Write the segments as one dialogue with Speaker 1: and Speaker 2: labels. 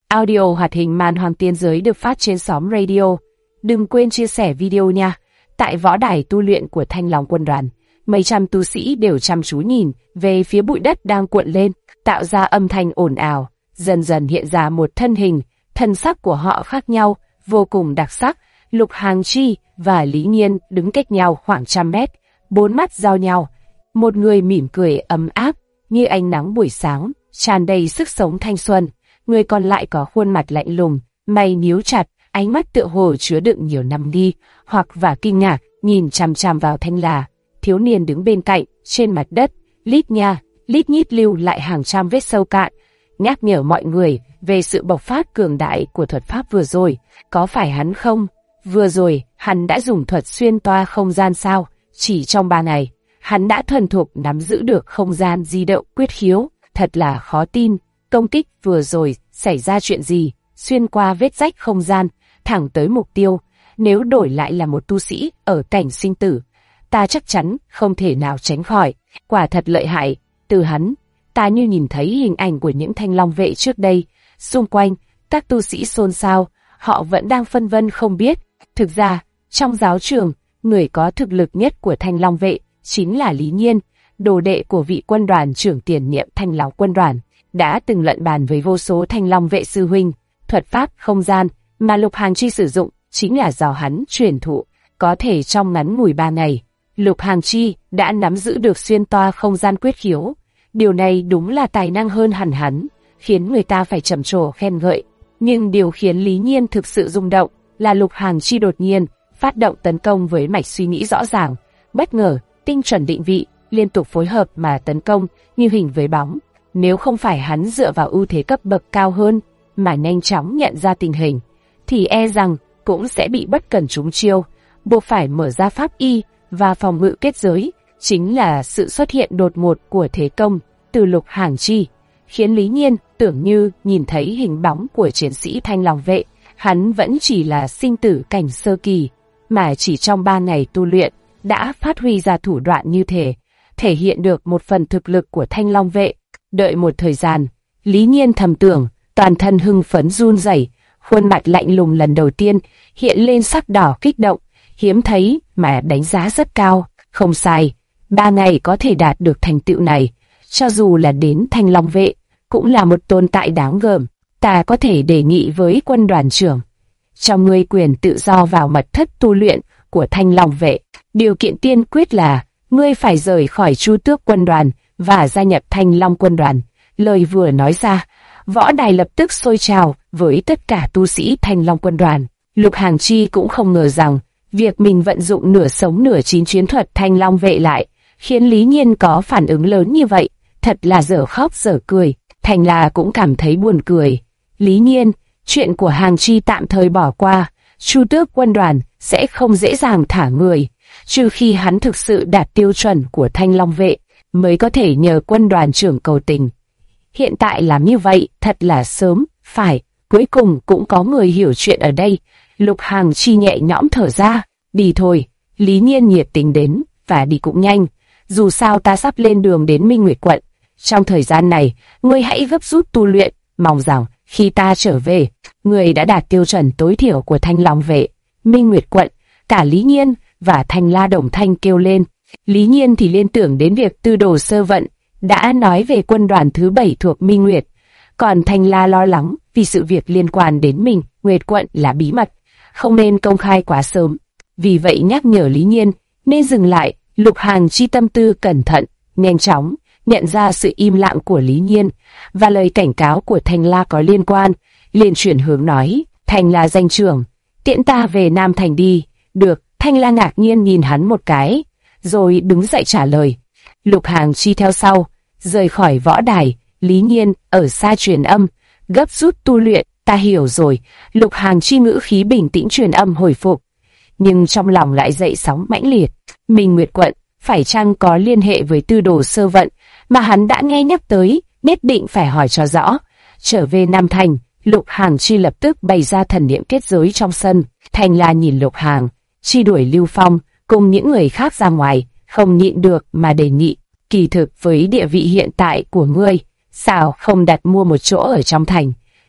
Speaker 1: Audio hoạt hình Man Hoàng Tiên Giới được phát trên Xóm Radio. Đừng quên chia sẻ video nha. Tại võ đài tu luyện của Thanh Long quân đoàn, mấy trăm tu sĩ đều chăm chú nhìn về phía bụi đất đang cuộn lên, tạo ra âm thanh ồn ào. Dần dần hiện ra một thân hình, thân sắc của họ khác nhau, vô cùng đặc sắc. Lục Hàng Chi và Lý Nhiên đứng cách nhau khoảng 100 mét, bốn mắt giao nhau. Một người mỉm cười ấm áp như ánh nắng buổi sáng, tràn đầy sức sống thanh xuân. Người còn lại có khuôn mặt lạnh lùng, mày nhíu chặt, ánh mắt tựa hồ chứa đựng nhiều năm đi, hoặc và kinh ngạc, nhìn chằm chằm vào Thanh La. Thiếu niên đứng bên cạnh, trên mặt đất, lít nha, lít nhít lưu lại hàng trăm vết sâu cạn, nhắc nhở mọi người về sự bộc phát cường đại của thuật pháp vừa rồi. Có phải hắn không? Vừa rồi, hắn đã dùng thuật xuyên toa không gian sao? Chỉ trong 3 ngày, hắn đã thuần thục nắm giữ được không gian di động quyết khiếu. Thật là khó tin. Công kích vừa rồi xảy ra chuyện gì? Xuyên qua vết rách không gian, thẳng tới mục tiêu. Nếu đổi lại là một tu sĩ ở cảnh sinh tử, ta chắc chắn không thể nào tránh khỏi. Quả thật lợi hại. Từ hắn, ta như nhìn thấy hình ảnh của những thanh long vệ trước đây. Xung quanh, các tu sĩ xôn xao, họ vẫn đang phân vân không biết. Thực ra, trong giáo trường, người có thực lực nhất của Thanh Long vệ chính là Lý Nhiên, đồ đệ của vị quân đoàn trưởng tiền nhiệm Thanh Long quân đoàn, đã từng luận bàn với vô số Thanh Long vệ sư huynh. Thuật pháp không gian mà Lục Hàng Chi sử dụng chính là do hắn truyền thụ. Có thể trong ngắn ngủi 3 ngày, Lục Hàng Chi đã nắm giữ được xuyên toa không gian quyết khiếu. Điều này đúng là tài năng hơn hẳn hắn, khiến người ta phải trầm trồ khen ngợi. Nhưng điều khiến Lý Nhiên thực sự rung động là Lục Hàng Chi đột nhiên phát động tấn công với mạch suy nghĩ rõ ràng, bất ngờ, tinh chuẩn định vị, liên tục phối hợp mà tấn công như hình với bóng. Nếu không phải hắn dựa vào ưu thế cấp bậc cao hơn mà nhanh chóng nhận ra tình hình, thì e rằng cũng sẽ bị bất cẩn trúng chiêu, buộc phải mở ra pháp y và phòng ngự kết giới. Chính là sự xuất hiện đột ngột của thế công từ Lục Hàng Chi, khiến Lý Nhiên tưởng như nhìn thấy hình bóng của chiến sĩ Thanh Long vệ. Hắn vẫn chỉ là sinh tử cảnh sơ kỳ, mà chỉ trong 3 ngày tu luyện đã phát huy ra thủ đoạn như thế, thể hiện được một phần thực lực của Thanh Long vệ. Đợi một thời gian, Lý Nhiên thầm tưởng, toàn thân hưng phấn run rẩy, khuôn mặt lạnh lùng lần đầu tiên hiện lên sắc đỏ kích động, hiếm thấy mà đánh giá rất cao. Không sai, 3 ngày có thể đạt được thành tựu này, cho dù là đến Thanh Long vệ, cũng là một tồn tại đáng gờm. Ta có thể đề nghị với quân đoàn trưởng, cho ngươi quyền tự do vào mật thất tu luyện của Thanh Long vệ. Điều kiện tiên quyết là ngươi phải rời khỏi Chu Tước quân đoàn và gia nhập Thanh Long quân đoàn. Lời vừa nói ra, võ đài lập tức sôi trào với tất cả tu sĩ Thanh Long quân đoàn. Lục Hàng Chi cũng không ngờ rằng việc mình vận dụng nửa sống nửa chín chiến thuật Thanh Long vệ lại khiến Lý Nhiên có phản ứng lớn như vậy. Thật là dở khóc dở cười. Thành La cũng cảm thấy buồn cười. Lý Nhiên, chuyện của Hàng Chi tạm thời bỏ qua. Chu Tước quân đoàn sẽ không dễ dàng thả người, trừ khi hắn thực sự đạt tiêu chuẩn của Thanh Long vệ, mới có thể nhờ quân đoàn trưởng cầu tình. Hiện tại làm như vậy thật là sớm, phải, cuối cùng cũng có người hiểu chuyện ở đây. Lục Hàng Chi nhẹ nhõm thở ra, đi thôi. Lý Nhiên nhiệt tình đến, và đi cũng nhanh, dù sao ta sắp lên đường đến Minh Nguyệt quận. Trong thời gian này, ngươi hãy gấp rút tu luyện, mong rằng khi ta trở về, ngươi đã đạt tiêu chuẩn tối thiểu của Thanh Long vệ. Minh Nguyệt quận, cả Lý Nhiên và Thanh La đồng thanh kêu lên. Lý Nhiên thì liên tưởng đến việc Tư Đồ Sơ Vận đã nói về quân đoàn thứ 7 thuộc Minh Nguyệt, còn Thanh La lo lắng vì sự việc liên quan đến Minh Nguyệt quận là bí mật, không nên công khai quá sớm. Vì vậy nhắc nhở Lý Nhiên nên dừng lại. Lục Hàng Chi tâm tư cẩn thận, nhanh chóng nhận ra sự im lặng của Lý Nhiên và lời cảnh cáo của Thanh La có liên quan, liền chuyển hướng nói: Thanh La danh trưởng, tiễn ta về Nam Thành đi. Được. Thanh La ngạc nhiên nhìn hắn một cái, rồi đứng dậy trả lời. Lục Hàng Chi theo sau, rời khỏi võ đài. Lý Nhiên ở xa truyền âm: gấp rút tu luyện. Ta hiểu rồi. Lục Hàng Chi ngữ khí bình tĩnh truyền âm hồi phục, nhưng trong lòng lại dậy sóng mãnh liệt. Minh Nguyệt quận phải chăng có liên hệ với Tư Đồ Sơ Vận mà hắn đã nghe nhắc tới, nhất định phải hỏi cho rõ. Trở về Nam Thành, Lục Hàng Chi lập tức bày ra thần niệm kết giới trong sân. Thanh La nhìn Lục Hàng Chi đuổi Lưu Phong cùng những người khác ra ngoài, không nhịn được mà đề nghị: kỳ thực với địa vị hiện tại của ngươi, sao không đặt mua một chỗ ở trong thành?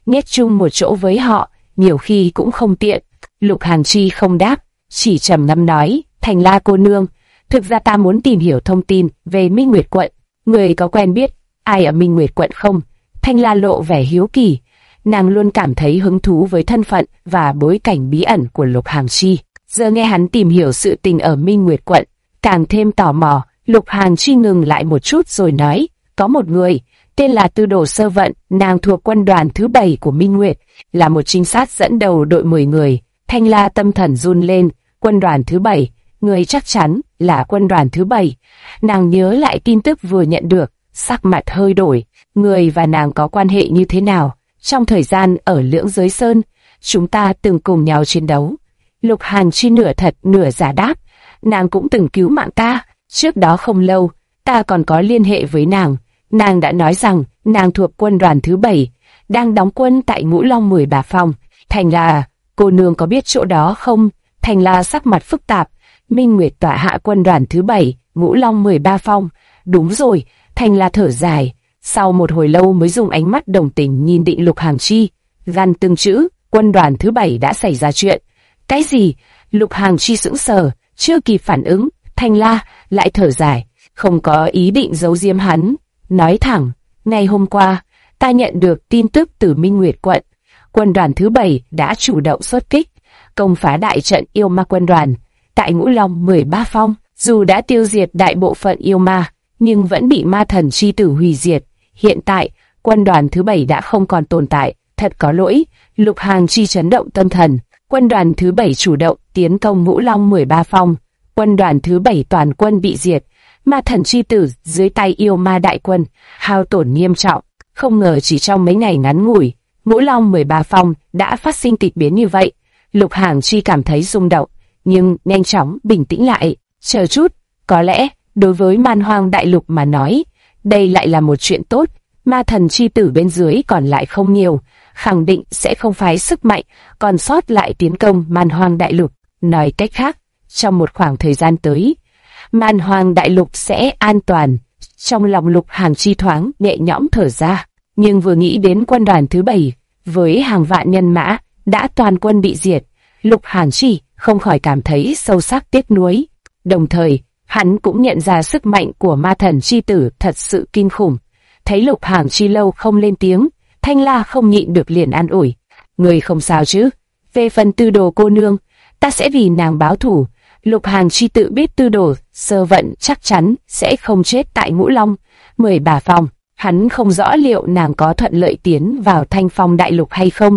Speaker 1: nhét chung một chỗ với họ, nhiều khi cũng không tiện. Lục Hàn Chi không đáp, chỉ trầm ngâm nói, Thành La cô nương, thực ra ta muốn tìm hiểu thông tin về Minh Nguyệt quận. Người có quen biết ai ở Minh Nguyệt quận không? Thanh La lộ vẻ hiếu kỳ. Nàng luôn cảm thấy hứng thú với thân phận và bối cảnh bí ẩn của Lục Hàn Chi. Giờ nghe hắn tìm hiểu sự tình ở Minh Nguyệt quận, càng thêm tò mò. Lục Hàn Chi ngừng lại một chút rồi nói, có một người tên là Tư Đồ Sơ Vận, nàng thuộc quân đoàn thứ 7 của Minh Nguyệt, là một trinh sát dẫn đầu đội 10 người. Thanh La tâm thần run lên, quân đoàn thứ 7, người chắc chắn là quân đoàn thứ 7. Nàng nhớ lại tin tức vừa nhận được, sắc mặt hơi đổi. Người và nàng có quan hệ như thế nào? Trong thời gian ở Lưỡng Giới Sơn, chúng ta từng cùng nhau chiến đấu. Lục Hàn Chi nửa thật nửa giả đáp, nàng cũng từng cứu mạng ta. Trước đó không lâu, ta còn có liên hệ với nàng. Nàng đã nói rằng nàng thuộc quân đoàn thứ 7, đang đóng quân tại Ngũ Long 13 phòng. Thành La, cô nương có biết chỗ đó không? Thành La sắc mặt phức tạp. Minh Nguyệt tọa hạ quân đoàn thứ 7, Ngũ Long 13 phòng. Đúng rồi, Thành La thở dài. Sau một hồi lâu mới dùng ánh mắt đồng tình nhìn định Lục Hàn Chi, gằn từng chữ, quân đoàn thứ 7 đã xảy ra chuyện. Cái gì? Lục Hàn Chi sững sờ, chưa kịp phản ứng, Thành La lại thở dài, không có ý định giấu giếm hắn, nói thẳng, ngày hôm qua, ta nhận được tin tức từ Minh Nguyệt quận, quân đoàn thứ 7 đã chủ động xuất kích, công phá đại trận yêu ma quân đoàn, tại Ngũ Long 13 phong, dù đã tiêu diệt đại bộ phận yêu ma, nhưng vẫn bị ma thần chi tử hủy diệt. Hiện tại, quân đoàn thứ 7 đã không còn tồn tại, thật có lỗi. Lục Hàn Chi chấn động tâm thần. Quân đoàn thứ 7 chủ động tiến công Ngũ Long 13 phong. Quân đoàn thứ 7 toàn quân bị diệt. Ma thần chi tử dưới tay yêu ma đại quân, hao tổn nghiêm trọng. Không ngờ chỉ trong mấy ngày ngắn ngủi, Ngũ Long 13 phong đã phát sinh kịch biến như vậy. Lục Hàn Chi cảm thấy rung động, nhưng nhanh chóng bình tĩnh lại. Chờ chút, có lẽ đối với Man Hoang Đại Lục mà nói, đây lại là một chuyện tốt. Ma thần chi tử bên dưới còn lại không nhiều, khẳng định sẽ không phái sức mạnh còn sót lại tiến công Man Hoang Đại Lục. Nói cách khác, trong một khoảng thời gian tới, Man Hoang Đại Lục sẽ an toàn. Trong lòng Lục Hàn Chi thoáng nhẹ nhõm thở ra, nhưng vừa nghĩ đến quân đoàn thứ 7 với hàng vạn nhân mã đã toàn quân bị diệt, Lục Hàn Chi không khỏi cảm thấy sâu sắc tiếc nuối. Đồng thời, hắn cũng nhận ra sức mạnh của ma thần chi tử thật sự kinh khủng. Thấy Lục Hàn Chi lâu không lên tiếng, Thanh La không nhịn được liền an ủi. Người không sao chứ? Về phần Tư Đồ cô nương, ta sẽ vì nàng báo thù. Lục Hàn Chi tự biết Tư Đồ Sơ Vận chắc chắn sẽ không chết tại Ngũ Long 13 phòng. Hắn không rõ liệu nàng có thuận lợi tiến vào Thanh Phong Đại Lục hay không.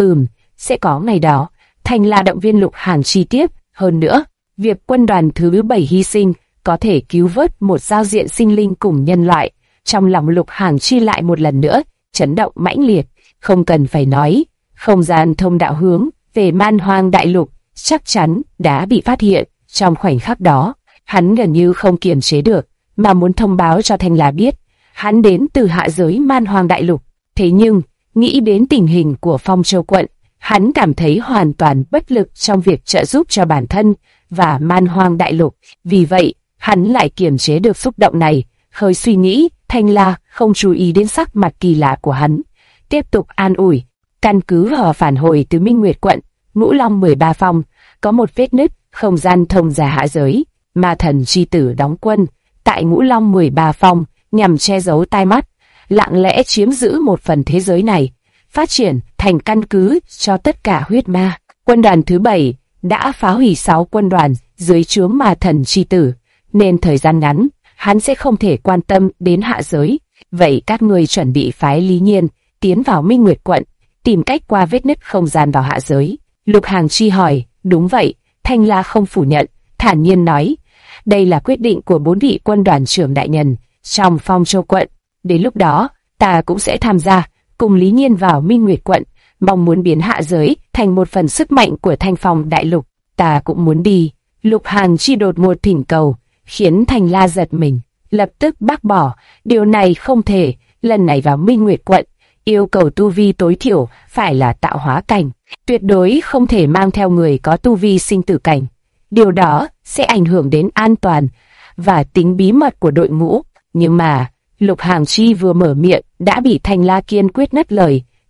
Speaker 1: Sẽ có ngày đó. Thanh La động viên Lục Hàn Chi tiếp. Hơn nữa, việc quân đoàn thứ 7 hy sinh có thể cứu vớt một giao diện sinh linh cùng nhân loại. Trong lòng Lục Hàn Chi lại một lần nữa chấn động mãnh liệt. Không cần phải nói, không gian thông đạo hướng về Man Hoang Đại Lục chắc chắn đã bị phát hiện. Trong khoảnh khắc đó, hắn gần như không kiềm chế được mà muốn thông báo cho Thanh La biết hắn đến từ hạ giới Man Hoang Đại Lục. Thế nhưng, nghĩ đến tình hình của Phong Châu quận, hắn cảm thấy hoàn toàn bất lực trong việc trợ giúp cho bản thân và Man Hoang Đại Lục. Vì vậy, hắn lại kiềm chế được xúc động này, khơi suy nghĩ. Thanh La không chú ý đến sắc mặt kỳ lạ của hắn, tiếp tục an ủi. Căn cứ vào phản hồi từ Minh Nguyệt quận, Ngũ Long 13 phong có một vết nứt không gian thông ra hạ giới. Ma thần chi tử đóng quân tại Ngũ Long 13 phong nhằm che giấu tai mắt, lặng lẽ chiếm giữ một phần thế giới này, phát triển thành căn cứ cho tất cả huyết ma. Quân đoàn thứ 7 đã phá hủy 6 quân đoàn dưới trướng ma thần chi tử, nên thời gian ngắn hắn sẽ không thể quan tâm đến hạ giới. Vậy các ngươi chuẩn bị phái Lý Nhiên tiến vào Minh Nguyệt quận, tìm cách qua vết nứt không gian vào hạ giới. Lục Hàn Chi hỏi. Đúng vậy. Thanh La không phủ nhận, thản nhiên nói. Đây là quyết định của 4 vị quân đoàn trưởng đại nhân trong Phong Châu quận. Đến lúc đó, ta cũng sẽ tham gia, cùng Lý Nhiên vào Minh Nguyệt quận, mong muốn biến hạ giới thành một phần sức mạnh của Thanh Phong Đại Lục. Ta cũng muốn đi. Lục Hàn Chi đột ngột thỉnh cầu, khiến Thanh La giật mình, lập tức bác bỏ. Điều này không thể. Lần này vào Minh Nguyệt quận, yêu cầu tu vi tối thiểu phải là tạo hóa cảnh, tuyệt đối không thể mang theo người có tu vi sinh tử cảnh. Điều đó sẽ ảnh hưởng đến an toàn và tính bí mật của đội ngũ. Nhưng mà Lục Hàn Chi vừa mở miệng đã bị Thanh La kiên quyết ngắt lời.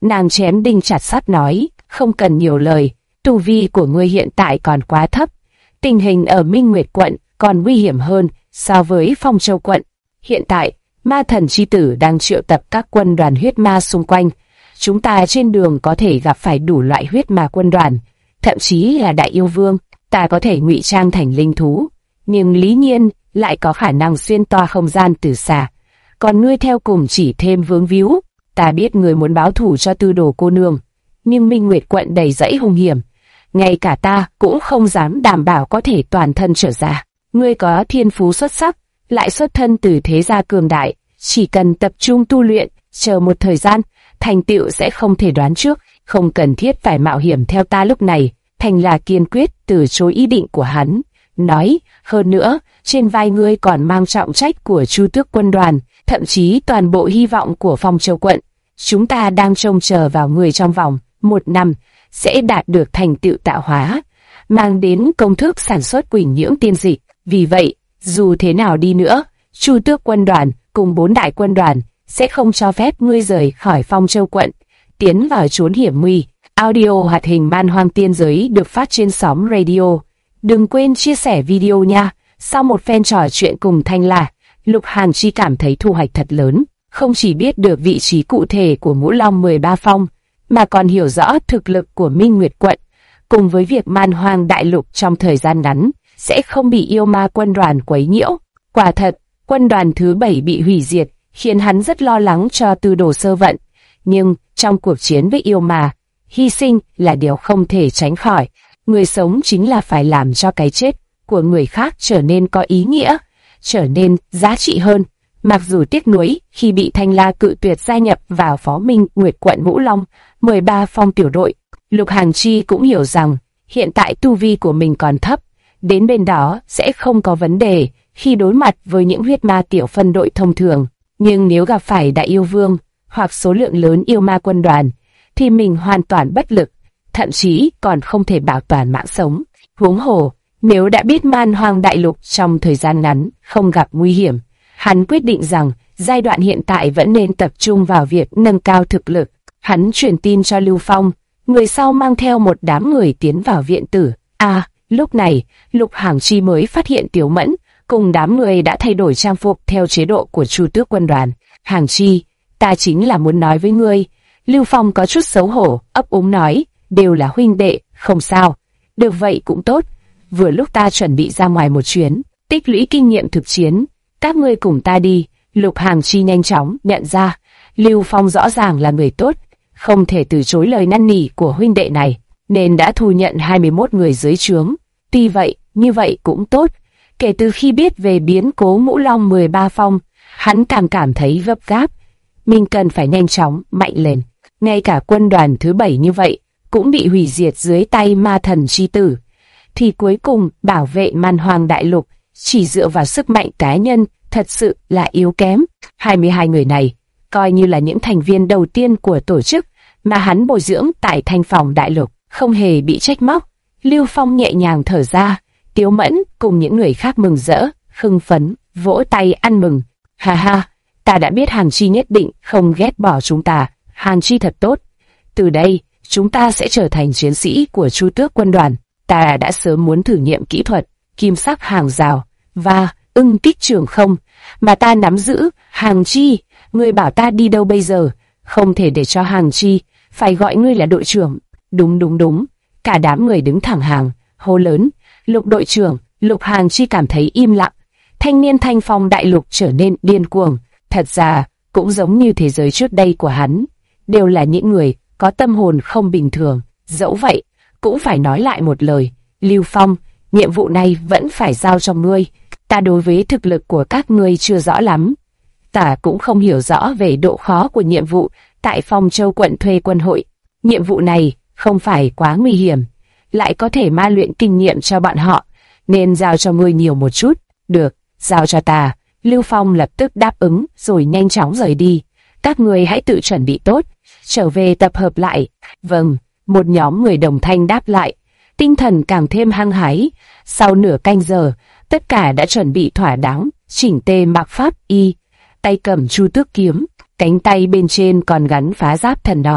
Speaker 1: Nàng chém đinh chặt sắt nói, không cần nhiều lời, tu vi của ngươi hiện tại còn quá thấp. Tình hình ở Minh Nguyệt quận còn nguy hiểm hơn so với Phong Châu quận. Hiện tại, ma thần chi tử đang triệu tập các quân đoàn huyết ma xung quanh. Chúng ta trên đường có thể gặp phải đủ loại huyết ma quân đoàn, thậm chí là đại yêu vương. Ta có thể ngụy trang thành linh thú, nhưng Lý Nhiên lại có khả năng xuyên toa không gian từ xa. Còn ngươi theo cùng chỉ thêm vướng víu. Ta biết ngươi muốn báo thù cho Tư Đồ cô nương, nhưng Minh Nguyệt quận đầy rẫy hung hiểm, ngay cả ta cũng không dám đảm bảo có thể toàn thân trở ra. Ngươi có thiên phú xuất sắc, lại xuất thân từ thế gia cường đại, chỉ cần tập trung tu luyện, chờ một thời gian, thành tựu sẽ không thể đoán trước, không cần thiết phải mạo hiểm theo ta lúc này. Thành là kiên quyết từ chối ý định của hắn, nói, hơn nữa, trên vai ngươi còn mang trọng trách của Chu Tước quân đoàn, thậm chí toàn bộ hy vọng của Phong Châu quận. Chúng ta đang trông chờ vào ngươi trong vòng 1 năm, sẽ đạt được thành tựu tạo hóa, mang đến công thức sản xuất quỳnh nhưỡng tiên dịch. Vì vậy, dù thế nào đi nữa, Chu Tước quân đoàn cùng 4 đại quân đoàn sẽ không cho phép ngươi rời khỏi Phong Châu quận, tiến vào chốn hiểm nguy. Audio hoạt hình Man Hoang Tiên Giới được phát trên Xóm Radio. Đừng quên chia sẻ video nha. Sau một phen trò chuyện cùng Thanh La, Lục Hàn Chi cảm thấy thu hoạch thật lớn. Không chỉ biết được vị trí cụ thể của Ngũ Long 13 Phong, mà còn hiểu rõ thực lực của Minh Nguyệt quận. Cùng với việc Man Hoang Đại Lục trong thời gian ngắn sẽ không bị yêu ma quân đoàn quấy nhiễu. Quả thật, quân đoàn thứ 7 bị hủy diệt, khiến hắn rất lo lắng cho Tư Đồ Sơ Vận. Nhưng trong cuộc chiến với yêu ma, hy sinh là điều không thể tránh khỏi. Người sống chính là phải làm cho cái chết của người khác trở nên có ý nghĩa, trở nên giá trị hơn. Mặc dù tiếc nuối khi bị Thanh La cự tuyệt gia nhập vào Phó Minh Nguyệt quận Ngũ Long 13 Phong tiểu đội, Lục Hàn Chi cũng hiểu rằng hiện tại tu vi của mình còn thấp, đến bên đó sẽ không có vấn đề khi đối mặt với những huyết ma tiểu phân đội thông thường. Nhưng nếu gặp phải đại yêu vương hoặc số lượng lớn yêu ma quân đoàn, thì mình hoàn toàn bất lực, thậm chí còn không thể bảo toàn mạng sống. Huống hồ, nếu đã biết Man Hoang Đại Lục trong thời gian ngắn không gặp nguy hiểm, hắn quyết định rằng giai đoạn hiện tại vẫn nên tập trung vào việc nâng cao thực lực. Hắn truyền tin cho Lưu Phong, người sau mang theo một đám người tiến vào viện tử. Lúc này, Lục Hàn Chi mới phát hiện Tiểu Mẫn cùng đám người đã thay đổi trang phục theo chế độ của Chu Tước quân đoàn. Hàn Chi, ta chính là muốn nói với ngươi. Lưu Phong có chút xấu hổ, ấp úng nói, đều là huynh đệ, không sao. Được vậy cũng tốt, vừa lúc ta chuẩn bị ra ngoài một chuyến, tích lũy kinh nghiệm thực chiến, các ngươi cùng ta đi. Lục Hàn Chi nhanh chóng nhận ra, Lưu Phong rõ ràng là người tốt, không thể từ chối lời năn nỉ của huynh đệ này, nên đã thu nhận 21 người dưới trướng. Tuy vậy, như vậy cũng tốt. Kể từ khi biết về biến cố Ngũ Long 13 Phong, hắn càng cảm thấy gấp gáp. Mình cần phải nhanh chóng mạnh lên. Ngay cả quân đoàn thứ 7 như vậy cũng bị hủy diệt dưới tay ma thần chi tử, thì cuối cùng bảo vệ Man Hoang Đại Lục chỉ dựa vào sức mạnh cá nhân thật sự là yếu kém. 22 người này coi như là những thành viên đầu tiên của tổ chức mà hắn bồi dưỡng tại Thanh Phòng Đại Lục, không hề bị trách móc. Lưu Phong nhẹ nhàng thở ra, Tiếu Mẫn cùng những người khác mừng rỡ, hưng phấn, vỗ tay ăn mừng. Ha ha, ta đã biết Hàn Chi nhất định không ghét bỏ chúng ta. Hàn Chi thật tốt. Từ đây, chúng ta sẽ trở thành chiến sĩ của Chu Tước quân đoàn. Ta đã sớm muốn thử nghiệm kỹ thuật kim sắc hàng rào và ưng kích trường không mà ta nắm giữ. Hàn Chi, ngươi bảo ta đi đâu bây giờ? Không thể để cho Hàn Chi phải gọi ngươi là đội trưởng. Đúng. Cả đám người đứng thẳng hàng, hô lớn, Lục đội trưởng. Lục Hàn Chi cảm thấy im lặng. Thanh niên Thanh Phong Đại Lục trở nên điên cuồng. Thật ra, cũng giống như thế giới trước đây của hắn, đều là những người có tâm hồn không bình thường. Dẫu vậy, cũng phải nói lại một lời, Lưu Phong, nhiệm vụ này vẫn phải giao cho ngươi. Ta đối với thực lực của các ngươi chưa rõ lắm. Ta cũng không hiểu rõ về độ khó của nhiệm vụ tại Phong Châu quận thuê quân hội. Nhiệm vụ này không phải quá nguy hiểm, lại có thể ma luyện kinh nghiệm cho bọn họ, nên giao cho ngươi nhiều một chút. Được, giao cho ta. Lưu Phong lập tức đáp ứng rồi nhanh chóng rời đi. Các người hãy tự chuẩn bị tốt, trở về tập hợp lại. Vâng, một nhóm người đồng thanh đáp lại, tinh thần càng thêm hăng hái. Sau nửa canh giờ, tất cả đã chuẩn bị thỏa đáng, chỉnh tề mặc pháp y, tay cầm Chu Tước kiếm, cánh tay bên trên còn gắn phá giáp thần đỏ,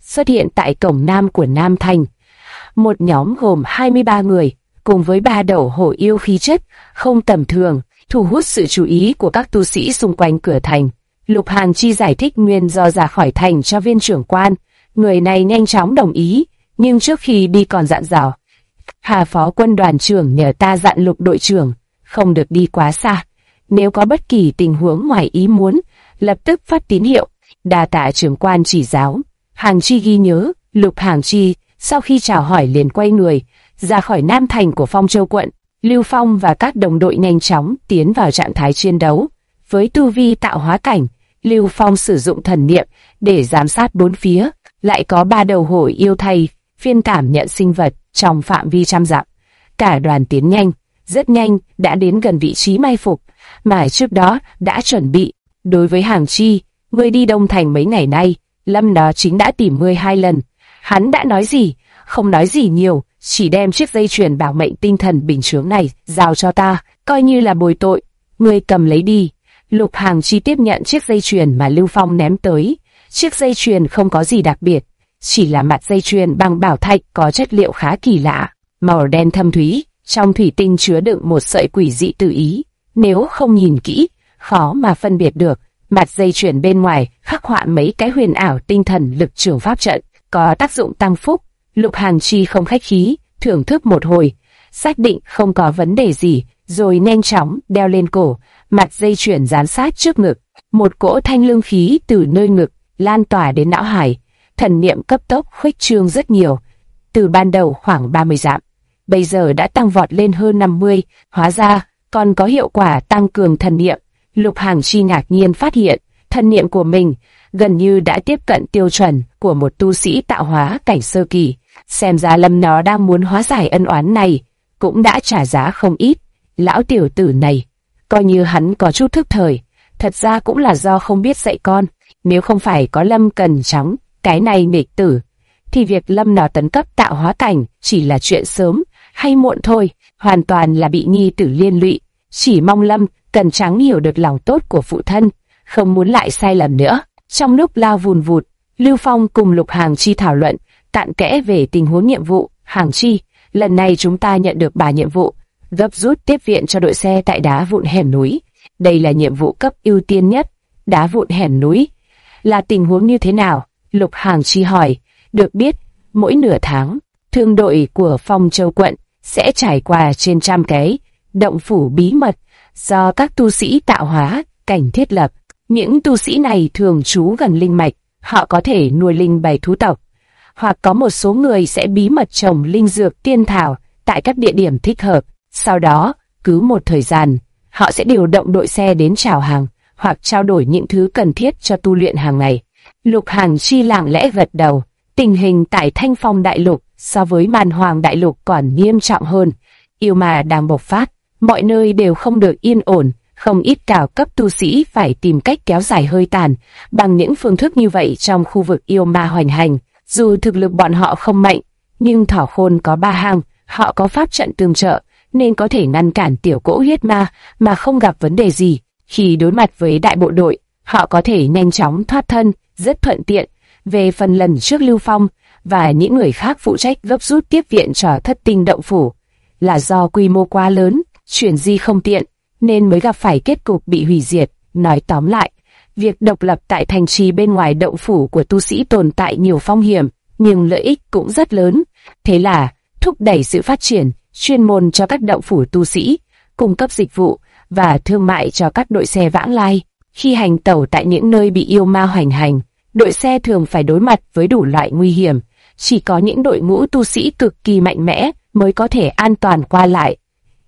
Speaker 1: xuất hiện tại cổng nam của Nam Thành. Một nhóm gồm 23 người, cùng với 3 đầu hổ yêu khí chất không tầm thường, thu hút sự chú ý của các tu sĩ xung quanh cửa thành. Lục Hàn Chi giải thích nguyên do ra khỏi thành cho viên trưởng quan. Người này nhanh chóng đồng ý, nhưng trước khi đi còn dặn dò: Hà phó quân đoàn trưởng nhờ ta dặn Lục đội trưởng không được đi quá xa. Nếu có bất kỳ tình huống ngoài ý muốn, lập tức phát tín hiệu. Đa tạ trưởng quan chỉ giáo. Hàn Chi ghi nhớ. Lục Hàn Chi sau khi chào hỏi liền quay người ra khỏi Nam Thành của Phong Châu quận. Lưu Phong và các đồng đội nhanh chóng tiến vào trạng thái chiến đấu. Với tu vi tạo hóa cảnh, Lưu Phong sử dụng thần niệm để giám sát bốn phía. Lại có 3 đầu hổ yêu thầy phiên cảm nhận sinh vật trong phạm vi trăm dặm. Cả đoàn tiến nhanh, rất nhanh đã đến gần vị trí mai phục mà trước đó đã chuẩn bị. Đối với Hàn Chi, người đi Đông Thành mấy ngày nay, Lâm đó chính đã tìm ngươi 2 lần. Hắn đã nói gì? Không nói gì nhiều, chỉ đem chiếc dây chuyền bảo mệnh tinh thần bình chướng này giao cho ta, coi như là bồi tội. Ngươi cầm lấy đi. Lục Hàn Chi tiếp nhận chiếc dây chuyền mà Lưu Phong ném tới. Chiếc dây chuyền không có gì đặc biệt, chỉ là mặt dây chuyền bằng bảo thạch có chất liệu khá kỳ lạ, màu đen thâm thúy, trong thủy tinh chứa đựng một sợi quỷ dị tự ý. Nếu không nhìn kỹ, khó mà phân biệt được. Mặt dây chuyền bên ngoài khắc họa mấy cái huyền ảo tinh thần lực trường pháp trận, có tác dụng tăng phúc. Lục Hàn Chi không khách khí, thưởng thức một hồi, xác định không có vấn đề gì, rồi nhanh chóng đeo lên cổ. Mặt dây chuyền dán sát trước ngực, một cỗ thanh lương khí từ nơi ngực lan tỏa đến não hải. Thần niệm cấp tốc khuếch trương rất nhiều, từ ban đầu khoảng 30 dặm, bây giờ đã tăng vọt lên hơn 50, hóa ra còn có hiệu quả tăng cường thần niệm. Lục Hàn Chi ngạc nhiên phát hiện, thần niệm của mình gần như đã tiếp cận tiêu chuẩn của một tu sĩ tạo hóa cảnh sơ kỳ. Xem ra Lâm nó đang muốn hóa giải ân oán này, cũng đã trả giá không ít. Lão tiểu tử này, coi như hắn có chút thức thời, thật ra cũng là do không biết dạy con. Nếu không phải có Lâm Cần Trắng, cái này nghịch tử, thì việc Lâm nó tấn cấp tạo hóa cảnh chỉ là chuyện sớm hay muộn thôi, hoàn toàn là bị nhi tử liên lụy. Chỉ mong Lâm Cần Trắng hiểu được lòng tốt của phụ thân, không muốn lại sai lầm nữa. Trong lúc lao vùn vụt, Lưu Phong cùng Lục Hàn Chi thảo luận cặn kẽ về tình huống nhiệm vụ. Hàn Chi, lần này chúng ta nhận được 3 nhiệm vụ: gấp rút tiếp viện cho đội xe tại đá vụn hẻm núi. Đây là nhiệm vụ cấp ưu tiên nhất. Đá vụn hẻm núi là tình huống như thế nào? Lục Hàn Chi hỏi. Được biết, mỗi nửa tháng, thương đội của Phong Châu quận sẽ trải qua trên 100 cái động phủ bí mật do các tu sĩ tạo hóa cảnh thiết lập. Những tu sĩ này thường trú gần linh mạch, họ có thể nuôi linh bầy thú tộc, hoặc có một số người sẽ bí mật trồng linh dược tiên thảo tại các địa điểm thích hợp. Sau đó, cứ một thời gian, họ sẽ điều động đội xe đến chào hàng hoặc trao đổi những thứ cần thiết cho tu luyện hàng ngày. Lục Hàn Chi lặng lẽ gật đầu. Tình hình tại Thanh Phong Đại Lục so với Man Hoàng Đại Lục còn nghiêm trọng hơn. Yêu ma đang bộc phát, mọi nơi đều không được yên ổn. Không ít cao cấp tu sĩ phải tìm cách kéo dài hơi tàn bằng những phương thức như vậy trong khu vực yêu ma hoành hành. Dù thực lực bọn họ không mạnh, nhưng Thỏ Khôn có 3 hang, họ có pháp trận tương trợ, nên có thể ngăn cản tiểu cỗ huyết ma mà không gặp vấn đề gì. Khi đối mặt với đại bộ đội, họ có thể nhanh chóng thoát thân, rất thuận tiện. Về phần lần trước Lưu Phong và những người khác phụ trách gấp rút tiếp viện cho Thất Tinh động phủ, là do quy mô quá lớn, chuyển di không tiện, nên mới gặp phải kết cục bị hủy diệt. Nói tóm lại, việc độc lập tại thành trì bên ngoài động phủ của tu sĩ tồn tại nhiều phong hiểm, nhưng lợi ích cũng rất lớn. Thế là thúc đẩy sự phát triển chuyên môn cho các động phủ tu sĩ, cung cấp dịch vụ và thương mại cho các đội xe vãng lai. Khi hành tẩu tại những nơi bị yêu ma hoành hành, đội xe thường phải đối mặt với đủ loại nguy hiểm. Chỉ có những đội ngũ tu sĩ cực kỳ mạnh mẽ mới có thể an toàn qua lại.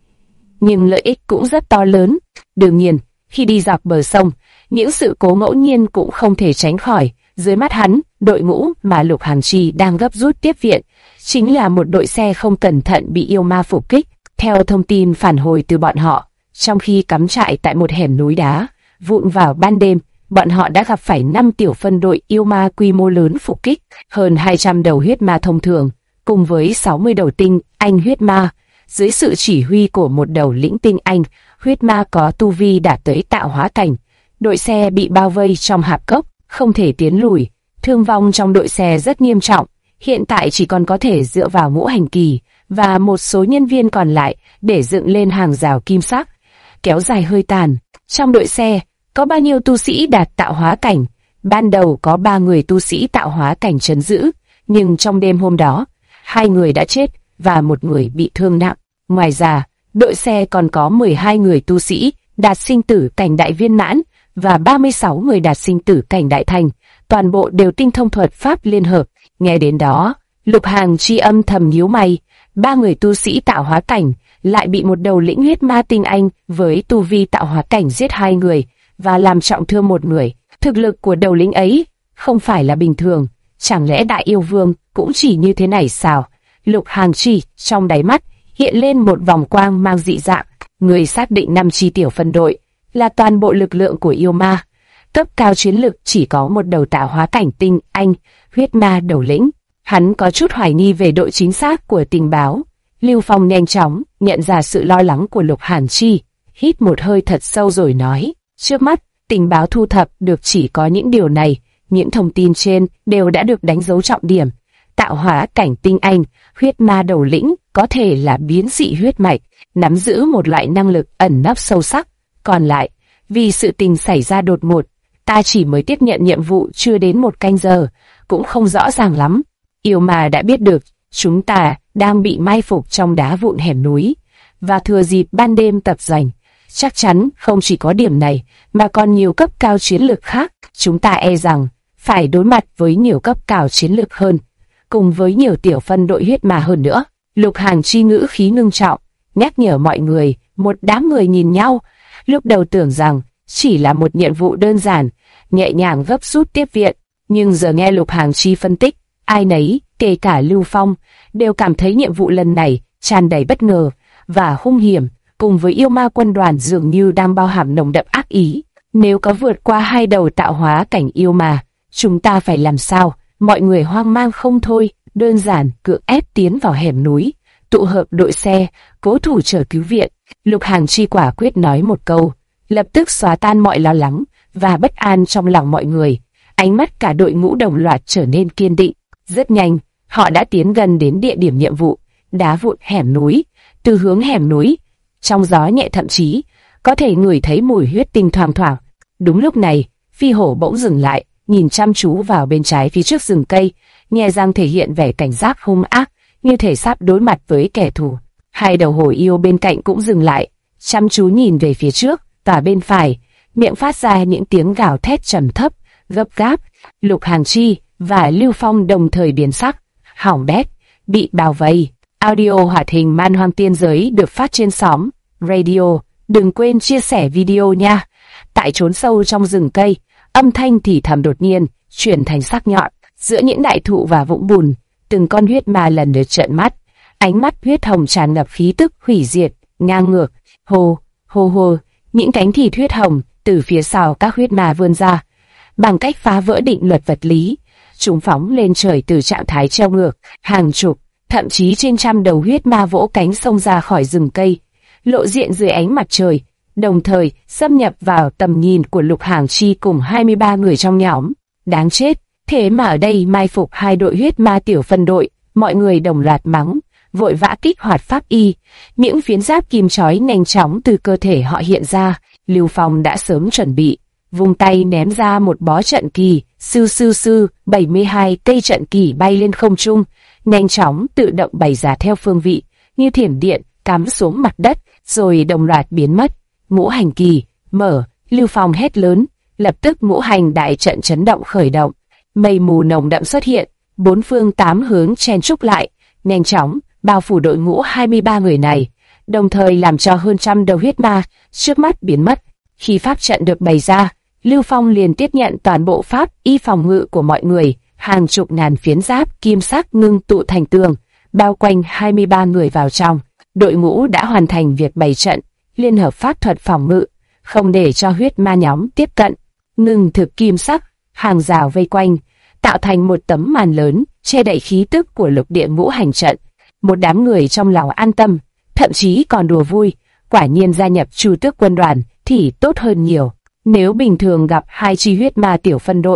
Speaker 1: Nhưng lợi ích cũng rất to lớn. Đương nhiên, khi đi dọc bờ sông, những sự cố ngẫu nhiên cũng không thể tránh khỏi. Dưới mắt hắn, đội ngũ mà Lục Hàn Chi đang gấp rút tiếp viện chính là một đội xe không cẩn thận bị yêu ma phục kích. Theo thông tin phản hồi từ bọn họ, trong khi cắm trại tại một hẻm núi đá vụn vào ban đêm, bọn họ đã gặp phải 5 tiểu phân đội yêu ma quy mô lớn phục kích, hơn 200 đầu huyết ma thông thường, cùng với 60 đầu tinh anh huyết ma. Dưới sự chỉ huy của một đầu lĩnh tinh anh huyết ma có tu vi đạt tới tạo hóa cảnh, đội xe bị bao vây trong hạp cốc, không thể tiến lùi. Thương vong trong đội xe rất nghiêm trọng, hiện tại chỉ còn có thể dựa vào Ngũ Hành Kỳ và một số nhân viên còn lại để dựng lên hàng rào kim sắc, kéo dài hơi tàn. Trong đội xe, có bao nhiêu tu sĩ đạt tạo hóa cảnh? Ban đầu có 3 người tu sĩ tạo hóa cảnh trấn giữ, nhưng trong đêm hôm đó, 2 người đã chết và 1 người bị thương nặng. Ngoài ra, đội xe còn có 12 người tu sĩ đạt sinh tử cảnh đại viên mãn và 36 người đạt sinh tử cảnh đại thành, toàn bộ đều tinh thông thuật pháp liên hợp. Nghe đến đó, Lục Hàng Chi âm thầm nhíu mày, 3 người tu sĩ tạo hóa cảnh lại bị một đầu lĩnh huyết ma tinh anh với tu vi tạo hóa cảnh giết 2 người và làm trọng thương 1 người. Thực lực của đầu lĩnh ấy không phải là bình thường, chẳng lẽ Đại Yêu Vương cũng chỉ như thế này sao? Lục Hàng Chi trong đáy mắt hiện lên một vòng quang mang dị dạng. Người xác định 5 chi tiểu phân đội là toàn bộ lực lượng của yêu ma. Cấp cao chiến lực chỉ có một đầu tạo hóa cảnh tinh anh, huyết ma đầu lĩnh. Hắn có chút hoài nghi về độ chính xác của tình báo. Lưu Phong nhanh chóng nhận ra sự lo lắng của Lục Hàn Chi, hít một hơi thật sâu rồi nói, trước mắt, tình báo thu thập được chỉ có những điều này, những thông tin trên đều đã được đánh dấu trọng điểm. Tạo hóa cảnh tinh anh, huyết ma đầu lĩnh có thể là biến dị huyết mạch, nắm giữ một loại năng lực ẩn nấp sâu sắc. Còn lại, vì sự tình xảy ra đột ngột, ta chỉ mới tiếp nhận nhiệm vụ chưa đến 1 canh giờ, cũng không rõ ràng lắm. Yêu ma đã biết được chúng ta đang bị mai phục trong đá vụn hẻm núi và thừa dịp ban đêm tập doanh. Chắc chắn không chỉ có điểm này mà còn nhiều cấp cao chiến lược khác. Chúng ta e rằng phải đối mặt với nhiều cấp cao chiến lược hơn, cùng với nhiều tiểu phân đội huyết ma hơn nữa. Lục Hàn Chi ngữ khí ngưng trọng, nhắc nhở mọi người. Một đám người nhìn nhau, lúc đầu tưởng rằng chỉ là một nhiệm vụ đơn giản, nhẹ nhàng gấp rút tiếp viện, nhưng giờ nghe Lục Hàn Chi phân tích, ai nấy, kể cả Lưu Phong, đều cảm thấy nhiệm vụ lần này tràn đầy bất ngờ và hung hiểm, cùng với yêu ma quân đoàn dường như đang bao hàm nồng đậm ác ý. Nếu có vượt qua 2 đầu tạo hóa cảnh yêu ma, chúng ta phải làm sao? Mọi người hoang mang không thôi, đơn giản cưỡng ép tiến vào hẻm núi, tụ hợp đội xe, cố thủ chờ cứu viện. Lục Hàn Chi quả quyết nói một câu, lập tức xóa tan mọi lo lắng và bất an trong lòng mọi người. Ánh mắt cả đội ngũ đồng loạt trở nên kiên định. Rất nhanh, họ đã tiến gần đến địa điểm nhiệm vụ, đá vụn hẻm núi. Từ hướng hẻm núi, trong gió nhẹ thậm chí có thể ngửi thấy mùi huyết tinh thoang thoảng. Đúng lúc này, phi hổ bỗng dừng lại, nhìn chăm chú vào bên trái phía trước rừng cây, nhè răng thể hiện vẻ cảnh giác hung ác, như thể sắp đối mặt với kẻ thù. 2 đầu hổ yêu bên cạnh cũng dừng lại, chăm chú nhìn về phía trước và bên phải, miệng phát ra những tiếng gào thét trầm thấp, gấp gáp. Lục Hàn Chi và Lưu Phong đồng thời biến sắc, hỏng bét, bị bao vây. Audio hoạt hình Man Hoang Tiên Giới được phát trên xóm radio. Đừng quên chia sẻ video nha. Tại chốn sâu trong rừng cây, âm thanh thì thầm đột nhiên chuyển thành sắc nhọn. Giữa những đại thụ và vũng bùn, từng con huyết ma lần lượt trợn mắt, ánh mắt huyết hồng tràn ngập khí tức hủy diệt, ngang ngược. Hồ, hồ hồ, những cánh thịt huyết hồng từ phía sau các huyết ma vươn ra, bằng cách phá vỡ định luật vật lý, chúng phóng lên trời từ trạng thái treo ngược. Hàng chục, thậm chí trên trăm đầu huyết ma vỗ cánh xông ra khỏi rừng cây, lộ diện dưới ánh mặt trời, đồng thời xâm nhập vào tầm nhìn của Lục Hàn Chi cùng 23 người trong nhóm. Đáng chết, thế mà ở đây mai phục 2 đội huyết ma tiểu phân đội. Mọi người đồng loạt mắng, vội vã kích hoạt pháp y. Những phiến giáp kim chói nhanh chóng từ cơ thể họ hiện ra. Lưu Phong đã sớm chuẩn bị, vung tay ném ra một bó trận kỳ, sư sư sư, 72 cây trận kỳ bay lên không trung, nhanh chóng tự động bày ra theo phương vị, như thiểm điện cắm xuống mặt đất, rồi đồng loạt biến mất. Ngũ hành kỳ mở, Lưu Phong hét lớn, lập tức ngũ hành đại trận chấn động khởi động, mây mù nồng đậm xuất hiện, 4 phương 8 hướng chen trúc lại, nhanh chóng bao phủ đội ngũ 23 người này, đồng thời làm cho hơn trăm đầu huyết ma trước mắt biến mất. Khi pháp trận được bày ra, Lưu Phong liền tiếp nhận toàn bộ pháp y phòng ngự của mọi người, hàng chục ngàn phiến giáp kim sắc ngưng tụ thành tường, bao quanh 23 người vào trong. Đội ngũ đã hoàn thành việc bày trận, liên hợp pháp thuật phòng ngự, không để cho huyết ma nhóm tiếp cận. Ngưng thực kim sắc, hàng rào vây quanh, tạo thành một tấm màn lớn, che đậy khí tức của lục địa ngũ hành trận. Một đám người trong lòng an tâm, thậm chí còn đùa vui, quả nhiên gia nhập Chu Tước quân đoàn thì tốt hơn nhiều. Nếu bình thường gặp 2 chi huyết ma tiểu phân đội,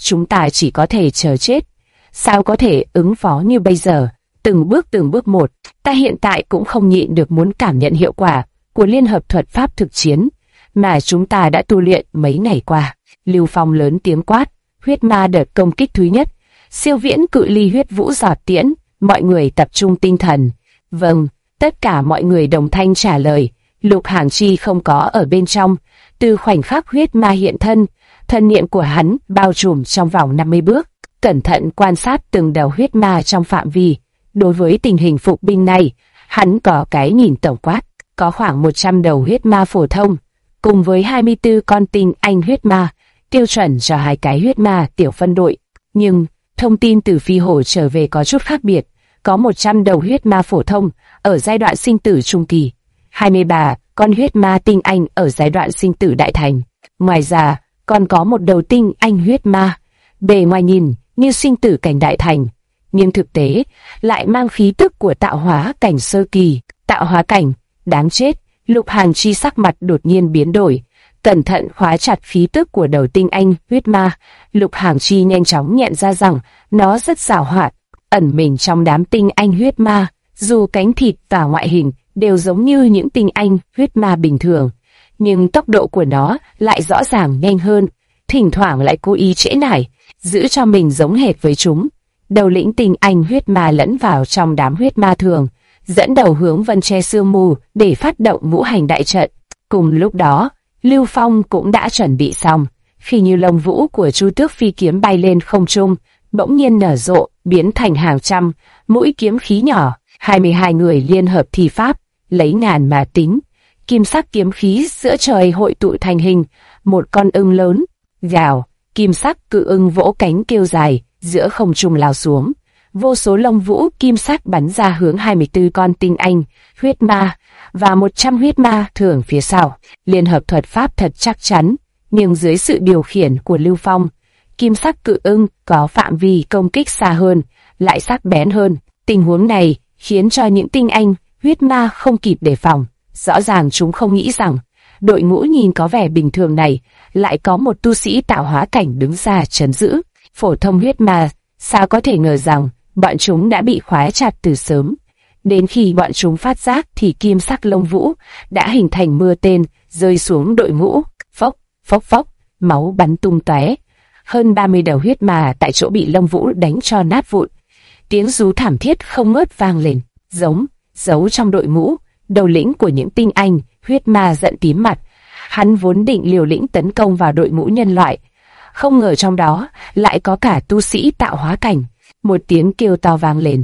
Speaker 1: chúng ta chỉ có thể chờ chết. Sao có thể ứng phó như bây giờ? Từng bước một, ta hiện tại cũng không nhịn được muốn cảm nhận hiệu quả của liên hợp thuật pháp thực chiến mà chúng ta đã tu luyện mấy ngày qua. Lưu Phong lớn tiếng quát, huyết ma đợt công kích thứ nhất, siêu viễn cự ly huyết vũ giọt tiễn, mọi người tập trung tinh thần. Vâng, tất cả mọi người đồng thanh trả lời. Lục Hàng Chi không có ở bên trong. Từ khoảnh khắc huyết ma hiện thân, thân niệm của hắn bao trùm trong vòng 50 bước, cẩn thận quan sát từng đầu huyết ma trong phạm vi. Đối với tình hình phục binh này, hắn có cái nhìn tổng quát. Có khoảng 100 đầu huyết ma phổ thông, cùng với 24 con tinh anh huyết ma, tiêu chuẩn cho 2 cái huyết ma tiểu phân đội. Nhưng, thông tin từ Phi Hổ trở về có chút khác biệt. Có 100 đầu huyết ma phổ thông ở giai đoạn sinh tử trung kỳ, 23 con huyết ma tinh anh ở giai đoạn sinh tử đại thành. Ngoài ra, còn có một đầu tinh anh huyết ma, bề ngoài nhìn như sinh tử cảnh đại thành, nhưng thực tế lại mang khí tức của tạo hóa cảnh sơ kỳ. Tạo hóa cảnh, đáng chết. Lục Hàn Chi sắc mặt đột nhiên biến đổi, cẩn thận khóa chặt khí tức của đầu tinh anh huyết ma. Lục Hàn Chi nhanh chóng nhận ra rằng nó rất giàu hoạt, ẩn mình trong đám tinh anh huyết ma. Dù cánh thịt và ngoại hình đều giống như những tinh anh huyết ma bình thường, nhưng tốc độ của nó lại rõ ràng nhanh hơn, thỉnh thoảng lại cố ý trễ nải, giữ cho mình giống hệt với chúng. Đầu lĩnh tinh anh huyết ma lẫn vào trong đám huyết ma thường, dẫn đầu hướng Vân Tre Sương Mù để phát động ngũ hành đại trận. Cùng lúc đó, Lưu Phong cũng đã chuẩn bị xong. Khi như lông vũ của Chu Tước phi kiếm bay lên không trung, bỗng nhiên nở rộ, biến thành hàng trăm mũi kiếm khí nhỏ. 22 người liên hợp thi pháp, lấy ngàn mà tính. Kim sắc kiếm khí giữa trời hội tụ thành hình một con ưng lớn. Gào, kim sắc cự ưng vỗ cánh kêu dài, giữa không trung lao xuống. Vô số lông vũ kim sắc bắn ra hướng 24 con tinh anh huyết ma và 100 huyết ma thường phía sau. Liên hợp thuật pháp thật chắc chắn, nhưng dưới sự điều khiển của Lưu Phong, kim sắc cự ưng có phạm vi công kích xa hơn, lại sắc bén hơn. Tình huống này khiến cho những tinh anh huyết ma không kịp đề phòng. Rõ ràng chúng không nghĩ rằng đội ngũ nhìn có vẻ bình thường này lại có một tu sĩ tạo hóa cảnh đứng ra trấn giữ. Phổ thông huyết ma sao có thể ngờ rằng bọn chúng đã bị khóa chặt từ sớm. Đến khi bọn chúng phát giác thì kim sắc lông vũ đã hình thành mưa tên rơi xuống đội ngũ. Phốc, phốc phốc, máu bắn tung tóe. Hơn 30 đầu huyết ma tại chỗ bị lông vũ đánh cho nát vụn. Tiếng rú thảm thiết không ngớt vang lên. Giấu trong đội ngũ, đầu lĩnh của những tinh anh huyết ma giận tím mặt. Hắn vốn định liều lĩnh tấn công vào đội ngũ nhân loại, không ngờ trong đó lại có cả tu sĩ tạo hóa cảnh. Một tiếng kêu to vang lên.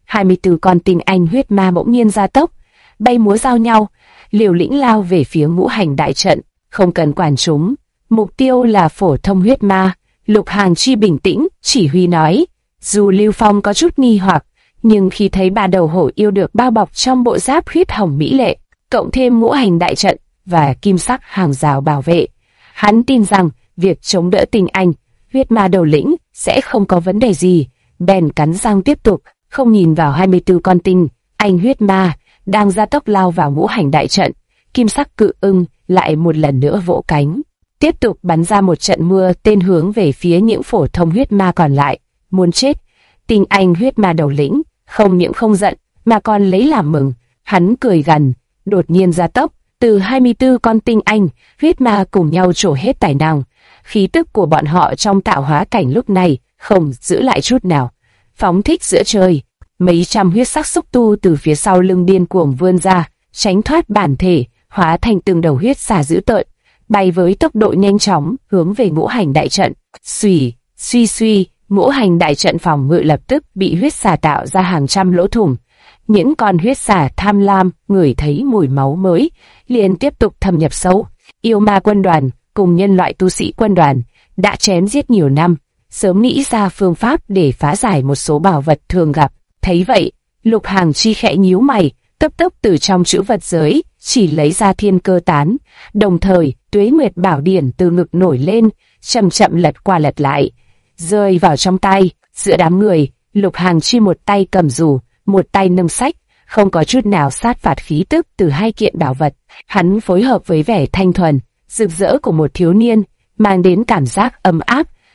Speaker 1: 24 con tinh anh huyết ma bỗng nhiên ra tốc, bay múa giao nhau, liều lĩnh lao về phía ngũ hành đại trận. Không cần quản chúng, mục tiêu là phổ thông huyết ma. Lục Hàn Chi bình tĩnh chỉ huy nói. Dù Lưu Phong có chút nghi hoặc, nhưng khi thấy 3 đầu hổ yêu được bao bọc trong bộ giáp huyết hồng mỹ lệ, cộng thêm ngũ hành đại trận và kim sắc hàng rào bảo vệ, hắn tin rằng việc chống đỡ tinh anh huyết ma đầu lĩnh sẽ không có vấn đề gì. Bèn cắn răng tiếp tục, không nhìn vào 24 con tinh anh huyết ma đang gia tốc lao vào ngũ hành đại trận. Kim sắc cự ưng lại một lần nữa vỗ cánh, tiếp tục bắn ra một trận mưa tên hướng về phía những phổ thông huyết ma còn lại. Muốn chết. Tinh anh huyết ma đầu lĩnh không những không giận mà còn lấy làm mừng. Hắn cười gằn, đột nhiên gia tốc, từ 24 con tinh anh huyết ma cùng nhau trổ hết tài năng. Khí tức của bọn họ trong tạo hóa cảnh lúc này không giữ lại chút nào, phóng thích giữa trời. Mấy trăm huyết sắc xúc tu từ phía sau lưng điên cuồng vươn ra, tránh thoát bản thể, hóa thành từng đầu huyết xà dữ tợn, bay với tốc độ nhanh chóng hướng về ngũ hành đại trận. Suy, ngũ hành đại trận phòng ngự lập tức bị huyết xà tạo ra hàng trăm lỗ thủng. Những con huyết xà tham lam ngửi thấy mùi máu mới, liền tiếp tục thâm nhập sâu. Yêu ma quân đoàn cùng nhân loại tu sĩ quân đoàn đã chém giết nhiều năm, sớm nghĩ ra phương pháp để phá giải một số bảo vật thường gặp. Thấy vậy, Lục Hàn Chi khẽ nhíu mày, cấp tốc từ trong trữ vật giới chỉ lấy ra thiên cơ tán, đồng thời Tuế Nguyệt Bảo Điển từ ngực nổi lên, chậm chậm lật qua lật lại, rơi vào trong tay. Giữa đám người, Lục Hàn Chi một tay cầm dù, một tay nâng sách, không có chút nào sát phạt khí tức từ hai kiện bảo vật. Hắn phối hợp với vẻ thanh thuần, rực rỡ của một thiếu niên, mang đến cảm giác ấm áp,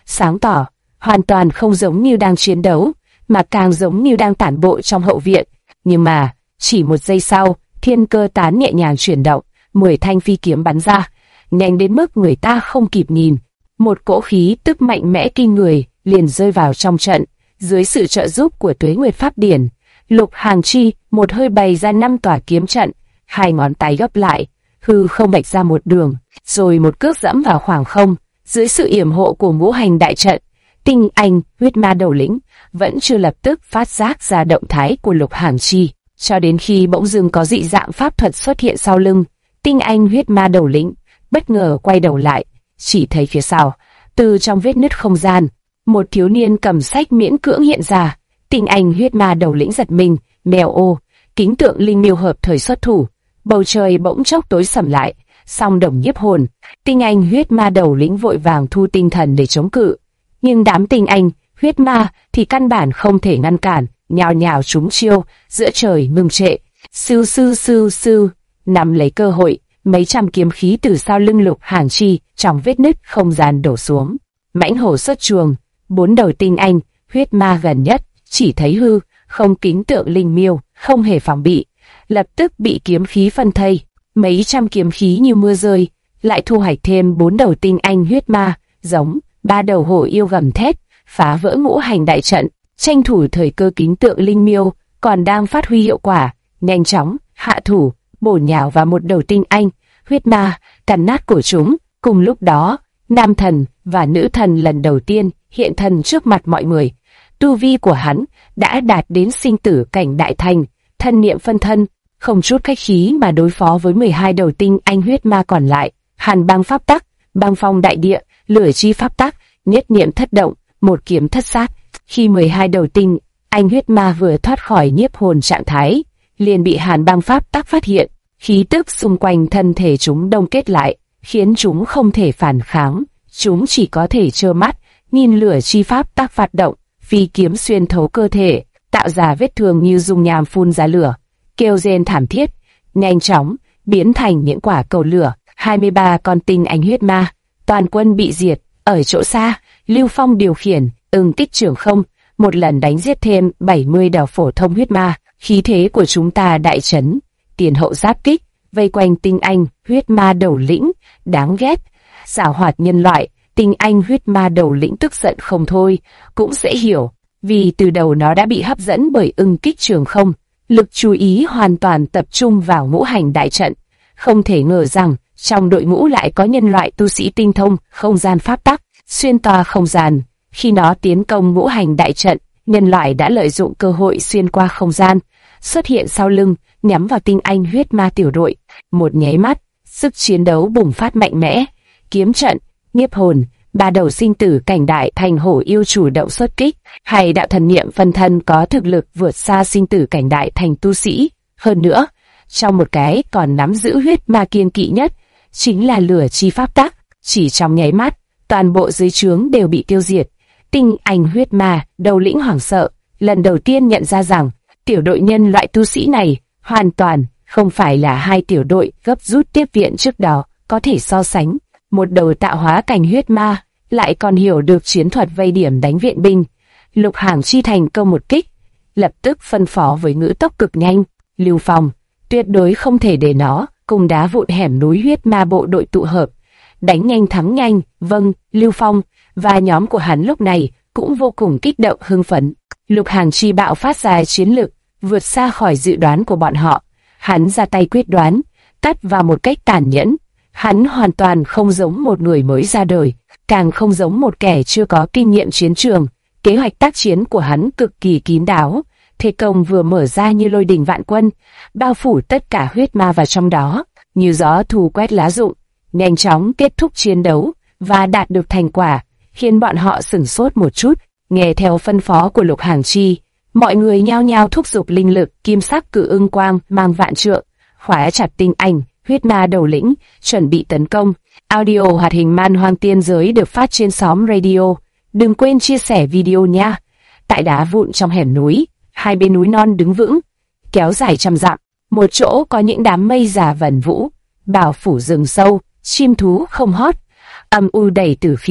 Speaker 1: sáng tỏ, hoàn toàn không giống như đang chiến đấu, mà càng giống như đang tản bộ trong hậu viện. Nhưng mà, chỉ một giây sau, thiên cơ tán nhẹ nhàng chuyển động, 10 thanh phi kiếm bắn ra, nhanh đến mức người ta không kịp nhìn. Một cỗ khí tức mạnh mẽ kinh người liền rơi vào trong trận. Dưới sự trợ giúp của Tuế Nguyệt Pháp Điển, Lục Hàng Chi một hơi bày ra 5 tòa kiếm trận, 2 ngón tay gấp lại, hư không bạch ra một đường, rồi một cước dẫm vào khoảng không. Dưới sự yểm hộ của ngũ hành đại trận, Tinh Anh huyết ma đầu lĩnh vẫn chưa lập tức phát giác ra động thái của Lục Hàng Chi, cho đến khi bỗng dưng có dị dạng pháp thuật xuất hiện sau lưng. Tinh Anh huyết ma đầu lĩnh bất ngờ quay đầu lại, chỉ thấy phía sau, từ trong vết nứt không gian, một thiếu niên cầm sách miễn cưỡng hiện ra. Tinh Anh huyết ma đầu lĩnh giật mình, mèo ô, kính tượng linh miêu hợp thời xuất thủ, bầu trời bỗng chốc tối sầm lại, song đồng nhiếp hồn. Tinh Anh huyết ma đầu lĩnh vội vàng thu tinh thần để chống cự, nhưng đám Tinh Anh huyết ma thì căn bản không thể ngăn cản, nhào nhào trúng chiêu, giữa trời ngừng trệ. Sưu sưu sưu sưu, nắm lấy cơ hội, mấy trăm kiếm khí từ sau lưng Lục Hàng Chi trong vết nứt không gian đổ xuống. Mãnh hổ xuất chuồng, 4 đầu Tinh Anh huyết ma gần nhất chỉ thấy hư không kính tượng linh miêu, không hề phòng bị, lập tức bị kiếm khí phân thây. Mấy trăm kiếm khí như mưa rơi, lại thu hoạch thêm 4 đầu Tinh Anh huyết ma, giống 3 đầu hổ yêu gầm thét, phá vỡ ngũ hành đại trận. Tranh thủ thời cơ kính tượng linh miêu còn đang phát huy hiệu quả, nhanh chóng hạ thủ, bổ nhào vào một đầu Tinh Anh huyết ma, cắn nát cổ chúng. Cùng lúc đó, nam thần và nữ thần lần đầu tiên hiện thân trước mặt mọi người. Tu vi của hắn đã đạt đến sinh tử cảnh đại thành, thân niệm phân thân, không chút khách khí mà đối phó với 12 đầu Tinh Anh huyết ma còn lại. Hàn băng pháp tắc, băng phong đại địa, lửa chi pháp tắc, nhất niệm thất động, một kiếm thất sát. Khi 12 đầu Tinh Anh huyết ma vừa thoát khỏi nhiếp hồn trạng thái, liền bị hàn băng pháp tắc phát hiện, khí tức xung quanh thân thể chúng đông kết lại, khiến chúng không thể phản kháng, chúng chỉ có thể trơ mắt nhìn lửa chi pháp tắc phát động, phi kiếm xuyên thấu cơ thể, tạo ra vết thương như dung nham phun ra lửa, kêu rên thảm thiết, nhanh chóng biến thành những quả cầu lửa. 23 con Tinh Anh huyết ma, toàn quân bị diệt. Ở chỗ xa, Lưu Phong điều khiển ưng kích trường không, một lần đánh giết thêm 70 đầu phổ thông huyết ma. Khí thế của chúng ta đại chấn, tiền hậu giáp kích, vây quanh Tinh Anh huyết ma đầu lĩnh. Đáng ghét, giảo hoạt nhân loại. Tinh Anh huyết ma đầu lĩnh tức giận không thôi, cũng dễ hiểu, vì từ đầu nó đã bị hấp dẫn bởi ưng kích trường không, lực chú ý hoàn toàn tập trung vào ngũ hành đại trận. Không thể ngờ rằng trong đội ngũ lại có nhân loại tu sĩ tinh thông không gian pháp tắc, xuyên toa không gian. Khi nó tiến công ngũ hành đại trận, nhân loại đã lợi dụng cơ hội xuyên qua không gian, xuất hiện sau lưng, nhắm vào Tinh Anh huyết ma tiểu đội. Một nháy mắt, sức chiến đấu bùng phát mạnh mẽ. Kiếm trận, nhiếp hồn, 3 đầu sinh tử cảnh đại thành hổ yêu chủ động xuất kích, hay đạo thần niệm phân thân có thực lực vượt xa sinh tử cảnh đại thành tu sĩ. Hơn nữa, trong một cái còn nắm giữ huyết ma kiên kỵ nhất, chính là lửa chi pháp tắc. Chỉ trong nháy mắt, toàn bộ dưới trướng đều bị tiêu diệt. Tinh Anh huyết ma đầu lĩnh hoảng sợ, lần đầu tiên nhận ra rằng tiểu đội nhân loại tu sĩ này hoàn toàn không phải là hai tiểu đội gấp rút tiếp viện trước đó có thể so sánh. Một đầu tạo hóa cảnh huyết ma lại còn hiểu được chiến thuật vây điểm đánh viện binh. Lục Hàng Chi thành công một kích, lập tức phân phó với ngữ tốc cực nhanh, Lưu Phong tuyệt đối không thể để nó cùng đá vụn hẻm núi huyết ma bộ đội tụ hợp, đánh nhanh thắng nhanh. Vâng, Lưu Phong và nhóm của hắn lúc này cũng vô cùng kích động hưng phấn. Lục Hàng Chi bạo phát ra chiến lực vượt xa khỏi dự đoán của bọn họ. Hắn ra tay quyết đoán, cắt vào một cách tàn nhẫn. Hắn hoàn toàn không giống một người mới ra đời, càng không giống một kẻ chưa có kinh nghiệm chiến trường. Kế hoạch tác chiến của hắn cực kỳ kín đáo, thế công vừa mở ra như lôi đình vạn quân, bao phủ tất cả huyết ma vào trong đó, như gió thù quét lá rụng, nhanh chóng kết thúc chiến đấu và đạt được thành quả, khiến bọn họ sửng sốt một chút. Nghe theo phân phó của Lục Hàng Chi, mọi người nhao nhao thúc giục linh lực kim sắc cự ưng quang mang vạn trượng, khóa chặt Tinh Anh huyết ma đầu lĩnh, chuẩn bị tấn công. Audio hoạt hình Man Hoang Tiên Giới được phát trên xóm radio. Đừng quên chia sẻ video nha. Tại đá vụn trong hẻm núi, hai bên núi non đứng vững, kéo dài trăm dặm. Một chỗ có những đám mây già vần vũ, bao phủ rừng sâu, chim thú không hót, âm u đầy tử khí,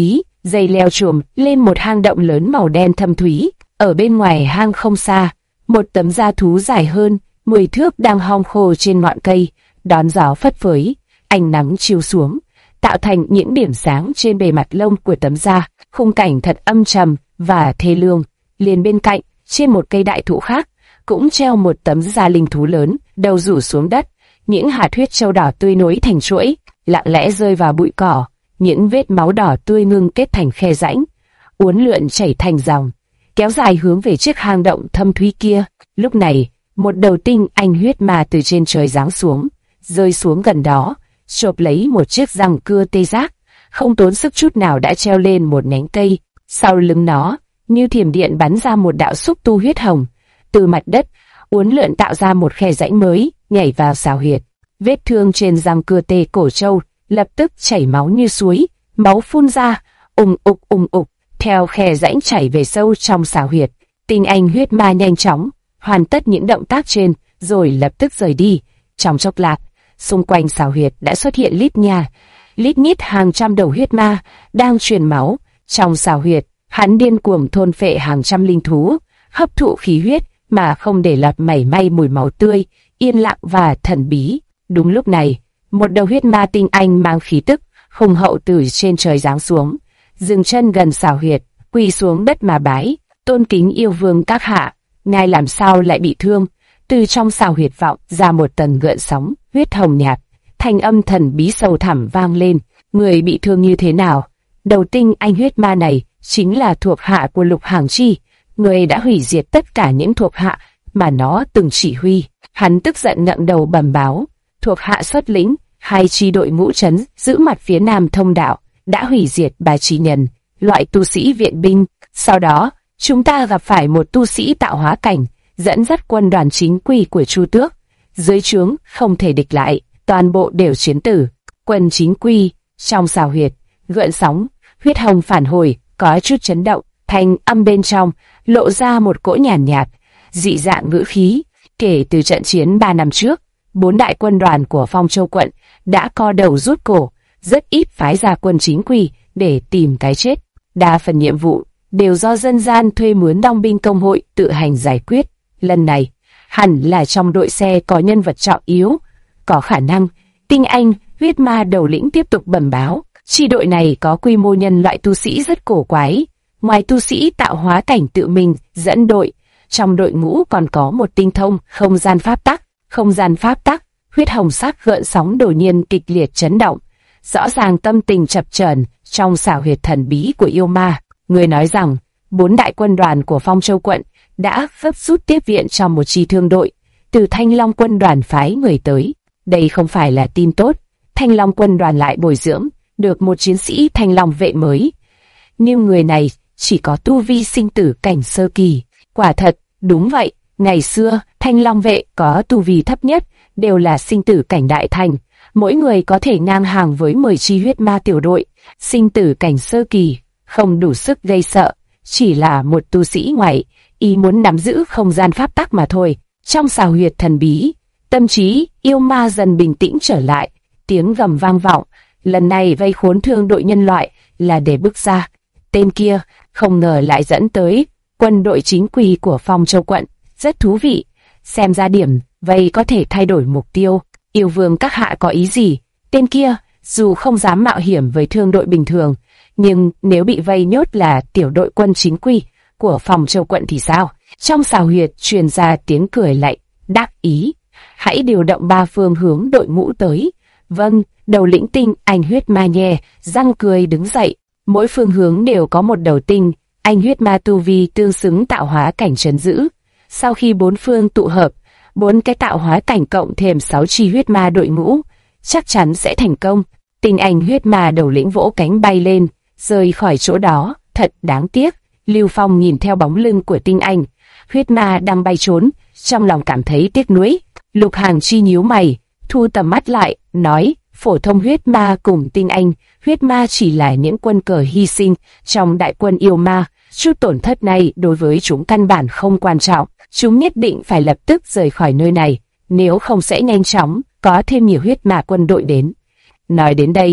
Speaker 1: dây leo trùm lên một hang động lớn màu đen thâm thúy. Ở bên ngoài hang không xa, một tấm da thú dài hơn 10 thước đang hong khô trên ngọn cây, đón gió phất phới, ánh nắng chiếu xuống, tạo thành những điểm sáng trên bề mặt lông của tấm da. Khung cảnh thật âm trầm và thê lương. Liền bên cạnh, trên một cây đại thụ khác, cũng treo một tấm da linh thú lớn, đầu rủ xuống đất. Những hạt huyết trâu đỏ tươi nối thành chuỗi, lặng lẽ rơi vào bụi cỏ. Những vết máu đỏ tươi ngưng kết thành khe rãnh, uốn lượn chảy thành dòng, kéo dài hướng về chiếc hang động thâm thúy kia. Lúc này, một đầu tinh anh huyết ma từ trên trời giáng xuống, rơi xuống gần đó, chộp lấy một chiếc răng cưa tê giác, không tốn sức chút nào đã treo lên một nhánh cây. Sau lưng nó, như thiểm điện bắn ra một đạo xúc tu huyết hồng, từ mặt đất uốn lượn tạo ra một khe rãnh mới, nhảy vào xào huyệt. Vết thương trên răng cưa tê cổ trâu lập tức chảy máu như suối, máu phun ra, ùng ục, theo khe rãnh chảy về sâu trong xào huyệt. Tinh anh huyết ma nhanh chóng hoàn tất những động tác trên, rồi lập tức rời đi. Trong chốc lát, xung quanh xào huyệt đã xuất hiện lít nhít hàng trăm đầu huyết ma đang truyền máu. Trong xào huyệt, hắn điên cuồng thôn phệ hàng trăm linh thú, hấp thụ khí huyết mà không để lọt mảy may mùi máu tươi, yên lặng và thần bí. Đúng lúc này, một đầu huyết ma tinh anh mang khí tức hùng hậu từ trên trời giáng xuống, dừng chân gần xào huyệt, quỳ xuống đất mà bái: "Tôn kính yêu vương các hạ, ngài làm sao lại bị thương?" Từ trong xào huyệt vọng ra một tầng gợn sóng huyết hồng nhạt, thanh âm thần bí sâu thẳm vang lên: "Người bị thương như thế nào?" Đầu tinh anh huyết ma này chính là thuộc hạ của Lục Hàng Chi, người đã hủy diệt tất cả những thuộc hạ mà nó từng chỉ huy. Hắn tức giận ngẩng đầu bẩm báo: "Thuộc hạ xuất lĩnh 2 chi đội ngũ trấn giữ mặt phía nam thông đạo, đã hủy diệt 3 chi nhân, loại tu sĩ viện binh. Sau đó, chúng ta gặp phải một tu sĩ tạo hóa cảnh, dẫn dắt quân đoàn chính quy của Chu Tước. Dưới trướng không thể địch lại, toàn bộ đều chiến tử." Quân chính quy. Trong xào huyệt, gợn sóng huyết hồng phản hồi, có chút chấn động, thanh âm bên trong lộ ra một cỗ nhàn nhạt, dị dạng ngữ khí. Kể từ trận chiến 3 năm trước, 4 đại quân đoàn của Phong Châu quận đã co đầu rút cổ, rất ít phái ra quân chính quy để tìm cái chết. Đa phần nhiệm vụ đều do dân gian thuê mướn đong binh công hội tự hành giải quyết. Lần này, hẳn là trong đội xe có nhân vật trọng yếu, có khả năng. Tinh anh huyết ma đầu lĩnh tiếp tục bẩm báo: "Chi đội này có quy mô nhân loại tu sĩ rất cổ quái. Ngoài tu sĩ tạo hóa cảnh tự mình dẫn đội, trong đội ngũ còn có một tinh thông không gian pháp tắc." Không gian pháp tắc. Huyết hồng sắc gợn sóng đột nhiên kịch liệt chấn động, rõ ràng tâm tình chập chờn trong xảo huyệt thần bí của yêu ma. Người nói rằng 4 đại quân đoàn của Phong Châu quận đã gấp rút tiếp viện cho một chi thương đội, từ Thanh Long quân đoàn phái người tới. Đây không phải là tin tốt. Thanh Long quân đoàn lại bồi dưỡng được một chiến sĩ Thanh Long vệ mới, nhưng người này chỉ có tu vi sinh tử cảnh sơ kỳ. Quả thật, đúng vậy, ngày xưa Thanh Long vệ có tu vi thấp nhất đều là sinh tử cảnh đại thành, mỗi người có thể ngang hàng với 10 chi huyết ma tiểu đội. Sinh tử cảnh sơ kỳ không đủ sức gây sợ, chỉ là một tu sĩ ngoại ý muốn nắm giữ không gian pháp tắc mà thôi. Trong xào huyệt thần bí, tâm trí yêu ma dần bình tĩnh trở lại, tiếng gầm vang vọng. Lần này vây khốn thương đội nhân loại là để bước ra. Tên kia không ngờ lại dẫn tới quân đội chính quy của Phong Châu quận. Rất thú vị, xem ra điểm vây có thể thay đổi mục tiêu. Yêu vương các hạ có ý gì? Tên kia dù không dám mạo hiểm với thương đội bình thường, nhưng nếu bị vây nhốt là tiểu đội quân chính quy của Phong Châu quận thì sao? Trong xào huyệt truyền ra tiếng cười lạnh đắc ý: "Hãy điều động 3 phương hướng đội ngũ tới." "Vâng." Đầu lĩnh tinh anh huyết ma nhè răng cười đứng dậy. Mỗi phương hướng đều có một đầu tinh anh huyết ma tu vi tương xứng tạo hóa cảnh trấn giữ. Sau khi 4 phương tụ hợp, 4 cái tạo hóa cảnh cộng thêm 6 chi huyết ma đội ngũ, chắc chắn sẽ thành công. Tinh anh huyết ma đầu lĩnh vỗ cánh bay lên, rời khỏi chỗ đó. Thật đáng tiếc. Lưu Phong nhìn theo bóng lưng của tinh anh huyết ma đang bay trốn, trong lòng cảm thấy tiếc nuối. Lục Hàng Chi nhíu mày, thu tầm mắt lại, nói: "Phổ thông huyết ma cùng tinh anh huyết ma chỉ là những quân cờ hy sinh trong đại quân yêu ma. Chút tổn thất này đối với chúng căn bản không quan trọng. Chúng nhất định phải lập tức rời khỏi nơi này, nếu không sẽ nhanh chóng có thêm nhiều huyết ma quân đội đến." Nói đến đây,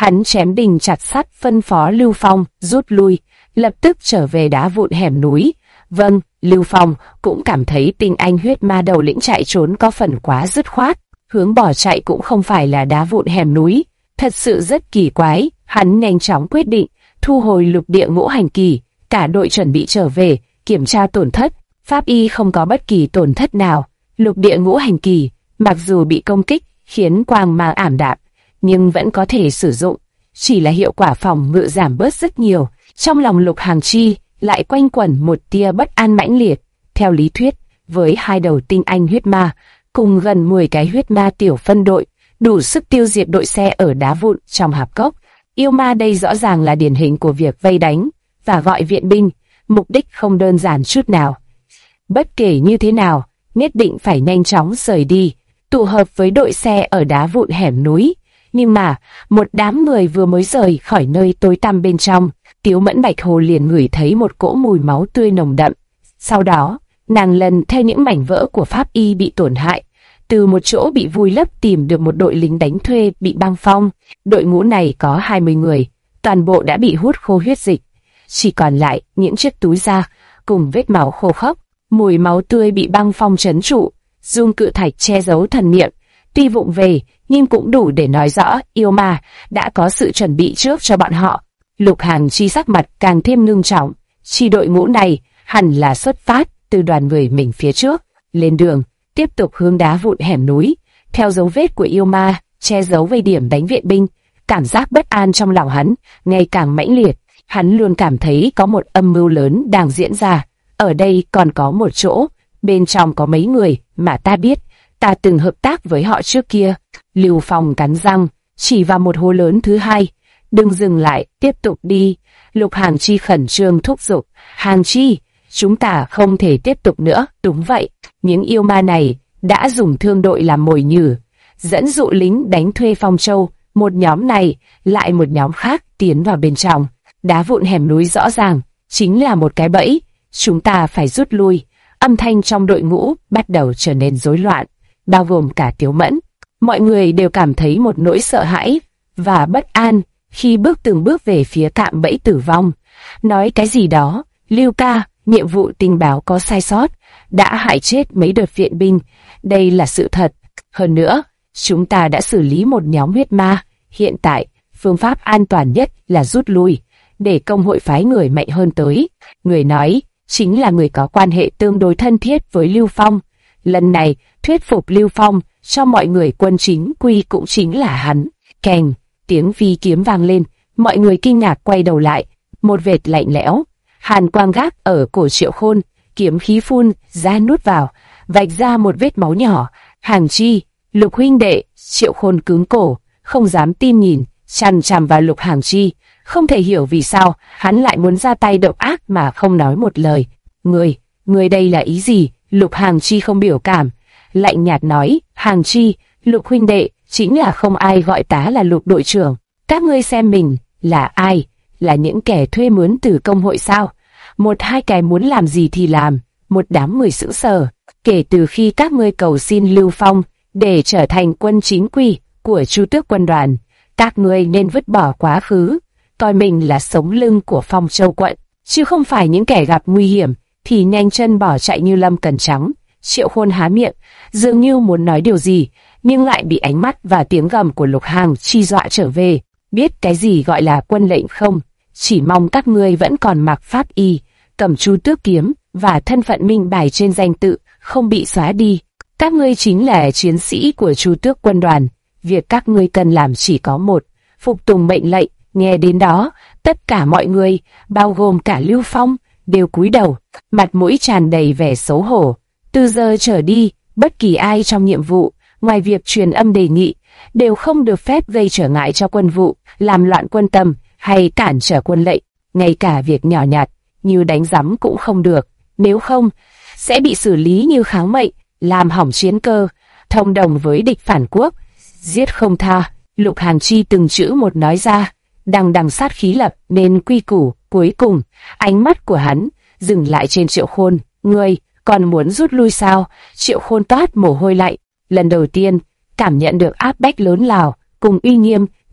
Speaker 1: Hắn chém đinh chặt sắt phân phó Lưu Phong rút lui, lập tức trở về đá vụn hẻm núi. Vâng, Lưu Phong cũng cảm thấy tinh anh huyết ma đầu lĩnh chạy trốn có phần quá dứt khoát. Hướng bỏ chạy cũng không phải là đá vụn hẻm núi, thật sự rất kỳ quái. Hắn nhanh chóng quyết định thu hồi lục địa ngũ hành kỳ, cả đội chuẩn bị trở về kiểm tra tổn thất. Pháp y không có bất kỳ tổn thất nào. Lục địa ngũ hành kỳ mặc dù bị công kích khiến quang mang ảm đạm, nhưng vẫn có thể sử dụng, chỉ là hiệu quả phòng ngự giảm bớt rất nhiều. Trong lòng Lục Hàng Chi lại quanh quẩn một tia bất an mãnh liệt. Theo lý thuyết, với 2 đầu tinh anh huyết ma cùng gần 10 cái huyết ma tiểu phân đội, đủ sức tiêu diệt đội xe ở đá vụn trong hạp cốc. Yêu ma đây rõ ràng là điển hình của việc vây đánh và gọi viện binh, mục đích không đơn giản chút nào. Bất kể như thế nào, nhất định phải nhanh chóng rời đi, tụ hợp với đội xe ở đá vụn hẻm núi. Nhưng mà, một đám người vừa mới rời khỏi nơi tối tăm bên trong, Tiếu Mẫn Bạch Hồ liền ngửi thấy một cỗ mùi máu tươi nồng đậm. Sau đó, nàng lần theo những mảnh vỡ của pháp y bị tổn hại, từ một chỗ bị vùi lấp tìm được một đội lính đánh thuê bị băng phong. Đội ngũ này có 20 người, toàn bộ đã bị hút khô huyết dịch, chỉ còn lại những chiếc túi da cùng vết máu khô khốc. Mùi máu tươi bị băng phong trấn trụ, dung cự thạch che giấu thần niệm, tuy vụng về nhưng cũng đủ để nói rõ yêu ma đã có sự chuẩn bị trước cho bọn họ. Lục Hàn Chi sắc mặt càng thêm ngưng trọng, chi đội ngũ này hẳn là xuất phát từ đoàn người mình phía trước, lên đường tiếp tục hướng đá vụn hẻm núi, theo dấu vết của yêu ma che giấu vây điểm đánh viện binh. Cảm giác bất an trong lòng hắn ngày càng mãnh liệt, hắn luôn cảm thấy có một âm mưu lớn đang diễn ra. Ở đây còn có một chỗ, bên trong có mấy người mà ta biết, ta từng hợp tác với họ trước kia. Lưu Phong cắn răng, chỉ vào một hố lớn thứ hai. Đừng dừng lại, tiếp tục đi. Lục Hàng Chi khẩn trương thúc giục. Hàng Chi, chúng ta không thể tiếp tục nữa. Đúng vậy, những yêu ma này đã dùng thương đội làm mồi nhử, dẫn dụ lính đánh thuê Phong Châu, một nhóm này lại một nhóm khác tiến vào bên trong. Đá vụn hẻm núi rõ ràng chính là một cái bẫy, chúng ta phải rút lui. Âm thanh trong đội ngũ bắt đầu trở nên rối loạn, bao gồm cả Tiếu Mẫn. Mọi người đều cảm thấy một nỗi sợ hãi và bất an khi từng bước về phía cạm bẫy tử vong. Nói cái gì đó, Lưu ca, nhiệm vụ tình báo có sai sót, đã hại chết mấy đợt viện binh, đây là sự thật. Hơn nữa, chúng ta đã xử lý một nhóm huyết ma, hiện tại phương pháp an toàn nhất là rút lui, để công hội phái người mạnh hơn tới. Người nói chính là người có quan hệ tương đối thân thiết với Lưu Phong. Lần này, thuyết phục Lưu Phong cho mọi người quân chính quy cũng chính là hắn. Kèng, tiếng phi kiếm vang lên, mọi người kinh ngạc quay đầu lại, một vệt lạnh lẽo, hàn quang gác ở cổ Triệu Khôn, kiếm khí phun ra nuốt vào, vạch ra một vết máu nhỏ. Hàng Chi, Lục huynh đệ. Triệu Khôn cứng cổ, không dám tin nhìn chằm chằm vào Lục Hàng Chi, không thể hiểu vì sao hắn lại muốn ra tay độc ác mà không nói một lời. Người đây là ý gì? Lục Hàng Chi không biểu cảm, lạnh nhạt nói. Hàng Chi, Lục huynh đệ, chính là không ai gọi tá là Lục đội trưởng. Các ngươi xem mình là ai? Là những kẻ thuê mướn từ công hội sao? Một hai cái muốn làm gì thì làm. Một đám người sững sờ. Kể từ khi các ngươi cầu xin Lưu Phong để trở thành quân chính quy của Chu Tước quân đoàn, các ngươi nên vứt bỏ quá khứ, coi mình là sống lưng của Phong Châu quận, chứ không phải những kẻ gặp nguy hiểm thì nhanh chân bỏ chạy như lâm cần trắng. Triệu Khôn há miệng, dường như muốn nói điều gì, nhưng lại bị ánh mắt và tiếng gầm của Lục Hàng Chi dọa trở về. Biết cái gì gọi là quân lệnh không? Chỉ mong các ngươi vẫn còn mặc pháp y, cầm Chu Tước kiếm và thân phận minh bài trên danh tự không bị xóa đi. Các ngươi chính là chiến sĩ của Chu Tước quân đoàn. Việc các ngươi cần làm chỉ có một, phục tùng mệnh lệnh. Nghe đến đó, tất cả mọi người, bao gồm cả Lưu Phong, đều cúi đầu, mặt mũi tràn đầy vẻ xấu hổ. Từ giờ trở đi, bất kỳ ai trong nhiệm vụ, ngoài việc truyền âm đề nghị, đều không được phép gây trở ngại cho quân vụ, làm loạn quân tâm hay cản trở quân lệnh. Ngay cả việc nhỏ nhặt như đánh giấm cũng không được, nếu không sẽ bị xử lý như kháng mệnh, làm hỏng chiến cơ, thông đồng với địch phản quốc, giết không tha. Lục Hàng Chi từng chữ một nói ra, đằng sát khí lập nên quy củ. Cuối cùng, ánh mắt của hắn dừng lại trên Triệu Khôn. Ngươi còn muốn rút lui sao? Triệu Khôn toát mồ hôi lạnh, lần đầu tiên cảm nhận được áp bách lớn lao cùng uy nghiêm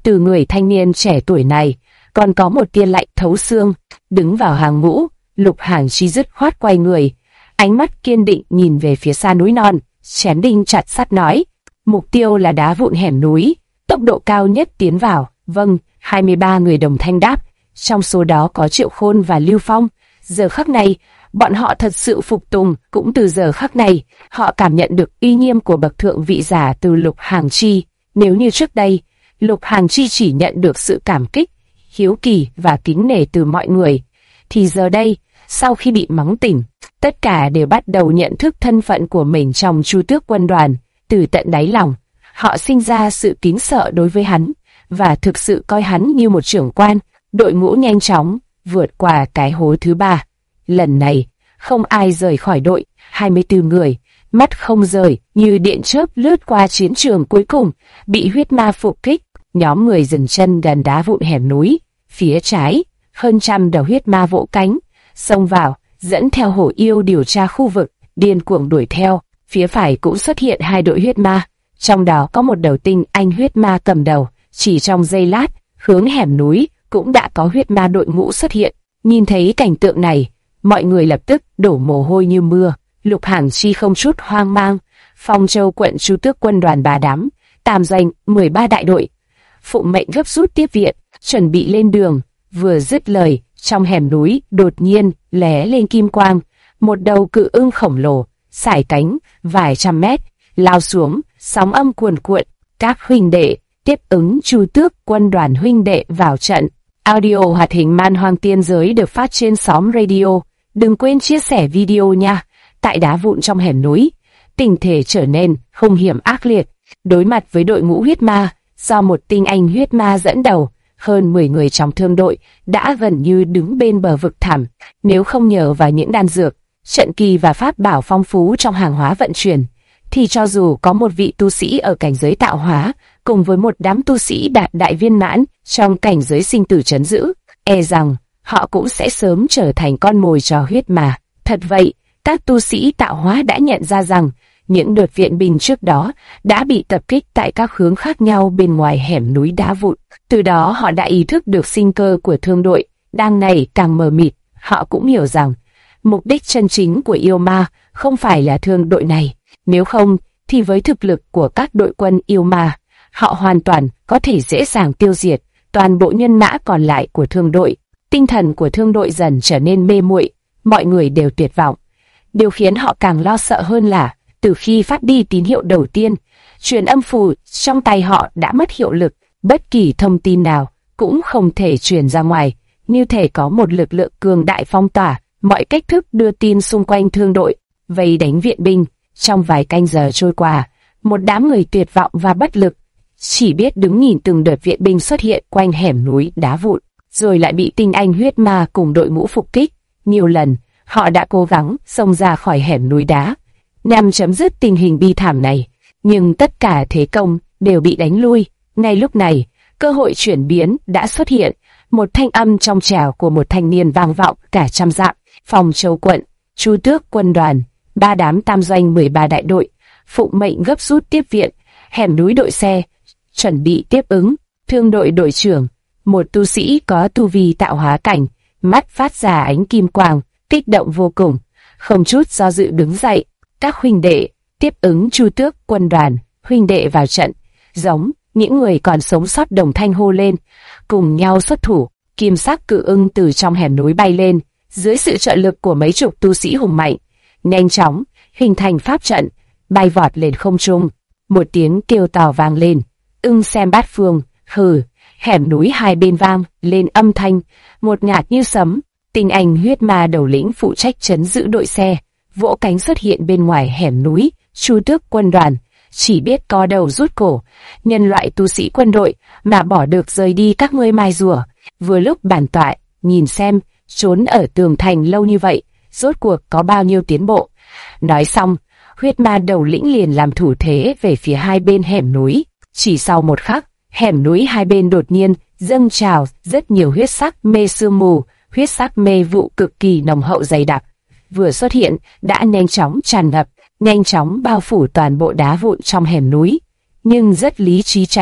Speaker 1: Từ người thanh niên trẻ tuổi này, còn có một tia lạnh thấu xương. Đứng vào hàng ngũ, Lục Hàng Chi dứt khoát quay người, ánh mắt kiên định nhìn về phía xa núi non, chém đinh chặt sắt nói, mục tiêu là đá vụn hẻm núi, tốc độ cao nhất tiến vào. Vâng, 23 người đồng thanh đáp, trong số đó có Triệu Khôn và Lưu Phong. Giờ khắc này, bọn họ thật sự phục tùng. Cũng từ giờ khắc này, họ cảm nhận được uy nghiêm của bậc thượng vị giả từ Lục Hàng Chi. Nếu như trước đây, Lục Hàng Chi chỉ nhận được sự cảm kích, hiếu kỳ và kính nể từ mọi người, thì giờ đây, sau khi bị mắng tỉnh, tất cả đều bắt đầu nhận thức thân phận của mình trong Chu Tước Quân đoàn. Từ tận đáy lòng, họ sinh ra sự kính sợ đối với hắn, và thực sự coi hắn như một trưởng quan. Đội ngũ nhanh chóng vượt qua cái hố thứ 3. Lần này, không ai rời khỏi đội, 24 người, mắt không rời, như điện chớp lướt qua chiến trường cuối cùng, bị huyết ma phục kích. Nhóm người dừng chân gần đá vụn hẻm núi, phía trái, hơn trăm đầu huyết ma vỗ cánh, xông vào, dẫn theo hổ yêu điều tra khu vực, điên cuồng đuổi theo. Phía phải cũng xuất hiện 2 đội huyết ma, trong đó có một đầu tinh anh huyết ma cầm đầu. Chỉ trong giây lát, hướng hẻm núi cũng đã có huyết ma đội ngũ xuất hiện. Nhìn thấy cảnh tượng này, mọi người lập tức đổ mồ hôi như mưa. Lục Hàng Chi không chút hoang mang, Phong Châu quận Chu Tước Quân đoàn 3 đám, tam doanh 13 đại đội, phụng mệnh gấp rút tiếp viện, chuẩn bị lên đường. Vừa dứt lời, trong hẻm núi đột nhiên lóe lên kim quang, một đầu cự ưng khổng lồ, sải cánh vài trăm mét, lao xuống, sóng âm cuồn cuộn. Các huynh đệ tiếp ứng Chu Tước Quân đoàn huynh đệ vào trận. Audio hoạt hình Man Hoang Tiên Giới được phát trên xóm radio. Đừng quên chia sẻ video nha. Tại đá vụn trong hẻm núi, tình thể trở nên hung hiểm ác liệt. Đối mặt với đội ngũ huyết ma, do một tinh anh huyết ma dẫn đầu, hơn 10 người trong thương đội đã gần như đứng bên bờ vực thẳm. Nếu không nhờ vào những đan dược, trận kỳ và pháp bảo phong phú trong hàng hóa vận chuyển, thì cho dù có một vị tu sĩ ở cảnh giới tạo hóa, cùng với một đám tu sĩ đạt đại viên mãn trong cảnh giới sinh tử trấn giữ, e rằng họ cũng sẽ sớm trở thành con mồi cho huyết ma. Thật vậy, các tu sĩ tạo hóa đã nhận ra rằng những đợt viện binh trước đó đã bị tập kích tại các hướng khác nhau bên ngoài hẻm núi đá vụn. Từ đó họ đã ý thức được sinh cơ của thương đội đang ngày càng mờ mịt. Họ cũng hiểu rằng mục đích chân chính của yêu ma không phải là thương đội này. Nếu không, thì với thực lực của các đội quân yêu ma, họ hoàn toàn có thể dễ dàng tiêu diệt toàn bộ nhân mã còn lại của thương đội. Tinh thần của thương đội dần trở nên mê muội, mọi người đều tuyệt vọng. Điều khiến họ càng lo sợ hơn là, từ khi phát đi tín hiệu đầu tiên, truyền âm phù trong tay họ đã mất hiệu lực, bất kỳ thông tin nào cũng không thể truyền ra ngoài, như thể có một lực lượng cường đại phong tỏa mọi cách thức đưa tin xung quanh thương đội, vây đánh viện binh. Trong vài canh giờ trôi qua, một đám người tuyệt vọng và bất lực, chỉ biết đứng nhìn từng đợt viện binh xuất hiện quanh hẻm núi đá vụn, rồi lại bị tinh anh huyết ma cùng đội ngũ phục kích. Nhiều lần, họ đã cố gắng xông ra khỏi hẻm núi đá, nhằm chấm dứt tình hình bi thảm này, nhưng tất cả thế công đều bị đánh lui. Ngay lúc này, cơ hội chuyển biến đã xuất hiện. Một thanh âm trong trẻo của một thanh niên vang vọng cả trăm dặm. Phong Châu quận, Chu Tước Quân đoàn, 3 đám tam doanh 13 đại đội, phụng mệnh gấp rút tiếp viện. Hẻm núi đội xe, chuẩn bị tiếp ứng. Thương đội đội trưởng, một tu sĩ có tu vi tạo hóa cảnh, mắt phát ra ánh kim quang, kích động vô cùng, không chút do dự đứng dậy. Các huynh đệ tiếp ứng Chu Tước Quân đoàn, huynh đệ vào trận. Giống những người còn sống sót đồng thanh hô lên, cùng nhau xuất thủ. Kim sắc cự ưng từ trong hẻm núi bay lên, dưới sự trợ lực của mấy chục tu sĩ hùng mạnh, nhanh chóng hình thành pháp trận, bay vọt lên không trung. Một tiếng kêu to vang lên, ưng xem bát phương. Hừ, hẻm núi hai bên vang lên âm thanh một ngạt như sấm. Tinh anh huyết ma đầu lĩnh phụ trách trấn giữ đội xe, vỗ cánh xuất hiện bên ngoài hẻm núi. Chu Tước Quân đoàn chỉ biết co đầu rút cổ, nhân loại tu sĩ quân đội mà bỏ được rời đi các ngươi mai rùa. Vừa lúc bản tọa nhìn xem trốn ở tường thành lâu như vậy, rốt cuộc có bao nhiêu tiến bộ. Nói xong, huyết ma đầu lĩnh liền làm thủ thế về phía hai bên hẻm núi. Chỉ sau một khắc, hẻm núi hai bên đột nhiên dâng trào rất nhiều huyết sắc mê sương mù. Huyết sắc mê vụ cực kỳ nồng hậu dày đặc, vừa xuất hiện đã nhanh chóng tràn ngập, nhanh chóng bao phủ toàn bộ đá vụn trong hẻm núi. Nhưng rất lý trí tránh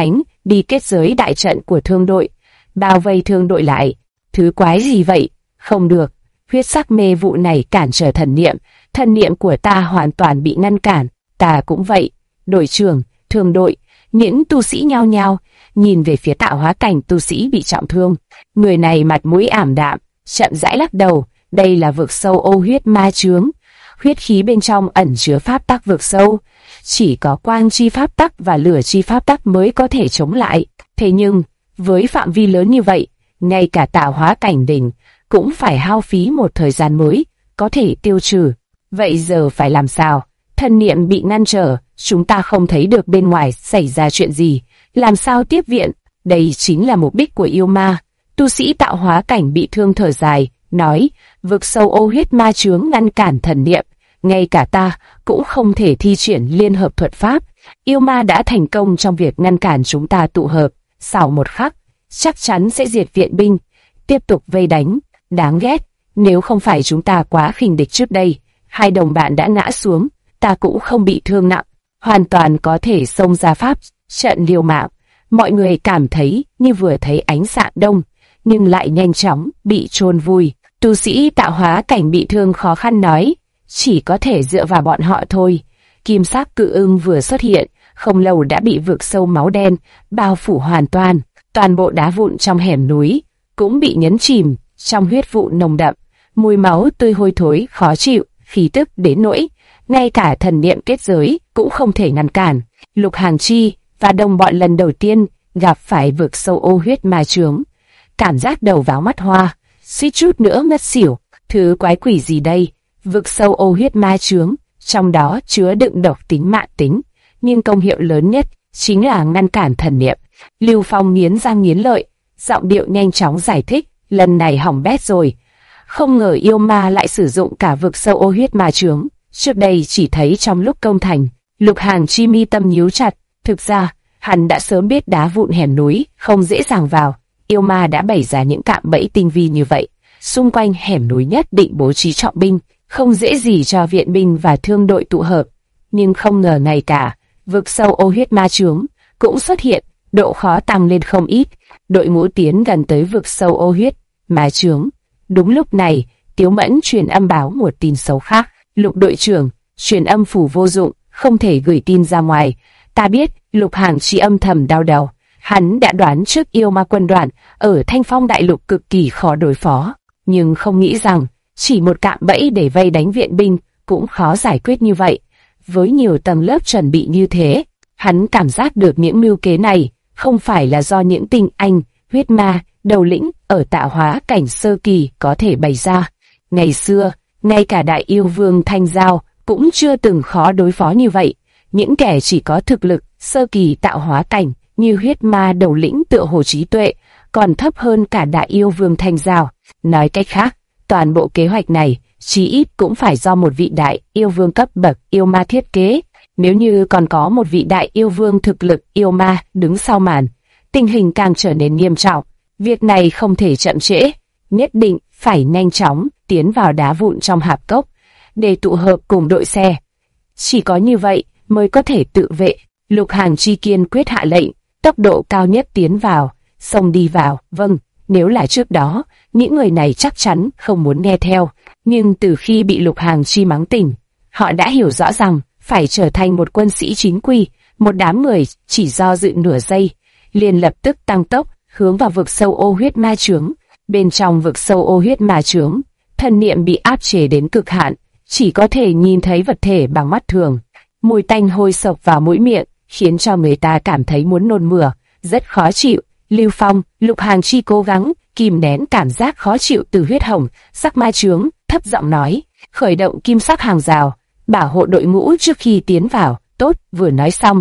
Speaker 1: đi kết giới đại trận của thương đội, bao vây thương đội lại. Thứ quái gì vậy? Không được, huyết sắc mê vụ này cản trở thần niệm của ta hoàn toàn bị ngăn cản. Ta cũng vậy. Đội trưởng, thương đội, những tu sĩ nhao nhao nhìn về phía tạo hóa cảnh tu sĩ bị trọng thương. Người này mặt mũi ảm đạm, chậm rãi lắc đầu. Đây là vực sâu ô huyết ma chướng. Huyết khí bên trong ẩn chứa pháp tắc vực sâu. Chỉ có quang chi pháp tắc và lửa chi pháp tắc mới có thể chống lại. Thế nhưng, với phạm vi lớn như vậy, ngay cả tạo hóa cảnh đỉnh cũng phải hao phí một thời gian mới có thể tiêu trừ. Vậy giờ phải làm sao? Thần niệm bị ngăn trở, chúng ta không thấy được bên ngoài xảy ra chuyện gì. Làm sao tiếp viện? Đây chính là mục đích của yêu ma. Tu sĩ tạo hóa cảnh bị thương thở dài, nói, vực sâu ô huyết ma chướng ngăn cản thần niệm. Ngay cả ta cũng không thể thi triển liên hợp thuật pháp. Yêu ma đã thành công trong việc ngăn cản chúng ta tụ hợp. Sau một khắc, chắc chắn sẽ diệt viện binh, tiếp tục vây đánh. Đáng ghét, nếu không phải chúng ta quá khinh địch trước đây, hai đồng bạn đã ngã xuống, ta cũng không bị thương nặng, hoàn toàn có thể xông ra pháp trận liều mạng. Mọi người cảm thấy như vừa thấy ánh sáng đông, nhưng lại nhanh chóng bị chôn vùi. Tu sĩ tạo hóa cảnh bị thương khó khăn nói, chỉ có thể dựa vào bọn họ thôi. Kim sắc cự ưng vừa xuất hiện, không lâu đã bị vực sâu máu đen bao phủ hoàn toàn. Toàn bộ đá vụn trong hẻm núi cũng bị nhấn chìm trong huyết vụ nồng đậm, mùi máu tươi hôi thối khó chịu, khí tức đến nỗi ngay cả thần niệm kết giới cũng không thể ngăn cản. Lục Hàng Chi và đồng bọn lần đầu tiên gặp phải vực sâu ô huyết ma chướng, cảm giác đầu váo mắt hoa, suýt chút nữa ngất xỉu. Thứ quái quỷ gì đây? Vực sâu ô huyết ma chướng, trong đó chứa đựng độc tính mạn tính, nhưng công hiệu lớn nhất chính là ngăn cản thần niệm. Lưu Phong nghiến răng nghiến lợi, giọng điệu nhanh chóng giải thích, lần này hỏng bét rồi. Không ngờ yêu ma lại sử dụng cả vực sâu ô huyết ma chướng. Trước đây chỉ thấy trong lúc công thành. Lục Hàng Chi mi tâm nhíu chặt. Thực ra, hắn đã sớm biết đá vụn hẻm núi không dễ dàng vào. Yêu ma đã bày ra những cạm bẫy tinh vi như vậy. Xung quanh hẻm núi nhất định bố trí trọng binh, không dễ gì cho viện binh và thương đội tụ hợp. Nhưng không ngờ ngay cả vực sâu ô huyết ma chướng cũng xuất hiện, độ khó tăng lên không ít. Đội ngũ tiến gần tới vực sâu ô huyết ma chướng. Đúng lúc này, Tiếu Mẫn truyền âm báo một tin xấu khác. Lục đội trưởng, truyền âm phủ vô dụng, không thể gửi tin ra ngoài. Ta biết. Lục Hàng Chi âm thầm đau đầu. Hắn đã đoán trước yêu ma quân đoàn ở Thanh Phong Đại Lục cực kỳ khó đối phó, nhưng không nghĩ rằng chỉ một cạm bẫy để vây đánh viện binh cũng khó giải quyết như vậy. Với nhiều tầng lớp chuẩn bị như thế, hắn cảm giác được những mưu kế này không phải là do những tinh anh, huyết ma, đầu lĩnh ở tạo hóa cảnh sơ kỳ có thể bày ra. Ngày xưa, ngay cả đại yêu vương Thanh Giao cũng chưa từng khó đối phó như vậy. Những kẻ chỉ có thực lực sơ kỳ tạo hóa cảnh như huyết ma đầu lĩnh tựa hồ trí tuệ còn thấp hơn cả đại yêu vương Thanh Giao. Nói cách khác, toàn bộ kế hoạch này chí ít cũng phải do một vị đại yêu vương cấp bậc yêu ma thiết kế. Nếu như còn có một vị đại yêu vương thực lực yêu ma đứng sau màn, tình hình càng trở nên nghiêm trọng. Việc này không thể chậm trễ, nhất định phải nhanh chóng tiến vào đá vụn trong hạp cốc để tụ hợp cùng đội xe. Chỉ có như vậy mới có thể tự vệ. Lục Hàng Chi kiên quyết hạ lệnh, tốc độ cao nhất tiến vào, xông đi vào. Vâng, nếu là trước đó, những người này chắc chắn không muốn nghe theo. Nhưng từ khi bị Lục Hàng Chi mắng tỉnh, họ đã hiểu rõ rằng phải trở thành một quân sĩ chính quy. Một đám người chỉ do dự nửa giây, liền lập tức tăng tốc, hướng vào vực sâu ô huyết ma chướng. Bên trong vực sâu ô huyết ma chướng, thần niệm bị áp chế đến cực hạn, chỉ có thể nhìn thấy vật thể bằng mắt thường. Mùi tanh hôi sộc vào mũi miệng, khiến cho người ta cảm thấy muốn nôn mửa, rất khó chịu. Lưu Phong, Lục Hàng Chi cố gắng kìm nén cảm giác khó chịu từ huyết hồng sắc ma chướng, thấp giọng nói, khởi động kim sắc hàng rào, bảo hộ đội ngũ trước khi tiến vào. Tốt. Vừa nói xong,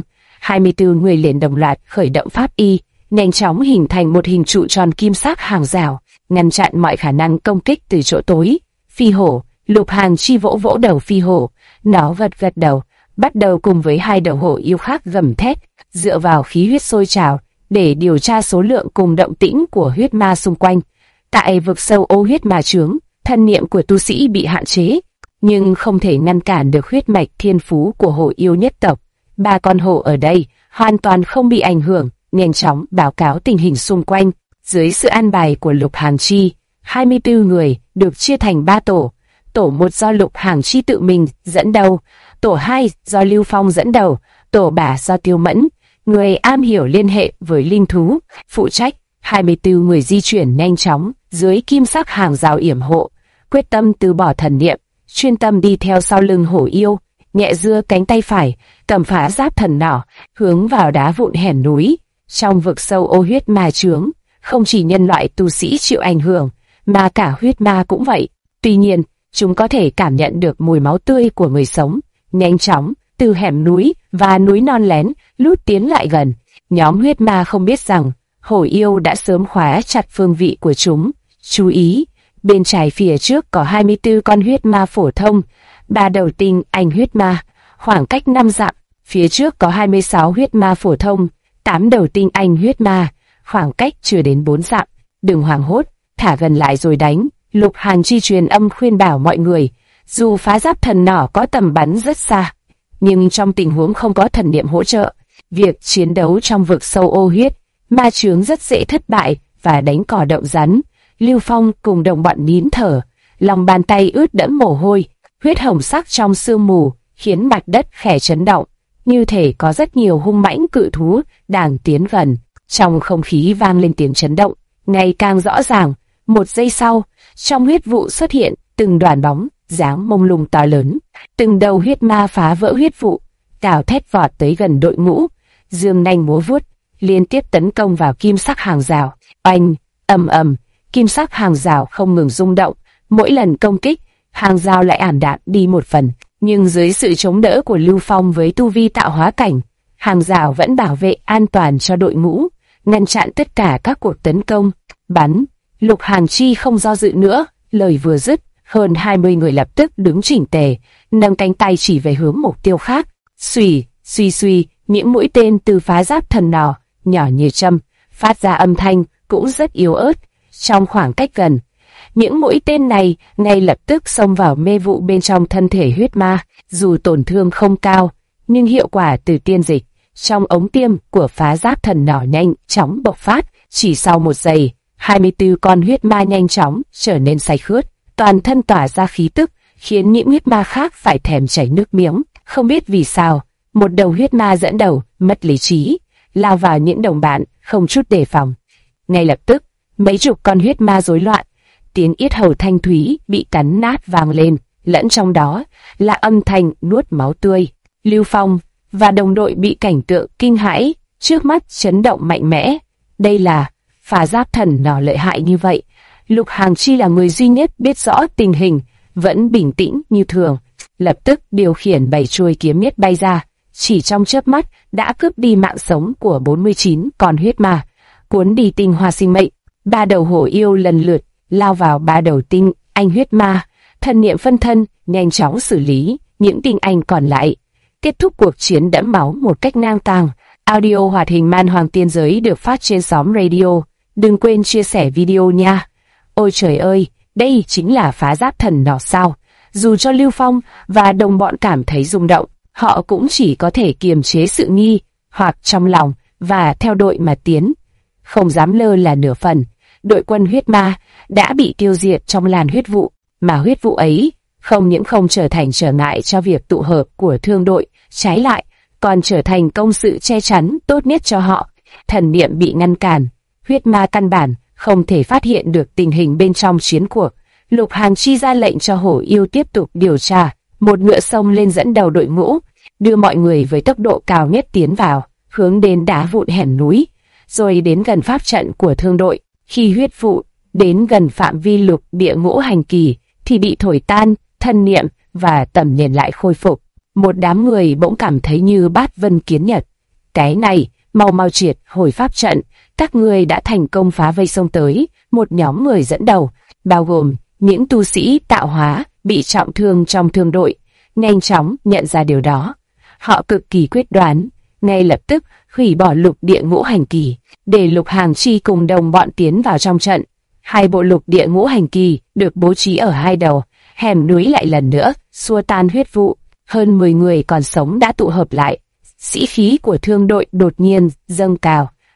Speaker 1: 24 người liền đồng loạt khởi động pháp y, nhanh chóng hình thành một hình trụ tròn kim sắc hàng rào, ngăn chặn mọi khả năng công kích từ chỗ tối. Phi hổ. Lục Hàng Chi vỗ vỗ đầu phi hổ, nó gật gật đầu, bắt đầu cùng với hai đầu hổ yêu khác gầm thét, dựa vào khí huyết sôi trào để điều tra số lượng cùng động tĩnh của huyết ma xung quanh. Tại vực sâu ô huyết ma chướng, thân niệm của tu sĩ bị hạn chế, nhưng không thể ngăn cản được huyết mạch thiên phú của hổ yêu nhất tộc. Ba con hổ ở đây hoàn toàn không bị ảnh hưởng, nhanh chóng báo cáo tình hình xung quanh. Dưới sự an bài của Lục Hàng Chi, 24 người được chia thành 3 tổ. Tổ 1 do Lục Hàng Chi tự mình dẫn đầu, tổ 2 do Lưu Phong dẫn đầu, tổ 3 do Tiêu Mẫn, người am hiểu liên hệ với linh thú, phụ trách. 24 người di chuyển nhanh chóng dưới kim sắc hàng rào yểm hộ, quyết tâm từ bỏ thần niệm, chuyên tâm đi theo sau lưng hổ yêu, nhẹ giơ cánh tay phải, cầm phá giáp thần nỏ, hướng vào đá vụn hẻm núi. Trong vực sâu ô huyết ma chướng, không chỉ nhân loại tu sĩ chịu ảnh hưởng, mà cả huyết ma cũng vậy. Tuy nhiên, chúng có thể cảm nhận được mùi máu tươi của người sống. Nhanh chóng, từ hẻm núi và núi non lén, lút tiến lại gần. Nhóm huyết ma không biết rằng, hổ yêu đã sớm khóa chặt phương vị của chúng. Chú ý, bên trái phía trước có 24 con huyết ma phổ thông, 3 đầu tinh anh huyết ma, khoảng cách 5 dặm. Phía trước có 26 huyết ma phổ thông, 8 đầu tinh anh huyết ma, khoảng cách chưa đến 4 dặm. Đừng hoảng hốt, thả gần lại rồi đánh. Lục Hàng Chi truyền âm khuyên bảo mọi người. Dù phá giáp thần nỏ có tầm bắn rất xa, nhưng trong tình huống không có thần niệm hỗ trợ, việc chiến đấu trong vực sâu ô huyết ma chướng rất dễ thất bại và đánh cỏ động rắn. Lưu Phong cùng đồng bọn nín thở, lòng bàn tay ướt đẫm mồ hôi, huyết hồng sắc trong sương mù khiến mặt đất khẽ chấn động, như thể có rất nhiều hung mãnh cự thú đang tiến gần. Trong không khí vang lên tiếng chấn động ngày càng rõ ràng. Một giây sau, trong huyết vụ xuất hiện từng đoàn bóng dáng mông lung to lớn, từng đầu huyết ma phá vỡ huyết vụ, gào thét vọt tới gần đội ngũ, dương nanh múa vuốt, liên tiếp tấn công vào kim sắc hàng rào. Oanh, ầm ầm, kim sắc hàng rào không ngừng rung động, mỗi lần công kích, hàng rào lại ảm đạm đi một phần, nhưng dưới sự chống đỡ của Lưu Phong với tu vi tạo hóa cảnh, hàng rào vẫn bảo vệ an toàn cho đội ngũ, ngăn chặn tất cả các cuộc tấn công. Bắn! Lục Hàng Chi không do dự nữa, lời vừa dứt, hơn 20 người lập tức đứng chỉnh tề, nâng cánh tay chỉ về hướng mục tiêu khác. Xuy, suy suy, những mũi tên từ phá giáp thần nỏ, nhỏ như châm, phát ra âm thanh cũng rất yếu ớt. Trong khoảng cách gần, những mũi tên này ngay lập tức xông vào mê vụ bên trong thân thể huyết ma. Dù tổn thương không cao, nhưng hiệu quả từ tiên dịch trong ống tiêm của phá giáp thần nỏ nhanh chóng bộc phát. Chỉ sau 1 giây, 24 con huyết ma nhanh chóng trở nên say khướt, toàn thân tỏa ra khí tức, khiến những huyết ma khác phải thèm chảy nước miếng. Không biết vì sao, một đầu huyết ma dẫn đầu, mất lý trí, lao vào những đồng bạn, không chút đề phòng. Ngay lập tức, mấy chục con huyết ma rối loạn, tiếng yết hầu thanh thúy bị cắn nát vang lên, lẫn trong đó là âm thanh nuốt máu tươi. Lưu Phong và đồng đội bị cảnh tượng kinh hãi trước mắt chấn động mạnh mẽ. Đây là phá giáp thần nỏ lợi hại như vậy. Lục Hàng Chi là người duy nhất biết rõ tình hình, vẫn bình tĩnh như thường, lập tức điều khiển 7 chuôi kiếm miết bay ra, chỉ trong chớp mắt đã cướp đi mạng sống của 49 con huyết ma, cuốn đi tinh hoa sinh mệnh. 3 đầu hổ yêu lần lượt lao vào 3 đầu tinh anh huyết ma, thần niệm phân thân nhanh chóng xử lý những tinh anh còn lại, kết thúc cuộc chiến đẫm máu một cách ngang tàng. Audio hoạt hình Man Hoàng Tiên Giới được phát trên xóm radio. Đừng quên chia sẻ video nha. Ôi trời ơi, đây chính là phá giáp thần nỏ sao? Dù cho Lưu Phong và đồng bọn cảm thấy rung động, họ cũng chỉ có thể kiềm chế sự nghi hoặc trong lòng và theo đội mà tiến, không dám lơ là nửa phần. Đội quân huyết ma đã bị tiêu diệt trong làn huyết vụ, mà huyết vụ ấy không những không trở thành trở ngại cho việc tụ hợp của thương đội, trái lại còn trở thành công sự che chắn tốt nhất cho họ. Thần niệm bị ngăn cản, huyết ma căn bản không thể phát hiện được tình hình bên trong chiến cuộc. Lục Hàng Chi ra lệnh cho hổ yêu tiếp tục điều tra, một ngựa xông lên dẫn đầu đội ngũ, đưa mọi người với tốc độ cao nhất tiến vào, hướng đến đá vụn hẻm núi, rồi đến gần pháp trận của thương đội. Khi huyết vụ đến gần phạm vi lục địa ngũ hành kỳ thì bị thổi tan, thân niệm và tầm nhìn lại khôi phục. Một đám người bỗng cảm thấy như bát vân kiến nhật. Cái này, mau triệt hồi pháp trận, các người đã thành công phá vây xông tới. Một nhóm người dẫn đầu, bao gồm những tu sĩ tạo hóa bị trọng thương trong thương đội, nhanh chóng nhận ra điều đó. Họ cực kỳ quyết đoán, ngay lập tức hủy bỏ lục địa ngũ hành kỳ, để Lục Hàng Chi cùng đồng bọn tiến vào trong trận. 2 bộ lục địa ngũ hành kỳ được bố trí ở 2 đầu hẻm núi lại lần nữa xua tan huyết vụ. Hơn 10 người còn sống đã tụ hợp lại. Sĩ khí của thương đội đột nhiên dâng cao,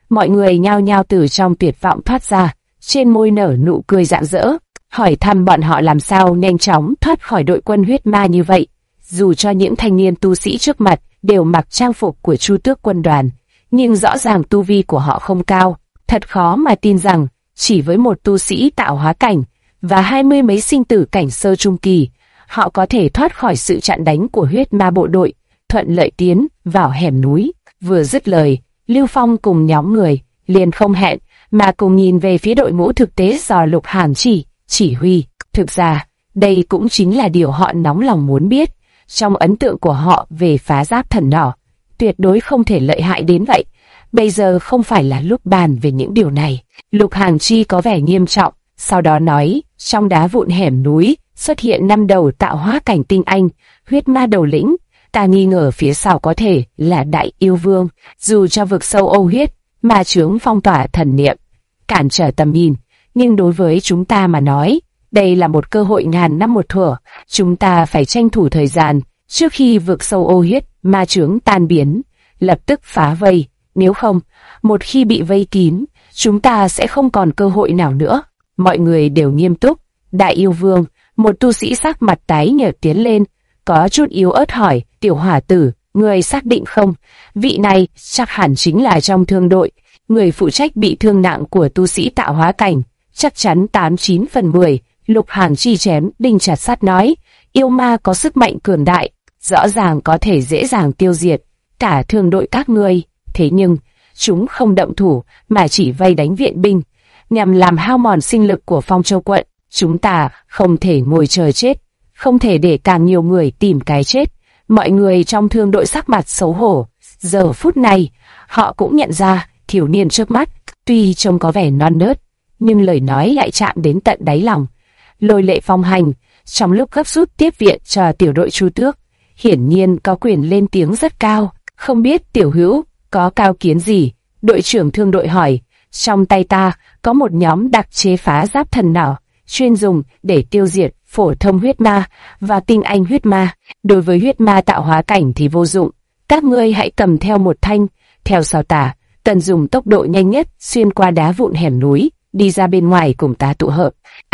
Speaker 1: Mọi người nhao nhao từ trong tuyệt vọng thoát ra, trên môi nở nụ cười rạng rỡ, hỏi thăm bọn họ làm sao nhanh chóng thoát khỏi đội quân huyết ma như vậy. Dù cho những thanh niên tu sĩ trước mặt đều mặc trang phục của Chu Tước quân đoàn, nhưng rõ ràng tu vi của họ không cao. Thật khó mà tin rằng chỉ với một tu sĩ tạo hóa cảnh và 20 mấy sinh tử cảnh sơ trung kỳ, họ có thể thoát khỏi sự chặn đánh của huyết ma bộ đội, thuận lợi tiến vào hẻm núi. Vừa dứt lời, Lưu Phong cùng nhóm người liền không hẹn mà cùng nhìn về phía đội ngũ thực tế do Lục Hàn chỉ huy. Thực ra, đây cũng chính là điều họ nóng lòng muốn biết. Trong ấn tượng của họ về phá giáp thần nỏ, tuyệt đối không thể lợi hại đến vậy. Bây giờ không phải là lúc bàn về những điều này. Lục Hàn Chi có vẻ nghiêm trọng, sau đó nói, trong đá vụn hẻm núi xuất hiện 5 đầu tạo hóa cảnh tinh anh, huyết ma đầu lĩnh. Ta nghi ngờ phía sau có thể là Đại Yêu Vương. Dù cho vực sâu ô huyết ma chướng phong tỏa thần niệm, cản trở tầm nhìn, nhưng đối với chúng ta mà nói, đây là một cơ hội ngàn năm một thủa. Chúng ta phải tranh thủ thời gian trước khi vực sâu ô huyết ma chướng tan biến, lập tức phá vây. Nếu không, một khi bị vây kín, chúng ta sẽ không còn cơ hội nào nữa. Mọi người đều nghiêm túc. Đại Yêu Vương, một tu sĩ sắc mặt tái nhợt tiến lên, có chút yếu ớt hỏi, Tiểu Hỏa Tử, người xác định không? Vị này chắc hẳn chính là trong thương đội, người phụ trách bị thương nặng của tu sĩ tạo hóa cảnh. Chắc chắn 89 phần 10. Lục Hàn Chi chém đinh chặt sắt nói, yêu ma có sức mạnh cường đại, rõ ràng có thể dễ dàng tiêu diệt cả thương đội các ngươi. Thế nhưng, chúng không động thủ mà chỉ vây đánh viện binh, nhằm làm hao mòn sinh lực của Phong Châu quận. Chúng ta không thể ngồi chờ chết, không thể để càng nhiều người tìm cái chết. Mọi người trong thương đội sắc mặt xấu hổ. Giờ phút này, họ cũng nhận ra thiếu niên trước mắt, tuy trông có vẻ non nớt, nhưng lời nói lại chạm đến tận đáy lòng. Lôi Lệ phong hành, trong lúc gấp rút tiếp viện cho tiểu đội Chu Tước, hiển nhiên có quyền lên tiếng rất cao. Không biết tiểu hữu có cao kiến gì? Đội trưởng thương đội hỏi. Trong tay ta có một nhóm đặc chế phá giáp thần nỏ, chuyên dùng để tiêu diệt phổ thông huyết ma và tinh anh huyết ma. Đối với huyết ma tạo hóa cảnh thì vô dụng, các ngươi hãy cầm theo một thanh. Theo sau ta, cần dùng tốc độ nhanh nhất xuyên qua đá vụn hẻm núi, đi ra bên ngoài cùng ta tụ hợp.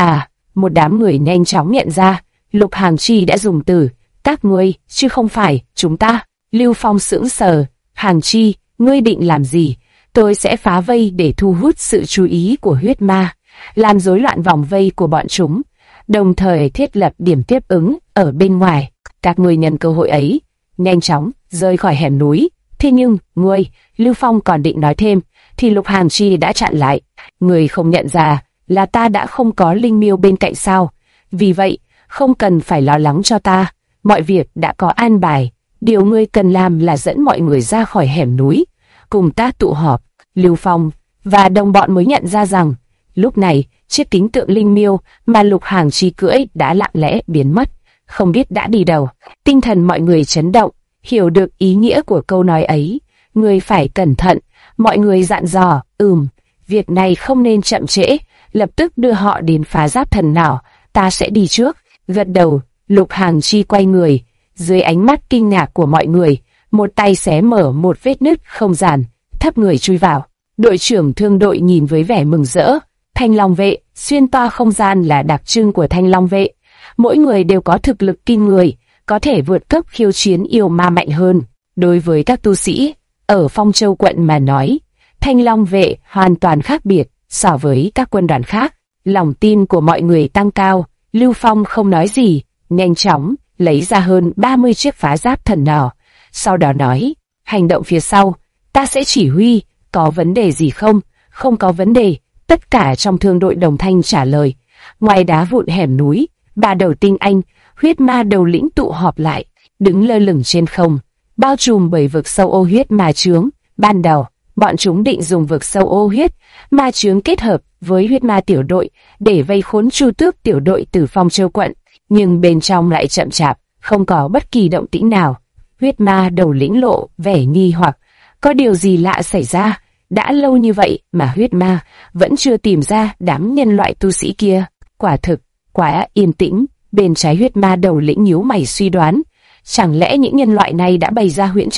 Speaker 1: Một đám người nhanh chóng nhận ra, Lục Hàn Chi đã dùng từ các ngươi chứ không phải chúng ta. Lưu Phong sững sờ. Hàn Chi, ngươi định làm gì? Tôi sẽ phá vây để thu hút sự chú ý của huyết ma, làm rối loạn vòng vây của bọn chúng, đồng thời thiết lập điểm tiếp ứng ở bên ngoài. Các ngươi nhân cơ hội ấy, nhanh chóng rời khỏi hẻm núi. Thế nhưng, ngươi, Lưu Phong còn định nói thêm, thì Lục Hàn Chi đã chặn lại. Ngươi không nhận ra là ta đã không có linh miêu bên cạnh sao? Vì vậy, không cần phải lo lắng cho ta, mọi việc đã có an bài. Điều ngươi cần làm là dẫn mọi người ra khỏi hẻm núi, cùng ta tụ họp. Lưu Phong và đồng bọn mới nhận ra rằng, lúc này, chiếc kính tượng linh miêu mà Lục Hàn Chi cưỡi đã lặng lẽ biến mất, không biết đã đi đâu. Tinh thần mọi người chấn động, hiểu được ý nghĩa của câu nói ấy. Ngươi phải cẩn thận, mọi người dặn dò. Việc này không nên chậm trễ, lập tức đưa họ đến phá giáp thần nỏ, ta sẽ đi trước. Gật đầu, Lục Hàn Chi quay người, dưới ánh mắt kinh ngạc của mọi người, một tay xé mở một vết nứt không gian, thấp người chui vào. Đội trưởng thương đội nhìn với vẻ mừng rỡ. Thanh Long vệ, xuyên toa không gian là đặc trưng của Thanh Long vệ. Mỗi người đều có thực lực kinh người, có thể vượt cấp khiêu chiến yêu ma mạnh hơn. Đối với các tu sĩ ở Phong Châu quận mà nói, Thanh Long vệ hoàn toàn khác biệt so với các quân đoàn khác. Lòng tin của mọi người tăng cao. Lưu Phong không nói gì, nhanh chóng lấy ra hơn 30 chiếc phá giáp thần nỏ, sau đó nói, hành động phía sau, ta sẽ chỉ huy, có vấn đề gì không? Không có vấn đề. Tất cả trong thương đội đồng thanh trả lời. Ngoài đá vụn hẻm núi, 3 đầu tinh anh, huyết ma đầu lĩnh tụ họp lại, đứng lơ lửng trên không, bao trùm bởi vực sâu ô huyết ma chướng. Ban đầu, bọn chúng định dùng vực sâu ô huyết ma chướng kết hợp với huyết ma tiểu đội để vây khốn Chu Tước tiểu đội từ Phong Châu quận, nhưng bên trong lại chậm chạp, không có bất kỳ động tĩnh nào. Huyết ma đầu lĩnh lộ vẻ nghi hoặc, có điều gì lạ xảy ra? Đã lâu như vậy mà huyết ma vẫn chưa tìm ra đám nhân loại tu sĩ kia. Quả thực, quá yên tĩnh. Bên trái huyết ma đầu lĩnh nhíu mày suy đoán, chẳng lẽ những nhân loại này đã bày ra huyễn trận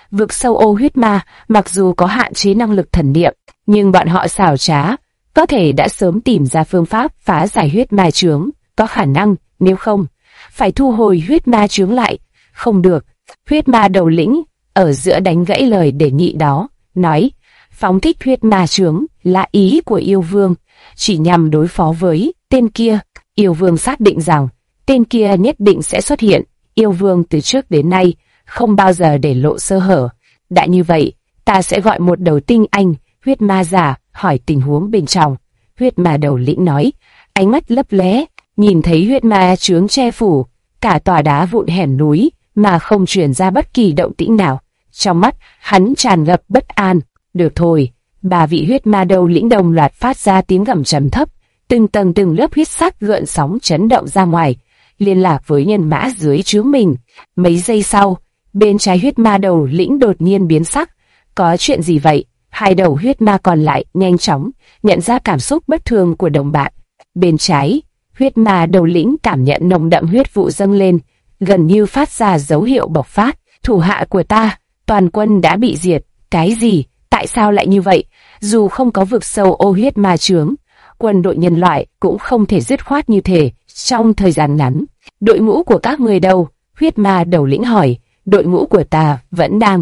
Speaker 1: Vực sâu ô huyết ma mặc dù có hạn chế năng lực thần niệm, nhưng bọn họ xảo trá, có thể đã sớm tìm ra phương pháp phá giải huyết ma chướng, có khả năng, nếu không, phải thu hồi huyết ma chướng lại. Không được, huyết ma đầu lĩnh ở giữa đánh gãy lời đề nghị đó, nói, phóng thích huyết ma chướng là ý của yêu vương, chỉ nhằm đối phó với tên kia. Yêu vương xác định rằng tên kia nhất định sẽ xuất hiện. Yêu vương từ trước đến nay không bao giờ để lộ sơ hở. Đã như vậy, ta sẽ gọi một đầu tinh anh huyết ma giả hỏi tình huống bên trong. Huyết ma đầu lĩnh nói, ánh mắt lấp lé, nhìn thấy huyết ma chướng che phủ cả tòa đá vụn hẻm núi mà không truyền ra bất kỳ động tĩnh nào. Trong mắt hắn tràn ngập bất an. Được thôi, ba vị huyết ma đầu lĩnh đồng loạt phát ra tiếng gầm trầm thấp, từng tầng từng lớp huyết sắc gợn sóng chấn động ra ngoài, liên lạc với nhân mã dưới trướng mình. Mấy giây sau, bên trái huyết ma đầu lĩnh đột nhiên biến sắc. Có chuyện gì vậy? Hai đầu huyết ma còn lại nhanh chóng nhận ra cảm xúc bất thường của đồng bạn. Bên trái, huyết ma đầu lĩnh cảm nhận nồng đậm huyết vụ dâng lên, gần như phát ra dấu hiệu bộc phát. Thủ hạ của ta, toàn quân đã bị diệt. Cái gì? Tại sao lại như vậy? Dù không có vực sâu ô huyết ma chướng, quân đội nhân loại cũng không thể dứt khoát như thế trong thời gian ngắn. Đội ngũ của các người đâu? Huyết ma đầu lĩnh hỏi. Đội ngũ của ta vẫn đang...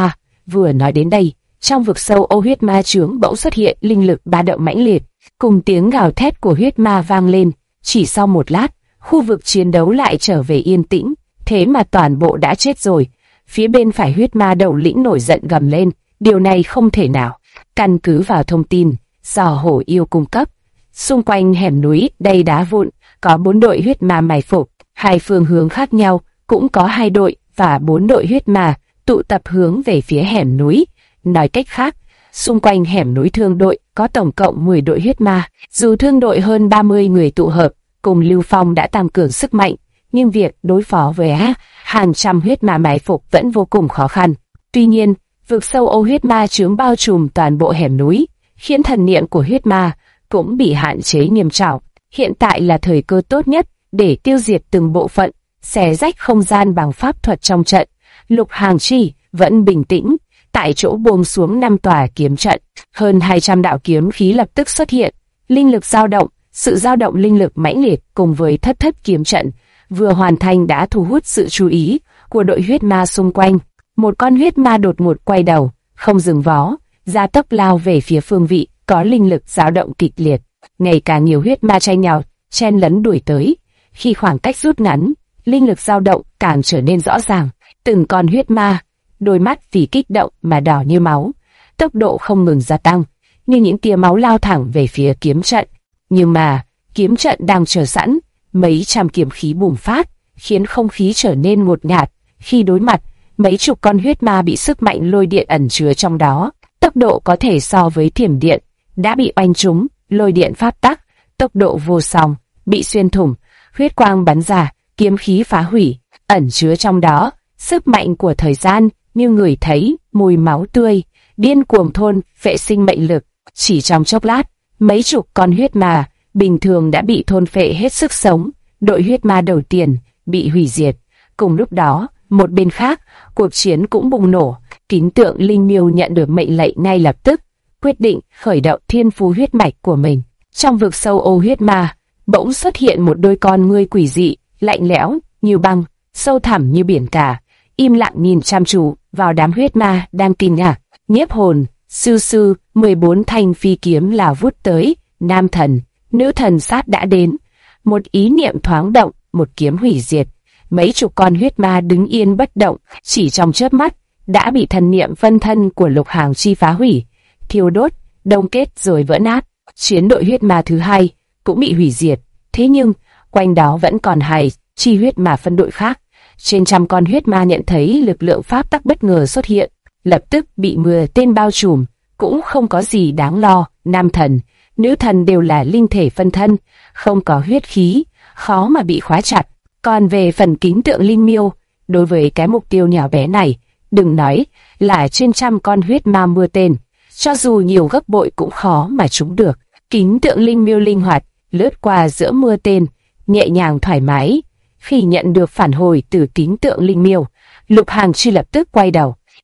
Speaker 1: vừa nói đến đây, trong vực sâu ô huyết ma chướng bỗng xuất hiện linh lực ba động mãnh liệt, cùng tiếng gào thét của huyết ma vang lên. Chỉ sau một lát, khu vực chiến đấu lại trở về yên tĩnh. Thế mà toàn bộ đã chết rồi. Phía bên phải huyết ma đầu lĩnh nổi giận gầm lên. Điều này không thể nào. Căn cứ vào thông tin do hổ yêu cung cấp, xung quanh hẻm núi đầy đá vụn có 4 đội huyết ma mai phục, hai phương hướng khác nhau cũng có 2 đội và 4 đội huyết ma tụ tập hướng về phía hẻm núi. Nói cách khác, xung quanh hẻm núi thương đội có tổng cộng 10 đội huyết ma. Dù thương đội hơn 30 người tụ hợp cùng Lưu Phong đã tăng cường sức mạnh, nhưng việc đối phó với hàng trăm huyết ma mai phục vẫn vô cùng khó khăn. Tuy nhiên, vực sâu ô huyết ma chướng bao trùm toàn bộ hẻm núi, khiến thần niệm của huyết ma cũng bị hạn chế nghiêm trọng. Hiện tại là thời cơ tốt nhất để tiêu diệt từng bộ phận, xé rách không gian bằng pháp thuật trong trận. Lục Hàng Chi vẫn bình tĩnh, tại chỗ buông xuống 5 tòa kiếm trận. Hơn 200 đạo kiếm khí lập tức xuất hiện, linh lực dao động, sự dao động linh lực mãnh liệt cùng với thất thất kiếm trận vừa hoàn thành đã thu hút sự chú ý của đội huyết ma xung quanh. Một con huyết ma đột ngột quay đầu, không dừng vó, gia tốc lao về phía phương vị có linh lực dao động kịch liệt. Ngày càng nhiều huyết ma tranh nhau, chen lấn đuổi tới. Khi khoảng cách rút ngắn, linh lực dao động càng trở nên rõ ràng. Từng con huyết ma, đôi mắt vì kích động mà đỏ như máu, tốc độ không ngừng gia tăng, như những tia máu lao thẳng về phía kiếm trận. Nhưng mà, kiếm trận đang chờ sẵn, mấy trăm kiếm khí bùng phát, khiến không khí trở nên ngột ngạt. Khi đối mặt, mấy chục con huyết ma bị sức mạnh lôi điện ẩn chứa trong đó, tốc độ có thể so với thiểm điện, đã bị oanh trúng. Lôi điện pháp tắc, tốc độ vô song, bị xuyên thủng, huyết quang bắn ra, kiếm khí phá hủy, ẩn chứa trong đó, sức mạnh của thời gian, như người thấy, mùi máu tươi, điên cuồng thôn, phệ sinh mệnh lực. Chỉ trong chốc lát, mấy chục con huyết ma, bình thường đã bị thôn phệ hết sức sống, đội huyết ma đầu tiên, bị hủy diệt. Cùng lúc đó, một bên khác, cuộc chiến cũng bùng nổ, Kính Tượng Linh Miêu nhận được mệnh lệnh ngay lập tức, quyết định khởi động thiên phú huyết mạch của mình. Trong vực sâu ô huyết ma, bỗng xuất hiện một đôi con ngươi quỷ dị, lạnh lẽo như băng, sâu thẳm như biển cả, im lặng nhìn chăm chú vào đám huyết ma đang kinh ngạc. Nhiếp hồn, sư sư, 14 thanh phi kiếm là vút tới, nam thần, nữ thần sát đã đến. Một ý niệm thoáng động, một kiếm hủy diệt. Mấy chục con huyết ma đứng yên bất động, chỉ trong chớp mắt đã bị thần niệm phân thân của Lục Hàng Chi phá hủy, thiêu đốt, đông kết rồi vỡ nát. Chiến đội huyết ma thứ hai cũng bị hủy diệt. Thế nhưng quanh đó vẫn còn hai chi huyết ma phân đội khác. Trên trăm con huyết ma nhận thấy lực lượng pháp tắc bất ngờ xuất hiện, lập tức bị mưa tên bao trùm. Cũng không có gì đáng lo, nam thần, nữ thần đều là linh thể phân thân, không có huyết khí, khó mà bị khóa chặt. Còn về phần Kính Tượng Linh Miêu, đối với cái mục tiêu nhỏ bé này, đừng nói là trên trăm con huyết ma mưa tên, cho dù nhiều gấp bội cũng khó mà trúng được. Kính Tượng Linh Miêu linh hoạt lướt qua giữa mưa tên, nhẹ nhàng thoải mái. Khi nhận được phản hồi từ Kính Tượng Linh Miêu, Lục Hàng Chi lập tức quay đầu,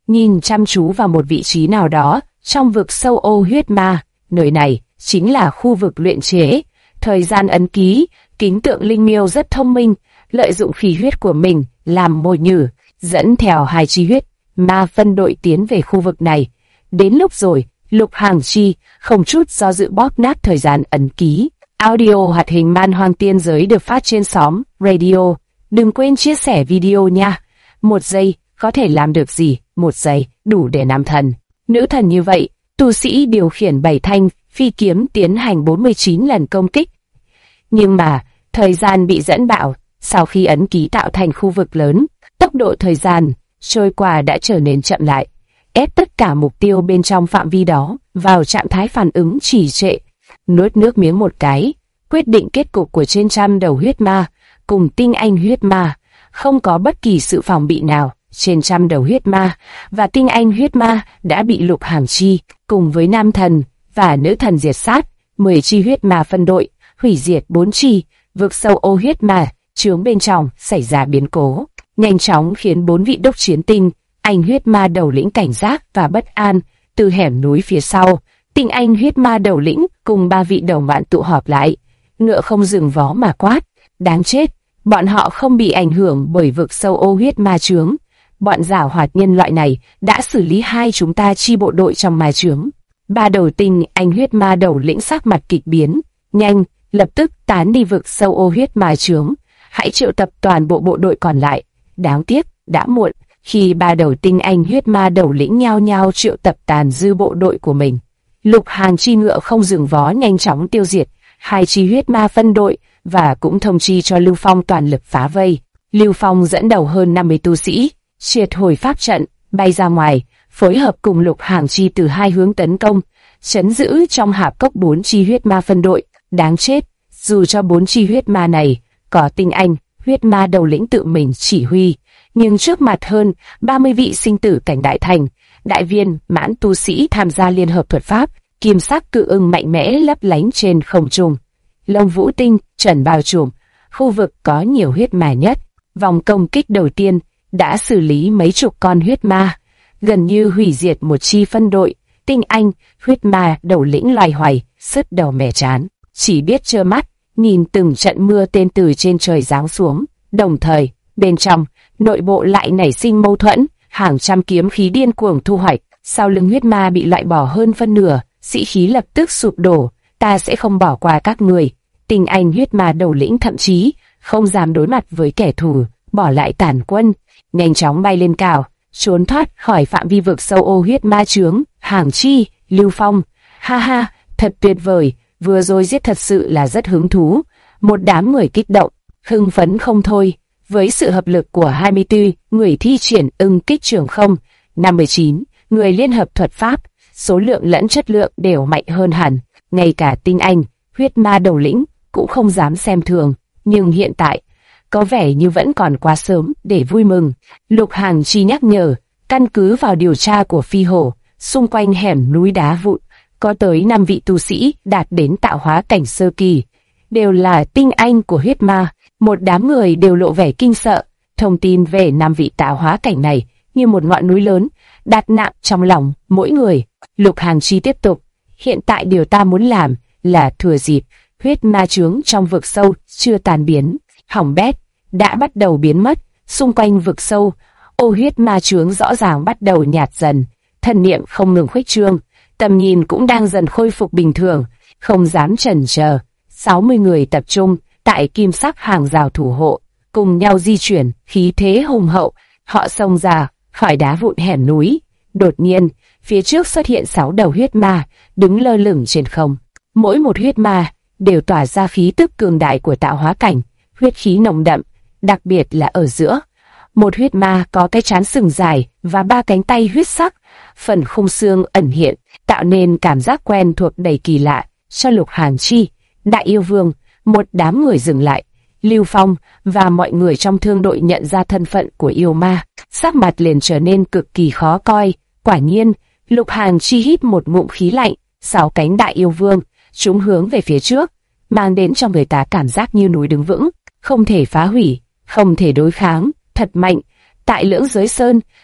Speaker 1: nhìn chăm chú vào một vị trí nào đó trong vực sâu ô huyết ma. Nơi này chính là khu vực luyện chế thời gian ấn ký. Kính tượng linh miêu rất thông minh, lợi dụng khí huyết của mình làm mồi nhử, dẫn theo 2 chi huyết ma phân đội tiến về khu vực này. Đến lúc rồi, Lục Hàng Chi không chút do dự bóp nát thời gian ấn ký. Audio hoạt hình Man Hoang Tiên Giới được phát trên xóm Radio. Đừng quên chia sẻ video nha. 1 giây có thể làm được gì? 1 giây đủ để nam thần, nữ thần như vậy. Tu sĩ điều khiển 7 thanh phi kiếm tiến hành 49 lần công kích. Nhưng mà, thời gian bị dẫn bạo. Sau khi ấn ký tạo thành khu vực lớn, tốc độ thời gian trôi qua đã trở nên chậm lại, ép tất cả mục tiêu bên trong phạm vi đó vào trạng thái phản ứng trì trệ. Nuốt nước miếng một cái, quyết định kết cục của trên trăm đầu huyết ma cùng tinh anh huyết ma. Không có bất kỳ sự phòng bị nào, trên trăm đầu huyết ma và tinh anh huyết ma đã bị Lục Hàng Chi cùng với nam thần và nữ thần diệt sát. 10 chi huyết ma phân đội, hủy diệt 4 chi. Vực sâu ô huyết ma chướng bên trong xảy ra biến cố, nhanh chóng khiến 4 vị đốc chiến tinh anh huyết ma đầu lĩnh cảnh giác và bất an. Từ hẻm núi phía sau, tinh anh huyết ma đầu lĩnh cùng 3 vị đầu mạn tụ họp lại, ngựa không dừng vó mà quát: đáng chết! Bọn họ không bị ảnh hưởng bởi vực sâu ô huyết ma chướng. Bọn giảo hoạt nhân loại này đã xử lý 2 chúng ta chi bộ đội trong ma chướng. 3 đầu tinh anh huyết ma đầu lĩnh sắc mặt kịch biến, nhanh, lập tức tán đi vực sâu ô huyết ma chướng. Hãy triệu tập toàn bộ bộ đội còn lại. Đáng tiếc, đã muộn. Khi 3 đầu tinh anh huyết ma đầu lĩnh nhao nhao triệu tập tàn dư bộ đội của mình, Lục Hàng Chi ngựa không dừng vó nhanh chóng tiêu diệt 2 chi huyết ma phân đội và cũng thông chi cho Lưu Phong toàn lực phá vây. Lưu Phong dẫn đầu hơn 50 tu sĩ, triệt hồi pháp trận, bay ra ngoài, phối hợp cùng Lục Hàng Chi từ 2 hướng tấn công, trấn giữ trong hạp cốc 4 chi huyết ma phân đội. Đáng chết, dù cho 4 chi huyết ma này có tinh anh huyết ma đầu lĩnh tự mình chỉ huy, nhưng trước mặt hơn 30 vị sinh tử cảnh đại thành, đại viên mãn tu sĩ tham gia liên hợp thuật pháp, kim sắc cự ưng mạnh mẽ lấp lánh trên không trung. Lông vũ tinh trần bao trùm, khu vực có nhiều huyết ma nhất. Vòng công kích đầu tiên đã xử lý mấy chục con huyết ma, gần như hủy diệt một chi phân đội. Tinh anh huyết ma đầu lĩnh loay hoay, sứt đầu mẻ chán, chỉ biết trơ mắt nhìn từng trận mưa tên từ trên trời giáng xuống. Đồng thời, bên trong nội bộ lại nảy sinh mâu thuẫn, hàng trăm kiếm khí điên cuồng thu hoạch. Sau lưng huyết ma bị loại bỏ hơn phân nửa, sĩ khí lập tức sụp đổ. Ta sẽ không bỏ qua các người. Tinh anh huyết ma đầu lĩnh thậm chí không dám đối mặt với kẻ thù, bỏ lại tàn quân, nhanh chóng bay lên cao, trốn thoát khỏi phạm vi vực sâu ô huyết ma chướng. Hàng Chi, Lưu Phong, ha ha, thật tuyệt vời, vừa rồi giết thật sự là rất hứng thú. Một đám người kích động, hưng phấn không thôi. Với sự hợp lực của 24 người thi triển ưng kích trường không, 59 người liên hợp thuật pháp, số lượng lẫn chất lượng đều mạnh hơn hẳn. Ngay cả tinh anh huyết ma đầu lĩnh cũng không dám xem thường. Nhưng hiện tại có vẻ như vẫn còn quá sớm để vui mừng. Lục Hàng Chi nhắc nhở, căn cứ vào điều tra của Phi Hổ, xung quanh hẻm núi đá vụn có tới 5 vị tu sĩ đạt đến tạo hóa cảnh sơ kỳ, đều là tinh anh của huyết ma. Một đám người đều lộ vẻ kinh sợ. Thông tin về 5 vị tạo hóa cảnh này như một ngọn núi lớn đặt nặng trong lòng mỗi người. Lục Hàng Chi tiếp tục, hiện tại điều ta muốn làm là thừa dịp huyết ma chướng trong vực sâu chưa tàn biến, hỏng bét đã bắt đầu biến mất. Xung quanh vực sâu ô huyết ma chướng rõ ràng bắt đầu nhạt dần, thần niệm không ngừng khuếch trương, tầm nhìn cũng đang dần khôi phục bình thường. Không dám chần chờ, 60 người tập trung tại kim sắc hàng rào thủ hộ, cùng nhau di chuyển, khí thế hùng hậu. Họ xông ra khỏi đá vụn hẻm núi. Đột nhiên, phía trước xuất hiện 6 đầu huyết ma, đứng lơ lửng trên không. Mỗi một huyết ma đều tỏa ra khí tức cường đại của tạo hóa cảnh, huyết khí nồng đậm, đặc biệt là ở giữa. Một huyết ma có cái trán sừng dài và 3 cánh tay huyết sắc, phần khung xương ẩn hiện, tạo nên cảm giác quen thuộc đầy kỳ lạ cho Lục Hàng Chi. Đại yêu vương, một đám người dừng lại. Lưu Phong và mọi người trong thương đội nhận ra thân phận của yêu ma, sắc mặt liền trở nên cực kỳ khó coi. Quả nhiên, Lục Hàng Chi hít một ngụm khí lạnh. 6 cánh đại yêu vương, chúng hướng về phía trước, mang đến cho người ta cảm giác như núi đứng vững, không thể phá hủy, không thể đối kháng, thật mạnh. Tại Lưỡng Giới Sơn,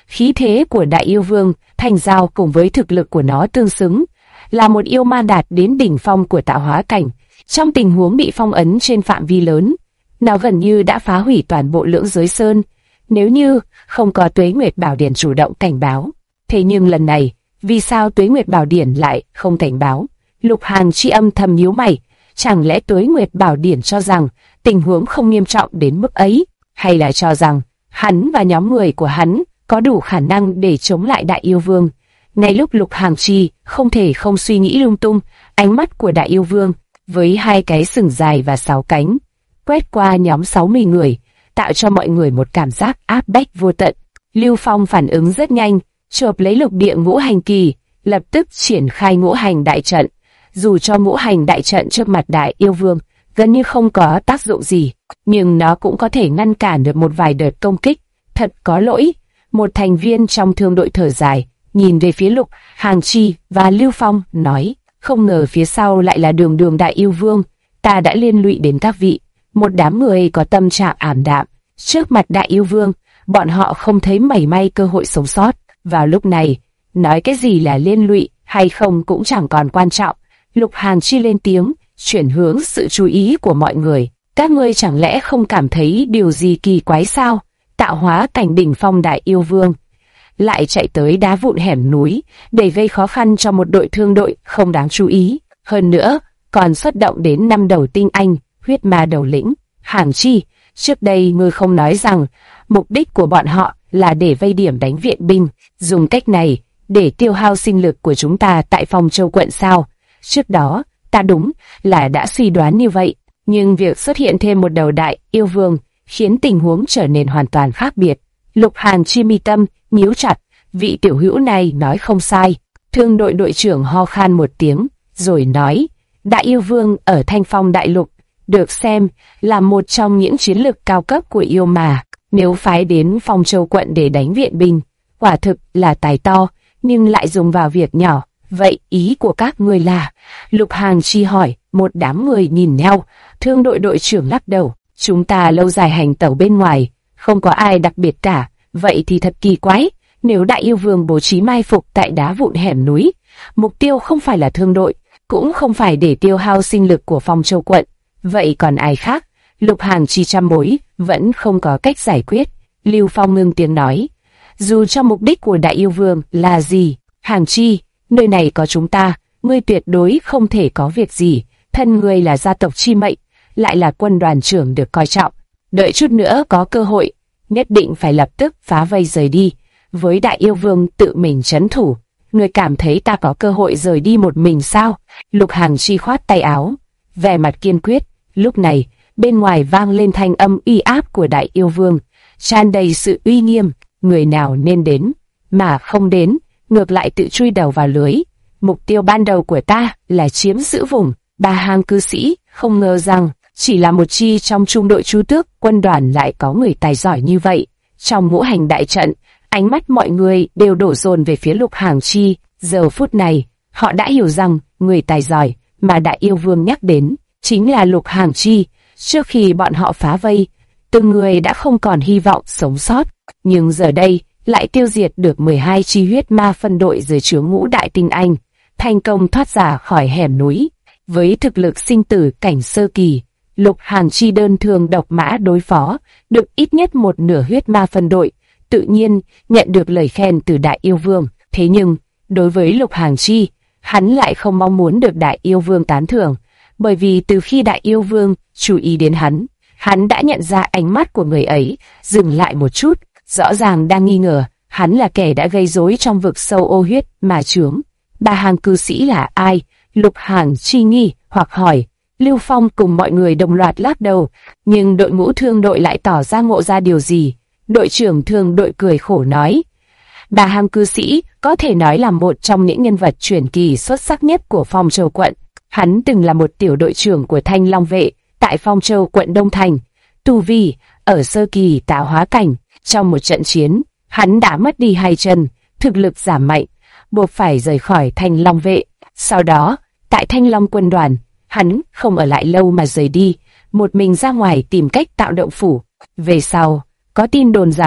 Speaker 1: Khí thế của Đại Yêu Vương Thanh Giao cùng với thực lực của nó tương xứng, là một yêu ma đạt đến đỉnh phong của tạo hóa cảnh. Trong tình huống bị phong ấn trên phạm vi lớn, nó gần như đã phá hủy toàn bộ Lưỡng Giới Sơn, nếu như không có Tuế Nguyệt Bảo Điển chủ động cảnh báo. Thế nhưng lần này, vì sao Tuế Nguyệt Bảo Điển lại không cảnh báo? Lục Hàn Chi âm thầm nhíu mày, chẳng lẽ Tuế Nguyệt Bảo Điển cho rằng tình huống không nghiêm trọng đến mức ấy, hay là cho rằng hắn và nhóm người của hắn có đủ khả năng để chống lại Đại Yêu Vương? Ngay lúc Lục Hàn Chi không thể không suy nghĩ lung tung, ánh mắt của Đại Yêu Vương với hai cái sừng dài và 6 cánh quét qua nhóm 60 người, tạo cho mọi người một cảm giác áp bách vô tận. Lưu Phong phản ứng rất nhanh, chộp lấy lục địa ngũ hành kỳ, lập tức triển khai ngũ hành đại trận. Dù cho ngũ hành đại trận trước mặt Đại Yêu Vương gần như không có tác dụng gì, nhưng nó cũng có thể ngăn cản được một vài đợt công kích. Thật có lỗi, một thành viên trong thương đội thở dài, nhìn về phía Lục Hàn Chi và Lưu Phong, nói, không ngờ phía sau lại là đường đường Đại Yêu Vương, ta đã liên lụy đến các vị. Một đám người có tâm trạng ảm đạm, trước mặt Đại Yêu Vương, bọn họ không thấy mảy may cơ hội sống sót. Vào lúc này, nói cái gì là liên lụy hay không cũng chẳng còn quan trọng. Lục Hàn Chi lên tiếng, chuyển hướng sự chú ý của mọi người. Các ngươi chẳng lẽ không cảm thấy điều gì kỳ quái sao? Tạo hóa cảnh đỉnh phong Đại Yêu Vương lại chạy tới đá vụn hẻm núi để gây khó khăn cho một đội thương đội không đáng chú ý. Hơn nữa, còn xuất động đến 5 đầu tinh anh, huyết ma đầu lĩnh. Hàn Chi, trước đây ngươi không nói rằng mục đích của bọn họ là để vây điểm đánh viện binh, dùng cách này để tiêu hao sinh lực của chúng ta tại Phong Châu quận sao? Trước đó, ta đúng là đã suy đoán như vậy, nhưng việc xuất hiện thêm một đầu Đại Yêu Vương khiến tình huống trở nên hoàn toàn khác biệt. Lục Hàn Chi mi tâm nhíu chặt, vị tiểu hữu này nói không sai. Thương đội đội trưởng ho khan một tiếng, rồi nói, Đại Yêu Vương ở Thanh Phong Đại Lục được xem là một trong những chiến lực cao cấp của yêu mà. Nếu phái đến Phong Châu quận để đánh viện binh, quả thực là tài to, nhưng lại dùng vào việc nhỏ. Vậy ý của các ngươi là? Lục Hàn Chi hỏi. Một đám người nhìn nhau. Thương đội đội trưởng lắc đầu. Chúng ta lâu dài hành tẩu bên ngoài, không có ai đặc biệt cả. Vậy thì thật kỳ quái. Nếu Đại Yêu Vương bố trí mai phục tại đá vụn hẻm núi, mục tiêu không phải là thương đội, cũng không phải để tiêu hao sinh lực của Phong Châu quận. Vậy còn ai khác? Lục Hàn Chi trăm bối, vẫn không có cách giải quyết. Lưu Phong ngưng tiếng nói, dù cho mục đích của Đại Yêu Vương là gì, Hàn Chi, nơi này có chúng ta, ngươi tuyệt đối không thể có việc gì. Thân ngươi là gia tộc chi mệnh, lại là quân đoàn trưởng được coi trọng. Đợi chút nữa có cơ hội, nhất định phải lập tức phá vây rời đi. Với Đại Yêu Vương tự mình trấn thủ, ngươi cảm thấy ta có cơ hội rời đi một mình sao? Lục Hàn Chi khoát tay áo, vẻ mặt kiên quyết. Lúc này, bên ngoài vang lên thanh âm uy áp của Đại Yêu Vương, tràn đầy sự uy nghiêm. Người nào nên đến, mà không đến, ngược lại tự chui đầu vào lưới. Mục tiêu ban đầu của ta là chiếm giữ vùng Ba Hang cư sĩ, không ngờ rằng chỉ là một chi trong trung đội Chu Tước quân đoàn lại có người tài giỏi như vậy. Trong ngũ hành đại trận, ánh mắt mọi người đều đổ dồn về phía Lục Hàn Chi. Giờ phút này, họ đã hiểu rằng người tài giỏi mà Đại Yêu Vương nhắc đến chính là Lục Hàn Chi. Trước khi bọn họ phá vây, từng người đã không còn hy vọng sống sót, nhưng giờ đây lại tiêu diệt được 12 chi huyết ma phân đội dưới trướng ngũ đại tinh anh, thành công thoát ra khỏi hẻm núi. Với thực lực sinh tử cảnh sơ kỳ, Lục Hàn Chi đơn thương độc mã đối phó được ít nhất một nửa huyết ma phân đội, tự nhiên nhận được lời khen từ Đại Yêu Vương. Thế nhưng, đối với Lục Hàn Chi, hắn lại không mong muốn được Đại Yêu Vương tán thưởng, bởi vì từ khi Đại Yêu Vương chú ý đến hắn đã nhận ra ánh mắt của người ấy dừng lại một chút, rõ ràng đang nghi ngờ hắn là kẻ đã gây rối trong vực sâu ô huyết mà chướng. Ba Hang cư sĩ là ai? Lục Hàn Chi nghi hoặc hỏi. Lưu Phong cùng mọi người đồng loạt lắc đầu, nhưng đội ngũ thương đội lại tỏ ra ngộ ra điều gì. Đội trưởng thương đội cười khổ nói, Ba Hang cư sĩ có thể nói là một trong những nhân vật truyền kỳ xuất sắc nhất của Phong Châu quận. Hắn từng là một tiểu đội trưởng của Thanh Long vệ tại Phong Châu quận Đông Thành. Tu vi ở sơ kỳ tạo hóa cảnh, trong một trận chiến, hắn đã mất đi 2 chân, thực lực giảm mạnh, buộc phải rời khỏi Thanh Long vệ. Sau đó, tại Thanh Long quân đoàn, hắn không ở lại lâu mà rời đi, một mình ra ngoài tìm cách tạo động phủ. Về sau, có tin đồn rằng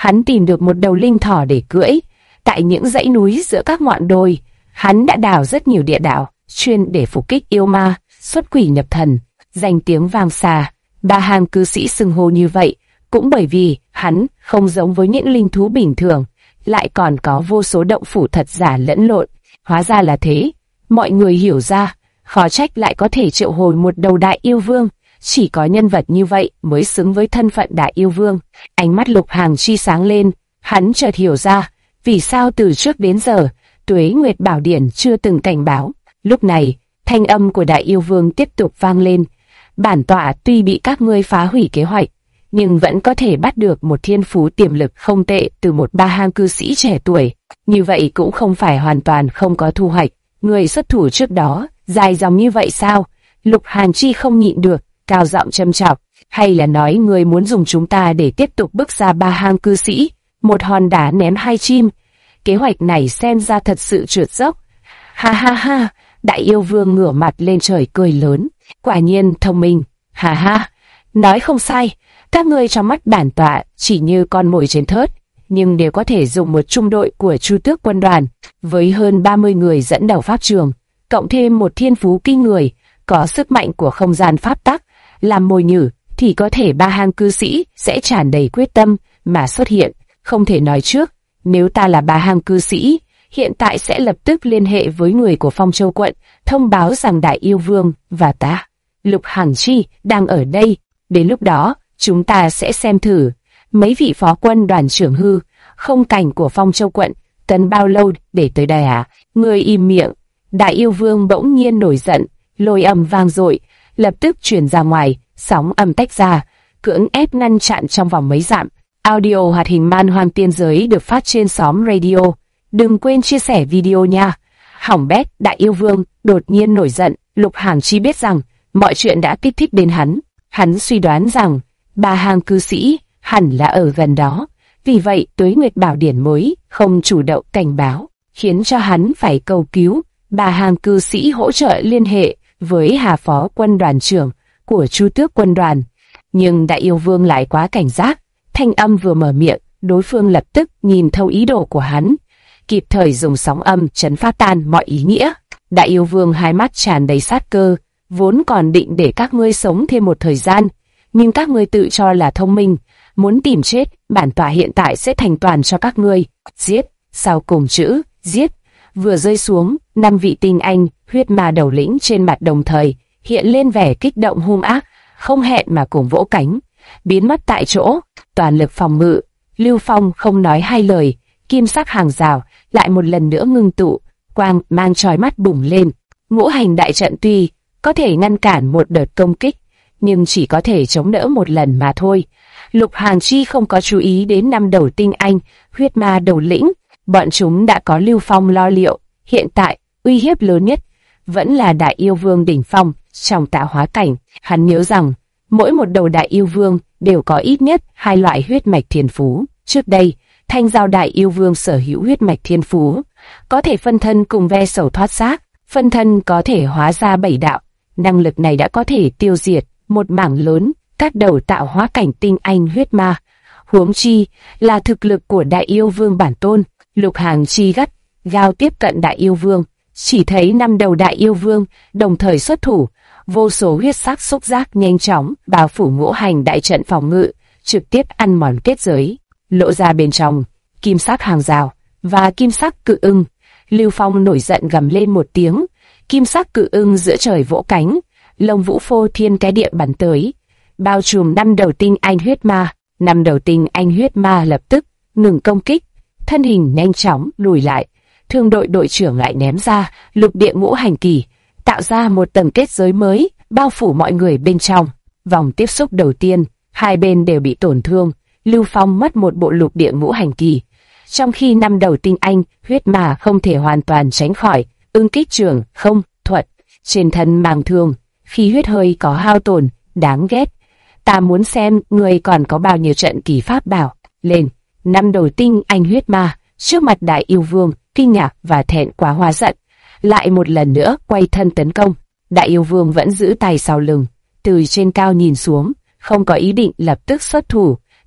Speaker 1: hắn tìm được một đầu linh thỏ để cưỡi. Tại những dãy núi giữa các ngọn đồi, hắn đã đào rất nhiều địa đạo, chuyên để phục kích yêu ma, xuất quỷ nhập thần, danh tiếng vang xa. Ba hàng cư sĩ xưng hô như vậy, cũng bởi vì hắn không giống với những linh thú bình thường, lại còn có vô số động phủ thật giả lẫn lộn. Hóa ra là thế, mọi người hiểu ra, khó trách lại có thể triệu hồi một đầu đại yêu vương. Chỉ có nhân vật như vậy mới xứng với thân phận đại yêu vương. Ánh mắt Lục Hằng Chi sáng lên, hắn chợt hiểu ra, vì sao từ trước đến giờ, Tuế Nguyệt Bảo Điển chưa từng cảnh báo. Lúc này, thanh âm của đại yêu vương tiếp tục vang lên. Bản tọa tuy bị các ngươi phá hủy kế hoạch, nhưng vẫn có thể bắt được một thiên phú tiềm lực không tệ từ một ba hang cư sĩ trẻ tuổi. Như vậy cũng không phải hoàn toàn không có thu hoạch. Người xuất thủ trước đó, dài dòng như vậy sao? Lục Hàn Chi không nhịn được, cao giọng châm chọc. Hay là nói người muốn dùng chúng ta để tiếp tục bước ra ba hang cư sĩ? Một hòn đá ném hai chim. Kế hoạch này xem ra thật sự trượt dốc. Ha ha ha, đại yêu vương ngửa mặt lên trời cười lớn. Quả nhiên thông minh. Ha ha, nói không sai. Các ngươi trong mắt bản tọa chỉ như con mồi trên thớt, nhưng đều có thể dùng một trung đội của Chu Tước quân đoàn, với hơn 30 người dẫn đầu pháp trường, cộng thêm một thiên phú kinh người, có sức mạnh của không gian pháp tắc, làm mồi nhử, thì có thể ba hang cư sĩ sẽ tràn đầy quyết tâm mà xuất hiện. Không thể nói trước, nếu ta là ba hang cư sĩ, hiện tại sẽ lập tức liên hệ với người của Phong Châu quận, thông báo rằng đại yêu vương và ta, Lục Hằng Chi, đang ở đây. Đến lúc đó, chúng ta sẽ xem thử, mấy vị phó quân đoàn trưởng hư, không cảnh của Phong Châu quận, cần bao lâu để tới đây à? Người im miệng. Đại yêu vương bỗng nhiên nổi giận, lôi âm vang dội, lập tức truyền ra ngoài, sóng âm tách ra, cưỡng ép ngăn chặn trong vòng mấy dặm. Audio hoạt hình man hoang tiên giới được phát trên xóm radio. Đừng quên chia sẻ video nha. Hỏng bét, đại yêu vương đột nhiên nổi giận. Lục Hằng Chi biết rằng mọi chuyện đã kích thích đến hắn. Hắn suy đoán rằng ba hang cư sĩ hẳn là ở gần đó. Vì vậy Tuế Nguyệt Bảo Điển mới không chủ động cảnh báo, khiến cho hắn phải cầu cứu ba hang cư sĩ hỗ trợ liên hệ với Hà phó quân đoàn trưởng của Chu Tước quân đoàn. Nhưng đại yêu vương lại quá cảnh giác. Thanh âm vừa mở miệng, đối phương lập tức nhìn thấu ý đồ của hắn, kịp thời dùng sóng âm trấn phá tan mọi ý nghĩa. Đại yêu vương hai mắt tràn đầy sát cơ, vốn còn định để các ngươi sống thêm một thời gian, nhưng các ngươi tự cho là thông minh, muốn tìm chết, bản tọa hiện tại sẽ thành toàn cho các ngươi. Giết, sau cùng chữ giết vừa rơi xuống, 5 vị tinh anh huyết ma đầu lĩnh trên mặt đồng thời hiện lên vẻ kích động hung ác, không hẹn mà cùng vỗ cánh, biến mất tại chỗ. Toàn lực phòng ngự, Lưu Phong không nói hai lời, kim sắc hàng rào lại một lần nữa ngưng tụ, quang mang chói mắt bùng lên. Ngũ hành đại trận tuy có thể ngăn cản một đợt công kích, nhưng chỉ có thể chống đỡ một lần mà thôi. Lục Hằng Chi không có chú ý đến 5 đầu tinh anh huyết ma đầu lĩnh, bọn chúng đã có Lưu Phong lo liệu. Hiện tại uy hiếp lớn nhất vẫn là đại yêu vương đỉnh phong trong tạo hóa cảnh. Hắn nhớ rằng mỗi một đầu đại yêu vương đều có ít nhất 2 loại huyết mạch thiên phú. Trước đây, Thanh Giao đại yêu vương sở hữu huyết mạch thiên phú, có thể phân thân cùng ve sầu thoát xác, phân thân có thể hóa ra 7 đạo. Năng lực này đã có thể tiêu diệt một mảng lớn các đầu tạo hóa cảnh tinh anh huyết ma. Huống chi là thực lực của đại yêu vương bản tôn. Lục Hằng Chi gắt gao tiếp cận đại yêu vương, chỉ thấy 5 đầu đại yêu vương đồng thời xuất thủ, vô số huyết sắc xúc giác nhanh chóng bao phủ ngũ hành đại trận phòng ngự, trực tiếp ăn mòn kết giới. Lộ ra bên trong kim sắc hàng rào và kim sắc cự ưng. Lưu Phong nổi giận gầm lên một tiếng, kim sắc cự ưng giữa trời vỗ cánh, lông vũ phô thiên cái địa bắn tới, bao trùm 5 đầu tinh anh huyết ma. 5 đầu tinh anh huyết ma lập tức ngừng công kích, thân hình nhanh chóng lùi lại. Thương đội đội trưởng lại ném ra lục địa ngũ hành kỳ, tạo ra một tầng kết giới mới, bao phủ mọi người bên trong. Vòng tiếp xúc đầu tiên, hai bên đều bị tổn thương. Lưu Phong mất một bộ lục địa ngũ hành kỳ, trong khi 5 đầu tinh anh huyết ma không thể hoàn toàn tránh khỏi ưng kích trường không thuật. Trên thân mang thương, khí huyết hơi có hao tổn, đáng ghét. Ta muốn xem người còn có bao nhiêu trận kỳ pháp bảo. Lên, 5 đầu tinh anh huyết ma trước mặt đại yêu vương kinh ngạc và thẹn quá hóa giận, lại một lần nữa quay thân tấn công. Đại yêu vương vẫn giữ tay sau lưng, từ trên cao nhìn xuống, không có ý định lập tức xuất thủ.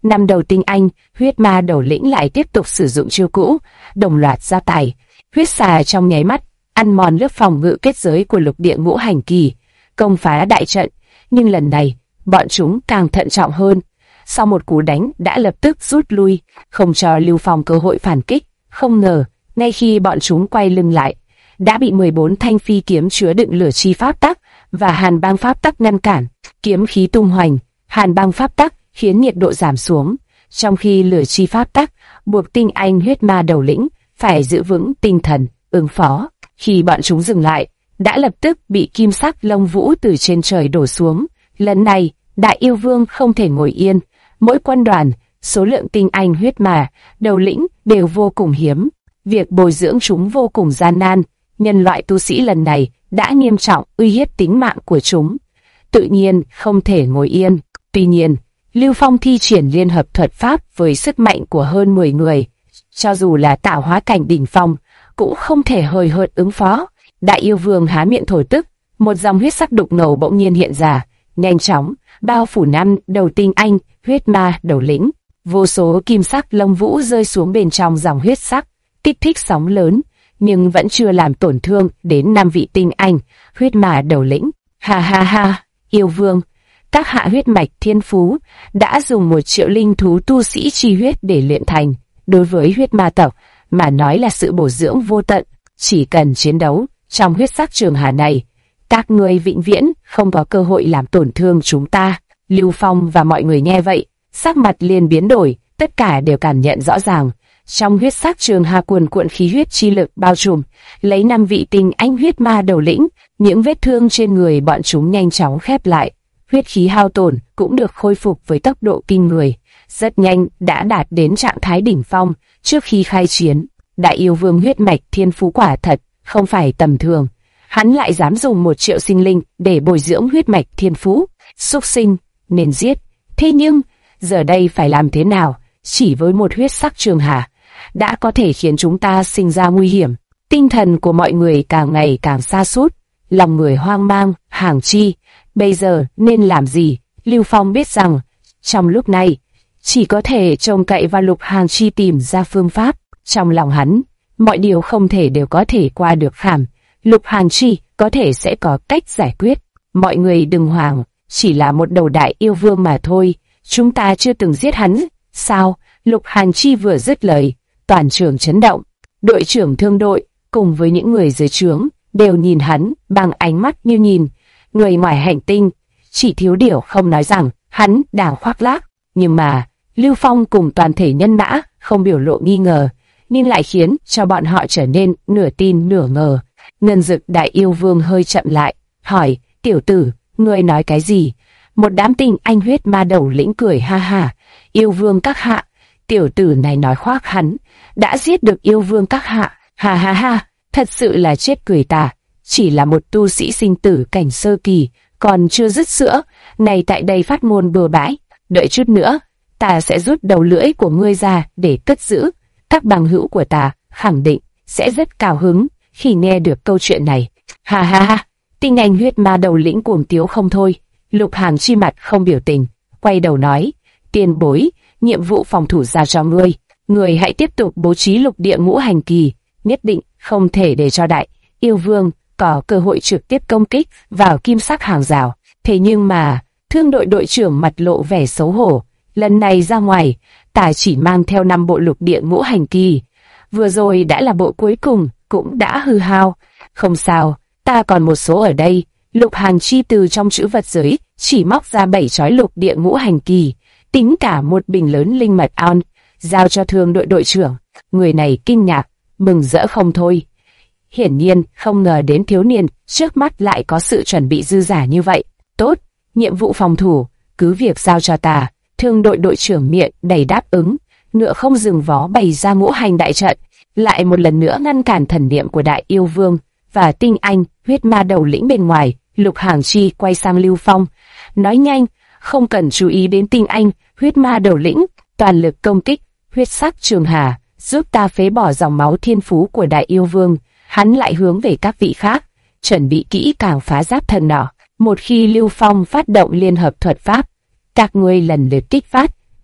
Speaker 1: Năm đầu tinh anh, huyết ma đầu lĩnh lại tiếp tục sử dụng chiêu cũ, đồng loạt ra tay. Huyết xà trong nháy mắt ăn mòn lớp phòng ngự kết giới của lục địa ngũ hành kỳ, công phá đại trận. Nhưng lần này, bọn chúng càng thận trọng hơn. Sau một cú đánh đã lập tức rút lui, không cho Lưu Phong cơ hội phản kích. Không ngờ, ngay khi bọn chúng quay lưng lại, đã bị 14 thanh phi kiếm chứa đựng lửa chi pháp tắc và hàn băng pháp tắc ngăn cản. Kiếm khí tung hoành, hàn băng pháp tắc khiến nhiệt độ giảm xuống, trong khi lửa chi pháp tắc buộc tinh anh huyết ma đầu lĩnh phải giữ vững tinh thần, ứng phó. Khi bọn chúng dừng lại, đã lập tức bị kim sắc lông vũ từ trên trời đổ xuống. Lần này, Đại Yêu Vương không thể ngồi yên. Mỗi quân đoàn, số lượng tinh anh huyết ma đầu lĩnh đều vô cùng hiếm. Việc bồi dưỡng chúng vô cùng gian nan. Nhân loại tu sĩ lần này đã nghiêm trọng uy hiếp tính mạng của chúng. Tự nhiên không thể ngồi yên. Tuy nhiên, Lưu Phong thi triển liên hợp thuật pháp với sức mạnh của hơn 10 người. Cho dù là tạo hóa cảnh đỉnh phong, cũng không thể hời hợt ứng phó. Đại Yêu Vương há miệng thổi tức, một dòng huyết sắc đục ngầu bỗng nhiên hiện ra, nhanh chóng bao phủ năm đầu tinh anh huyết ma đầu lĩnh. Vô số kim sắc lông vũ rơi xuống bên trong dòng huyết sắc, kích thích sóng lớn, nhưng vẫn chưa làm tổn thương đến 5 vị tinh anh huyết ma đầu lĩnh. Ha ha ha, Yêu Vương, các hạ huyết mạch thiên phú đã dùng 1 triệu linh thú tu sĩ chi huyết để luyện thành. Đối với huyết ma tộc mà nói là sự bổ dưỡng vô tận. Chỉ cần chiến đấu trong huyết sắc trường hà này, các ngươi vĩnh viễn không có cơ hội làm tổn thương chúng ta. Lưu Phong và mọi người nghe vậy, sắc mặt liền biến đổi, tất cả đều cảm nhận rõ ràng. Trong huyết sắc trường hà cuồn cuộn khí huyết chi lực bao trùm, lấy 5 vị tinh anh huyết ma đầu lĩnh, những vết thương trên người bọn chúng nhanh chóng khép lại. Huyết khí hao tổn cũng được khôi phục với tốc độ kinh người, rất nhanh đã đạt đến trạng thái đỉnh phong. Trước khi khai chiến, Đại Yêu Vương huyết mạch thiên phú quả thật không phải tầm thường. Hắn lại dám dùng 1 triệu sinh linh để bồi dưỡng huyết mạch thiên phú. Súc sinh, nên giết. Thế nhưng, giờ đây phải làm thế nào? Chỉ với một huyết sắc trường hà, đã có thể khiến chúng ta sinh ra nguy hiểm. Tinh thần của mọi người càng ngày càng sa sút, lòng người hoang mang, Hàng Chi. Bây giờ nên làm gì? Lưu Phong biết rằng, trong lúc này, chỉ có thể trông cậy vào Lục Hàng Chi tìm ra phương pháp. Trong lòng hắn, mọi điều không thể đều có thể qua được khảm. Lục Hàng Chi có thể sẽ có cách giải quyết. Mọi người đừng hoảng, chỉ là một đầu Đại Yêu Vương mà thôi. Chúng ta chưa từng giết hắn. Sao? Lục Hàng Chi vừa dứt lời, toàn trường chấn động. Đội trưởng thương đội cùng với những người dưới trướng đều nhìn hắn bằng ánh mắt như nhìn người ngoài hành tinh. Chỉ thiếu điều không nói rằng hắn đang khoác lác. Nhưng mà Lưu Phong cùng toàn thể nhân mã không biểu lộ nghi ngờ, nhưng lại khiến cho bọn họ trở nên nửa tin nửa ngờ. Ngân Dực Đại Yêu Vương hơi chậm lại, hỏi, tiểu tử, ngươi nói cái gì? Một đám tinh anh huyết ma đầu lĩnh cười ha ha. Yêu Vương các hạ, tiểu tử này nói khoác hắn đã giết được Yêu Vương các hạ. Ha ha ha, thật sự là chết cười ta. Chỉ là một tu sĩ sinh tử cảnh sơ kỳ, còn chưa dứt sữa, này tại đây phát ngôn bừa bãi. Đợi chút nữa, ta sẽ rút đầu lưỡi của ngươi ra để cất giữ. Các bằng hữu của ta khẳng định sẽ rất cao hứng khi nghe được câu chuyện này. Ha ha ha, tinh anh huyết ma đầu lĩnh cuồng tiếu không thôi. Lục Hàng Chi mặt không biểu tình, quay đầu nói, tiền bối, nhiệm vụ phòng thủ giao cho ngươi. Ngươi hãy tiếp tục bố trí lục địa ngũ hành kỳ, nhất định không thể để cho Đại Yêu Vương có cơ hội trực tiếp công kích vào kim sắc hàng rào. Thế nhưng mà, thương đội đội trưởng mặt lộ vẻ xấu hổ. Lần này ra ngoài, ta chỉ mang theo 5 bộ lục địa ngũ hành kỳ. Vừa rồi đã là bộ cuối cùng, cũng đã hư hao. Không sao, ta còn một số ở đây. Lục Hàng Chi từ trong trữ vật giới chỉ móc ra 7 chói lục địa ngũ hành kỳ, tính cả một bình lớn linh mật on, giao cho thương đội đội trưởng. Người này kinh ngạc, mừng rỡ không thôi. Hiển nhiên không ngờ đến thiếu niên trước mắt lại có sự chuẩn bị dư giả như vậy. Tốt, nhiệm vụ phòng thủ, cứ việc giao cho ta. Thương đội đội trưởng miệng đầy đáp ứng, ngựa không dừng vó bày ra ngũ hành đại trận, lại một lần nữa ngăn cản thần niệm của Đại Yêu Vương và tinh anh huyết ma đầu lĩnh bên ngoài. Lục Hàng Chi quay sang Lưu Phong, nói nhanh, không cần chú ý đến tinh anh huyết ma đầu lĩnh, toàn lực công kích huyết sắc trường hà, giúp ta phế bỏ dòng máu thiên phú của Đại Yêu Vương. Hắn lại hướng về các vị khác, chuẩn bị kỹ càng phá giáp thần nỏ. Một khi Lưu Phong phát động liên hợp thuật pháp, các ngươi lần lượt kích phát,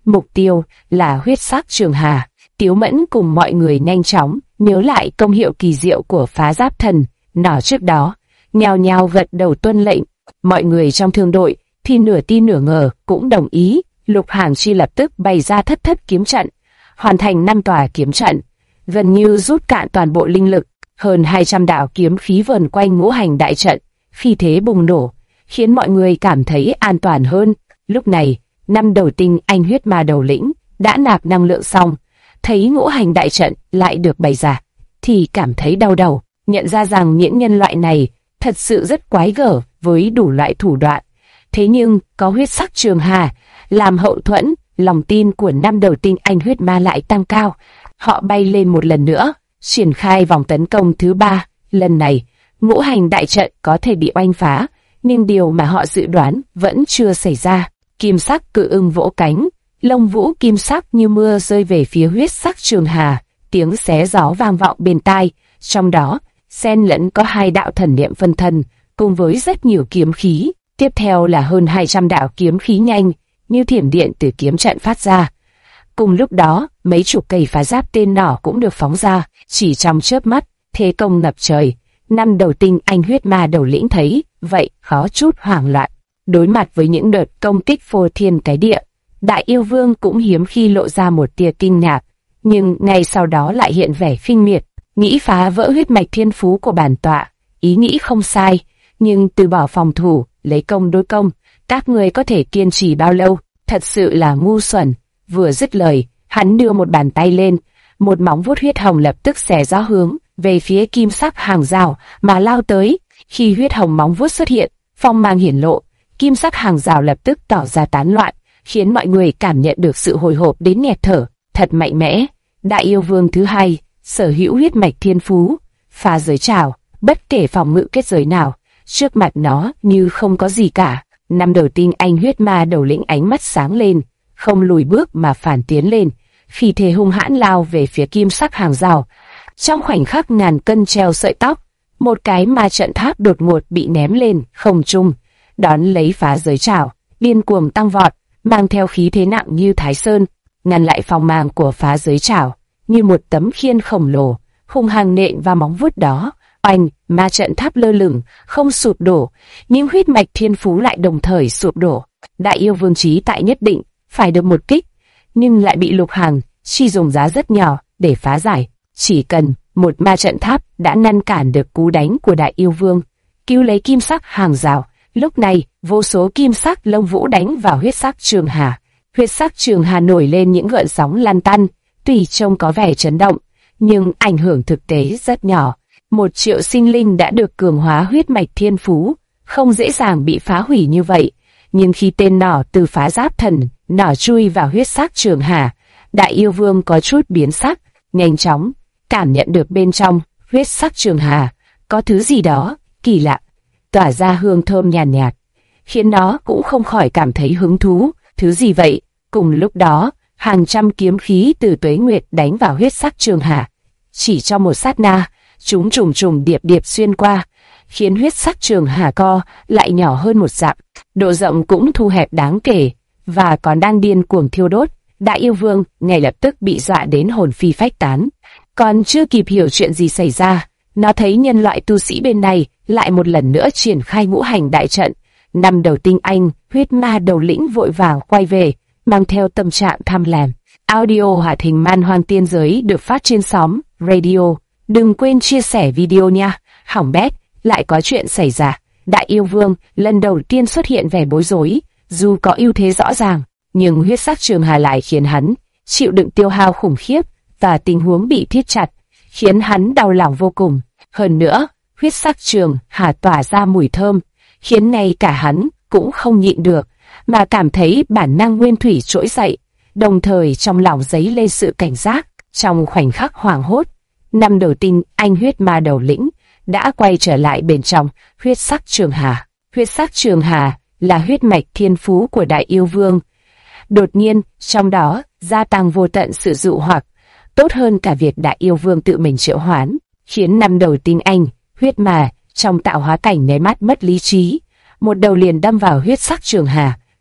Speaker 1: mục tiêu là huyết sắc trường hà. Tiếu Mẫn cùng mọi người nhanh chóng nhớ lại công hiệu kỳ diệu của phá giáp thần nỏ trước đó, nhao nhao gật đầu tuân lệnh. Mọi người trong thương đội thì nửa tin nửa ngờ cũng đồng ý. Lục Hàng Chi lập tức bày ra thất thất kiếm trận, hoàn thành 5 tòa kiếm trận, gần như rút cạn toàn bộ linh lực. Hơn 200 đạo kiếm khí vờn quanh ngũ hành đại trận, khí thế bùng nổ, khiến mọi người cảm thấy an toàn hơn. Lúc này, 5 đầu tinh anh huyết ma đầu lĩnh đã nạp năng lượng xong, thấy ngũ hành đại trận lại được bày ra, thì cảm thấy đau đầu, nhận ra rằng những nhân loại này thật sự rất quái gở với đủ loại thủ đoạn. Thế nhưng có huyết sắc trường hà làm hậu thuẫn, lòng tin của 5 đầu tinh anh huyết ma lại tăng cao. Họ bay lên một lần nữa, triển khai vòng tấn công thứ 3. Lần này, ngũ hành đại trận có thể bị oanh phá, nhưng điều mà họ dự đoán vẫn chưa xảy ra. Kim sắc cự ưng vỗ cánh, lông vũ kim sắc như mưa rơi về phía huyết sắc trường hà, tiếng xé gió vang vọng bên tai. Trong đó, xen lẫn có 2 đạo thần niệm phân thân, cùng với rất nhiều kiếm khí. Tiếp theo là hơn 200 đạo kiếm khí nhanh, như thiểm điện từ kiếm trận phát ra. Cùng lúc đó, mấy chục cây phá giáp tên nỏ cũng được phóng ra, chỉ trong chớp mắt, thế công ngập trời. 5 đầu tinh anh huyết ma đầu lĩnh thấy vậy khó chút hoảng loạn. Đối mặt với những đợt công kích phô thiên cái địa, Đại Yêu Vương cũng hiếm khi lộ ra một tia kinh ngạc, nhưng ngay sau đó lại hiện vẻ khinh miệt, nghĩ phá vỡ huyết mạch thiên phú của bản tọa. Ý nghĩ không sai, nhưng từ bỏ phòng thủ, lấy công đối công, các người có thể kiên trì bao lâu? Thật sự là ngu xuẩn. Vừa dứt lời, hắn đưa một bàn tay lên, một móng vuốt huyết hồng lập tức xẻ gió hướng về phía kim sắc hàng rào mà lao tới. Khi huyết hồng móng vuốt xuất hiện, phong mang hiển lộ, kim sắc hàng rào lập tức tỏ ra tán loạn, khiến mọi người cảm nhận được sự hồi hộp đến nghẹt thở. Thật mạnh mẽ. Đại Yêu Vương thứ 2, sở hữu huyết mạch thiên phú, phá giới trảo, bất kể phòng ngự kết giới nào, trước mặt nó như không có gì cả. 5 đầu tinh anh huyết ma đầu lĩnh ánh mắt sáng lên, không lùi bước mà phản tiến lên, khí thế hung hãn lao về phía kim sắc hàng rào. Trong khoảnh khắc ngàn cân treo sợi tóc, một cái ma trận tháp đột ngột bị ném lên không trung, đón lấy phá giới trảo, điên cuồng tăng vọt, mang theo khí thế nặng như Thái Sơn, ngăn lại phong mang của phá giới trảo, như một tấm khiên khổng lồ, hung hăng nện vào móng vuốt đó. Oanh, ma trận tháp lơ lửng, không sụp đổ, nhưng huyết mạch thiên phú lại đồng thời sụp đổ. Đại Yêu Vương trí tại nhất định phải được một kích, nhưng lại bị Lục Hàng Chi dùng giá rất nhỏ để phá giải. Chỉ cần một ma trận tháp đã ngăn cản được cú đánh của Đại Yêu Vương, cứu lấy kim sắc hàng rào. Lúc này, vô số kim sắc lông vũ đánh vào huyết sắc trường hà. Huyết sắc trường hà nổi lên những gợn sóng lan tăn, tuy trông có vẻ chấn động, nhưng ảnh hưởng thực tế rất nhỏ. 1 triệu sinh linh đã được cường hóa huyết mạch thiên phú, không dễ dàng bị phá hủy như vậy. Nhưng khi tên nỏ từ phá giáp thần nỏ chui vào huyết sắc trường hà, Đại Yêu Vương có chút biến sắc, nhanh chóng cảm nhận được bên trong huyết sắc trường hà có thứ gì đó kỳ lạ, tỏa ra hương thơm nhàn nhạt, khiến nó cũng không khỏi cảm thấy hứng thú. Thứ gì vậy? Cùng lúc đó, hàng trăm kiếm khí từ tuế nguyệt đánh vào huyết sắc trường hà. Chỉ trong một sát na, chúng trùng trùng điệp điệp xuyên qua, khiến huyết sắc trường hà co lại nhỏ hơn một dặm, độ rộng cũng thu hẹp đáng kể, và còn đang điên cuồng thiêu đốt. Đại Yêu Vương ngay lập tức bị dọa đến hồn phi phách tán. Còn chưa kịp hiểu chuyện gì xảy ra, nó thấy nhân loại tu sĩ bên này lại một lần nữa triển khai ngũ hành đại trận. 5 đầu tinh anh huyết ma đầu lĩnh vội vàng quay về, mang theo tâm trạng tham lam. Audio hoạt hình Man Hoang Tiên Giới được phát trên xóm Radio. Đừng quên chia sẻ video nha. Hỏng bét, lại có chuyện xảy ra. Đại Yêu Vương lần đầu tiên xuất hiện vẻ bối rối, dù có ưu thế rõ ràng, nhưng huyết sắc trường hà lại khiến hắn chịu đựng tiêu hao khủng khiếp, và tình huống bị thiết chặt khiến hắn đau lòng vô cùng. Hơn nữa, huyết sắc trường hà tỏa ra mùi thơm, khiến ngay cả hắn cũng không nhịn được, mà cảm thấy bản năng nguyên thủy trỗi dậy, đồng thời trong lòng dấy lên sự cảnh giác. Trong khoảnh khắc hoảng hốt, 5 đầu tinh anh huyết ma đầu lĩnh đã quay trở lại bên trong huyết sắc trường hà. Huyết sắc trường hà là huyết mạch thiên phú của Đại Yêu Vương. Đột nhiên, trong đó gia tăng vô tận sự dụ hoặc, tốt hơn cả việc Đại Yêu Vương tự mình triệu hoán, khiến 5 đầu tinh anh huyết ma trong tạo hóa cảnh nháy mắt mất lý trí, một đầu liền đâm vào huyết sắc trường hà,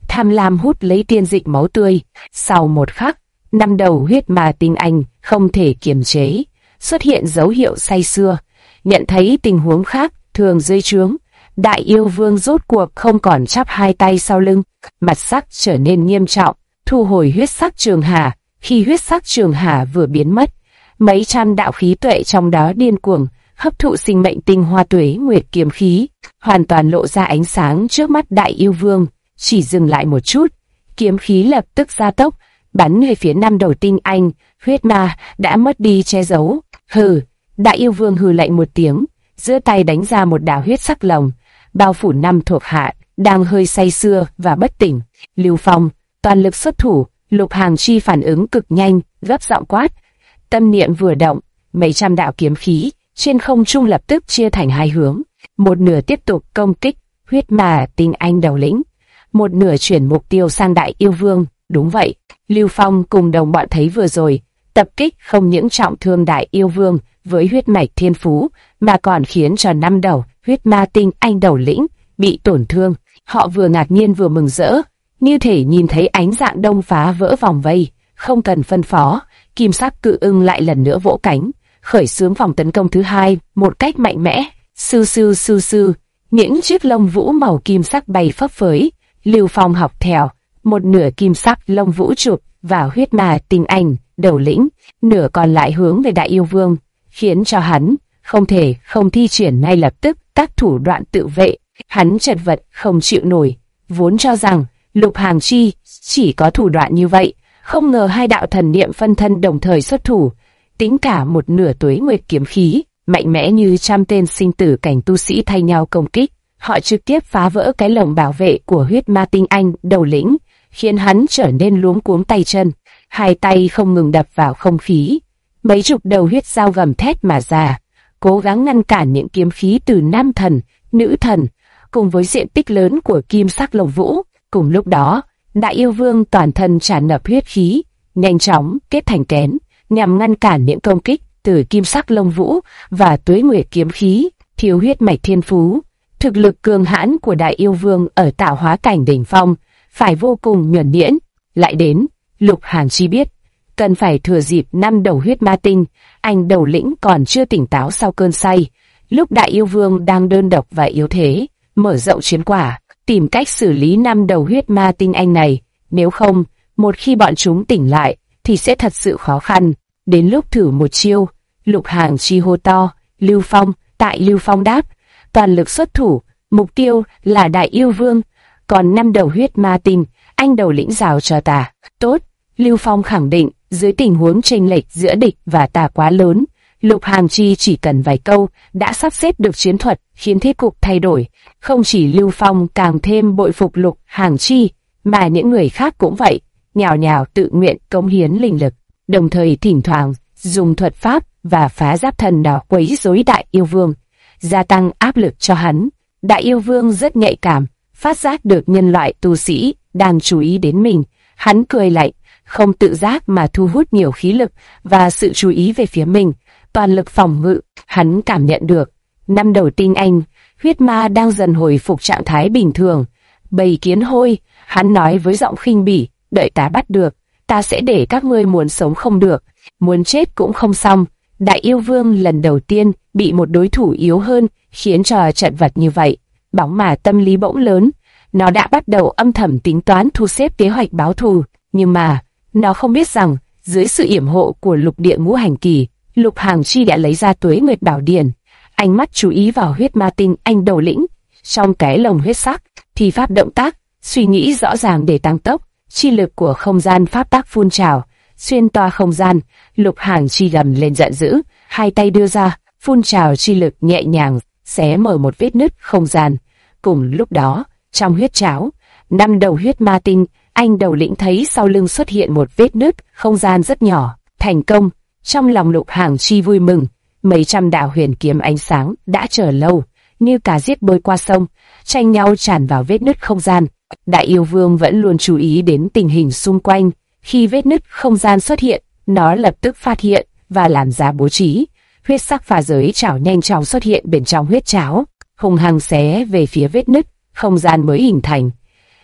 Speaker 1: tham lam hút lấy tiên dịch máu tươi. Sau một khắc, năm đầu huyết ma tinh anh không thể kiềm chế, xuất hiện dấu hiệu say sưa. Nhận thấy tình huống khác thường dưới trướng, Đại Yêu Vương rốt cuộc không còn chắp hai tay sau lưng, mặt sắc trở nên nghiêm trọng, thu hồi huyết sắc trường hà. Khi huyết sắc trường hà vừa biến mất, mấy trăm đạo khí tuệ trong đó điên cuồng hấp thụ sinh mệnh tinh hoa tuế nguyệt kiếm khí, hoàn toàn lộ ra ánh sáng trước mắt Đại Yêu Vương. Chỉ dừng lại một chút, kiếm khí lập tức gia tốc, bắn về phía năm đầu tinh anh. Huyết ma đã mất đi che giấu. Hừ, Đại Yêu Vương hừ lạnh một tiếng, giơ tay đánh ra một đạo huyết sắc lồng, bao phủ năm thuộc hạ đang hơi say sưa và bất tỉnh. Lưu Phong toàn lực xuất thủ. Lục Hàng Chi phản ứng cực nhanh, gấp giọng quát. Tâm niệm vừa động, mấy trăm đạo kiếm khí trên không trung lập tức chia thành hai hướng. Một nửa tiếp tục công kích huyết ma tinh anh đầu lĩnh, một nửa chuyển mục tiêu sang Đại Yêu Vương. Đúng vậy, Lưu Phong cùng đồng bọn thấy vừa rồi, tập kích không những trọng thương Đại Yêu Vương với huyết mạch thiên phú, mà còn khiến cho năm đầu huyết ma tinh anh đầu lĩnh bị tổn thương. Họ vừa ngạc nhiên vừa mừng rỡ, như thể nhìn thấy ánh dạng đông phá vỡ vòng vây. Không cần phân phó, kim sắc cự ưng lại lần nữa vỗ cánh, khởi xướng vòng tấn công thứ hai một cách mạnh mẽ. Sư sư sư sư, những chiếc lông vũ màu kim sắc bay phấp phới. Lưu Phong học theo, một nửa kim sắc lông vũ chụp vào huyết ma tinh anh đầu lĩnh, nửa còn lại hướng về Đại Yêu Vương, khiến cho hắn không thể không thi triển ngay lập tức các thủ đoạn tự vệ. Hắn chật vật không chịu nổi, vốn cho rằng Lục Hàng Chi chỉ có thủ đoạn như vậy, không ngờ hai đạo thần niệm phân thân đồng thời xuất thủ, tính cả một nửa tuế nguyệt kiếm khí, mạnh mẽ như trăm tên sinh tử cảnh tu sĩ thay nhau công kích. Họ trực tiếp phá vỡ cái lồng bảo vệ của huyết ma tinh anh đầu lĩnh, khiến hắn trở nên luống cuống tay chân, hai tay không ngừng đập vào không khí. Mấy chục đầu huyết dao gầm thét mà ra, cố gắng ngăn cản những kiếm khí từ nam thần, nữ thần, cùng với diện tích lớn của kim sắc lồng vũ. Cùng lúc đó, Đại Yêu Vương toàn thân tràn ngập huyết khí, nhanh chóng kết thành kén, nhằm ngăn cản những công kích từ kim sắc lông vũ và tuế nguyệt kiếm khí. Thiếu huyết mạch thiên phú, thực lực cường hãn của Đại Yêu Vương ở tạo hóa cảnh đỉnh phong phải vô cùng nhuần nhuyễn. Lại đến, Lục Hàng Chi biết, cần phải thừa dịp năm đầu huyết ma tinh anh đầu lĩnh còn chưa tỉnh táo sau cơn say, lúc Đại Yêu Vương đang đơn độc và yếu thế, mở rộng chiến quả, tìm cách xử lý năm đầu huyết ma tinh anh này. Nếu không, một khi bọn chúng tỉnh lại thì sẽ thật sự khó khăn. Đến lúc thử một chiêu, Lục Hàng Chi hô to. Lưu Phong. Tại Lưu Phong đáp, toàn lực xuất thủ, mục tiêu là Đại Yêu Vương, còn năm đầu huyết ma tinh anh đầu lĩnh rào cho ta. Tốt, Lưu Phong khẳng định. Dưới tình huống chênh lệch giữa địch và ta quá lớn, Lục Hàng Chi chỉ cần vài câu đã sắp xếp được chiến thuật, khiến thế cục thay đổi. Không chỉ Lưu Phong càng thêm bội phục Lục Hàng Chi, mà những người khác cũng vậy, nhào nhào tự nguyện cống hiến linh lực, đồng thời thỉnh thoảng dùng thuật pháp và phá giáp thần đỏ quấy rối Đại Yêu Vương, gia tăng áp lực cho hắn. Đại Yêu Vương rất nhạy cảm, phát giác được nhân loại tu sĩ đang chú ý đến mình. Hắn cười lạnh, không tự giác mà thu hút nhiều khí lực và sự chú ý về phía mình, toàn lực phòng ngự. Hắn cảm nhận được năm đầu tinh anh huyết ma đang dần hồi phục trạng thái bình thường. Bầy kiến hôi, hắn nói với giọng khinh bỉ, đợi ta bắt được, ta sẽ để các ngươi muốn sống không được, muốn chết cũng không xong. Đại Yêu Vương lần đầu tiên bị một đối thủ yếu hơn khiến cho chật vật như vậy. Bóng mà tâm lý bỗng lớn, nó đã bắt đầu âm thầm tính toán thu xếp kế hoạch báo thù, nhưng mà nó không biết rằng dưới sự yểm hộ của lục địa ngũ hành kỳ, Lục Hàng Chi đã lấy ra tuế nguyệt bảo điển, ánh mắt chú ý vào huyết ma tinh anh đầu lĩnh. Trong cái lồng huyết sắc, thì pháp động tác, suy nghĩ rõ ràng để tăng tốc, chi lực của không gian pháp tác phun trào, xuyên toa không gian. Lục Hàng Chi gầm lên giận dữ, hai tay đưa ra, phun trào chi lực nhẹ nhàng, xé mở một vết nứt không gian. Cùng lúc đó, trong huyết cháo, năm đầu huyết ma tinh anh đầu lĩnh thấy sau lưng xuất hiện một vết nứt không gian rất nhỏ. Thành công. Trong lòng Lục Hàng Chi vui mừng, mấy trăm đạo huyền kiếm ánh sáng đã chờ lâu, như cá giết bơi qua sông, tranh nhau tràn vào vết nứt không gian. Đại Yêu Vương vẫn luôn chú ý đến tình hình xung quanh, khi vết nứt không gian xuất hiện, nó lập tức phát hiện và làm ra bố trí. Huyết sắc phá giới chảo nhanh chóng xuất hiện bên trong huyết cháo, hùng hăng xé về phía vết nứt không gian mới hình thành.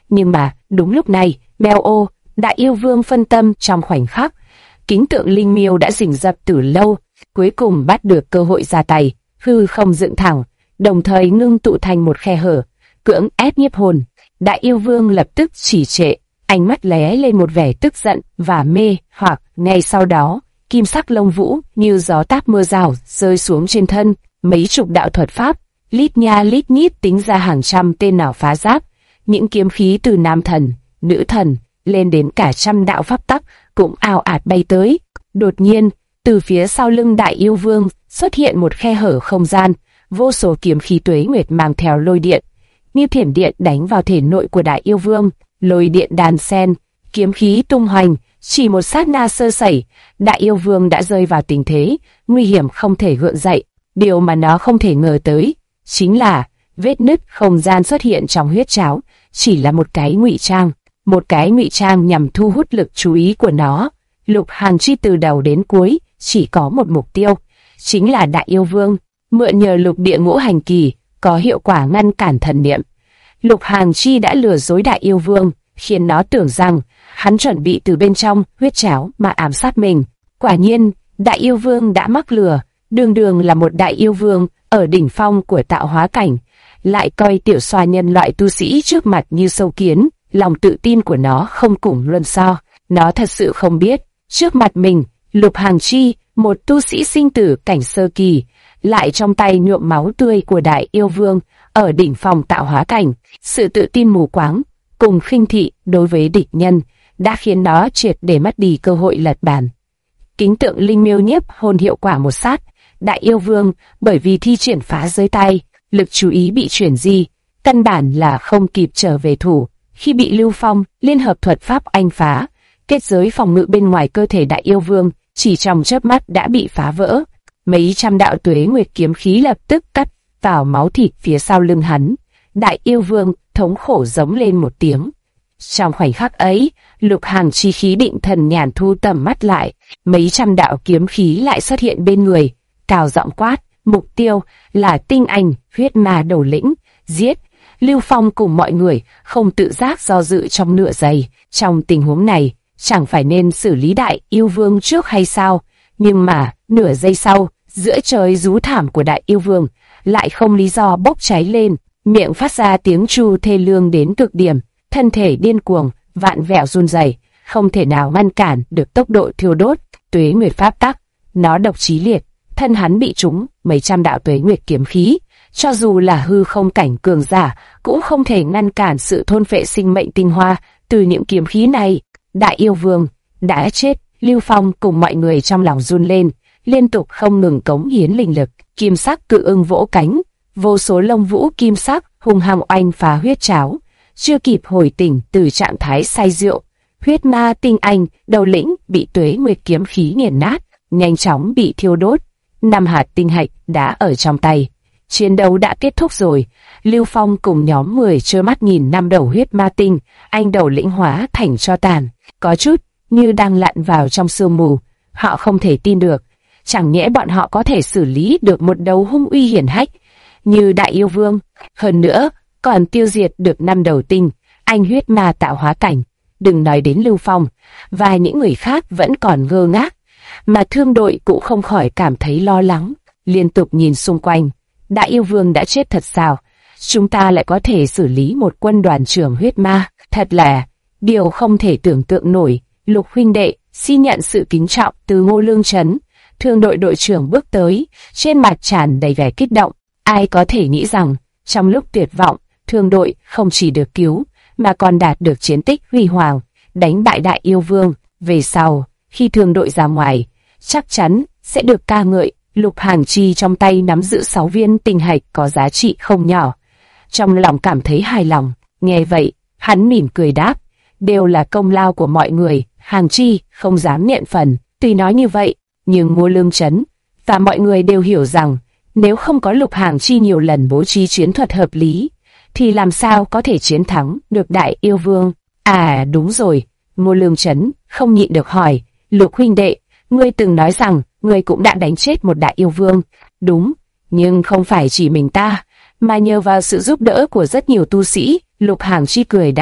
Speaker 1: Nhưng mà, đúng lúc này, mèo ô, đại yêu vương phân tâm trong khoảnh khắc. Kính tượng linh miêu đã rình rập từ lâu, cuối cùng bắt được cơ hội ra tay, hư không dựng thẳng, đồng thời ngưng tụ thành một khe hở, cưỡng ép nhiếp hồn. Đại yêu vương lập tức chỉ trệ, ánh mắt lóe lên một vẻ tức giận và mê hoặc. Ngay sau đó, kim sắc lông vũ như gió táp mưa rào rơi xuống trên thân, mấy chục đạo thuật pháp, lít nha lít nhít tính ra hàng trăm tên nào phá giáp. Những kiếm khí từ nam thần, nữ thần, lên đến cả trăm đạo pháp tắc cũng ào ạt bay tới. Đột nhiên, từ phía sau lưng đại yêu vương xuất hiện một khe hở không gian, vô số kiếm khí tuế nguyệt mang theo lôi điện, như thiểm điện đánh vào thể nội của đại yêu vương. Lôi điện đan sen, kiếm khí tung hoành, chỉ một sát na sơ sẩy, đại yêu vương đã rơi vào tình thế nguy hiểm không thể gượng dậy. Điều mà nó không thể ngờ tới chính là vết nứt không gian xuất hiện trong huyết cháo chỉ là một cái ngụy trang nhằm thu hút lực chú ý của nó. Lục Hàn Chi từ đầu đến cuối chỉ có một mục tiêu, chính là đại yêu vương. Mượn nhờ lục địa ngũ hành kỳ có hiệu quả ngăn cản thần niệm, Lục Hàn Chi đã lừa dối đại yêu vương, khiến nó tưởng rằng hắn chuẩn bị từ bên trong huyết cháo mà ám sát mình. Quả nhiên, đại yêu vương đã mắc lừa, đường đường là một đại yêu vương ở đỉnh phong của tạo hóa cảnh, lại coi tiểu xoa nhân loại tu sĩ trước mặt như sâu kiến. Lòng tự tin của nó không cùng luân so. Nó thật sự không biết, trước mặt mình, Lục Hàn Chi, một tu sĩ sinh tử cảnh sơ kỳ, lại trong tay nhuộm máu tươi của đại yêu vương ở đỉnh phong tạo hóa cảnh. Sự tự tin mù quáng cùng khinh thị đối với địch nhân đã khiến nó triệt để mất đi cơ hội lật bàn. Kính tượng linh miêu nhiếp hồn hiệu quả một sát, đại yêu vương bởi vì thi triển phá giới tay, lực chú ý bị chuyển di, căn bản là không kịp trở về thủ. Khi bị Lưu Phong liên hợp thuật pháp anh phá, kết giới phòng ngự bên ngoài cơ thể đại yêu vương chỉ trong chớp mắt đã bị phá vỡ. Mấy trăm đạo tuế nguyệt kiếm khí lập tức cắt vào máu thịt phía sau lưng hắn. Đại yêu vương thống khổ giống lên một tiếng. Trong khoảnh khắc ấy, Lục Hàn Chi khí định thần nhàn thu tầm mắt lại, mấy trăm đạo kiếm khí lại xuất hiện bên người, cao giọng quát, mục tiêu là tinh anh huyết ma đầu lĩnh, giết. Lưu Phong cùng mọi người không tự giác do dự trong nửa giây. Trong tình huống này, chẳng phải nên xử lý đại yêu vương trước hay sao? Nhưng mà, nửa giây sau, giữa trời rú thảm của đại yêu vương lại không lý do bốc cháy lên, miệng phát ra tiếng tru thê lương đến cực điểm, thân thể điên cuồng, vạn vẹo run rẩy, không thể nào ngăn cản được tốc độ thiêu đốt tuế nguyệt pháp tắc. Nó độc chí liệt, thân hắn bị trúng mấy trăm đạo tuế nguyệt kiếm khí. Cho dù là hư không cảnh cường giả, cũng không thể ngăn cản sự thôn phệ sinh mệnh tinh hoa từ những kiếm khí này. Đại yêu vương đã chết. Lưu Phong cùng mọi người trong lòng run lên, liên tục không ngừng cống hiến linh lực. Kim sắc cự ưng vỗ cánh, vô số lông vũ kim sắc hung hăng oanh phá huyết cháo. Chưa kịp hồi tỉnh từ trạng thái say rượu, huyết ma tinh anh đầu lĩnh bị tuế nguyệt kiếm khí nghiền nát, nhanh chóng bị thiêu đốt. 5 hạt tinh hạch đã ở trong tay. Chiến đấu đã kết thúc rồi. Lưu Phong cùng nhóm 10 trơ mắt nhìn 5 đầu huyết ma tinh anh đầu lĩnh hóa thành tro tàn, có chút như đang lặn vào trong sương mù. Họ không thể tin được, chẳng nhẽ bọn họ có thể xử lý được một đầu hung uy hiển hách như đại yêu vương, hơn nữa còn tiêu diệt được 5 đầu tinh anh huyết ma tạo hóa cảnh. Đừng nói đến Lưu Phong, và những người khác vẫn còn ngơ ngác, mà thương đội cũng không khỏi cảm thấy lo lắng, liên tục nhìn xung quanh. Đại yêu vương đã chết thật sao? Chúng ta lại có thể xử lý một quân đoàn trưởng huyết ma, thật là điều không thể tưởng tượng nổi. Lục huynh đệ, xin nhận sự kính trọng từ Ngô Lương Trấn. Thương đội đội trưởng bước tới, trên mặt tràn đầy vẻ kích động. Ai có thể nghĩ rằng, trong lúc tuyệt vọng, thương đội không chỉ được cứu, mà còn đạt được chiến tích huy hoàng, đánh bại đại yêu vương. Về sau, khi thương đội ra ngoài, chắc chắn sẽ được ca ngợi. Lục Hàn Chi trong tay nắm giữ 6 viên tinh hạch có giá trị không nhỏ. Trong lòng cảm thấy hài lòng, nghe vậy, hắn mỉm cười đáp, đều là công lao của mọi người. Hàn Chi không dám nhận phần, tuy nói như vậy, nhưng Ngô Lương Trấn và mọi người đều hiểu rằng, nếu không có Lục Hàn Chi nhiều lần bố trí chiến thuật hợp lý, thì làm sao có thể chiến thắng được đại yêu vương. À đúng rồi, Ngô Lương Trấn không nhịn được hỏi, Lục huynh đệ, ngươi từng nói rằng ngươi cũng đã đánh chết một đại yêu vương. Đúng, nhưng không phải chỉ mình ta, mà nhờ vào sự giúp đỡ của rất nhiều tu sĩ. Lục Hàn Chi cười đáp,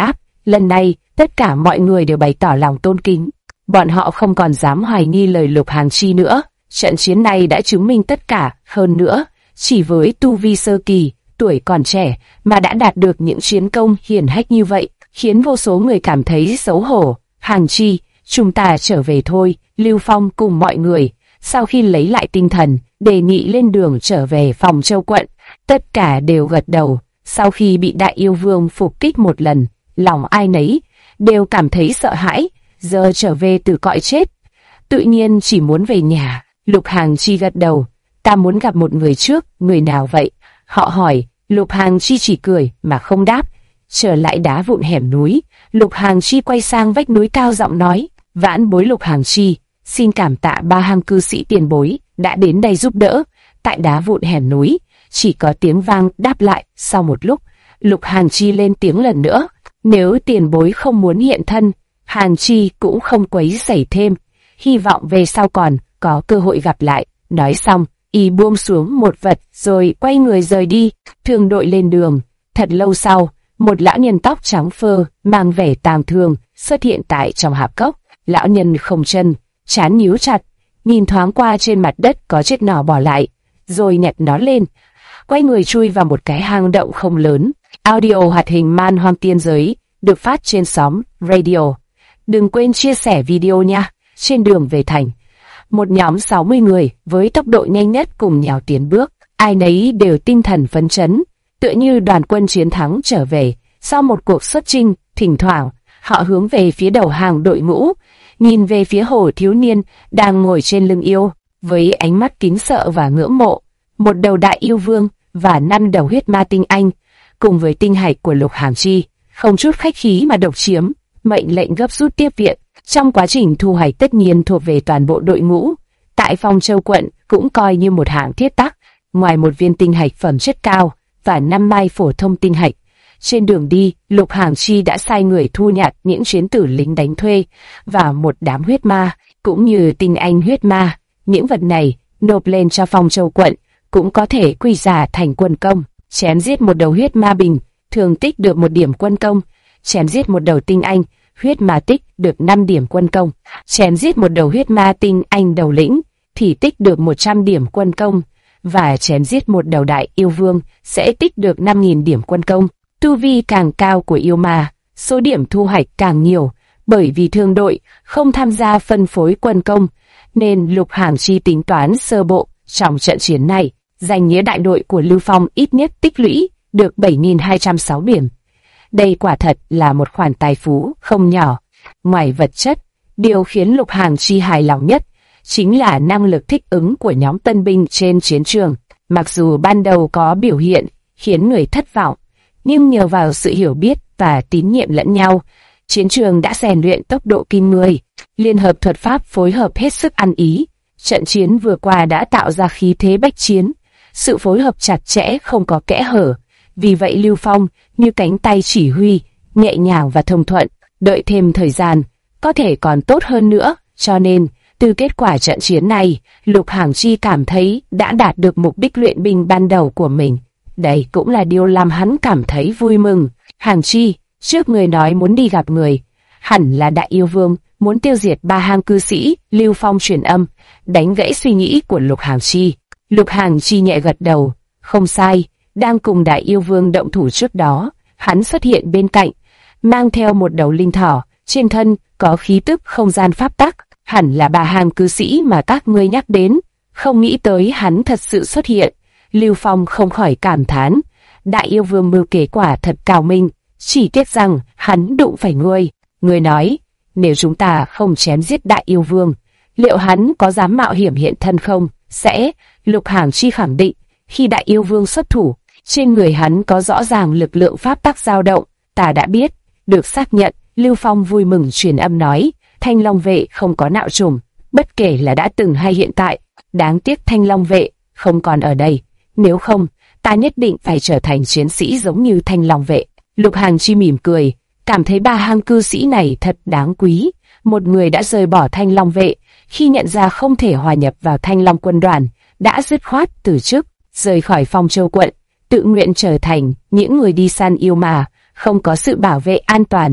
Speaker 1: Lần này, tất cả mọi người đều bày tỏ lòng tôn kính. Bọn họ không còn dám hoài nghi lời Lục Hàng Chi nữa. Trận chiến này đã chứng minh tất cả, hơn nữa, chỉ với tu vi sơ kỳ, tuổi còn trẻ mà đã đạt được những chiến công hiển hách như vậy, khiến vô số người cảm thấy xấu hổ. Hàng Chi, chúng ta trở về thôi. Lưu Phong cùng mọi người, sau khi lấy lại tinh thần, đề nghị lên đường trở về Phòng Châu quận. Tất cả đều gật đầu. Sau khi bị Đại Yêu Vương phục kích một lần, lòng ai nấy đều cảm thấy sợ hãi, giờ trở về từ cõi chết, tự nhiên chỉ muốn về nhà. Lục Hàng Chi gật đầu, ta muốn gặp một người trước. Người nào vậy? Họ hỏi. Lục Hàng Chi chỉ cười mà không đáp. Trở lại đá vụn hẻm núi, Lục Hàng Chi quay sang vách núi cao giọng nói, vãn bối Lục Hàng Chi, xin cảm tạ ba hàng cư sĩ tiền bối đã đến đây giúp đỡ. Tại đá vụn hẻm núi, chỉ có tiếng vang đáp lại. Sau một lúc, Lục Hàng Chi lên tiếng lần nữa, nếu tiền bối không muốn hiện thân, Hàng Chi cũng không quấy rầy thêm, hy vọng về sau còn có cơ hội gặp lại. Nói xong, y buông xuống một vật rồi quay người rời đi. Thương đội lên đường. Thật lâu sau, một lão nhân tóc trắng phơ, mang vẻ tang thương, xuất hiện tại trong hạp cốc. Lão nhân không chân, trán nhíu chặt, nhìn thoáng qua trên mặt đất có chiếc nỏ bỏ lại, rồi nhặt nó lên, quay người chui vào một cái hang động không lớn. Audio hoạt hình Man Hoang Tiên Giới được phát trên Xóm Radio. Đừng quên chia sẻ video nha. Trên đường về thành, một nhóm 60 người với tốc độ nhanh nhất cùng nhau tiến bước, ai nấy đều tinh thần phấn chấn, tựa như đoàn quân chiến thắng trở về sau một cuộc xuất chinh. Thỉnh thoảng, họ hướng về phía đầu hàng đội ngũ, nhìn về phía hồ thiếu niên đang ngồi trên lưng yêu, với ánh mắt kính sợ và ngưỡng mộ. Một đầu Đại Yêu Vương và 5 đầu huyết ma tinh anh, cùng với tinh hạch của Lục Hàng Chi, không chút khách khí mà độc chiếm, mệnh lệnh gấp rút tiếp viện. Trong quá trình thu hoạch tất nhiên thuộc về toàn bộ đội ngũ, tại Phong Châu quận cũng coi như một hạng thiết tắc. Ngoài một viên tinh hạch phẩm chất cao và 5 mai phổ thông tinh hạch, trên đường đi, Lục Hàng Chi đã sai người thu nhặt những chiến tử lính đánh thuê và một đám huyết ma, cũng như tinh anh huyết ma. Những vật này nộp lên cho Phong Châu quận cũng có thể quy ra thành quân công. Chém giết một đầu huyết ma bình thường tích được 1 điểm quân công, chém giết một đầu tinh anh huyết ma tích được 5 điểm quân công, chém giết một đầu huyết ma tinh anh đầu lĩnh thì tích được 100 điểm quân công, và chém giết một đầu Đại Yêu Vương sẽ tích được 5.000 điểm quân công. Tu vi càng cao của yêu ma, số điểm thu hoạch càng nhiều. Bởi vì thương đội không tham gia phân phối quân công, nên Lục Hàng Chi tính toán sơ bộ, trong trận chiến này, danh nghĩa đại đội của Lưu Phong ít nhất tích lũy được 7.206 điểm. Đây quả thật là một khoản tài phú không nhỏ. Ngoài vật chất, điều khiến Lục Hàng Chi hài lòng nhất chính là năng lực thích ứng của nhóm tân binh trên chiến trường. Mặc dù ban đầu có biểu hiện khiến người thất vọng, nhưng nhờ vào sự hiểu biết và tín nhiệm lẫn nhau, chiến trường đã rèn luyện tốc độ kinh người. Liên hợp thuật pháp phối hợp hết sức ăn ý. Trận chiến vừa qua đã tạo ra khí thế bách chiến, sự phối hợp chặt chẽ không có kẽ hở. Vì vậy Lưu Phong như cánh tay chỉ huy, nhẹ nhàng và thông thuận. Đợi thêm thời gian, có thể còn tốt hơn nữa. Cho nên, từ kết quả trận chiến này, Lục Hàng Chi cảm thấy đã đạt được mục đích luyện binh ban đầu của mình. Đây cũng là điều làm hắn cảm thấy vui mừng. Hàng Chi, trước người nói muốn đi gặp người, hẳn là Đại Yêu Vương muốn tiêu diệt 3 hang cư sĩ. Lưu Phong truyền âm, đánh gãy suy nghĩ của Lục Hàng Chi. Lục Hàng Chi nhẹ gật đầu, không sai. Đang cùng Đại Yêu Vương động thủ trước đó, hắn xuất hiện bên cạnh, mang theo một đầu linh thỏ, trên thân có khí tức không gian pháp tắc, hẳn là 3 hang cư sĩ mà các ngươi nhắc đến. Không nghĩ tới hắn thật sự xuất hiện. Lưu Phong không khỏi cảm thán, Đại Yêu Vương mưu kế quả thật cao minh, chỉ tiếc rằng hắn đụng phải ngươi. Ngươi nói, nếu chúng ta không chém giết Đại Yêu Vương, liệu hắn có dám mạo hiểm hiện thân không? Sẽ. Lục Hàng Chi khẳng định, khi Đại Yêu Vương xuất thủ, trên người hắn có rõ ràng lực lượng pháp tắc dao động. Ta đã biết. Được xác nhận. Lưu Phong vui mừng truyền âm nói, Thanh Long vệ không có nạo trùng, bất kể là đã từng hay hiện tại. Đáng tiếc Thanh Long vệ không còn ở đây, nếu không, ta nhất định phải trở thành chiến sĩ giống như Thanh Long vệ. Lục Hàng Chi mỉm cười, cảm thấy 3 hang cư sĩ này thật đáng quý. Một người đã rời bỏ Thanh Long vệ, khi nhận ra không thể hòa nhập vào Thanh Long quân đoàn, đã dứt khoát từ chức, rời khỏi Phong Châu quận, tự nguyện trở thành những người đi săn yêu ma, không có sự bảo vệ an toàn,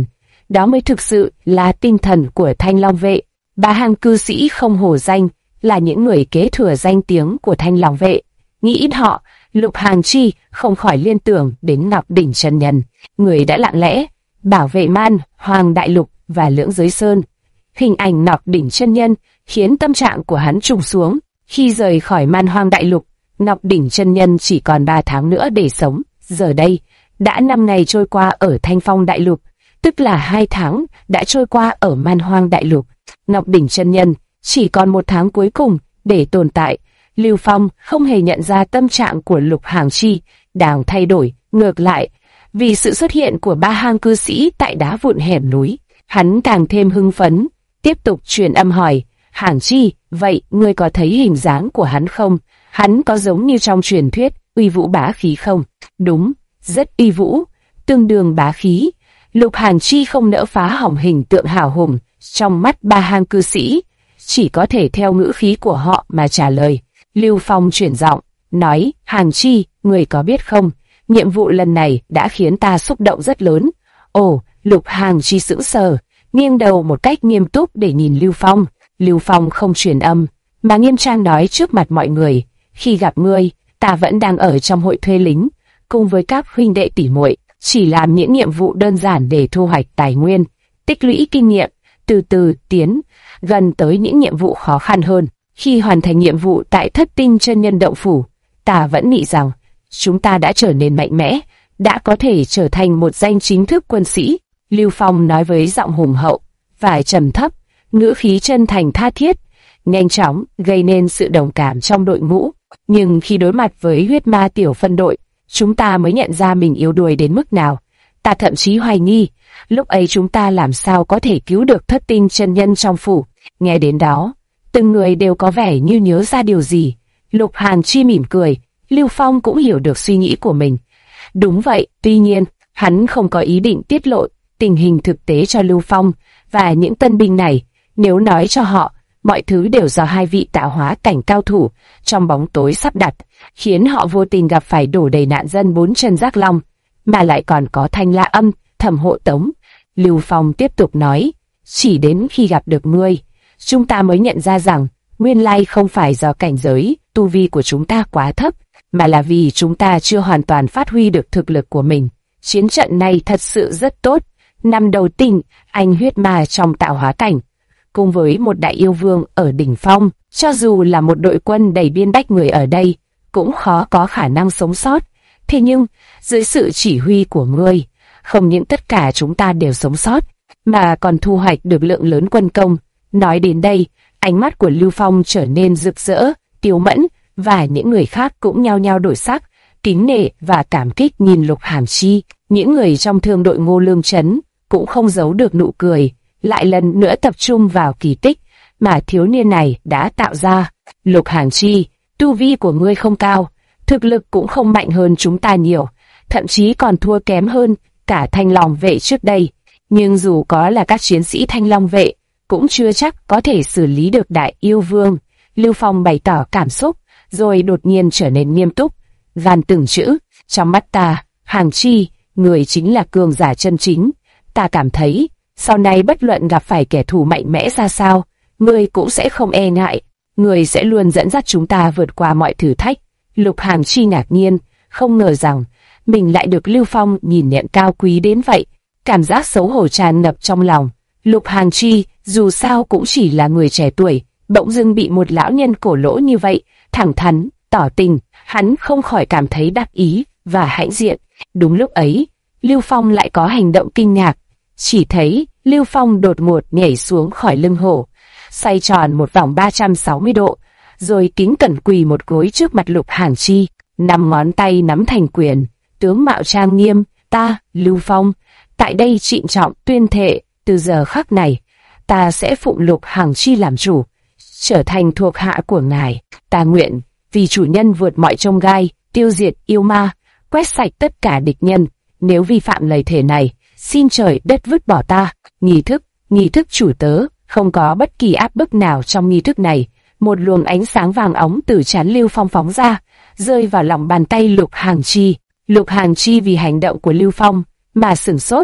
Speaker 1: đó mới thực sự là tinh thần của Thanh Long vệ. Ba hàng cư sĩ không hổ danh là những người kế thừa danh tiếng của Thanh Long vệ. Nghĩ họ, Lục Hàng Chi không khỏi liên tưởng đến Ngọc Đỉnh chân nhân, người đã lặng lẽ bảo vệ Man Hoang Đại Lục và Lưỡng Giới Sơn. Hình ảnh Ngọc Đỉnh chân nhân khiến tâm trạng của hắn trùng xuống. Khi rời khỏi Man Hoang Đại Lục, Ngọc Đỉnh chân nhân chỉ còn 3 tháng nữa để sống. Giờ đây, đã 5 ngày trôi qua ở Thanh Phong Đại Lục, tức là 2 tháng đã trôi qua ở Man Hoang Đại Lục. Ngọc Đỉnh chân nhân chỉ còn 1 tháng cuối cùng để tồn tại. Lưu Phong không hề nhận ra tâm trạng của Lục Hàng Chi đang thay đổi, ngược lại, vì sự xuất hiện của ba hang cư sĩ tại đá vụn hẻm núi, hắn càng thêm hưng phấn, tiếp tục truyền âm hỏi, Hàng Chi, vậy ngươi có thấy hình dáng của hắn không? Hắn có giống như trong truyền thuyết, uy vũ bá khí không? Đúng, rất uy vũ, tương đương bá khí. Lục Hàng Chi không nỡ phá hỏng hình tượng hào hùng trong mắt ba hang cư sĩ, chỉ có thể theo ngữ khí của họ mà trả lời. Lưu Phong chuyển giọng, nói, Hàng Chi, người có biết không, nhiệm vụ lần này đã khiến ta xúc động rất lớn. Ồ, Lục Hàng Chi sững sờ, nghiêng đầu một cách nghiêm túc để nhìn Lưu Phong. Lưu Phong không truyền âm, mà nghiêm trang nói trước mặt mọi người, khi gặp ngươi, ta vẫn đang ở trong hội thuê lính, cùng với các huynh đệ tỉ muội, chỉ làm những nhiệm vụ đơn giản để thu hoạch tài nguyên, tích lũy kinh nghiệm, từ từ tiến gần tới những nhiệm vụ khó khăn hơn. Khi hoàn thành nhiệm vụ tại Thất Tinh Chân Nhân Động Phủ, ta vẫn nghĩ rằng chúng ta đã trở nên mạnh mẽ, đã có thể trở thành một danh chính thức quân sĩ. Lưu Phong nói với giọng hùng hậu và trầm thấp, ngữ khí chân thành tha thiết, nhanh chóng gây nên sự đồng cảm trong đội ngũ. Nhưng khi đối mặt với huyết ma tiểu phân đội, chúng ta mới nhận ra mình yếu đuối đến mức nào. Ta thậm chí hoài nghi, lúc ấy chúng ta làm sao có thể cứu được Thất Tinh Chân Nhân trong phủ. Nghe đến đó, từng người đều có vẻ như nhớ ra điều gì. Lục Hàn Chi mỉm cười, Lưu Phong cũng hiểu được suy nghĩ của mình. Đúng vậy, tuy nhiên, hắn không có ý định tiết lộ tình hình thực tế cho Lưu Phong và những tân binh này. Nếu nói cho họ, mọi thứ đều do hai vị tạo hóa cảnh cao thủ trong bóng tối sắp đặt, khiến họ vô tình gặp phải đổ đầy nạn dân 4 chân giác long, mà lại còn có Thanh La Âm, Thẩm Hộ Tống. Lưu Phong tiếp tục nói, chỉ đến khi gặp được ngươi, chúng ta mới nhận ra rằng, nguyên lai không phải do cảnh giới, tu vi của chúng ta quá thấp, mà là vì chúng ta chưa hoàn toàn phát huy được thực lực của mình. Chiến trận này thật sự rất tốt. Năm đầu tỉnh, anh huyết ma trong tạo hóa cảnh, cùng với một đại yêu vương ở đỉnh phong, cho dù là một đội quân đầy biên bách người ở đây, cũng khó có khả năng sống sót. Thế nhưng, dưới sự chỉ huy của ngươi, không những tất cả chúng ta đều sống sót, mà còn thu hoạch được lượng lớn quân công. Nói đến đây, ánh mắt của Lưu Phong trở nên rực rỡ, Tiêu Mẫn và những người khác cũng nhao nhao đổi sắc, kính nể và cảm kích nhìn Lục Hàn Chi. Những người trong thương đội Ngô Lương Trấn cũng không giấu được nụ cười, lại lần nữa tập trung vào kỳ tích mà thiếu niên này đã tạo ra. Lục Hàn Chi, tu vi của ngươi không cao, thực lực cũng không mạnh hơn chúng ta nhiều, thậm chí còn thua kém hơn cả Thanh Long vệ trước đây. Nhưng dù có là các chiến sĩ Thanh Long vệ, cũng chưa chắc có thể xử lý được đại yêu vương. Lưu Phong bày tỏ cảm xúc, rồi đột nhiên trở nên nghiêm túc, gàn từng chữ, trong mắt ta, Hàng Chi, người chính là cường giả chân chính. Ta cảm thấy, sau này bất luận gặp phải kẻ thù mạnh mẽ ra sao, ngươi cũng sẽ không e ngại, ngươi sẽ luôn dẫn dắt chúng ta vượt qua mọi thử thách. Lục Hàng Chi ngạc nhiên, không ngờ rằng mình lại được Lưu Phong nhìn nhận cao quý đến vậy, cảm giác xấu hổ tràn ngập trong lòng. Lục Hàng Chi dù sao cũng chỉ là người trẻ tuổi, bỗng dưng bị một lão nhân cổ lỗ như vậy thẳng thắn tỏ tình, hắn không khỏi cảm thấy đắc ý và hãnh diện. Đúng lúc ấy, Lưu Phong lại có hành động kinh ngạc. Chỉ thấy Lưu Phong đột ngột nhảy xuống khỏi lưng hổ, xoay tròn một vòng 360 độ, rồi kính cẩn quỳ một gối trước mặt Lục Hàn Chi, 5 ngón tay nắm thành quyền, tướng mạo trang nghiêm. Ta, Lưu Phong, tại đây trịnh trọng tuyên thệ, từ giờ khắc này, ta sẽ phụng Lục Hàn Chi làm chủ, trở thành thuộc hạ của ngài. Ta nguyện vì chủ nhân vượt mọi chông gai, tiêu diệt yêu ma, quét sạch tất cả địch nhân. Nếu vi phạm lời thề này, xin trời đất vứt bỏ ta. Nghi thức chủ tớ, không có bất kỳ áp bức nào trong nghi thức này. Một luồng ánh sáng vàng óng từ trán Lưu Phong phóng ra, rơi vào lòng bàn tay Lục Hàn Chi. Lục Hàn Chi vì hành động của Lưu Phong mà sửng sốt,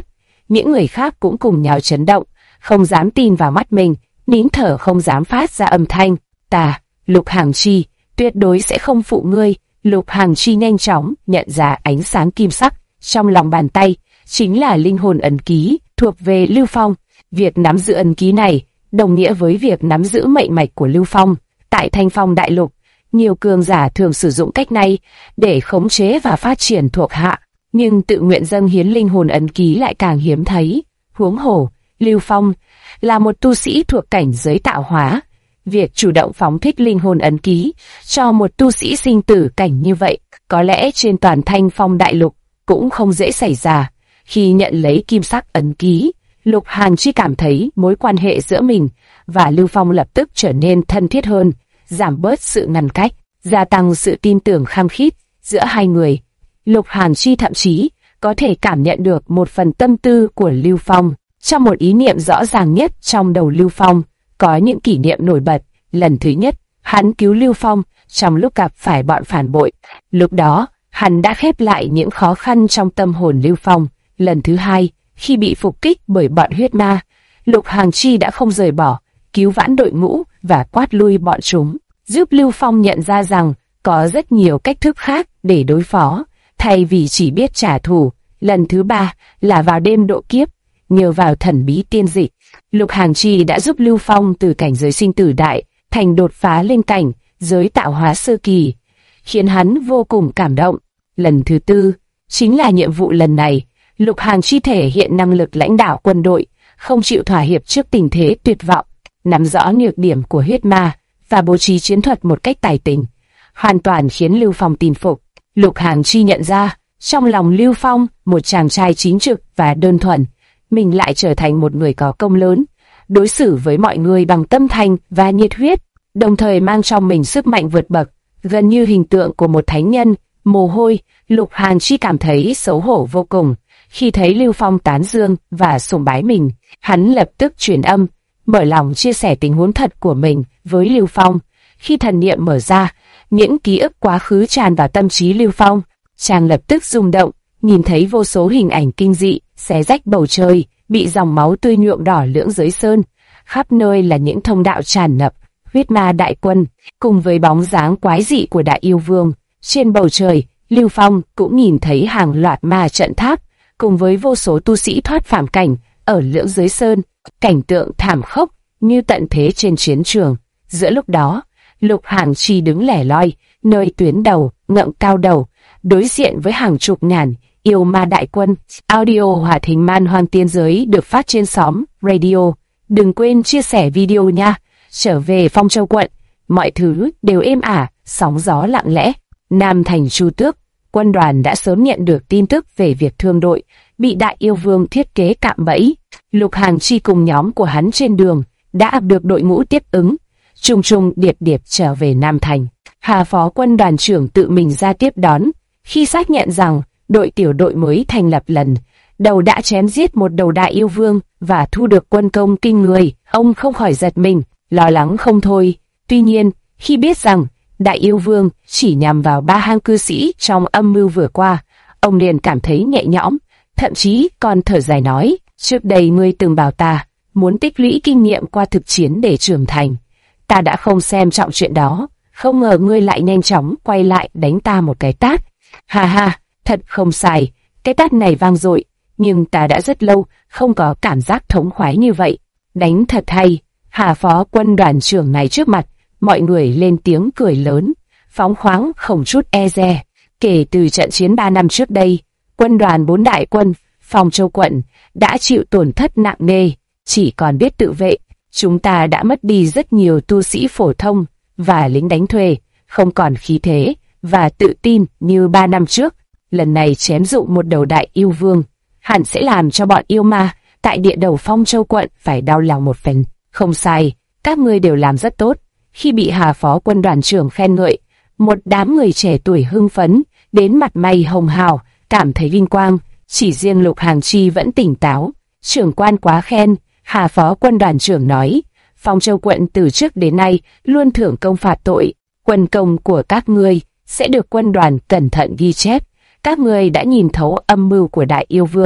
Speaker 1: Những người khác cũng cùng nhau chấn động, không dám tin vào mắt mình, nín thở không dám phát ra âm thanh. Ta, Lục Hàng Chi, tuyệt đối sẽ không phụ ngươi. Lục Hàng Chi nhanh chóng nhận ra ánh sáng kim sắc trong lòng bàn tay, chính là linh hồn ấn ký thuộc về Lưu Phong. Việc nắm giữ ấn ký này đồng nghĩa với việc nắm giữ mệnh mạch của Lưu Phong. Tại Thanh Phong Đại Lục, nhiều cường giả thường sử dụng cách này để khống chế và phát triển thuộc hạ, nhưng tự nguyện dâng hiến linh hồn ấn ký lại càng hiếm thấy. Huống hồ, Lưu Phong là một tu sĩ thuộc cảnh giới tạo hóa. Việc chủ động phóng thích linh hồn ấn ký cho một tu sĩ sinh tử cảnh như vậy, có lẽ trên toàn Thanh Phong Đại Lục cũng không dễ xảy ra. Khi nhận lấy kim sắc ấn ký, Lục Hàn Chi cảm thấy mối quan hệ giữa mình và Lưu Phong lập tức trở nên thân thiết hơn, giảm bớt sự ngăn cách, gia tăng sự tin tưởng khăng khít giữa hai người. Lục Hàn Chi thậm chí có thể cảm nhận được một phần tâm tư của Lưu Phong. Trong một ý niệm rõ ràng nhất trong đầu Lưu Phong, có những kỷ niệm nổi bật. Lần thứ nhất, hắn cứu Lưu Phong trong lúc gặp phải bọn phản bội. Lúc đó, hắn đã khép lại những khó khăn trong tâm hồn Lưu Phong. Lần thứ hai, khi bị phục kích bởi bọn huyết ma, Lục Hàn Chi đã không rời bỏ, cứu vãn đội ngũ và quát lui bọn chúng, giúp Lưu Phong nhận ra rằng có rất nhiều cách thức khác để đối phó, thay vì chỉ biết trả thù. Lần thứ ba là vào đêm độ kiếp, nhờ vào thần bí tiên dịch, Lục Hàn Chi đã giúp Lưu Phong từ cảnh giới sinh tử đại thành đột phá lên cảnh giới tạo hóa sơ kỳ, khiến hắn vô cùng cảm động. Lần thứ tư chính là nhiệm vụ lần này. Lục Hàn Chi thể hiện năng lực lãnh đạo quân đội, không chịu thỏa hiệp trước tình thế tuyệt vọng, nắm rõ nhược điểm của huyết ma và bố trí chiến thuật một cách tài tình, hoàn toàn khiến Lưu Phong tin phục. Lục Hàn Chi nhận ra, trong lòng Lưu Phong, một chàng trai chính trực và đơn thuần, mình lại trở thành một người có công lớn, đối xử với mọi người bằng tâm thành và nhiệt huyết, đồng thời mang trong mình sức mạnh vượt bậc, gần như hình tượng của một thánh nhân. Mồ hôi, Lục Hàn Chi cảm thấy xấu hổ vô cùng khi thấy Lưu Phong tán dương và sùng bái mình. Hắn lập tức truyền âm, mở lòng chia sẻ tình huống thật của mình với Lưu Phong. Khi thần niệm mở ra, những ký ức quá khứ tràn vào tâm trí Lưu Phong. Chàng lập tức rung động, nhìn thấy vô số hình ảnh kinh dị, xé rách bầu trời, bị dòng máu tươi nhuộm đỏ lưỡng giới sơn. Khắp nơi là những thông đạo tràn ngập huyết ma đại quân, cùng với bóng dáng quái dị của Đại Yêu Vương. Trên bầu trời, Lưu Phong cũng nhìn thấy hàng loạt ma trận tháp, cùng với vô số tu sĩ thoát phàm cảnh ở lưỡng giới sơn, cảnh tượng thảm khốc như tận thế trên chiến trường. Giữa lúc đó, Lục Hàn Chi đứng lẻ loi nơi tuyến đầu, ngẩng cao đầu, đối diện với hàng chục ngàn yêu ma đại quân. Audio hoạt hình Man Hoang Tiên Giới được phát trên xóm radio. Đừng quên chia sẻ video nha. Trở về Phong Châu quận, mọi thứ đều êm ả, sóng gió lặng lẽ. Nam thành Chu Tước, quân đoàn đã sớm nhận được tin tức về việc thương đội bị Đại Yêu Vương thiết kế cạm bẫy. Lục Hàn Chi cùng nhóm của hắn trên đường đã ập được đội ngũ tiếp ứng, trùng trùng điệp điệp trở về Nam thành. Hà phó quân đoàn trưởng tự mình ra tiếp đón. Khi xác nhận rằng tiểu đội mới thành lập lần đầu đã chém giết một đầu Đại Yêu Vương và thu được quân công kinh người, ông không khỏi giật mình, lo lắng không thôi. Tuy nhiên, khi biết rằng Đại Yêu Vương chỉ nhằm vào 3 hang cư sĩ trong âm mưu vừa qua, ông liền cảm thấy nhẹ nhõm, thậm chí còn thở dài nói, trước đây ngươi từng bảo ta muốn tích lũy kinh nghiệm qua thực chiến để trưởng thành. Ta đã không xem trọng chuyện đó, không ngờ ngươi lại nhanh chóng quay lại đánh ta một cái tát. Ha ha, thật không sai, cái tát này vang dội, nhưng ta đã rất lâu không có cảm giác thống khoái như vậy. Đánh thật hay. Hà phó quân đoàn trưởng này trước mặt mọi người lên tiếng cười lớn, phóng khoáng không chút e dè. Kể từ trận chiến 3 năm trước đây, quân đoàn 4 đại quân Phong Châu quận đã chịu tổn thất nặng nề, chỉ còn biết tự vệ. Chúng ta đã mất đi rất nhiều tu sĩ phổ thông và lính đánh thuê, không còn khí thế và tự tin như 3 năm trước. Lần này chém dụng một đầu Đại Yêu Vương, hẳn sẽ làm cho bọn yêu ma tại địa đầu Phong Châu quận phải đau lòng một phần. Không sai, các ngươi đều làm rất tốt. Khi bị Hà phó quân đoàn trưởng khen ngợi, một đám người trẻ tuổi hưng phấn đến mặt mày hồng hào, cảm thấy vinh quang. Chỉ riêng Lục Hàn Chi vẫn tỉnh táo. Trưởng quan quá khen. Hà phó quân đoàn trưởng nói, Phong Châu quận từ trước đến nay luôn thưởng công phạt tội. Quân công của các ngươi sẽ được quân đoàn cẩn thận ghi chép. Các ngươi đã nhìn thấu âm mưu của Đại Yêu Vương,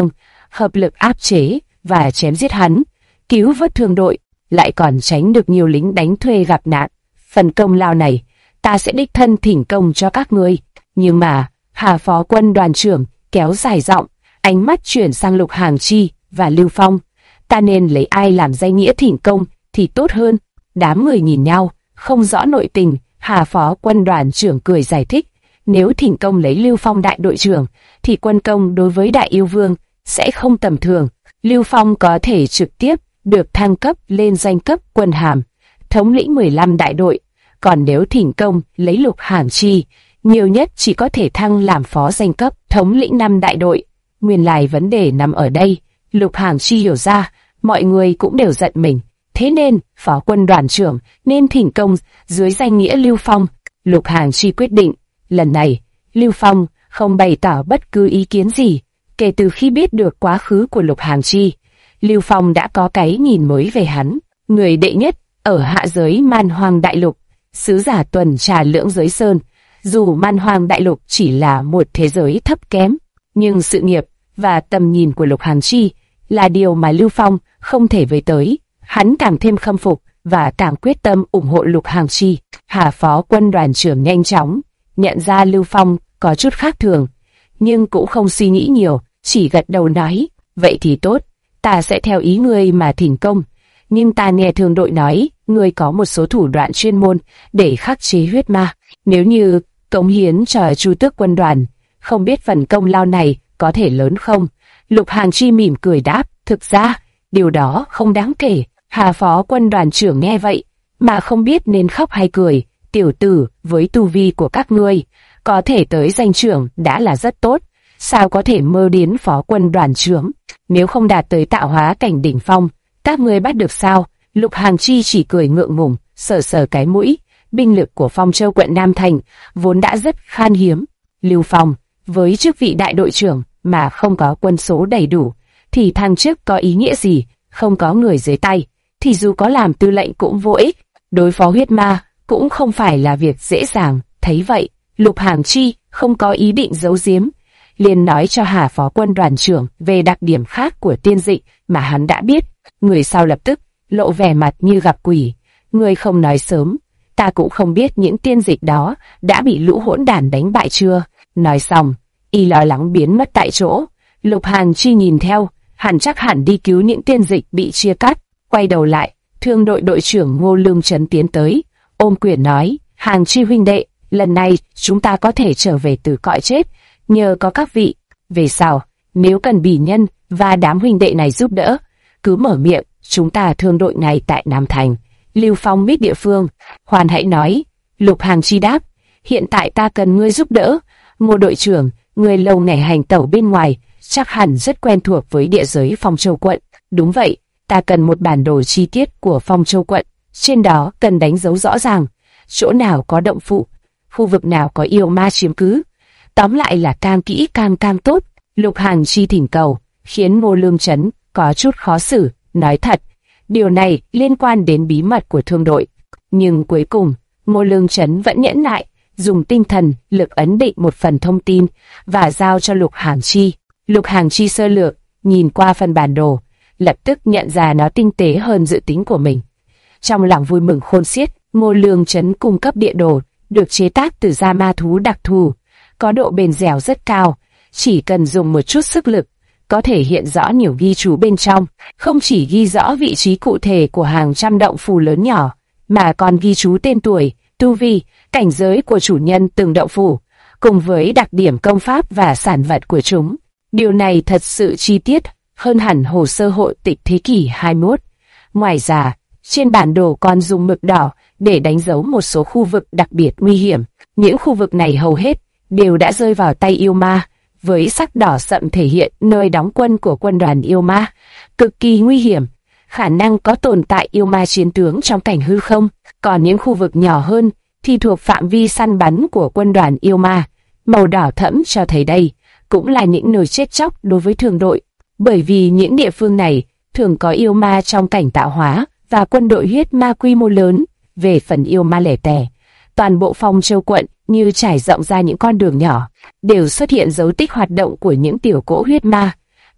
Speaker 1: hợp lực áp chế và chém giết hắn, cứu vớt thương đội, lại còn tránh được nhiều lính đánh thuê gặp nạn. Phần công lao này, ta sẽ đích thân thỉnh công cho các ngươi. Nhưng mà, Hà phó quân đoàn trưởng kéo dài giọng, ánh mắt chuyển sang Lục Hàng Chi và Lưu Phong. Ta nên lấy ai làm danh nghĩa thỉnh công thì tốt hơn. Đám người nhìn nhau, không rõ nội tình. Hà phó quân đoàn trưởng cười giải thích, nếu thỉnh công lấy Lưu Phong đại đội trưởng, thì quân công đối với đại yêu vương sẽ không tầm thường. Lưu Phong có thể trực tiếp được thăng cấp lên danh cấp quân hàm, thống lĩnh 15 đại đội. Còn nếu thỉnh công lấy Lục Hàng Chi, nhiều nhất chỉ có thể thăng làm phó danh cấp, thống lĩnh 5 đại đội. Nguyên lai vấn đề nằm ở đây. Lục Hàng Chi hiểu ra, mọi người cũng đều giận mình. Thế nên, phó quân đoàn trưởng nên thỉnh công dưới danh nghĩa Lưu Phong. Lục Hàng Chi quyết định, lần này, Lưu Phong không bày tỏ bất cứ ý kiến gì. Kể từ khi biết được quá khứ của Lục Hàng Chi, Lưu Phong đã có cái nhìn mới về hắn. Người đệ nhất ở hạ giới Man Hoang Đại Lục, sứ giả tuần tra lưỡng giới sơn. Dù Man Hoang Đại Lục chỉ là một thế giới thấp kém, nhưng sự nghiệp và tầm nhìn của Lục Hàng Chi là điều mà Lưu Phong không thể với tới. Hắn càng thêm khâm phục và càng quyết tâm ủng hộ Lục Hàng Chi. Hà phó quân đoàn trưởng nhanh chóng nhận ra Lưu Phong có chút khác thường, nhưng cũng không suy nghĩ nhiều, chỉ gật đầu nói, vậy thì tốt, ta sẽ theo ý ngươi mà thỉnh công. Nhưng ta nghe thương đội nói, ngươi có một số thủ đoạn chuyên môn để khắc chế huyết ma. Nếu như cống hiến cho Chu Tước quân đoàn, không biết phần công lao này có thể lớn không? Lục Hàng Chi mỉm cười đáp, thực ra, điều đó không đáng kể. Hà phó quân đoàn trưởng nghe vậy, mà không biết nên khóc hay cười. Tiểu tử, với tu vi của các ngươi, có thể tới danh trưởng đã là rất tốt. Sao có thể mơ đến phó quân đoàn trưởng? Nếu không đạt tới tạo hóa cảnh đỉnh phong, các ngươi bắt được sao? Lục Hàng Chi chỉ cười ngượng ngùng, sờ sờ cái mũi. Binh lực của Phong Châu quận Nam Thành vốn đã rất khan hiếm. Lưu Phong, với chức vị đại đội trưởng mà không có quân số đầy đủ, thì thăng chức có ý nghĩa gì? Không có người dưới tay, thì dù có làm tư lệnh cũng vô ích. Đối phó huyết ma cũng không phải là việc dễ dàng. Thấy vậy, Lục Hàng Chi không có ý định giấu giếm, liền nói cho Hà phó quân đoàn trưởng về đặc điểm khác của tiên dịch mà hắn đã biết. Người sau lập tức lộ vẻ mặt như gặp quỷ. Người không nói sớm, ta cũng không biết những tiên dịch đó đã bị lũ hỗn đản đánh bại chưa. Nói xong, y lo lắng biến mất tại chỗ. Lục Hàng Chi nhìn theo, chắc hẳn đi cứu những tiên dịch bị chia cắt. Quay đầu lại, thương đội đội trưởng Ngô Lương Chấn tiến tới, ôm quyền nói, Hàng Chi huynh đệ, lần này chúng ta có thể trở về từ cõi chết, nhờ có các vị. Về sau, nếu cần bỉ nhân và đám huynh đệ này giúp đỡ, cứ mở miệng, chúng ta thương đội này tại Nam Thành. Lưu Phong biết địa phương, hoan hãy nói. Lục Hàng Chi đáp, hiện tại ta cần ngươi giúp đỡ. Ngô đội trưởng, ngươi lâu ngày hành tẩu bên ngoài, chắc hẳn rất quen thuộc với địa giới Phong Châu quận. Đúng vậy, ta cần một bản đồ chi tiết của Phong Châu quận. Trên đó cần đánh dấu rõ ràng, chỗ nào có động phụ, khu vực nào có yêu ma chiếm cứ. Tóm lại là càng kỹ càng tốt. Lục Hàng Chi thỉnh cầu, khiến Ngô Lương Chấn có chút khó xử. Nói thật, điều này liên quan đến bí mật của thương đội. Nhưng cuối cùng, Ngô Lương Chấn vẫn nhẫn nại, dùng tinh thần lực ấn định một phần thông tin và giao cho Lục Hàng Chi. Lục Hàng Chi sơ lược, nhìn qua phần bản đồ, lập tức nhận ra nó tinh tế hơn dự tính của mình. Trong lòng vui mừng khôn xiết, Ngô Lương Chấn cung cấp địa đồ được chế tác từ da ma thú đặc thù, có độ bền dẻo rất cao, chỉ cần dùng một chút sức lực, có thể hiện rõ nhiều ghi chú bên trong, không chỉ ghi rõ vị trí cụ thể của hàng trăm động phủ lớn nhỏ, mà còn ghi chú tên tuổi, tu vi, cảnh giới của chủ nhân từng động phủ, cùng với đặc điểm công pháp và sản vật của chúng. Điều này thật sự chi tiết hơn hẳn hồ sơ hộ tịch thế kỷ 21. Ngoài ra, trên bản đồ còn dùng mực đỏ để đánh dấu một số khu vực đặc biệt nguy hiểm. Những khu vực này hầu hết đều đã rơi vào tay yêu ma, với sắc đỏ sậm thể hiện nơi đóng quân của quân đoàn yêu ma. Cực kỳ nguy hiểm, khả năng có tồn tại yêu ma chiến tướng trong cảnh hư không. Còn những khu vực nhỏ hơn thì thuộc phạm vi săn bắn của quân đoàn yêu ma. Màu đỏ thẫm cho thấy đây cũng là những nơi chết chóc đối với thương đội, bởi vì những địa phương này thường có yêu ma trong cảnh tạo hóa và quân đội huyết ma quy mô lớn. Về phần yêu ma lẻ tẻ, toàn bộ Phong Châu quận như trải rộng ra những con đường nhỏ, đều xuất hiện dấu tích hoạt động của những tiểu cỗ huyết ma.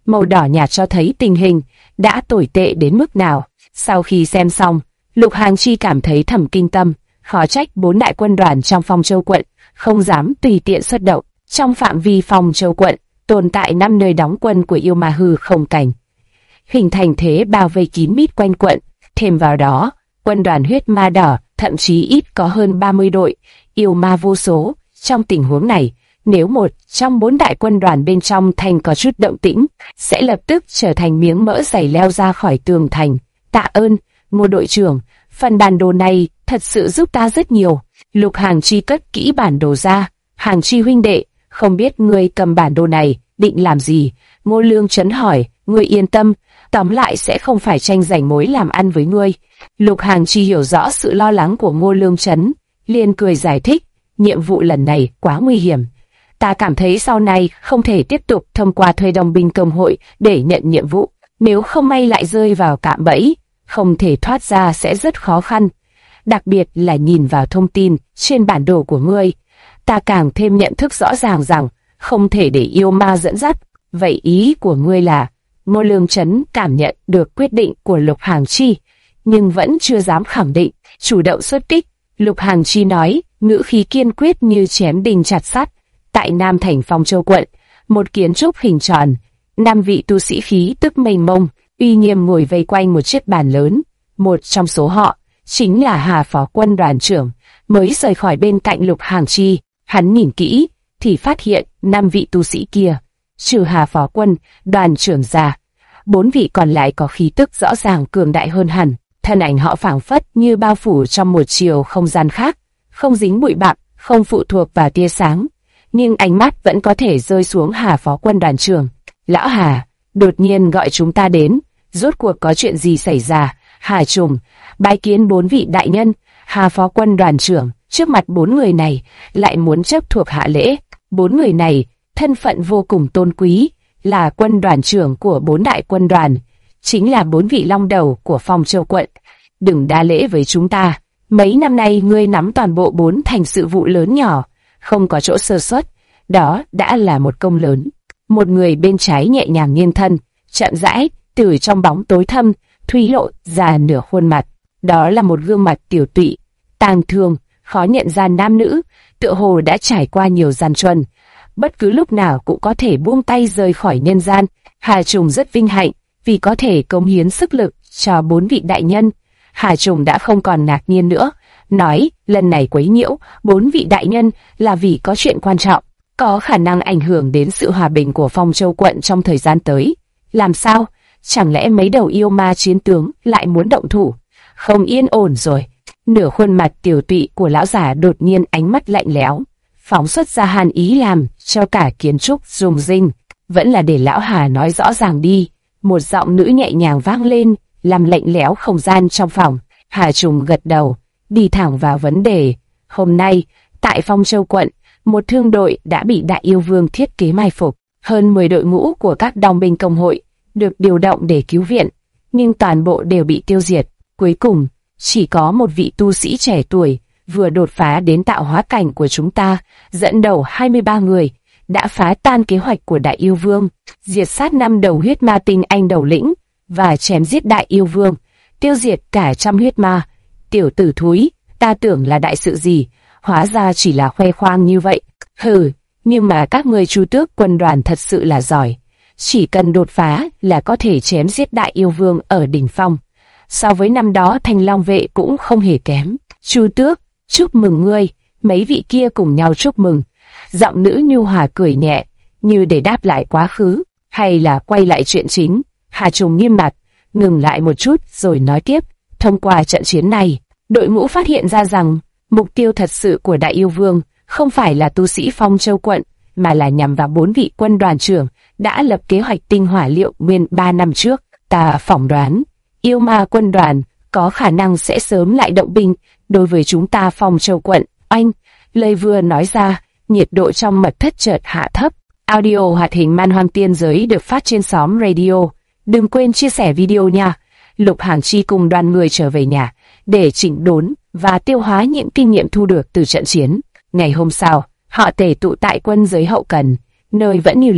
Speaker 1: màu đỏ nhạt cho thấy tình hình đã tồi tệ đến mức nào. Sau khi xem xong, Lục Hàng Chi cảm thấy thầm kinh tâm, khó trách 4 đại quân đoàn trong Phong Châu quận không dám tùy tiện xuất động. Trong phạm vi Phong Châu quận tồn tại 5 nơi đóng quân của yêu ma hư không cảnh, hình thành thế bao vây kín mít quanh quận. Thêm vào đó, quân đoàn huyết ma đỏ thậm chí ít có hơn 30 đội, yêu ma vô số. Trong tình huống này, nếu một trong 4 đại quân đoàn bên trong thành có chút động tĩnh, sẽ lập tức trở thành miếng mỡ dày leo ra khỏi tường thành. Tạ ơn, Ngô đội trưởng, phần bản đồ này thật sự giúp ta rất nhiều. Lục Hàng Chi cất kỹ bản đồ ra. Hàng Chi huynh đệ, không biết ngươi cầm bản đồ này định làm gì? Ngô Lương Chấn hỏi. Ngươi yên tâm, tóm lại sẽ không phải tranh giành mối làm ăn với ngươi. Lục Hàng Chi hiểu rõ sự lo lắng của Ngô Lương Chấn, liền cười giải thích. Nhiệm vụ lần này quá nguy hiểm. Ta cảm thấy sau này không thể tiếp tục thông qua thuê đồng binh công hội để nhận nhiệm vụ. Nếu không may lại rơi vào cạm bẫy, không thể thoát ra sẽ rất khó khăn. Đặc biệt là nhìn vào thông tin trên bản đồ của ngươi, ta càng thêm nhận thức rõ ràng rằng không thể để yêu ma dẫn dắt. Vậy ý của ngươi là? Ngô Lương Chấn cảm nhận được quyết định của Lục Hàng Chi, nhưng vẫn chưa dám khẳng định, chủ động xuất kích. Lục Hàng Chi nói, ngữ khí kiên quyết như chém đinh chặt sắt. Tại Nam thành Phong Châu quận, một kiến trúc hình tròn, 5 vị tu sĩ khí tức mênh mông, uy nghiêm ngồi vây quanh một chiếc bàn lớn. Một trong số họ chính là Hà Phó Quân đoàn trưởng, mới rời khỏi bên cạnh Lục Hàng Chi. Hắn nhìn kỹ thì phát hiện 5 vị tu sĩ kia, trừ Hà Phó Quân đoàn trưởng ra, 4 vị còn lại có khí tức rõ ràng cường đại hơn hẳn. Thân ảnh họ phảng phất như bao phủ trong một chiều không gian khác, không dính bụi bặm, không phụ thuộc vào tia sáng, nhưng ánh mắt vẫn có thể rơi xuống Hà Phó Quân đoàn trưởng. Lão Hà, đột nhiên gọi chúng ta đến, rốt cuộc có chuyện gì xảy ra? Hà Trùng, bái kiến 4 vị đại nhân. Hà Phó Quân đoàn trưởng, trước mặt 4 người này, lại muốn chấp thuộc hạ lễ. 4 người này, thân phận vô cùng tôn quý, là quân đoàn trưởng của 4 đại quân đoàn, chính là 4 vị long đầu của Phong Châu quận. Đừng đa lễ với chúng ta, mấy năm nay ngươi nắm toàn bộ 4 thành sự vụ lớn nhỏ, không có chỗ sơ suất, đó đã là một công lớn. Một người bên trái nhẹ nhàng nghiêng thân, chậm rãi, từ trong bóng tối thâm, thúy lộ ra nửa khuôn mặt. Đó là một gương mặt tiểu tụy, tang thương, khó nhận ra nam nữ, tựa hồ đã trải qua nhiều gian truân, bất cứ lúc nào cũng có thể buông tay rời khỏi nhân gian. Hà Trùng rất vinh hạnh vì có thể cống hiến sức lực cho 4 vị đại nhân. Hà Trùng đã không còn ngạc nhiên nữa, nói lần này quấy nhiễu 4 vị đại nhân là vì có chuyện quan trọng, có khả năng ảnh hưởng đến sự hòa bình của Phong Châu quận trong thời gian tới. Làm sao? Chẳng lẽ mấy đầu yêu ma chiến tướng lại muốn động thủ? Không yên ổn rồi. Nửa khuôn mặt tiểu tụy của lão giả đột nhiên ánh mắt lạnh lẽo, phóng xuất ra hàn ý làm cho cả kiến trúc rung rinh. Vẫn là để lão Hà nói rõ ràng đi. Một giọng nữ nhẹ nhàng vang lên, làm lạnh lẽo không gian trong phòng. Hà Trùng gật đầu, đi thẳng vào vấn đề. Hôm nay, tại Phong Châu quận, một thương đội đã bị Đại Yêu Vương thiết kế mai phục. Hơn 10 đội ngũ của các đồng binh công hội được điều động để cứu viện, nhưng toàn bộ đều bị tiêu diệt. Cuối cùng, chỉ có một vị tu sĩ trẻ tuổi vừa đột phá đến tạo hóa cảnh của chúng ta, dẫn đầu 23 người, đã phá tan kế hoạch của Đại Yêu Vương, diệt sát 5 đầu huyết ma tinh anh đầu lĩnh và chém giết Đại Yêu Vương, tiêu diệt cả trăm huyết ma. Tiểu tử thúi, ta tưởng là đại sự gì, hóa ra chỉ là khoe khoang như vậy. Hừ, nhưng mà các ngươi Chu Tước quân đoàn thật sự là giỏi, chỉ cần đột phá là có thể chém giết Đại Yêu Vương ở đỉnh phong. So với năm đó Thanh Long vệ cũng không hề kém. Chu Tước, chúc mừng ngươi. Mấy vị kia cùng nhau chúc mừng. Giọng nữ nhu hòa cười nhẹ, như để đáp lại quá khứ, hay là quay lại chuyện chính. Hà Trùng nghiêm mặt, ngừng lại một chút rồi nói tiếp. Thông qua trận chiến này, đội ngũ phát hiện ra rằng mục tiêu thật sự của Đại Yêu Vương không phải là tu sĩ Phong Châu quận, mà là nhằm vào 4 vị quân đoàn trưởng đã lập kế hoạch tinh hỏa liệu nguyên 3 năm trước. Ta phỏng đoán, yêu ma quân đoàn có khả năng sẽ sớm lại động binh đối với chúng ta Phong Châu quận. Anh, lời vừa nói ra, nhiệt độ trong mật thất chợt hạ thấp. Audio hoạt hình Man Hoang Tiên Giới được phát trên xóm radio. Đừng quên chia sẻ video nha. Lục Hàng Chi cùng đoàn người trở về nhà để chỉnh đốn và tiêu hóa những kinh nghiệm thu được từ trận chiến. Ngày hôm sau, họ tề tụ tại quân giới hậu cần, nơi vẫn như lần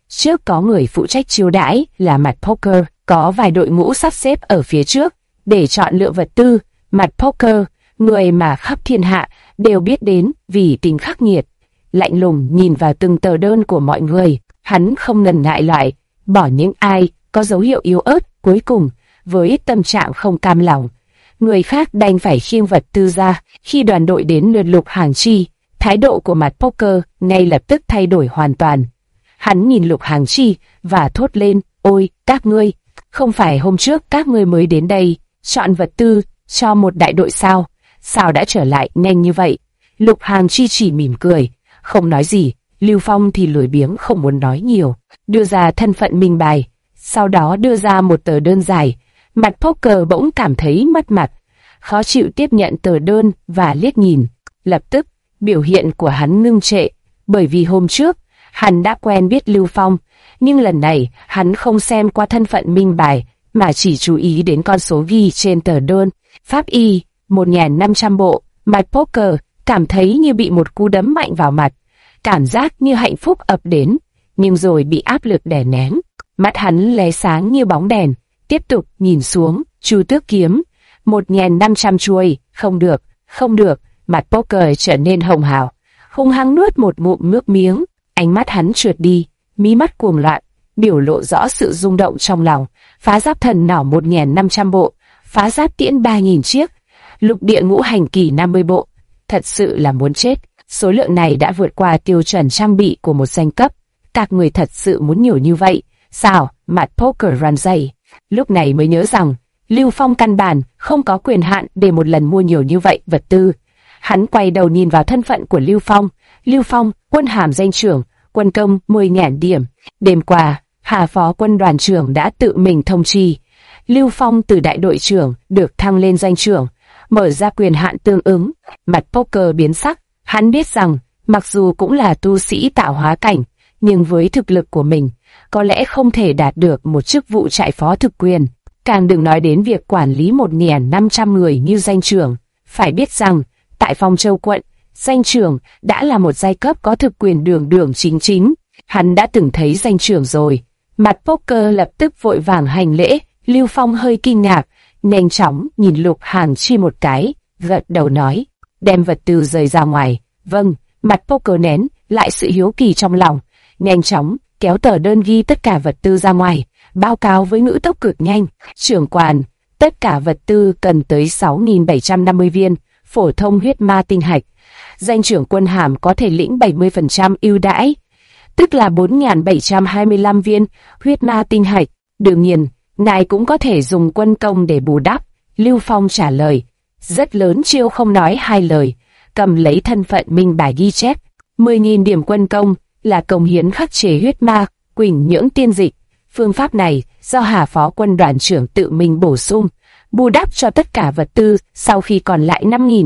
Speaker 1: Trước có người phụ trách chiêu đãi là mặt poker, có vài đội ngũ sắp xếp ở phía trước để chọn lựa vật tư. Mặt poker, người mà khắp thiên hạ đều biết đến vì tính khắc nghiệt, lạnh lùng nhìn vào từng tờ đơn của mọi người. Hắn không ngần ngại loại bỏ những ai có dấu hiệu yếu ớt. Cuối cùng, với tâm trạng không cam lòng, người khác đành phải khiêng vật tư ra. Khi đoàn đội đến lượt Lục Hàng Chi, thái độ của mặt poker ngay lập tức thay đổi hoàn toàn. Hắn nhìn Lục Hàng Chi và thốt lên, ôi, các ngươi, không phải hôm trước các ngươi mới đến đây, chọn vật tư cho một đại đội sao? Sao đã trở lại nhanh như vậy? Lục Hàng Chi chỉ mỉm cười, không nói gì. Lưu Phong thì lười biếng không muốn nói nhiều, đưa ra thân phận minh bài, sau đó đưa ra một tờ đơn dài. Mặt poker bỗng cảm thấy mất mặt, khó chịu tiếp nhận tờ đơn và liếc nhìn. Lập tức, biểu hiện của hắn ngưng trệ, bởi vì hôm trước, hắn đã quen biết Lưu Phong, nhưng lần này hắn không xem qua thân phận minh bài, mà chỉ chú ý đến con số ghi trên tờ đơn. Pháp y, 1.500 bộ. Mặt poker cảm thấy như bị một cú đấm mạnh vào mặt, cảm giác như hạnh phúc ập đến, nhưng rồi bị áp lực đè nén. Mắt hắn lóe sáng như bóng đèn, tiếp tục nhìn xuống. Chu Tước kiếm, 1.500 chuôi. Không được, không được. Mặt poker trở nên hồng hào, hung hăng nuốt một ngụm nước miếng. Ánh mắt hắn trượt đi, mí mắt cuồng loạn, biểu lộ rõ sự rung động trong lòng. Phá giáp thần nỏ 1.500 bộ, phá giáp tiễn 3.000 chiếc, lục địa ngũ hành kỳ 50 bộ. Thật sự là muốn chết. Số lượng này đã vượt qua tiêu chuẩn trang bị của một danh cấp. Các người thật sự muốn nhiều như vậy sao? Mặt poker run rẩy, lúc này mới nhớ rằng Lưu Phong căn bản không có quyền hạn để một lần mua nhiều như vậy vật tư. Hắn quay đầu nhìn vào thân phận của Lưu Phong. Lưu Phong, quân hàm danh trưởng, quân công 10.000 điểm. Đêm qua, Hà Phó Quân đoàn trưởng đã tự mình thông chi, Lưu Phong từ đại đội trưởng được thăng lên danh trưởng, mở ra quyền hạn tương ứng. Mặt poker biến sắc, hắn biết rằng mặc dù cũng là tu sĩ tạo hóa cảnh, nhưng với thực lực của mình, có lẽ không thể đạt được một chức vụ trại phó thực quyền. Càng đừng nói đến việc quản lý 1.500 người như danh trưởng. Phải biết rằng, tại Phong Châu quận, danh trưởng đã là một giai cấp có thực quyền đường đường chính chính. Hắn đã từng thấy danh trưởng rồi. Mặt poker lập tức vội vàng hành lễ. Lưu Phong hơi kinh ngạc, nhanh chóng nhìn Lục Hàng Chi một cái, gật đầu nói, đem vật tư rời ra ngoài. Vâng. Mặt poker nén lại sự hiếu kỳ trong lòng, nhanh chóng kéo tờ đơn ghi tất cả vật tư ra ngoài, báo cáo với ngữ tốc cực nhanh. Trưởng quan, tất cả vật tư cần tới 6.750 viên phổ thông huyết ma tinh hạch. Danh trưởng quân hàm có thể lĩnh 70% ưu đãi, tức là 4.725 viên huyết ma tinh hạch. Đương nhiên, ngài cũng có thể dùng quân công để bù đắp. Lưu Phong trả lời, rất lớn chiêu không nói hai lời, cầm lấy thân phận minh bài ghi chép. 10.000 điểm quân công là công hiến khắc chế huyết ma, Quỳnh Nhưỡng tiên dịch. Phương pháp này do Hà Phó Quân đoàn trưởng tự mình bổ sung, bù đắp cho tất cả vật tư. Sau khi còn lại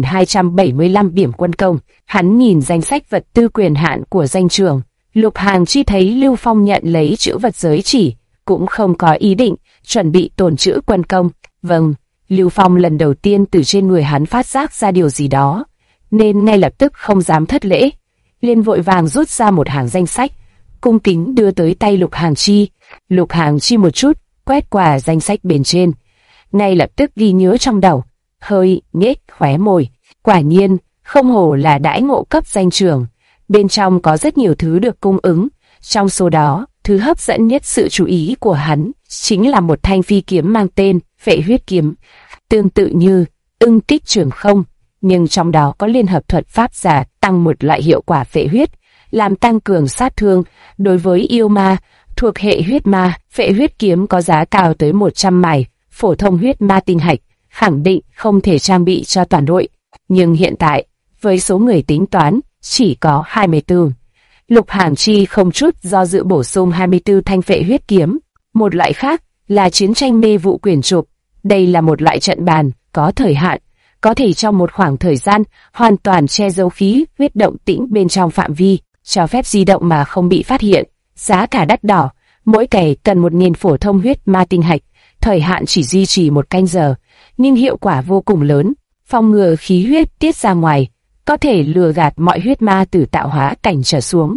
Speaker 1: 5.275 điểm quân công, hắn nhìn danh sách vật tư quyền hạn của danh trưởng. Lục Hàng Chi thấy Lưu Phong nhận lấy chữ vật giới chỉ, cũng không có ý định chuẩn bị tồn trữ quân công. Vâng, Lưu Phong lần đầu tiên từ trên người hắn phát giác ra điều gì đó, nên ngay lập tức không dám thất lễ, liền vội vàng rút ra một hàng danh sách, cung kính đưa tới tay Lục Hàng Chi. Lục Hàng Chi một chút quét qua danh sách bên trên, ngay lập tức ghi nhớ trong đầu, hơi nhếch khóe môi. Quả nhiên, không hổ là đãi ngộ cấp danh trưởng, bên trong có rất nhiều thứ được cung ứng. Trong số đó, thứ hấp dẫn nhất sự chú ý của hắn chính là một thanh phi kiếm mang tên Phệ Huyết Kiếm, tương tự như Ưng Kích Trường Không, nhưng trong đó có liên hợp thuật pháp giả tăng một loại hiệu quả phệ huyết, làm tăng cường sát thương đối với yêu ma thuộc hệ huyết ma. Phệ Huyết Kiếm có giá cao tới 100 mài phổ thông huyết ma tinh hạch, khẳng định không thể trang bị cho toàn đội, nhưng hiện tại với số người tính toán chỉ có 24. Lục Hàng Chi không chút do dự bổ sung 24 thanh Phệ Huyết Kiếm. Một loại khác là chiến tranh mê vụ quyển trục. Đây là một loại trận bàn có thời hạn, có thể trong một khoảng thời gian hoàn toàn che giấu khí huyết động tĩnh bên trong phạm vi, cho phép di động mà không bị phát hiện. Giá cả đắt đỏ, mỗi cày cần 1.000 phổ thông huyết ma tinh hạch, thời hạn chỉ duy trì 1 canh giờ, nhưng hiệu quả vô cùng lớn, phòng ngừa khí huyết tiết ra ngoài, có thể lừa gạt mọi huyết ma từ tạo hóa cảnh trở xuống.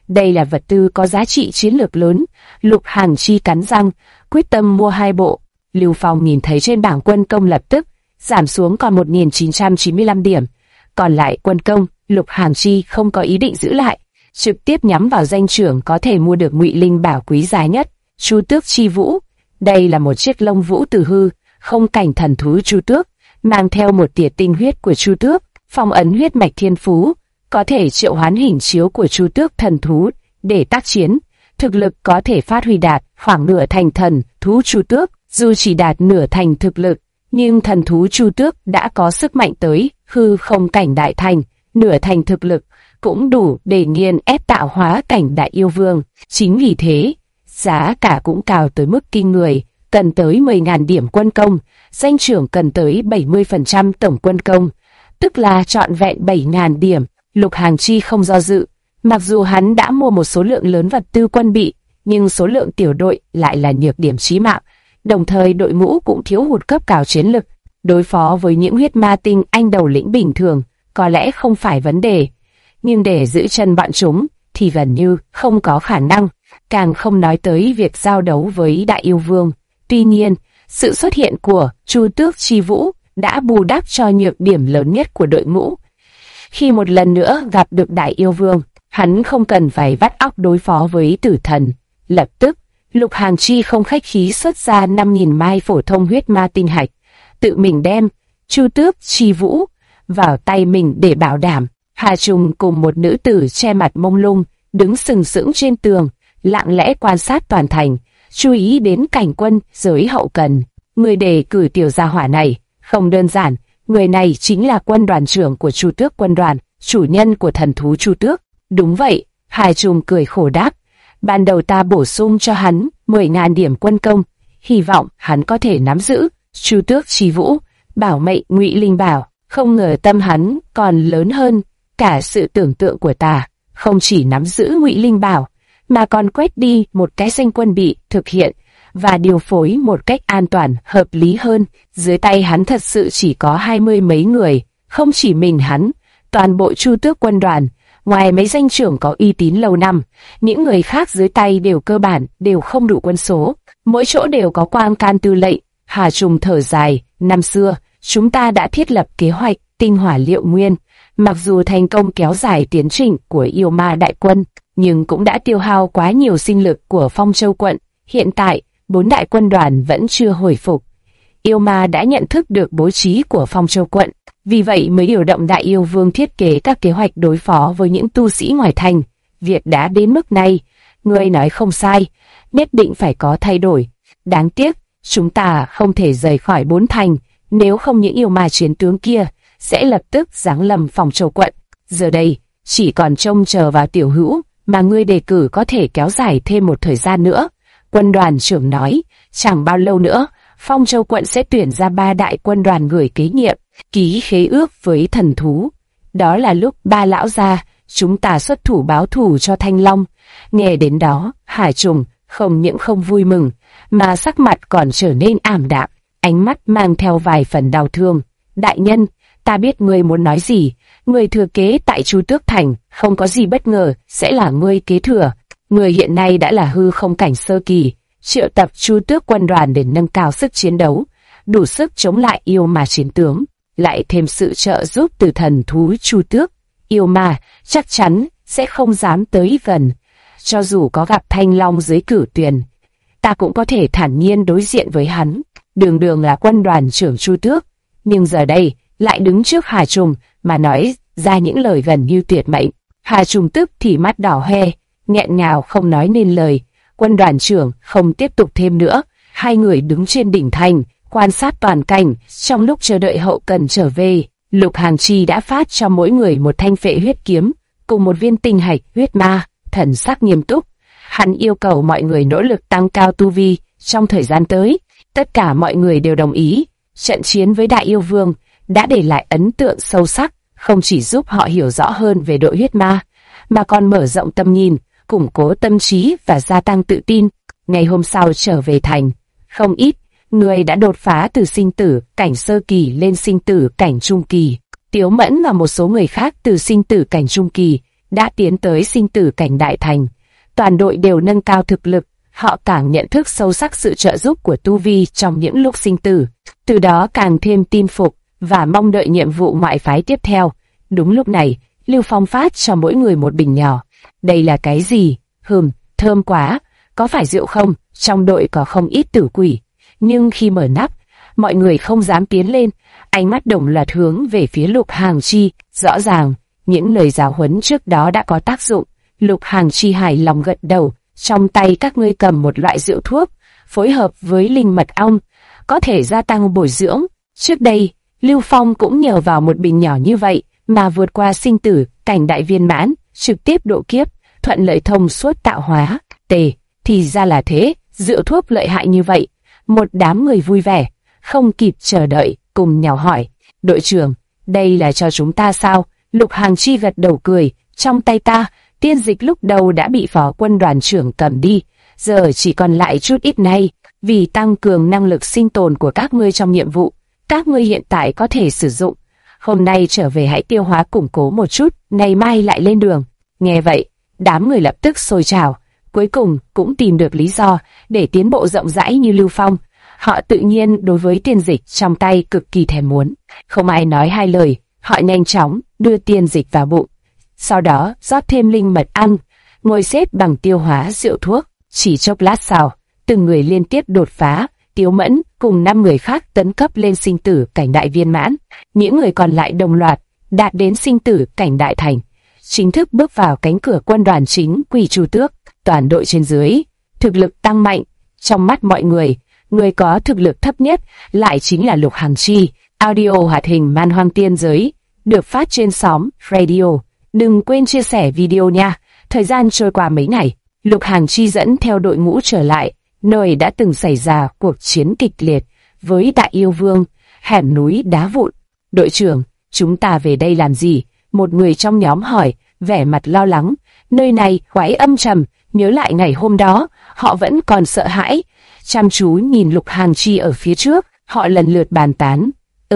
Speaker 1: Đây là vật tư có giá trị chiến lược lớn. Lục Hàng Chi cắn răng, quyết tâm mua 2 bộ. Lưu Phong nhìn thấy trên bảng quân công lập tức giảm xuống còn 1.995 điểm. Còn lại quân công, Lục Hàng Chi không có ý định giữ lại, trực tiếp nhắm vào danh trưởng có thể mua được ngụy linh bảo quý giá nhất, Chu Tước Chi Vũ. Đây là một chiếc lông vũ từ hư không cảnh thần thú Chu Tước, mang theo một tia tinh huyết của Chu Tước, phong ấn huyết mạch thiên phú, có thể triệu hoán hình chiếu của Chu Tước thần thú để tác chiến. Thực lực có thể phát huy đạt khoảng nửa thành thần thú Chu Tước. Dù chỉ đạt nửa thành thực lực, nhưng thần thú Chu Tước đã có sức mạnh tới hư không cảnh đại thành, nửa thành thực lực cũng đủ để nghiền ép tạo hóa cảnh đại yêu vương. Chính vì thế, giá cả cũng cao tới mức kinh người, cần tới 10.000 điểm quân công, danh trưởng cần tới 70% tổng quân công, tức là trọn vẹn 7.000 điểm. Lục Hàng Chi không do dự, mặc dù hắn đã mua một số lượng lớn vật tư quân bị, nhưng số lượng tiểu đội lại là nhược điểm chí mạng. Đồng thời đội ngũ cũng thiếu hụt cấp cao chiến lực, đối phó với những huyết ma tinh anh đầu lĩnh bình thường có lẽ không phải vấn đề, nhưng để giữ chân bọn chúng thì gần như không có khả năng, càng không nói tới việc giao đấu với đại yêu vương. Tuy nhiên, sự xuất hiện của Chu Tước Chi Vũ đã bù đắp cho nhược điểm lớn nhất của đội ngũ. Khi một lần nữa gặp được đại yêu vương, hắn không cần phải vắt óc đối phó với tử thần. Lập tức, Lục Hàng Chi không khách khí xuất ra 5.000 mai phổ thông huyết ma tinh hạch, tự mình đem Chu Tước Chi Vũ vào tay mình để bảo đảm. Hà Trùng cùng một nữ tử che mặt mông lung, đứng sừng sững trên tường, lặng lẽ quan sát toàn thành, chú ý đến cảnh quân giới hậu cần. Người đề cử tiểu gia hỏa này không đơn giản, người này chính là quân đoàn trưởng của Chu Tước quân đoàn, chủ nhân của thần thú Chu Tước. Đúng vậy, Hà Trùng cười khổ đáp. Ban đầu ta bổ sung cho hắn 10.000 điểm quân công, hy vọng hắn có thể nắm giữ Chu Tước Chi Vũ, bảo mệnh ngụy linh bảo. Không ngờ tâm hắn còn lớn hơn cả sự tưởng tượng của ta, không chỉ nắm giữ ngụy linh bảo, mà còn quét đi một cái danh quân bị thực hiện và điều phối một cách an toàn, hợp lý hơn. Dưới tay hắn thật sự chỉ có 20 mấy người, không chỉ mình hắn, toàn bộ Chu Tước quân đoàn, ngoài mấy danh trưởng có uy tín lâu năm, những người khác dưới tay đều cơ bản đều không đủ quân số, mỗi chỗ đều có quang can tư lệnh. Hà Trùng thở dài, năm xưa, chúng ta đã thiết lập kế hoạch tinh hỏa liệu nguyên, mặc dù thành công kéo dài tiến trình của yêu ma đại quân, nhưng cũng đã tiêu hao quá nhiều sinh lực của Phong Châu quận. Hiện tại, 4 đại quân đoàn vẫn chưa hồi phục. Yêu ma đã nhận thức được bố trí của Phong Châu quận, vì vậy mới điều động đại yêu vương thiết kế các kế hoạch đối phó với những tu sĩ ngoài thành. Việc đã đến mức này, ngươi nói không sai, nhất định phải có thay đổi. Đáng tiếc, chúng ta không thể rời khỏi 4 thành, nếu không những yêu ma chiến tướng kia sẽ lập tức giáng lâm Phong Châu quận. Giờ đây, chỉ còn trông chờ vào tiểu hữu mà ngươi đề cử có thể kéo dài thêm một thời gian nữa. Quân đoàn trưởng nói, chẳng bao lâu nữa, Phong Châu quận sẽ tuyển ra 3 đại quân đoàn người kế nhiệm, ký khế ước với thần thú. Đó là lúc ba lão gia, chúng ta xuất thủ báo thù cho Thanh Long. Nghe đến đó, Hải Trùng không những không vui mừng, mà sắc mặt còn trở nên ảm đạm, ánh mắt mang theo vài phần đau thương. Đại nhân, ta biết ngươi muốn nói gì, người thừa kế tại Chu Tước Thành, không có gì bất ngờ, sẽ là ngươi kế thừa. Người hiện nay đã là hư không cảnh sơ kỳ, triệu tập Chu Tước quân đoàn để nâng cao sức chiến đấu, đủ sức chống lại yêu ma chiến tướng, lại thêm sự trợ giúp từ thần thú Chu Tước, yêu ma chắc chắn sẽ không dám tới gần. Cho dù có gặp Thanh Long dưới cử tuyển, ta cũng có thể thản nhiên đối diện với hắn. Đường Đường là quân đoàn trưởng Chu Tước, nhưng giờ đây lại đứng trước Hà Trùng mà nói ra những lời gần như tuyệt mệnh. Hà Trùng tức thì mắt đỏ hoe, nghẹn ngào không nói nên lời. Quân đoàn trưởng không tiếp tục thêm nữa, hai người đứng trên đỉnh thành, quan sát toàn cảnh. Trong lúc chờ đợi hậu cần trở về, Lục Hàng Chi đã phát cho mỗi người một thanh phệ huyết kiếm, cùng một viên tinh hạch huyết ma. Thần sắc nghiêm túc, hắn yêu cầu mọi người nỗ lực tăng cao tu vi trong thời gian tới. Tất cả mọi người đều đồng ý. Trận chiến với Đại Yêu Vương đã để lại ấn tượng sâu sắc, không chỉ giúp họ hiểu rõ hơn về đội huyết ma, mà còn mở rộng tầm nhìn, củng cố tâm trí và gia tăng tự tin. Ngày hôm sau trở về thành, không ít người đã đột phá từ sinh tử cảnh sơ kỳ lên sinh tử cảnh trung kỳ. Tiếu Mẫn và một số người khác từ sinh tử cảnh trung kỳ đã tiến tới sinh tử cảnh đại thành. Toàn đội đều nâng cao thực lực, họ càng nhận thức sâu sắc sự trợ giúp của tu vi trong những lúc sinh tử, từ đó càng thêm tin phục và mong đợi nhiệm vụ ngoại phái tiếp theo. Đúng lúc này, Lưu Phong phát cho mỗi người một bình nhỏ. Đây là cái gì? Thơm quá, có phải rượu không? Trong đội có không ít tử quỷ, nhưng khi mở nắp, mọi người không dám tiến lên, ánh mắt đồng loạt hướng về phía Lục Hàng Chi. Rõ ràng, những lời giáo huấn trước đó đã có tác dụng. Lục Hàng Chi hài lòng gật đầu, trong tay các ngươi cầm một loại rượu thuốc, phối hợp với linh mật ong, có thể gia tăng bồi dưỡng. Trước đây, Lưu Phong cũng nhờ vào một bình nhỏ như vậy mà vượt qua sinh tử cảnh đại viên mãn, trực tiếp độ kiếp, thuận lợi thông suốt tạo hóa. Thì ra là thế, rượu thuốc lợi hại như vậy. Một đám người vui vẻ, không kịp chờ đợi, cùng nhau hỏi, đội trưởng, đây là cho chúng ta sao? Lục Hàng Chi gật đầu cười, trong tay ta, tiên dịch lúc đầu đã bị phó quân đoàn trưởng cầm đi, giờ chỉ còn lại chút ít này, vì tăng cường năng lực sinh tồn của các ngươi trong nhiệm vụ, các ngươi hiện tại có thể sử dụng. Hôm nay trở về hãy tiêu hóa củng cố một chút, ngày mai lại lên đường. Nghe vậy, đám người lập tức sôi trào, cuối cùng cũng tìm được lý do để tiến bộ rộng rãi như Lưu Phong. Họ tự nhiên đối với tiên dịch trong tay cực kỳ thèm muốn. Không ai nói hai lời, họ nhanh chóng đưa tiên dịch vào bụng. Sau đó rót thêm linh mật ăn, ngồi xếp bằng tiêu hóa rượu thuốc. Chỉ chốc lát sau, từng người liên tiếp đột phá. Tiếu Mẫn cùng 5 người khác tấn cấp lên sinh tử cảnh đại viên mãn. Những người còn lại đồng loạt đạt đến sinh tử cảnh đại thành, chính thức bước vào cánh cửa quân đoàn chính Quỷ Chu Tước. Toàn đội trên dưới thực lực tăng mạnh. Trong mắt mọi người, người có thực lực thấp nhất lại chính là Lục Hàng Chi. Audio hoạt hình Man Hoang Tiên Giới được phát trên xóm radio. Đừng quên chia sẻ video nha. Thời gian trôi qua mấy ngày, Lục Hàng Chi dẫn theo đội ngũ trở lại nơi đã từng xảy ra cuộc chiến kịch liệt với Đại Yêu Vương. Hẻm núi đá vụn. Đội trưởng, chúng ta về đây làm gì? Một người trong nhóm hỏi, vẻ mặt lo lắng. Nơi này quái âm trầm, nhớ lại ngày hôm đó, họ vẫn còn sợ hãi. Chăm chú nhìn Lục Hàng Chi ở phía trước, họ lần lượt bàn tán.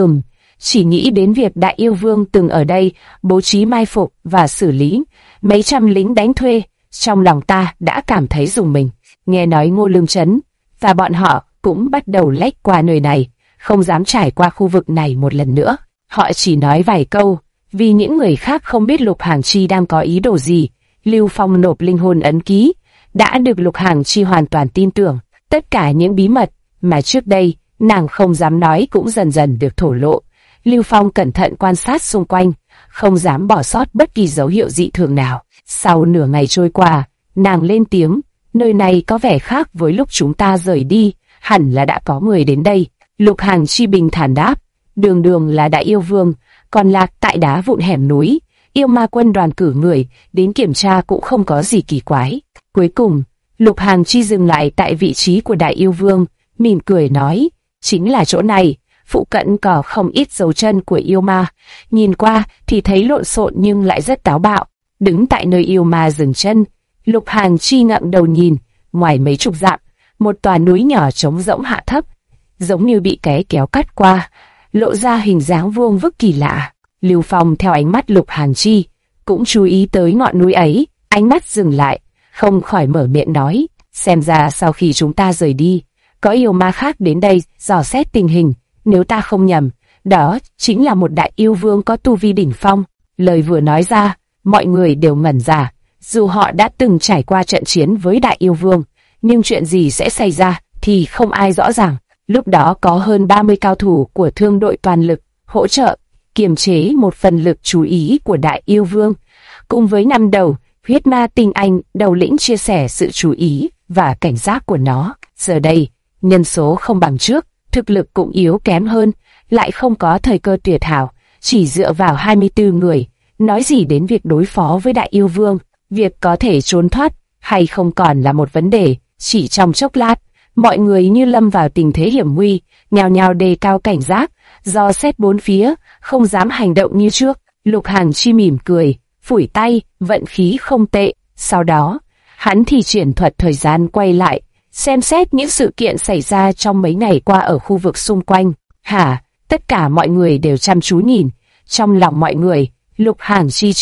Speaker 1: Chỉ nghĩ đến việc Đại Yêu Vương từng ở đây bố trí mai phục và xử lý mấy trăm lính đánh thuê, trong lòng ta đã cảm thấy rùng mình. Nghe nói Ngô Lương Trấn và bọn họ cũng bắt đầu lách qua nơi này, không dám trải qua khu vực này một lần nữa. Họ chỉ nói vài câu, vì những người khác không biết Lục Hàng Chi đang có ý đồ gì. Lưu Phong nộp linh hồn ấn ký, đã được Lục Hàng Chi hoàn toàn tin tưởng. Tất cả những bí mật mà trước đây nàng không dám nói cũng dần dần được thổ lộ. Lưu Phong cẩn thận quan sát xung quanh, không dám bỏ sót bất kỳ dấu hiệu dị thường nào. Sau nửa ngày trôi qua, nàng lên tiếng, nơi này có vẻ khác với lúc chúng ta rời đi, hẳn là đã có người đến đây. Lục Hàng Chi bình thản đáp, đường là Đại Yêu Vương, còn lạc tại đá vụn hẻm núi. Yêu ma quân đoàn cử người đến kiểm tra cũng không có gì kỳ quái. Cuối cùng, Lục Hàng Chi dừng lại tại vị trí của Đại Yêu Vương, mỉm cười nói, chính là chỗ này. Phụ cận có không ít dấu chân của yêu ma, nhìn qua thì thấy lộn xộn nhưng lại rất táo bạo. Đứng tại nơi yêu ma dừng chân, Lục Hàng Chi ngẩng đầu nhìn, ngoài mấy chục dặm, một tòa núi nhỏ trống rỗng hạ thấp, giống như bị cái kéo cắt qua, lộ ra hình dáng vuông vức kỳ lạ. Lưu Phong theo ánh mắt Lục Hàng Chi, cũng chú ý tới ngọn núi ấy, ánh mắt dừng lại, không khỏi mở miệng nói, xem ra sau khi chúng ta rời đi, có yêu ma khác đến đây dò xét tình hình. Nếu ta không nhầm, đó chính là một Đại Yêu Vương có tu vi đỉnh phong. Lời vừa nói ra, mọi người đều ngẩn ra. Dù họ đã từng trải qua trận chiến với Đại Yêu Vương, nhưng chuyện gì sẽ xảy ra thì không ai rõ ràng. Lúc đó có hơn 30 cao thủ của thương đội toàn lực hỗ trợ, kiềm chế một phần lực chú ý của Đại Yêu Vương. Cùng với năm đầu, huyết ma tinh anh đầu lĩnh chia sẻ sự chú ý và cảnh giác của nó. Giờ đây, nhân số không bằng trước, thực lực cũng yếu kém hơn, lại không có thời cơ tuyệt hảo, chỉ dựa vào 24 người, nói gì đến việc đối phó với Đại Yêu Vương. Việc có thể trốn thoát hay không còn là một vấn đề. Chỉ trong chốc lát, mọi người như lâm vào tình thế hiểm nguy, nhao nhao đề cao cảnh giác, dò xét bốn phía, không dám hành động như trước. Lục Hàng Chi mỉm cười, phủi tay, vận khí không tệ. Sau đó, hắn thì triển thuật thời gian quay lại, xem xét những sự kiện xảy ra trong mấy ngày qua ở khu vực xung quanh. Tất cả mọi người đều chăm chú nhìn. Trong lòng mọi người, Lục Hàng Chi chính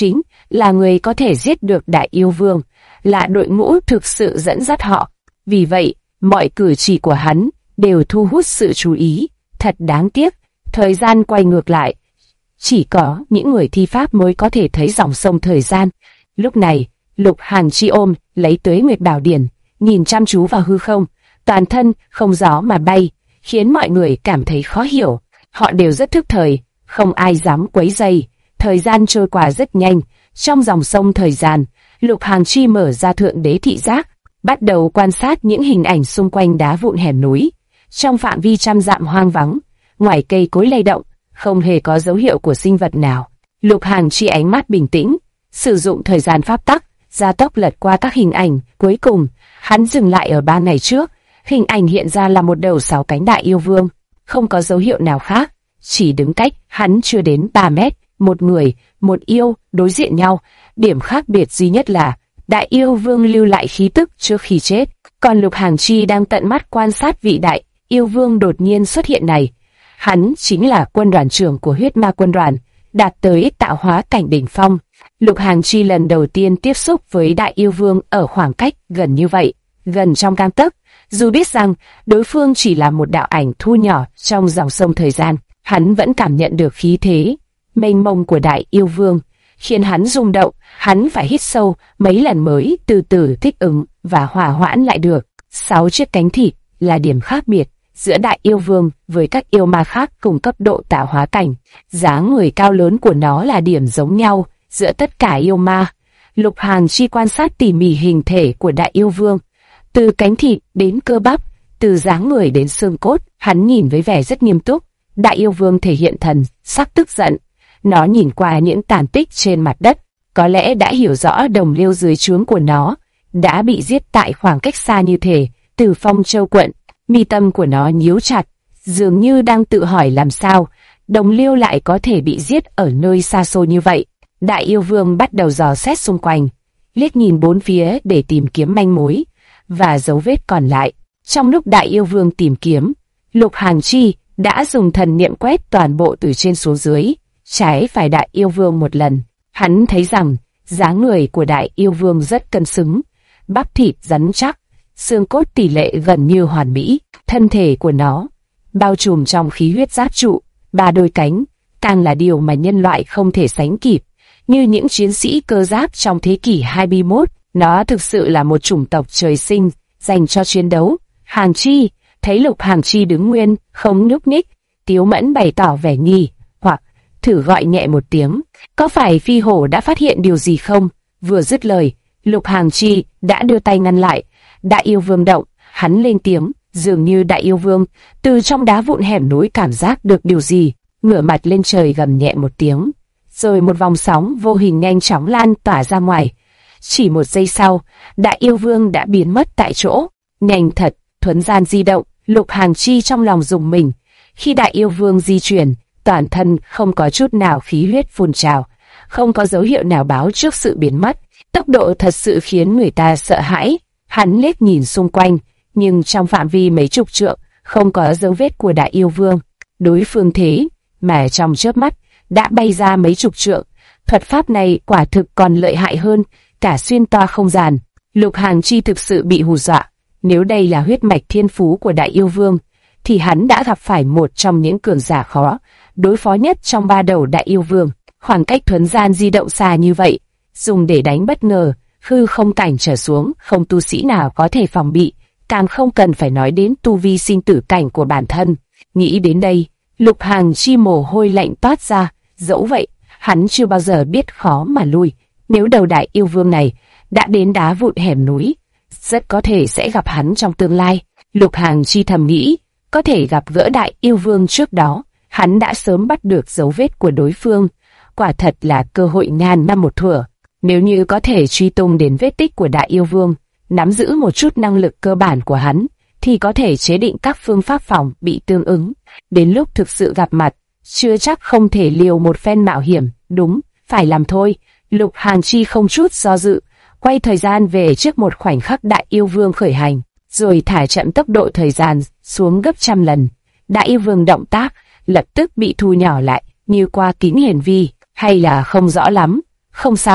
Speaker 1: là người có thể giết được Đại Yêu Vương, là đội ngũ thực sự dẫn dắt họ. Vì vậy, mọi cử chỉ của hắn đều thu hút sự chú ý. Thật đáng tiếc, thời gian quay ngược lại. Chỉ có những người thi pháp mới có thể thấy dòng sông thời gian. Lúc này, Lục Hàn Chi ôm lấy Tuế Nguyệt Bảo Điển, nhìn chăm chú vào hư không, toàn thân không gió mà bay, khiến mọi người cảm thấy khó hiểu. Họ đều rất thức thời, không ai dám quấy rầy. Thời gian trôi qua rất nhanh, trong dòng sông thời gian, Lục Hàn Chi mở ra thượng đế thị giác, bắt đầu quan sát những hình ảnh xung quanh đá vụn hẻm núi. Trong phạm vi trăm dặm hoang vắng, ngoài cây cối lay động, không hề có dấu hiệu của sinh vật nào. Lục Hàn Chi ánh mắt bình tĩnh, sử dụng thời gian pháp tắc, gia tốc lật qua các hình ảnh. Cuối cùng, hắn dừng lại ở 3 ngày trước. Hình ảnh hiện ra là một đầu 6 cánh Đại Yêu Vương, không có dấu hiệu nào khác, chỉ đứng cách hắn chưa đến 3 mét, một người, một yêu đối diện nhau. Điểm khác biệt duy nhất là Đại Yêu Vương lưu lại khí tức trước khi chết, còn Lục Hàn Chi đang tận mắt quan sát vị Đại Yêu Vương đột nhiên xuất hiện này. Hắn chính là quân đoàn trưởng của Huyết Ma quân đoàn, đạt tới tạo hóa cảnh đỉnh phong. Lục Hàn Chi lần đầu tiên tiếp xúc với Đại Yêu Vương ở khoảng cách gần như vậy, gần trong gang tấc. Dù biết rằng đối phương chỉ là một đạo ảnh thu nhỏ trong dòng sông thời gian, hắn vẫn cảm nhận được khí thế mênh mông của Đại Yêu Vương, khiến hắn rung động. Hắn phải hít sâu mấy lần mới từ từ thích ứng và hòa hoãn lại được. 6 chiếc cánh thịt là điểm khác biệt giữa Đại Yêu Vương với các yêu ma khác cùng cấp độ tạo hóa cảnh. Dáng người cao lớn của nó là điểm giống nhau giữa tất cả yêu ma. Lục Hàn Chi quan sát tỉ mỉ hình thể của Đại Yêu Vương, từ cánh thịt đến cơ bắp, từ dáng người đến xương cốt. Hắn nhìn với vẻ rất nghiêm túc. Đại Yêu Vương thể hiện thần sắc tức giận. Nó nhìn qua những tàn tích trên mặt đất, có lẽ đã hiểu rõ đồng liêu dưới trướng của nó đã bị giết tại khoảng cách xa như thể từ Phong Châu quận. Mi tâm của nó nhíu chặt, dường như đang tự hỏi làm sao đồng liêu lại có thể bị giết ở nơi xa xôi như vậy. Đại Yêu Vương bắt đầu dò xét xung quanh, liếc nhìn bốn phía để tìm kiếm manh mối và dấu vết còn lại. Trong lúc Đại Yêu Vương tìm kiếm, Lục Hàn Chi đã dùng thần niệm quét toàn bộ từ trên xuống dưới, trái phải Đại Yêu Vương một lần. Hắn thấy rằng dáng người của Đại Yêu Vương rất cân xứng, bắp thịt rắn chắc, xương cốt tỷ lệ gần như hoàn mỹ. Thân thể của nó bao trùm trong khí huyết giáp trụ, 3 đôi cánh, càng là điều mà nhân loại không thể sánh kịp. Như những chiến sĩ cơ giáp trong thế kỷ 21, nó thực sự là một chủng tộc trời sinh dành cho chiến đấu. Hàn Chi thấy Lục Hàn Chi đứng nguyên, không nhúc nhích, Tiếu Mẫn bày tỏ vẻ nghi hoặc thử gọi nhẹ một tiếng. Có phải Phi Hổ đã phát hiện điều gì không? Vừa dứt lời, Lục Hàn Chi đã đưa tay ngăn lại. Đại Yêu Vương động, hắn lên tiếng, dường như Đại Yêu Vương từ trong đá vụn hẻm núi cảm giác được điều gì, ngửa mặt lên trời gầm nhẹ một tiếng, rồi một vòng sóng vô hình nhanh chóng lan tỏa ra ngoài. Chỉ một giây sau, Đại Yêu Vương đã biến mất tại chỗ. Nhanh thật, thuấn gian di động. Lục Hàn Chi trong lòng rùng mình. Khi Đại Yêu Vương di chuyển, toàn thân không có chút nào khí huyết phun trào, không có dấu hiệu nào báo trước sự biến mất. Tốc độ thật sự khiến người ta sợ hãi. Hắn liếc nhìn xung quanh, nhưng trong phạm vi mấy chục trượng, không có dấu vết của Đại Yêu Vương. Đối phương thế mà trong chớp mắt đã bay ra mấy chục trượng. Thuật pháp này quả thực còn lợi hại hơn cả xuyên toa không gian. Lục Hàn Chi thực sự bị hù dọa. Nếu đây là huyết mạch thiên phú của Đại Yêu Vương, thì hắn đã gặp phải một trong những cường giả khó đối phó nhất trong 3 đầu Đại Yêu Vương. Khoảng cách thuấn gian di động xa như vậy, dùng để đánh bất ngờ, hư không cảnh trở xuống, không tu sĩ nào có thể phòng bị, càng không cần phải nói đến tu vi sinh tử cảnh của bản thân. Nghĩ đến đây, Lục Hàn Chi mồ hôi lạnh toát ra. Dẫu vậy, hắn chưa bao giờ biết khó mà lui. Nếu đầu Đại Yêu Vương này đã đến đá vụn hẻm núi, rất có thể sẽ gặp hắn trong tương lai. Lục Hàn Chi thầm nghĩ, có thể gặp gỡ Đại Yêu Vương trước đó, hắn đã sớm bắt được dấu vết của đối phương. Quả thật là cơ hội ngàn năm một thủa. Nếu như có thể truy tung đến vết tích của Đại Yêu Vương, nắm giữ một chút năng lực cơ bản của hắn, thì có thể chế định các phương pháp phòng bị tương ứng. Đến lúc thực sự gặp mặt, chưa chắc không thể liều một phen mạo hiểm. Đúng, phải làm thôi. Lục Hàn Chi không chút do dự, quay thời gian về trước một khoảnh khắc Đại Yêu Vương khởi hành, rồi thả chậm tốc độ thời gian xuống gấp trăm lần. Đại Yêu Vương động tác lập tức bị thu nhỏ lại, như qua kính hiển vi, hay là không rõ lắm. Không sao,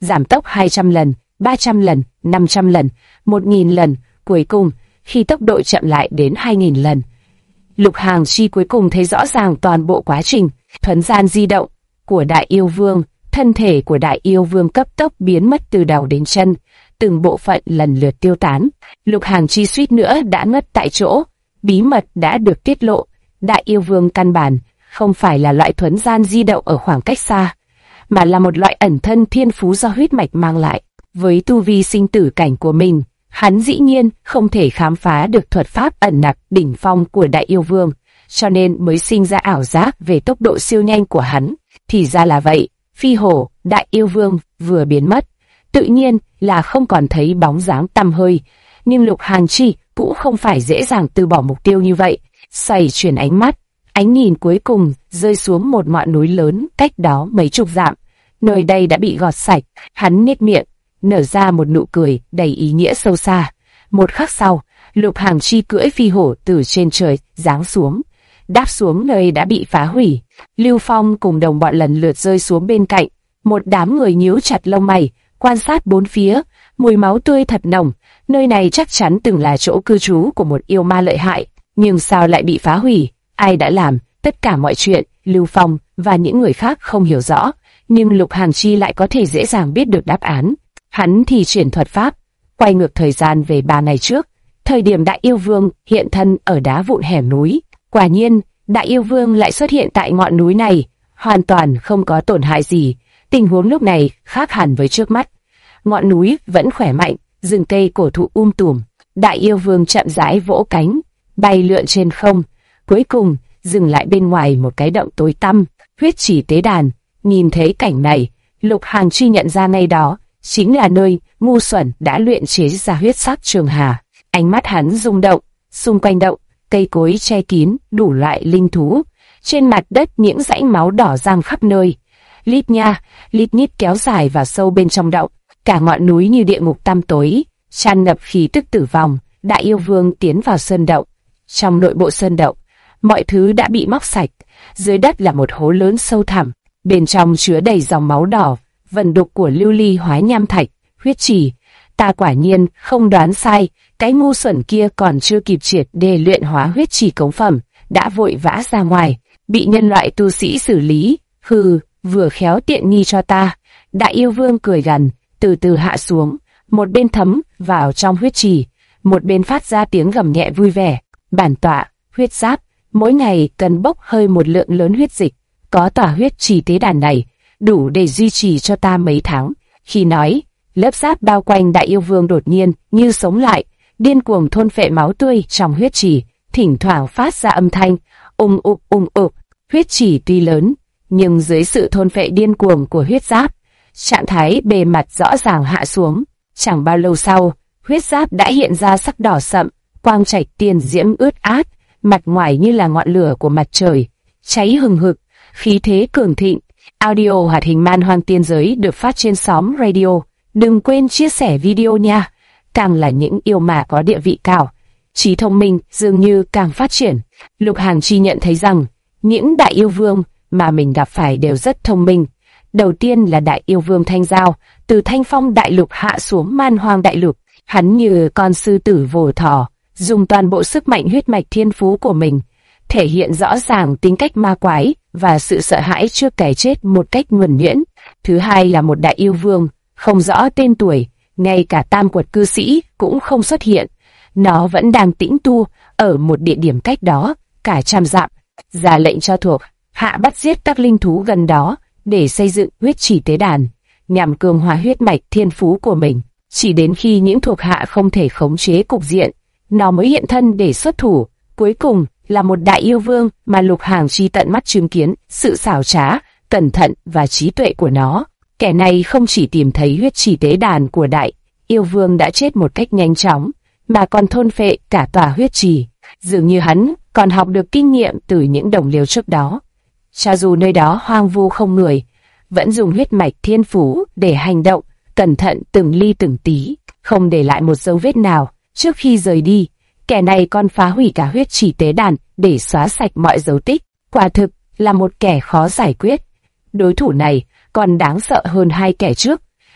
Speaker 1: giảm tốc 200 lần, 300 lần, 500 lần, 1000 lần, cuối cùng, khi tốc độ chậm lại đến 2000 lần. Lục Hàng Chi cuối cùng thấy rõ ràng toàn bộ quá trình thuấn gian di động của Đại Yêu Vương. Thân thể của Đại Yêu Vương cấp tốc biến mất từ đầu đến chân, từng bộ phận lần lượt tiêu tán. Lục Hàng Chi suýt nữa đã ngất tại chỗ. Bí mật đã được tiết lộ. Đại Yêu Vương căn bản không phải là loại thuấn gian di động ở khoảng cách xa, mà là một loại ẩn thân thiên phú do huyết mạch mang lại. Với tu vi sinh tử cảnh của mình, hắn dĩ nhiên không thể khám phá được thuật pháp ẩn nặc đỉnh phong của Đại Yêu Vương, cho nên mới sinh ra ảo giác về tốc độ siêu nhanh của hắn. Thì ra là vậy, phi hổ, Đại Yêu Vương vừa biến mất, tự nhiên là không còn thấy bóng dáng tăm hơi, nhưng Lục Hàng Chi cũng không phải dễ dàng từ bỏ mục tiêu như vậy. Xoay chuyển ánh mắt, ánh nhìn cuối cùng rơi xuống một ngọn núi lớn cách đó mấy chục dặm. Nơi đây đã bị gọt sạch. Hắn nhếch miệng, nở ra một nụ cười đầy ý nghĩa sâu xa. Một khắc sau, Lục Hàng Chi cưỡi phi hổ từ trên trời giáng xuống, đáp xuống nơi đã bị phá hủy. Lưu Phong cùng đồng bọn lần lượt rơi xuống bên cạnh. Một đám người nhíu chặt lông mày, quan sát bốn phía. Mùi máu tươi thật nồng. Nơi này chắc chắn từng là chỗ cư trú của một yêu ma lợi hại, nhưng sao lại bị phá hủy? Ai đã làm? Tất cả mọi chuyện, Lưu Phong và những người khác không hiểu rõ, nhưng Lục Hàng Chi lại có thể dễ dàng biết được đáp án. Hắn thì triển thuật pháp, quay ngược thời gian về 3 ngày trước, thời điểm Đại Yêu Vương hiện thân ở đá vụn hẻm núi. Quả nhiên, Đại Yêu Vương lại xuất hiện tại ngọn núi này, hoàn toàn không có tổn hại gì. Tình huống lúc này khác hẳn với trước mắt. Ngọn núi vẫn khỏe mạnh, rừng cây cổ thụ tùm. Đại Yêu Vương chậm rãi vỗ cánh, bay lượn trên không, cuối cùng dừng lại bên ngoài một cái động tối tăm. Huyết chỉ tế đàn. Nhìn thấy cảnh này, Lục Hàng Chi nhận ra ngay đó chính là nơi ngu xuẩn đã luyện chế ra huyết sắc trường hà. Ánh mắt hắn rung động, xung quanh động, cây cối che kín đủ loại linh thú. Trên mặt đất những dãy máu đỏ giang khắp nơi, lít nha, lít nhít kéo dài vào sâu bên trong động. Cả ngọn núi như địa ngục tăm tối, tràn ngập khí tức tử vong. Đại Yêu Vương tiến vào sơn động. Trong nội bộ sơn động, mọi thứ đã bị móc sạch. Dưới đất là một hố lớn sâu thẳm, bên trong chứa đầy dòng máu đỏ, vần đục của lưu ly hóa nham thạch, huyết chỉ. Ta quả nhiên không đoán sai, cái ngu xuẩn kia còn chưa kịp triệt để luyện hóa huyết chỉ cống phẩm, đã vội vã ra ngoài, bị nhân loại tu sĩ xử lý. Hừ, vừa khéo tiện nghi cho ta. Đại Yêu Vương cười gằn, từ từ hạ xuống, một bên thấm vào trong huyết trì, một bên phát ra tiếng gầm nhẹ vui vẻ. Bản tọa, huyết giáp, mỗi ngày cần bốc hơi một lượng lớn huyết dịch, có tỏa huyết trì tế đàn này, đủ để duy trì cho ta mấy tháng. Khi nói, lớp giáp bao quanh Đại Yêu Vương đột nhiên như sống lại, điên cuồng thôn phệ máu tươi trong huyết trì, thỉnh thoảng phát ra âm thanh ung ục. Huyết trì tuy lớn, nhưng dưới sự thôn phệ điên cuồng của huyết giáp, trạng thái bề mặt rõ ràng hạ xuống. Chẳng bao lâu sau, huyết giáp đã hiện ra sắc đỏ sậm, quang trạch tiền diễm ướt át, mặt ngoài như là ngọn lửa của mặt trời, cháy hừng hực, khí thế cường thịnh. Audio hoạt hình Man Hoang Tiên Giới được phát trên xóm radio. Đừng quên chia sẻ video nha. Càng là những yêu ma có địa vị cao, trí thông minh dường như càng phát triển. Lục Hàng Chi nhận thấy rằng những Đại Yêu Vương mà mình gặp phải đều rất thông minh. Đầu tiên là Đại Yêu Vương Thanh Giao, từ Thanh Phong Đại Lục hạ xuống Man Hoang Đại Lục. Hắn như con sư tử vồ thỏ, dùng toàn bộ sức mạnh huyết mạch thiên phú của mình, thể hiện rõ ràng tính cách ma quái và sự sợ hãi trước cái chết một cách nhuần nhuyễn. Thứ hai là một Đại Yêu Vương, không rõ tên tuổi, ngay cả Tam Quật cư sĩ cũng không xuất hiện. Nó vẫn đang tĩnh tu ở một địa điểm cách đó cả trăm dặm, ra lệnh cho thuộc hạ bắt giết các linh thú gần đó để xây dựng huyết chỉ tế đàn, nhằm cường hóa huyết mạch thiên phú của mình. Chỉ đến khi những thuộc hạ không thể khống chế cục diện, nó mới hiện thân để xuất thủ. Cuối cùng là một Đại Yêu Vương mà Lục Hàng Chi tận mắt chứng kiến sự xảo trá, cẩn thận và trí tuệ của nó. Kẻ này không chỉ tìm thấy huyết chỉ tế đàn của Đại Yêu Vương đã chết một cách nhanh chóng, mà còn thôn phệ cả tòa huyết trì. Dường như hắn còn học được kinh nghiệm từ những đồng liêu trước đó. Cho dù nơi đó hoang vu không người, vẫn dùng huyết mạch thiên phú để hành động, cẩn thận từng ly từng tí, không để lại một dấu vết nào. Trước khi rời đi, kẻ này còn phá hủy cả huyết chỉ tế đàn để xóa sạch mọi dấu tích. Quả thực là một kẻ khó giải quyết. Đối thủ này còn đáng sợ hơn hai kẻ trước.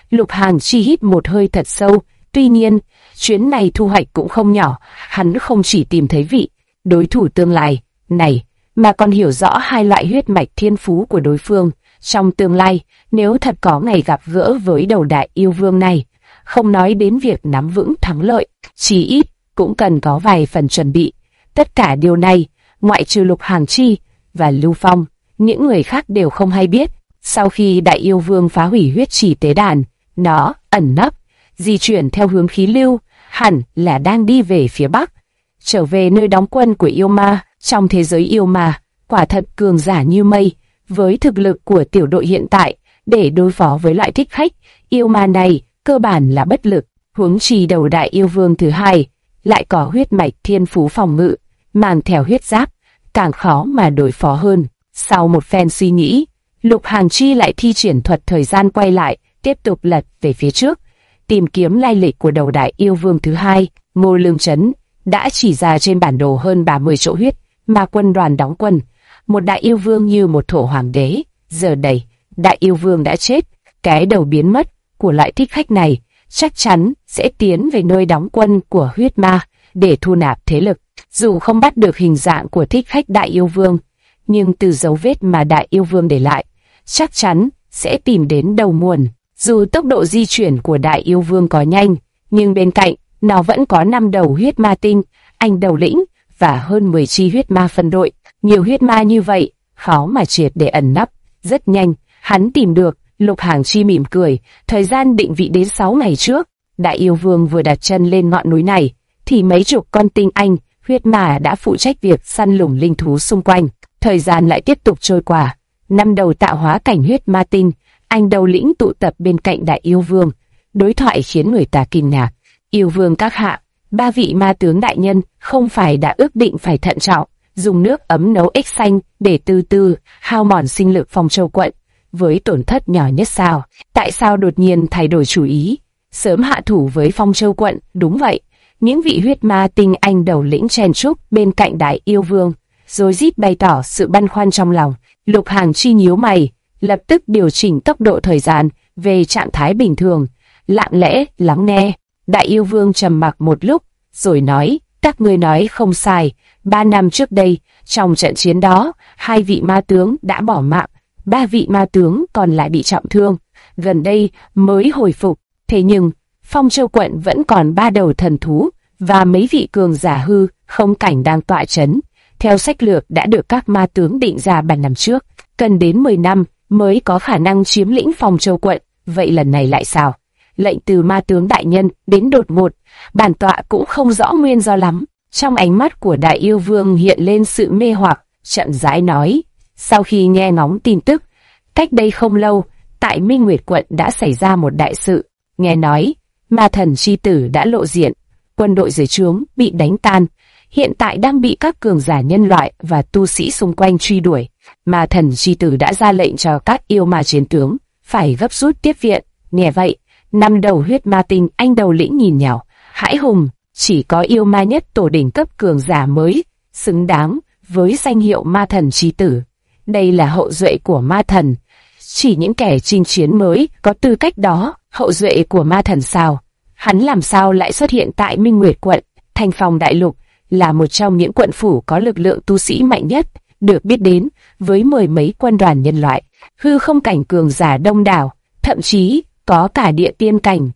Speaker 1: Lục Hàng Chi hít một hơi thật sâu. Tuy nhiên, chuyến này thu hoạch cũng không nhỏ. Hắn không chỉ tìm thấy vị đối thủ tương lai này, mà còn hiểu rõ hai loại huyết mạch thiên phú của đối phương. Trong tương lai, nếu thật có ngày gặp gỡ với đầu đại yêu vương này, không nói đến việc nắm vững thắng lợi, chỉ ít cũng cần có vài phần chuẩn bị. Tất cả điều này, ngoại trừ Lục Hàng Chi và Lưu Phong, những người khác đều không hay biết. Sau khi đại yêu vương phá hủy huyết chỉ tế đàn, nó ẩn nấp, di chuyển theo hướng khí lưu, hẳn là đang đi về phía bắc, trở về nơi đóng quân của yêu ma. Trong thế giới yêu ma, quả thật cường giả như mây. Với thực lực của tiểu đội hiện tại, để đối phó với loại thích khách yêu ma này, cơ bản là bất lực. Huống chi đầu đại yêu vương thứ hai lại có huyết mạch thiên phú phòng ngự, mang theo huyết giáp, càng khó mà đối phó hơn. Sau một phen suy nghĩ, Lục Hàng Chi lại thi triển thuật thời gian quay lại, tiếp tục lật về phía trước, tìm kiếm lai lịch của đầu đại yêu vương thứ hai. Ngô Lương Chấn đã chỉ ra trên bản đồ hơn 30 chỗ huyết mà quân đoàn đóng quân. Một đại yêu vương như một thổ hoàng đế. Giờ đây, đại yêu vương đã chết, cái đầu biến mất của loại thích khách này chắc chắn sẽ tiến về nơi đóng quân của huyết ma để thu nạp thế lực. Dù không bắt được hình dạng của thích khách đại yêu vương, nhưng từ dấu vết mà đại yêu vương để lại, chắc chắn sẽ tìm đến đầu nguồn. Dù tốc độ di chuyển của đại yêu vương có nhanh, nhưng bên cạnh nó vẫn có 5 đầu huyết ma tinh, anh đầu lĩnh và hơn 10 chi huyết ma phân đội. Nhiều huyết ma như vậy, khó mà triệt để ẩn nấp. Rất nhanh, hắn tìm được. Lục Hàng Chi mỉm cười, thời gian định vị đến 6 ngày trước. Đại yêu vương vừa đặt chân lên ngọn núi này, thì mấy chục con tinh anh, huyết ma đã phụ trách việc săn lùng linh thú xung quanh. Thời gian lại tiếp tục trôi qua. 5 đầu tạo hóa cảnh huyết ma tinh, anh đầu lĩnh tụ tập bên cạnh đại yêu vương. Đối thoại khiến người ta kinh ngạc. Yêu vương các hạ, 3 vị ma tướng đại nhân không phải đã ước định phải thận trọng, dùng nước ấm nấu ếch xanh để từ từ hao mòn sinh lực Phong Châu quận với tổn thất nhỏ nhất sao? Tại sao đột nhiên thay đổi chủ ý, sớm hạ thủ với Phong Châu quận? Đúng vậy, những vị huyết ma tinh anh đầu lĩnh chen chúc bên cạnh đại yêu vương, rồi rít bày tỏ sự băn khoăn trong lòng. Lục Hàng Chi nhíu mày, lập tức điều chỉnh tốc độ thời gian về trạng thái bình thường, lặng lẽ lắng nghe. Đại yêu vương trầm mặc một lúc, rồi nói: các ngươi nói không sai, 3 năm trước đây, trong trận chiến đó, 2 vị ma tướng đã bỏ mạng, 3 vị ma tướng còn lại bị trọng thương, gần đây mới hồi phục. Thế nhưng, Phong Châu quận vẫn còn 3 đầu thần thú và mấy vị cường giả hư không cảnh đang tọa chấn. Theo sách lược đã được các ma tướng định ra 3 năm trước, cần đến 10 năm mới có khả năng chiếm lĩnh Phong Châu quận. Vậy lần này lại sao? Lệnh từ ma tướng đại nhân đến đột ngột, bản tọa cũng không rõ nguyên do lắm. Trong ánh mắt của đại yêu vương hiện lên sự mê hoặc, chậm rãi nói: sau khi nghe ngóng tin tức, cách đây không lâu, tại Minh Nguyệt quận đã xảy ra một đại sự. Nghe nói, ma thần chi tử đã lộ diện, quân đội dưới trướng bị đánh tan, hiện tại đang bị các cường giả nhân loại và tu sĩ xung quanh truy đuổi. Ma thần chi tử đã ra lệnh cho các yêu ma chiến tướng phải gấp rút tiếp viện. Nghe vậy, 5 đầu huyết ma tinh anh đầu lĩnh nhìn nhau, hãi hùng. Chỉ có yêu ma nhất tổ đỉnh cấp cường giả mới xứng đáng với danh hiệu ma thần chi tử. Đây là hậu duệ của ma thần, chỉ những kẻ chinh chiến mới có tư cách đó. Hậu duệ của ma thần sao? Hắn làm sao lại xuất hiện tại Minh Nguyệt quận? Thanh Phong đại lục là một trong những quận phủ có lực lượng tu sĩ mạnh nhất, được biết đến với 10 mấy quân đoàn nhân loại, hư không cảnh cường giả đông đảo, thậm chí có cả địa tiên cảnh.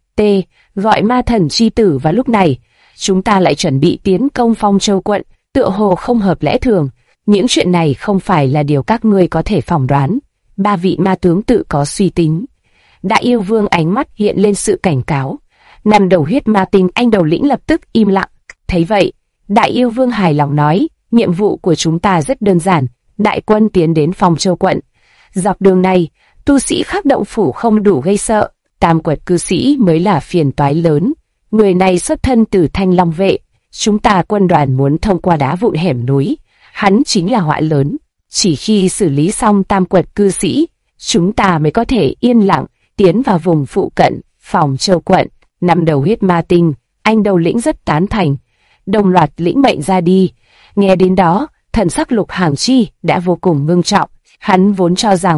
Speaker 1: Gọi ma thần chi tử vào lúc này, chúng ta lại chuẩn bị tiến công Phong Châu quận, tựa hồ không hợp lẽ thường. Những chuyện này không phải là điều các ngươi có thể phỏng đoán. 3 vị ma tướng tự có suy tính. Đại yêu vương ánh mắt hiện lên sự cảnh cáo. 5 đầu huyết ma tinh anh đầu lĩnh lập tức im lặng. Thấy vậy, đại yêu vương hài lòng nói: nhiệm vụ của chúng ta rất đơn giản, đại quân tiến đến Phong Châu quận. Dọc đường này, tu sĩ khắp động phủ không đủ gây sợ, Tam Quật cư sĩ mới là phiền toái lớn. Người này xuất thân từ Thanh Long vệ, chúng ta quân đoàn muốn thông qua đá vụn hẻm núi, hắn chính là họa lớn. Chỉ khi xử lý xong Tam Quật cư sĩ, chúng ta mới có thể yên lặng tiến vào vùng phụ cận Phong Châu quận. 5 đầu huyết ma tinh anh đầu lĩnh rất tán thành, đồng loạt lĩnh mệnh ra đi. Nghe đến đó, thần sắc Lục Hàng Chi đã vô cùng ngưng trọng. Hắn vốn cho rằng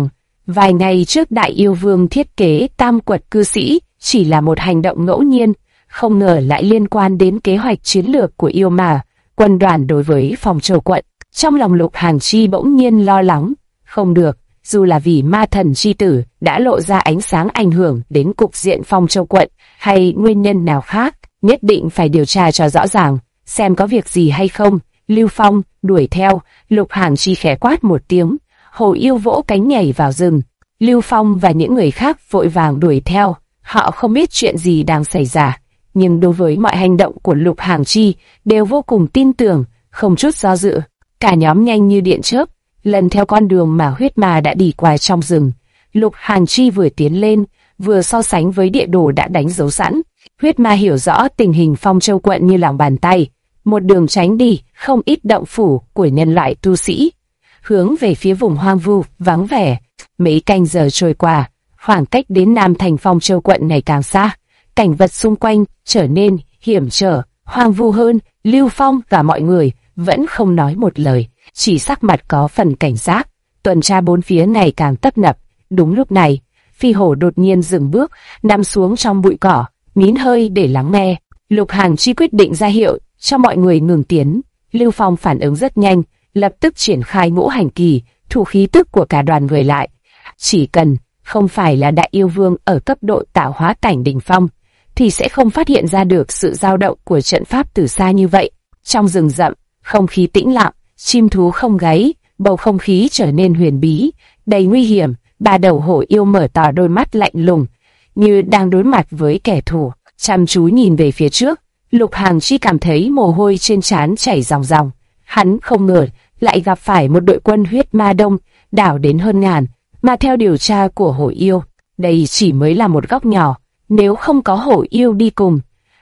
Speaker 1: Vài ngày trước Đại Yêu Vương thiết kế Tam Quật cư sĩ chỉ là một hành động ngẫu nhiên, không ngờ lại liên quan đến kế hoạch chiến lược của yêu ma quân đoàn đối với Phong Châu quận. Trong lòng Lục Hàng Chi bỗng nhiên lo lắng, không được, dù là vì ma thần chi tử đã lộ ra ánh sáng ảnh hưởng đến cục diện Phong Châu quận hay nguyên nhân nào khác, nhất định phải điều tra cho rõ ràng, xem có việc gì hay không. Lưu Phong đuổi theo, Lục Hàng Chi khẽ quát một tiếng, hổ yêu vỗ cánh nhảy vào rừng. Lưu Phong và những người khác vội vàng đuổi theo, họ không biết chuyện gì đang xảy ra, nhưng đối với mọi hành động của Lục Hàng Chi đều vô cùng tin tưởng, không chút do dự. Cả nhóm nhanh như điện chớp, lần theo con đường mà huyết ma đã đi qua trong rừng. Lục Hàng Chi vừa tiến lên, vừa so sánh với địa đồ đã đánh dấu sẵn. Huyết ma hiểu rõ tình hình Phong Châu quận như lòng bàn tay, một đường tránh đi không ít động phủ của nhân loại tu sĩ, hướng về phía vùng hoang vu vắng vẻ. Mấy canh giờ trôi qua, khoảng cách đến Nam thành Phong Châu quận ngày càng xa, cảnh vật xung quanh trở nên hiểm trở, hoang vu hơn. Lưu Phong và mọi người vẫn không nói một lời, chỉ sắc mặt có phần cảnh giác, tuần tra bốn phía ngày càng tấp nập. Đúng lúc này, phi hổ đột nhiên dừng bước, nằm xuống trong bụi cỏ, nín hơi để lắng nghe. Lục Hàng Chi quyết định ra hiệu cho mọi người ngừng tiến. Lưu Phong phản ứng rất nhanh, lập tức triển khai ngũ hành kỳ, thu khí tức của cả đoàn người lại. Chỉ cần không phải là Đại Yêu Vương ở cấp độ tạo hóa cảnh đỉnh phong, thì sẽ không phát hiện ra được sự dao động của trận pháp từ xa như vậy. Trong rừng rậm, không khí tĩnh lặng, chim thú không gáy, bầu không khí trở nên huyền bí, đầy nguy hiểm. Ba đầu hổ yêu mở to đôi mắt lạnh lùng, như đang đối mặt với kẻ thù, chăm chú nhìn về phía trước. Lục Hàng Chi cảm thấy mồ hôi trên trán chảy ròng ròng. Hắn không ngờ lại gặp phải một đội quân huyết ma đông đảo đến hơn ngàn, mà theo điều tra của hổ yêu, đây chỉ mới là một góc nhỏ. Nếu không có hổ yêu đi cùng,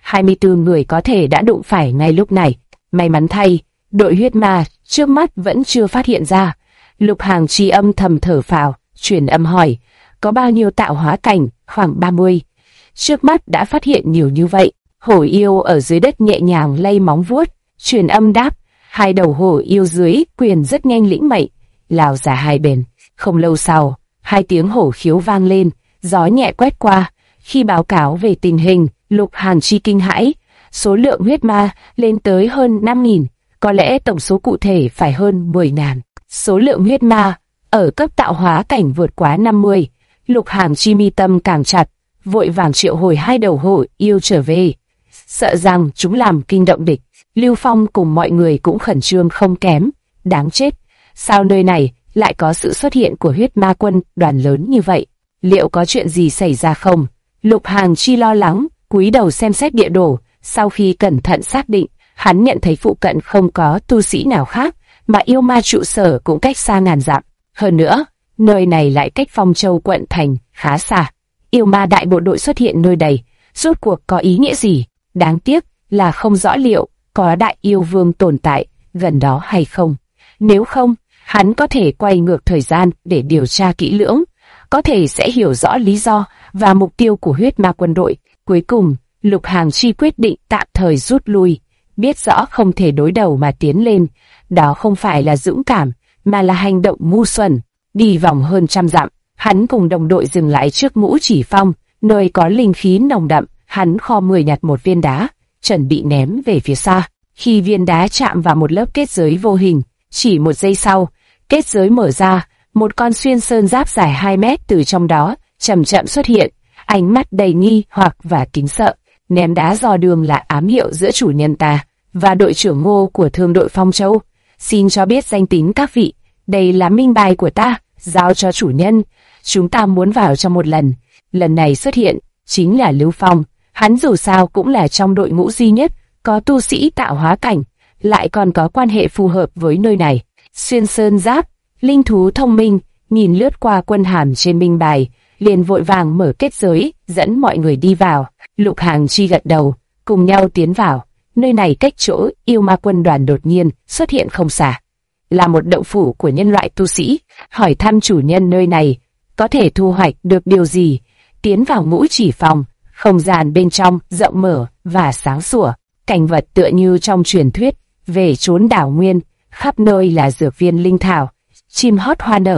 Speaker 1: 24 người có thể đã đụng phải ngay lúc này. May mắn thay, đội huyết ma trước mắt vẫn chưa phát hiện ra. Lục Hàng Chi âm thầm thở phào, truyền âm hỏi, có bao nhiêu tạo hóa cảnh? Khoảng 30. Trước mắt đã phát hiện nhiều như vậy. Hổ yêu ở dưới đất nhẹ nhàng lay móng vuốt, truyền âm đáp. Hai đầu hổ yêu dưới quyền rất nhanh lĩnh mệnh, lao ra hai bên. Không lâu sau, hai tiếng hổ khiếu vang lên, gió nhẹ quét qua. Khi báo cáo về tình hình, Lục Hàng Chi kinh hãi, số lượng huyết ma lên tới hơn 5.000, có lẽ tổng số cụ thể phải hơn 10.000. Số lượng huyết ma ở cấp tạo hóa cảnh vượt quá 50. Lục Hàng Chi mi tâm càng chặt, vội vàng triệu hồi hai đầu hổ yêu trở về, sợ rằng chúng làm kinh động địch. Lưu Phong cùng mọi người cũng khẩn trương không kém. Đáng chết, sao nơi này lại có sự xuất hiện của huyết ma quân đoàn lớn như vậy? Liệu có chuyện gì xảy ra không? Lục Hàng Chi lo lắng, cúi đầu xem xét địa đồ. Sau khi cẩn thận xác định, hắn nhận thấy phụ cận không có tu sĩ nào khác, mà yêu ma trụ sở cũng cách xa ngàn dặm. Hơn nữa, nơi này lại cách Phong Châu quận thành khá xa. Yêu ma đại bộ đội xuất hiện nơi đây, rốt cuộc có ý nghĩa gì? Đáng tiếc là không rõ liệu có Đại Yêu Vương tồn tại gần đó hay không. Nếu không, hắn có thể quay ngược thời gian để điều tra kỹ lưỡng, có thể sẽ hiểu rõ lý do và mục tiêu của huyết ma quân đội. Cuối cùng, Lục Hàng Chi quyết định tạm thời rút lui, biết rõ không thể đối đầu mà tiến lên. Đó không phải là dũng cảm, mà là hành động ngu xuẩn. Đi vòng hơn 100 dặm, hắn cùng đồng đội dừng lại trước Ngũ Chỉ Phong, nơi có linh khí nồng đậm. Hắn khom người nhặt một viên đá, chuẩn bị ném về phía xa. Khi viên đá chạm vào một lớp kết giới vô hình, chỉ một giây sau, kết giới mở ra, một con xuyên sơn giáp dài 2 mét từ trong đó chậm chậm xuất hiện, ánh mắt đầy nghi hoặc và kính sợ. Ném đá dò đường là ám hiệu giữa chủ nhân ta và đội trưởng Ngô của thương đội Phong Châu. Xin cho biết danh tính các vị, đây là minh bài của ta, giao cho chủ nhân. Chúng ta muốn vào trong một lần. Lần này xuất hiện chính là Lưu Phong. Hắn dù sao cũng là trong đội ngũ duy nhất có tu sĩ tạo hóa cảnh, lại còn có quan hệ phù hợp với nơi này. Xuyên sơn giáp, linh thú thông minh, nhìn lướt qua quân hàm trên minh bài, liền vội vàng mở kết giới, dẫn mọi người đi vào. Lục Hàng Chi gật đầu, cùng nhau tiến vào. Nơi này cách chỗ yêu ma quân đoàn đột nhiên xuất hiện không xa, là một động phủ của nhân loại tu sĩ. Hỏi thăm chủ nhân nơi này có thể thu hoạch được điều gì. Tiến vào Ngũ Chỉ Phòng, không gian bên trong rộng mở và sáng sủa, cảnh vật tựa như trong truyền thuyết về chốn đảo nguyên, khắp nơi là dược viên linh thảo, chim hót hoa nở.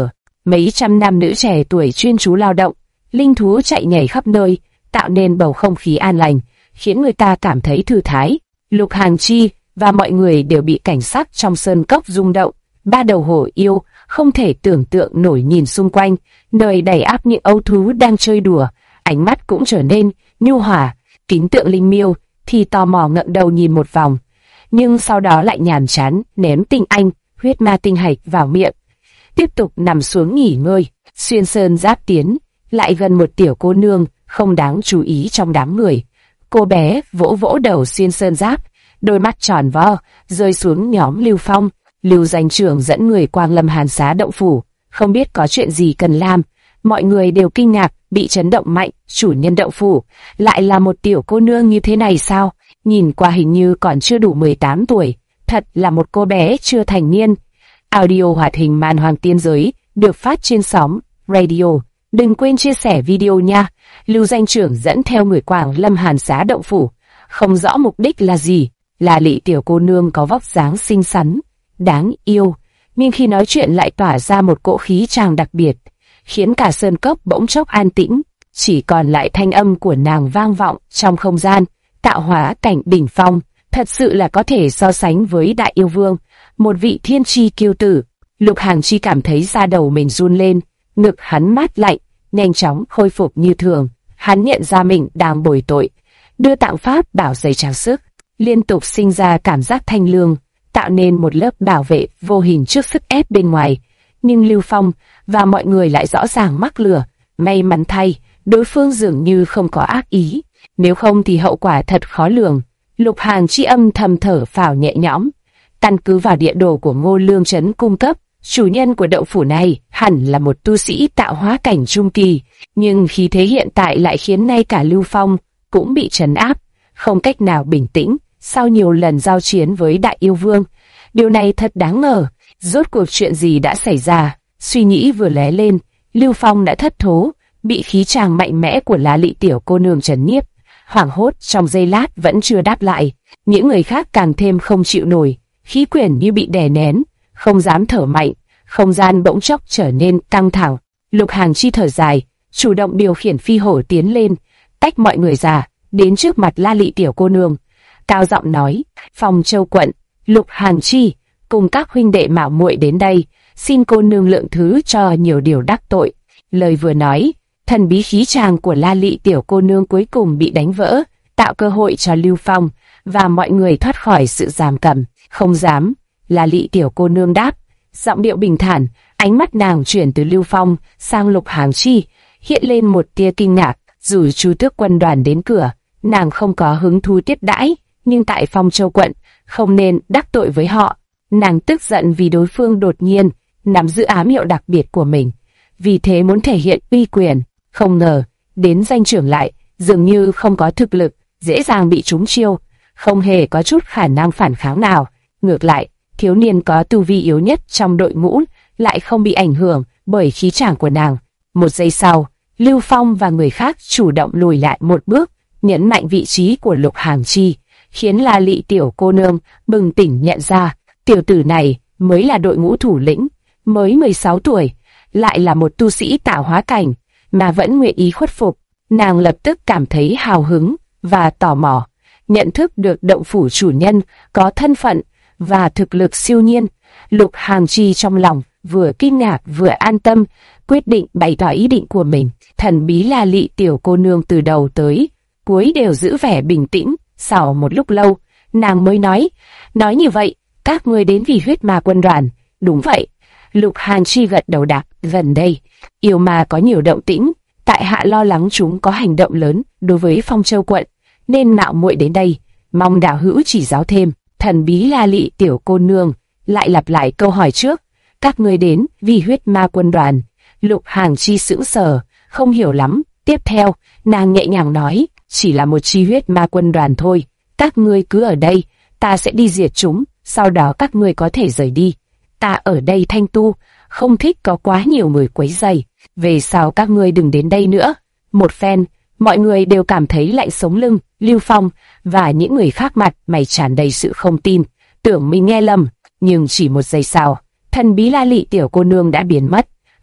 Speaker 1: mấy trăm nam nữ trẻ tuổi chuyên chú lao động, linh thú chạy nhảy khắp nơi, tạo nên bầu không khí an lành, khiến người ta cảm thấy thư thái. Lục Hàng Chi và mọi người đều bị cảnh sắc trong sơn cốc rung động. Ba đầu hổ yêu không thể tưởng tượng nổi nhìn xung quanh, nơi đầy áp những ấu thú đang chơi đùa, ánh mắt cũng trở nên nhu hòa. Kính tượng linh miêu thì tò mò ngẩng đầu nhìn một vòng, nhưng sau đó lại nhàm chán ném tinh anh, huyết ma tinh hạch vào miệng, tiếp tục nằm xuống nghỉ ngơi. Xuyên sơn giáp tiến lại gần một tiểu cô nương không đáng chú ý trong đám người. Cô bé vỗ vỗ đầu xuyên sơn giáp, đôi mắt tròn vo rơi xuống nhóm Lưu Phong. Lưu Doanh trưởng dẫn người Quang Lâm Hàn Xá động phủ, không biết có chuyện gì cần làm. Mọi người đều kinh ngạc, bị chấn động mạnh. Chủ nhân động phủ lại là một tiểu cô nương như thế này sao? Nhìn qua hình như còn chưa đủ 18 tuổi, thật là một cô bé chưa thành niên. Audio hoạt hình Man Hoàng Tiên Giới được phát trên sóng radio. Đừng quên chia sẻ video nha. Lưu Doanh trưởng dẫn theo người Quang Lâm Hàn Xá động phủ, không rõ mục đích là gì. Là Lị tiểu cô nương có vóc dáng xinh xắn, đáng yêu, nhưng khi nói chuyện lại tỏa ra một cỗ khí chàng đặc biệt, khiến cả sơn cốc bỗng chốc an tĩnh, chỉ còn lại thanh âm của nàng vang vọng trong không gian. Tạo hóa cảnh đỉnh phong, thật sự là có thể so sánh với Đại Yêu Vương, một vị thiên chi kiêu tử. Lục Hàng Chi cảm thấy da đầu mình run lên, ngực hắn mát lạnh, nhanh chóng khôi phục như thường. Hắn nhận ra mình đang bồi tội, đưa tạng pháp bảo giày trang sức, liên tục sinh ra cảm giác thanh lương, tạo nên một lớp bảo vệ vô hình trước sức ép bên ngoài. Nhưng Lưu Phong và mọi người lại rõ ràng mắc lừa. May mắn thay, đối phương dường như không có ác ý, nếu không thì hậu quả thật khó lường. Lục Hàng Chi âm thầm thở phào nhẹ nhõm. Căn cứ vào địa đồ của Ngô Lương Trấn cung cấp, chủ nhân của động phủ này hẳn là một tu sĩ tạo hóa cảnh trung kỳ, nhưng khí thế hiện tại lại khiến ngay cả Lưu Phong cũng bị trấn áp, không cách nào bình tĩnh sau nhiều lần giao chiến với Đại Yêu Vương. Điều này thật đáng ngờ, rốt cuộc chuyện gì đã xảy ra? Suy nghĩ vừa lóe lên, Lưu Phong đã thất thố, bị khí tràng mạnh mẽ của Lá Lị tiểu cô nương trấn nhiếp. Hoảng hốt trong giây lát vẫn chưa đáp lại, những người khác càng thêm không chịu nổi, khí quyển như bị đè nén, không dám thở mạnh, không gian bỗng chốc trở nên căng thẳng. Lục Hàng Chi thở dài, chủ động điều khiển phi hổ tiến lên, tách mọi người ra, đến trước mặt La Lị tiểu cô nương, cao giọng nói: Phong Châu quận, Lục Hàng Chi cùng các huynh đệ mạo muội đến đây, xin cô nương lượng thứ cho nhiều điều đắc tội. Lời vừa nói, thần bí khí tràng của La Lị tiểu cô nương cuối cùng bị đánh vỡ, tạo cơ hội cho Lưu Phong và mọi người thoát khỏi sự giam cầm. Không dám, La Lị tiểu cô nương đáp, giọng điệu bình thản. Ánh mắt nàng chuyển từ Lưu Phong sang Lục Hàng Chi, hiện lên một tia kinh ngạc. Dù Chu Tước quân đoàn đến cửa, nàng không có hứng thú tiếp đãi, nhưng tại Phong Châu quận không nên đắc tội với họ. Nàng tức giận vì đối phương đột nhiên nắm giữ ám hiệu đặc biệt của mình, vì thế muốn thể hiện uy quyền. Không ngờ đến danh trưởng lại dường như không có thực lực, dễ dàng bị trúng chiêu, không hề có chút khả năng phản kháng nào. Ngược lại, thiếu niên có tu vi yếu nhất trong đội ngũ lại không bị ảnh hưởng bởi khí tràng của nàng. Một giây sau, Lưu Phong và người khác chủ động lùi lại một bước, nhấn mạnh vị trí của Lục Hàng Chi, khiến La Lị tiểu cô nương bừng tỉnh nhận ra, tiểu tử này mới là đội ngũ thủ lĩnh, mới 16 tuổi, lại là một tu sĩ tạo hóa cảnh, mà vẫn nguyện ý khuất phục. Nàng lập tức cảm thấy hào hứng và tò mò, nhận thức được động phủ chủ nhân có thân phận và thực lực siêu nhiên. Lục Hàng Chi trong lòng vừa kinh ngạc vừa an tâm, quyết định bày tỏ ý định của mình. Thần bí La Lị tiểu cô nương từ đầu tới cuối đều giữ vẻ bình tĩnh. Sau một lúc lâu, nàng mới nói như vậy, các ngươi đến vì huyết ma quân đoàn? Đúng vậy. Lục Hàng Chi gật đầu đáp, gần đây, yêu ma có nhiều động tĩnh, tại hạ lo lắng chúng có hành động lớn đối với Phong Châu quận, nên mạo muội đến đây, mong đạo hữu chỉ giáo thêm. Thần bí La Lị tiểu cô nương lại lặp lại câu hỏi trước, các ngươi đến vì huyết ma quân đoàn? Lục Hàng Chi sững sờ, không hiểu lắm. Tiếp theo, nàng nhẹ nhàng nói, chỉ là một chi huyết ma quân đoàn thôi, các ngươi cứ ở đây, ta sẽ đi diệt chúng, sau đó các ngươi có thể rời đi. Ta ở đây thanh tu, không thích có quá nhiều người quấy rầy, về sau các ngươi đừng đến đây nữa. Một phen, mọi người đều cảm thấy lạnh sống lưng. Lưu Phong và những người khác mặt mày tràn đầy sự không tin, tưởng mình nghe lầm, nhưng chỉ một giây sau, thần bí La Lị tiểu cô nương đã biến mất,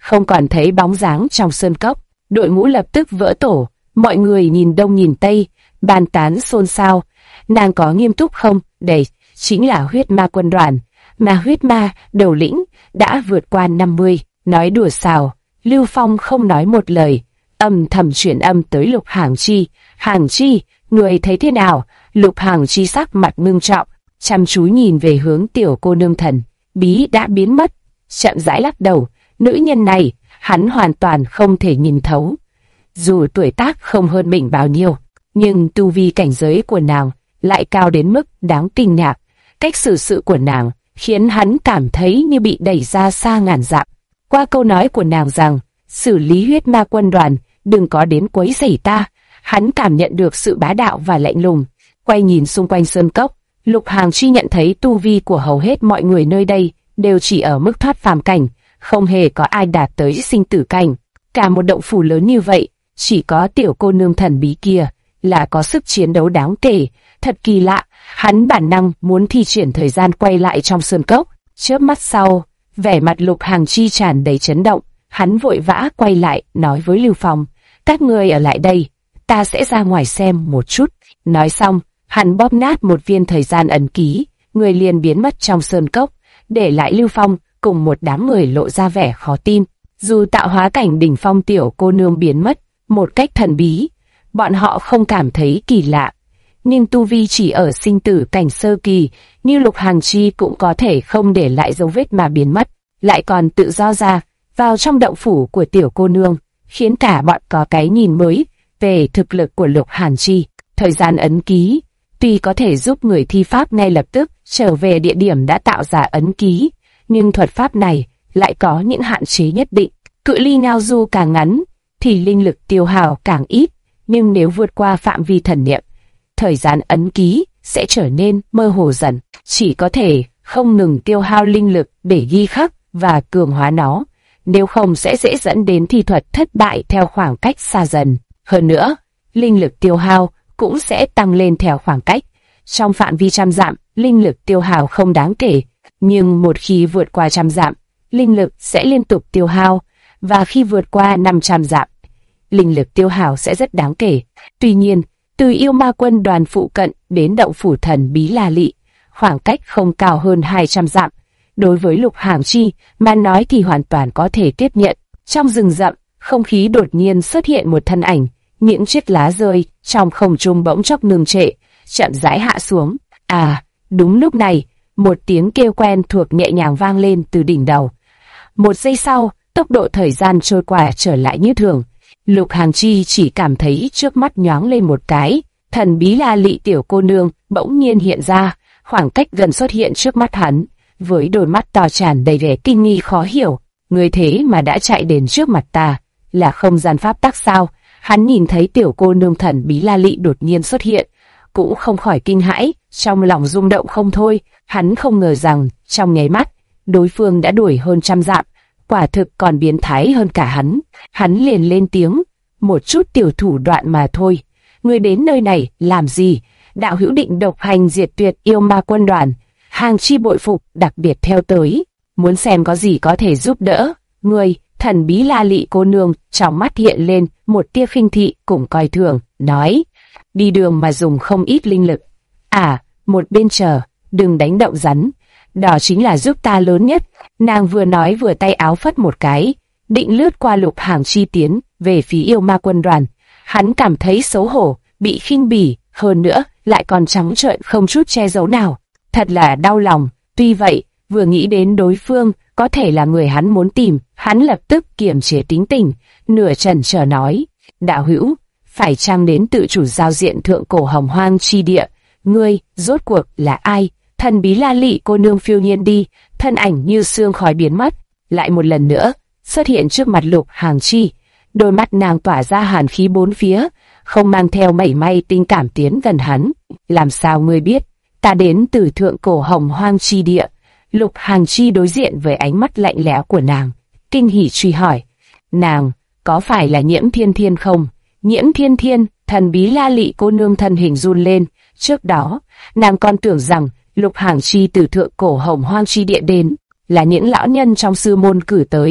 Speaker 1: không còn thấy bóng dáng trong sơn cốc. Đội ngũ lập tức vỡ tổ, mọi người nhìn đông nhìn tây, bàn tán xôn xao. Nàng có nghiêm túc không? Đây chính là huyết ma quân đoàn, mà huyết ma đầu lĩnh đã vượt qua 50. Nói đùa xào, Lưu Phong không nói một lời, âm thầm chuyển âm tới Lục Hàng Chi. Hàng Chi, người thấy thế nào? Lục Hàng Chi sắc mặt ngưng trọng, chăm chú nhìn về hướng tiểu cô nương thần bí đã biến mất, chậm rãi lắc đầu. Nữ nhân này, hắn hoàn toàn không thể nhìn thấu. Dù tuổi tác không hơn mình bao nhiêu, nhưng tu vi cảnh giới của nàng lại cao đến mức đáng kinh ngạc. Cách xử sự của nàng khiến hắn cảm thấy như bị đẩy ra xa ngàn dặm. Qua câu nói của nàng rằng, xử lý huyết ma quân đoàn, đừng có đến quấy rầy ta, hắn cảm nhận được sự bá đạo và lạnh lùng. Quay nhìn xung quanh sơn cốc, Lục Hàng Chi nhận thấy tu vi của hầu hết mọi người nơi đây đều chỉ ở mức thoát phàm cảnh, không hề có ai đạt tới sinh tử cảnh. Cả một động phủ lớn như vậy, chỉ có tiểu cô nương thần bí kia là có sức chiến đấu đáng kể. Thật kỳ lạ, hắn bản năng muốn thi triển thời gian quay lại trong sơn cốc. Chớp mắt sau, vẻ mặt Lục Hàng Chi tràn đầy chấn động, hắn vội vã quay lại nói với Lưu Phong, các ngươi ở lại đây, ta sẽ ra ngoài xem một chút. Nói xong, hắn bóp nát một viên thời gian ấn ký, người liền biến mất trong sơn cốc, để lại Lưu Phong cùng một đám người lộ ra vẻ khó tin. Dù tạo hóa cảnh đỉnh phong tiểu cô nương biến mất một cách thần bí, bọn họ không cảm thấy kỳ lạ. Nhưng tu vi chỉ ở sinh tử cảnh sơ kỳ, như Lục Hàng Chi cũng có thể không để lại dấu vết mà biến mất, lại còn tự do ra vào trong động phủ của tiểu cô nương, khiến cả bọn có cái nhìn mới về thực lực của Lục Hàng Chi. Thời gian ấn ký tuy có thể giúp người thi pháp ngay lập tức trở về địa điểm đã tạo ra ấn ký, nhưng thuật pháp này lại có những hạn chế nhất định. Cự ly ngao du càng ngắn thì linh lực tiêu hao càng ít, nhưng nếu vượt qua phạm vi thần niệm, thời gian ấn ký sẽ trở nên mơ hồ dần, chỉ có thể không ngừng tiêu hao linh lực để ghi khắc và cường hóa nó, nếu không sẽ dễ dẫn đến thi thuật thất bại theo khoảng cách xa dần. Hơn nữa, linh lực tiêu hao cũng sẽ tăng lên theo khoảng cách. Trong phạm vi trăm dặm, linh lực tiêu hao không đáng kể, nhưng một khi vượt qua trăm dặm, linh lực sẽ liên tục tiêu hao, và khi vượt qua 500 dặm, linh lực tiêu hao sẽ rất đáng kể. Tuy nhiên, từ yêu ma quân đoàn phụ cận đến động phủ thần bí La Lị, khoảng cách không cao hơn 200 dặm. Đối với Lục Hàng Chi mà nói thì hoàn toàn có thể tiếp nhận. Trong rừng rậm, không khí đột nhiên xuất hiện một thân ảnh, những chiếc lá rơi trong không trung bỗng chốc ngừng trệ, chậm rãi hạ xuống. À, đúng lúc này, một tiếng kêu quen thuộc nhẹ nhàng vang lên từ đỉnh đầu. Một giây sau, tốc độ thời gian trôi qua trở lại như thường. Lục Hàng Chi chỉ cảm thấy trước mắt nhoáng lên một cái, thần bí La Lị tiểu cô nương bỗng nhiên hiện ra, khoảng cách gần xuất hiện trước mắt hắn, với đôi mắt to tràn đầy vẻ kinh nghi khó hiểu. Người thế mà đã chạy đến trước mặt ta, là không gian pháp tắc sao? Hắn nhìn thấy tiểu cô nương thần bí La Lị đột nhiên xuất hiện, cũng không khỏi kinh hãi, trong lòng rung động không thôi. Hắn không ngờ rằng trong nháy mắt, đối phương đã đuổi hơn 100 dặm, quả thực còn biến thái hơn cả hắn. Hắn liền lên tiếng, một chút tiểu thủ đoạn mà thôi. Ngươi đến nơi này làm gì? Đạo hữu định độc hành diệt tuyệt yêu ma quân đoàn. Hàng Chi bội phục, đặc biệt theo tới, muốn xem có gì có thể giúp đỡ. Ngươi, thần bí La Lị cô nương, trong mắt hiện lên một tia khinh thị cùng coi thường, nói, đi đường mà dùng không ít linh lực. À, một bên chờ, đừng đánh động rắn, đó chính là giúp ta lớn nhất. Nàng vừa nói vừa tay áo phất một cái, định lướt qua Lục Hàng Chi tiến về phía yêu ma quân đoàn. Hắn cảm thấy xấu hổ, bị khinh bỉ, hơn nữa lại còn trắng trợn không chút che giấu nào. Thật là đau lòng. Tuy vậy, vừa nghĩ đến đối phương có thể là người hắn muốn tìm, hắn lập tức kiềm chế tính tình, nửa chần chờ nói, đạo hữu, phải chăng đến tự chủ giao diện thượng cổ hồng hoang chi địa? Ngươi, rốt cuộc là ai? Thần bí La Lị cô nương phiêu nhiên đi, thân ảnh như sương khói biến mất, lại một lần nữa xuất hiện trước mặt Lục Hàng Chi. Đôi mắt nàng tỏa ra hàn khí bốn phía, không mang theo mảy may tình cảm tiến gần hắn. Làm sao ngươi biết? Ta đến từ thượng cổ hồng hoang chi địa. Lục Hàng Chi đối diện với ánh mắt lạnh lẽo của nàng, kinh hỉ truy hỏi, nàng có phải là Nhiễm Thiên Thiên không? Nhiễm Thiên Thiên, thần bí La Lị cô nương thân hình run lên. Trước đó, nàng còn tưởng rằng Lục Hàng Chi từ thượng cổ hồng hoang chi địa đến là những lão nhân trong sư môn cử tới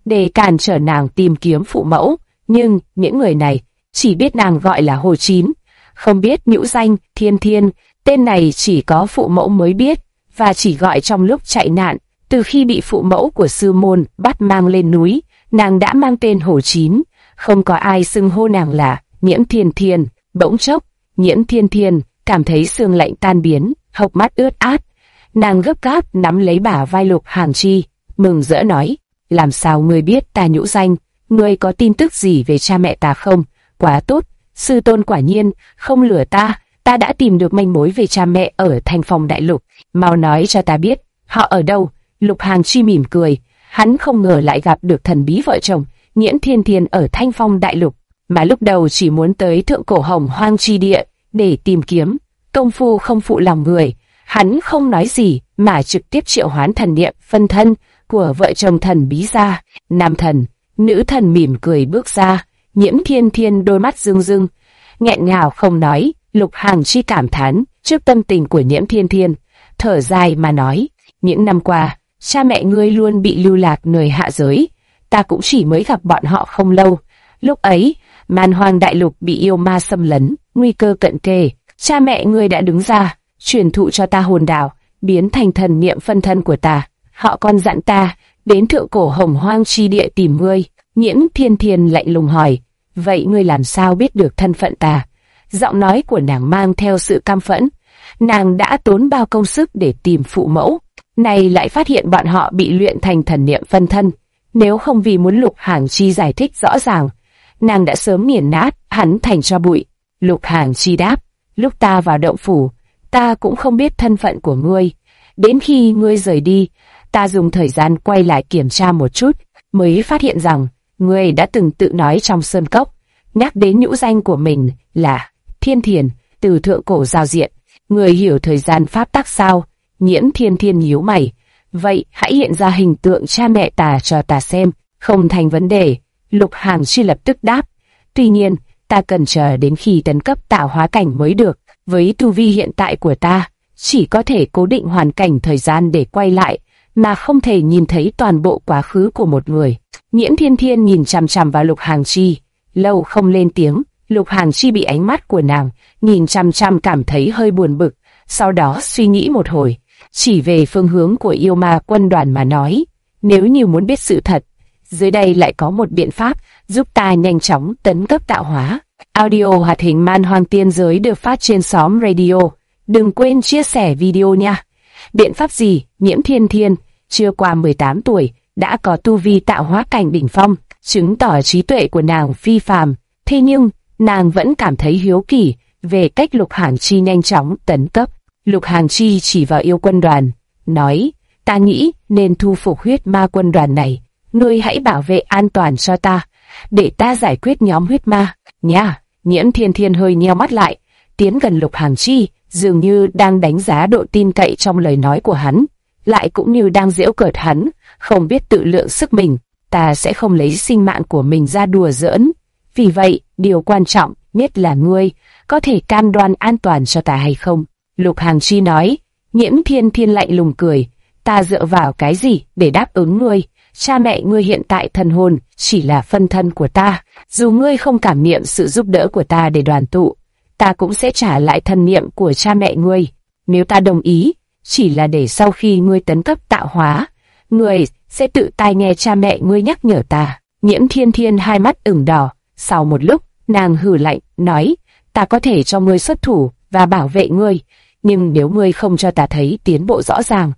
Speaker 1: để cản trở nàng tìm kiếm phụ mẫu, nhưng những người này chỉ biết nàng gọi là Hồ Chín, không biết nhũ danh Thiên Thiên, tên này chỉ có phụ mẫu mới biết, và chỉ gọi trong lúc chạy nạn. Từ khi bị phụ mẫu của sư môn bắt mang lên núi, nàng đã mang tên Hồ Chín, không có ai xưng hô nàng là Nhiễm Thiên Thiên. Bỗng chốc, Nhiễm Thiên Thiên cảm thấy xương lạnh tan biến, hốc mắt ướt át. Nàng gấp gáp nắm lấy bả vai Lục Hàng Chi, mừng rỡ nói: làm sao ngươi biết ta nhũ danh? Ngươi có tin tức gì về cha mẹ ta không? Quá tốt, sư tôn quả nhiên không lừa ta. Ta đã tìm được manh mối về cha mẹ ở Thanh Phong Đại Lục. Mau nói cho ta biết, họ ở đâu? Lục Hàng Chi mỉm cười, hắn không ngờ lại gặp được thần bí vợ chồng Nhiễm Thiên Thiên ở Thanh Phong Đại Lục, mà lúc đầu chỉ muốn tới Thượng Cổ Hồng Hoang Chi Địa để tìm kiếm. Công phu không phụ lòng người, hắn không nói gì mà trực tiếp triệu hoán thần niệm phân thân của vợ chồng thần bí ra. Nam thần, nữ thần mỉm cười bước ra, Nhiễm Thiên Thiên đôi mắt rưng rưng, nghẹn ngào không nói. Lục Hàng Chi cảm thán trước tâm tình của Nhiễm Thiên Thiên, thở dài mà nói: những năm qua, cha mẹ ngươi luôn bị lưu lạc nơi hạ giới, ta cũng chỉ mới gặp bọn họ không lâu. Lúc ấy, Man Hoang Đại Lục bị yêu ma xâm lấn, nguy cơ cận kề, cha mẹ ngươi đã đứng ra, truyền thụ cho ta hồn đạo, biến thành thần niệm phân thân của ta. Họ còn dặn ta đến Thượng Cổ Hồng Hoang Chi Địa tìm ngươi. Nhiễm Thiên Thiên lạnh lùng hỏi: vậy ngươi làm sao biết được thân phận ta? Giọng nói của nàng mang theo sự căm phẫn. Nàng đã tốn bao công sức để tìm phụ mẫu, này lại phát hiện bọn họ bị luyện thành thần niệm phân thân. Nếu không vì muốn Lục Hàng Chi giải thích rõ ràng, nàng đã sớm nghiền nát hắn thành tro bụi. Lục Hàng Chi đáp: lúc ta vào động phủ, ta cũng không biết thân phận của ngươi. Đến khi ngươi rời đi, ta dùng thời gian quay lại kiểm tra một chút, mới phát hiện rằng ngươi đã từng tự nói trong sơn cốc, nhắc đến nhũ danh của mình là Thiên Thiền, từ thượng cổ giao diện. Người hiểu thời gian pháp tắc sao? Nhiễm Thiên Thiên nhíu mày. Vậy hãy hiện ra hình tượng cha mẹ ta cho ta xem. Không thành vấn đề. Lục Hàng Chi lập tức đáp. Tuy nhiên, ta cần chờ đến khi tấn cấp tạo hóa cảnh mới được. Với tu vi hiện tại của ta, chỉ có thể cố định hoàn cảnh thời gian để quay lại, mà không thể nhìn thấy toàn bộ quá khứ của một người. Nhiễm Thiên Thiên nhìn chằm chằm vào Lục Hàng Chi, lâu không lên tiếng. Lục Hàng Chi bị ánh mắt của nàng nhìn chằm chằm cảm thấy hơi buồn bực, sau đó suy nghĩ một hồi, chỉ về phương hướng của yêu ma quân đoàn mà nói: nếu như muốn biết sự thật, dưới đây lại có một biện pháp giúp ta nhanh chóng tấn cấp tạo hóa. Audio hoạt hình Man Hoang Tiên Giới được phát trên xóm radio. Đừng quên chia sẻ video nha. Biện pháp gì? Nhiễm Thiên Thiên chưa qua 18 tuổi đã có tu vi tạo hóa cảnh đỉnh phong, chứng tỏ trí tuệ của nàng phi phàm. Thế nhưng nàng vẫn cảm thấy hiếu kỳ về cách Lục Hàng Chi nhanh chóng tấn cấp. Lục Hàng Chi chỉ vào yêu quân đoàn, nói: ta nghĩ nên thu phục huyết ma quân đoàn này. Ngươi hãy bảo vệ an toàn cho ta, để ta giải quyết nhóm huyết ma nha. Nhiễm Thiên Thiên hơi nheo mắt lại, tiến gần Lục Hàng Chi, dường như đang đánh giá độ tin cậy trong lời nói của hắn, lại cũng như đang giễu cợt hắn, không biết tự lượng sức mình. Ta sẽ không lấy sinh mạng của mình ra đùa giỡn. Vì vậy, điều quan trọng nhất là ngươi có thể cam đoan an toàn cho ta hay không? Lục Hàng Chi nói. Nhiễm Thiên Thiên lạnh lùng cười: ta dựa vào cái gì để đáp ứng ngươi? Cha mẹ ngươi hiện tại thần hồn chỉ là phân thân của ta. Dù ngươi không cảm niệm sự giúp đỡ của ta để đoàn tụ, ta cũng sẽ trả lại thần niệm của cha mẹ ngươi. Nếu ta đồng ý, chỉ là để sau khi ngươi tấn cấp tạo hóa, ngươi sẽ tự tai nghe cha mẹ ngươi nhắc nhở ta. Nhiễm Thiên Thiên hai mắt ửng đỏ. Sau một lúc, nàng hừ lạnh, nói: ta có thể cho ngươi xuất thủ và bảo vệ ngươi, nhưng nếu ngươi không cho ta thấy tiến bộ rõ ràng,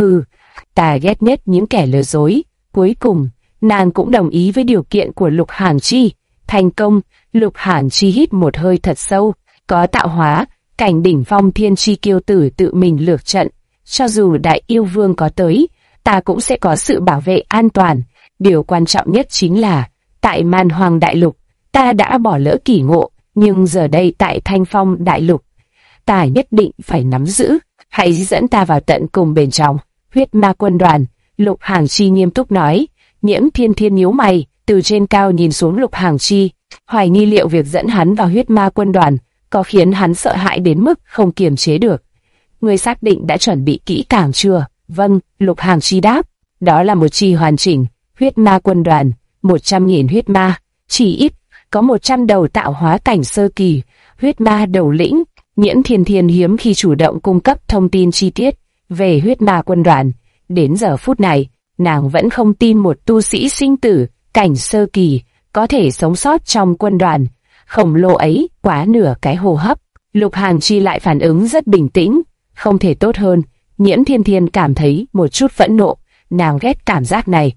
Speaker 1: ta ghét nhất những kẻ lừa dối. Cuối cùng, nàng cũng đồng ý với điều kiện của Lục Hàng Chi. Thành công. Lục Hàng Chi hít một hơi thật sâu. Có tạo hóa cảnh đỉnh phong thiên chi kiêu tử tự mình lược trận, cho dù đại yêu vương có tới, ta cũng sẽ có sự bảo vệ an toàn. Điều quan trọng nhất chính là, tại Man Hoang Đại Lục, ta đã bỏ lỡ kỳ ngộ, nhưng giờ đây tại Thanh Phong Đại Lục, ta nhất định phải nắm giữ. Hãy dẫn ta vào tận cùng bên trong huyết ma quân đoàn. Lục Hàng Chi nghiêm túc nói. Nhiễm Thiên Thiên nhíu mày, từ trên cao nhìn xuống Lục Hàng Chi, hoài nghi liệu việc dẫn hắn vào huyết ma quân đoàn có khiến hắn sợ hãi đến mức không kiềm chế được. Ngươi xác định đã chuẩn bị kỹ càng chưa? Vâng, Lục Hàng Chi đáp. Đó là một chi hoàn chỉnh, Huyết ma quân đoàn, 100.000 huyết ma, chỉ ít có 100 đầu tạo hóa cảnh sơ kỳ, huyết ma đầu lĩnh. Nhiễm Thiên Thiên hiếm khi chủ động cung cấp thông tin chi tiết về huyết ma quân đoàn. Đến giờ phút này, nàng vẫn không tin một tu sĩ sinh tử cảnh sơ kỳ có thể sống sót trong quân đoàn khổng lồ ấy quá nửa cái hô hấp. Lục Hàn Chi lại phản ứng rất bình tĩnh, không thể tốt hơn. Nhiễm Thiên Thiên cảm thấy một chút phẫn nộ, nàng ghét cảm giác này.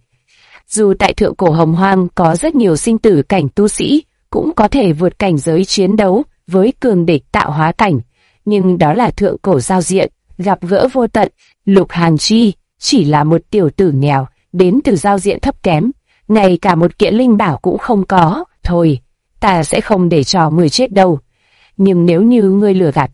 Speaker 1: Dù tại thượng cổ hồng hoang có rất nhiều sinh tử cảnh tu sĩ, cũng có thể vượt cảnh giới chiến đấu với cường địch tạo hóa cảnh, nhưng đó là thượng cổ giao diện, gặp gỡ vô tận. Lục Hàn Chi chỉ là một tiểu tử nghèo, đến từ giao diện thấp kém, ngay cả một kiện linh bảo cũng không có. Thôi, ta sẽ không để cho người chết đâu. Nhưng nếu như ngươi lừa gạt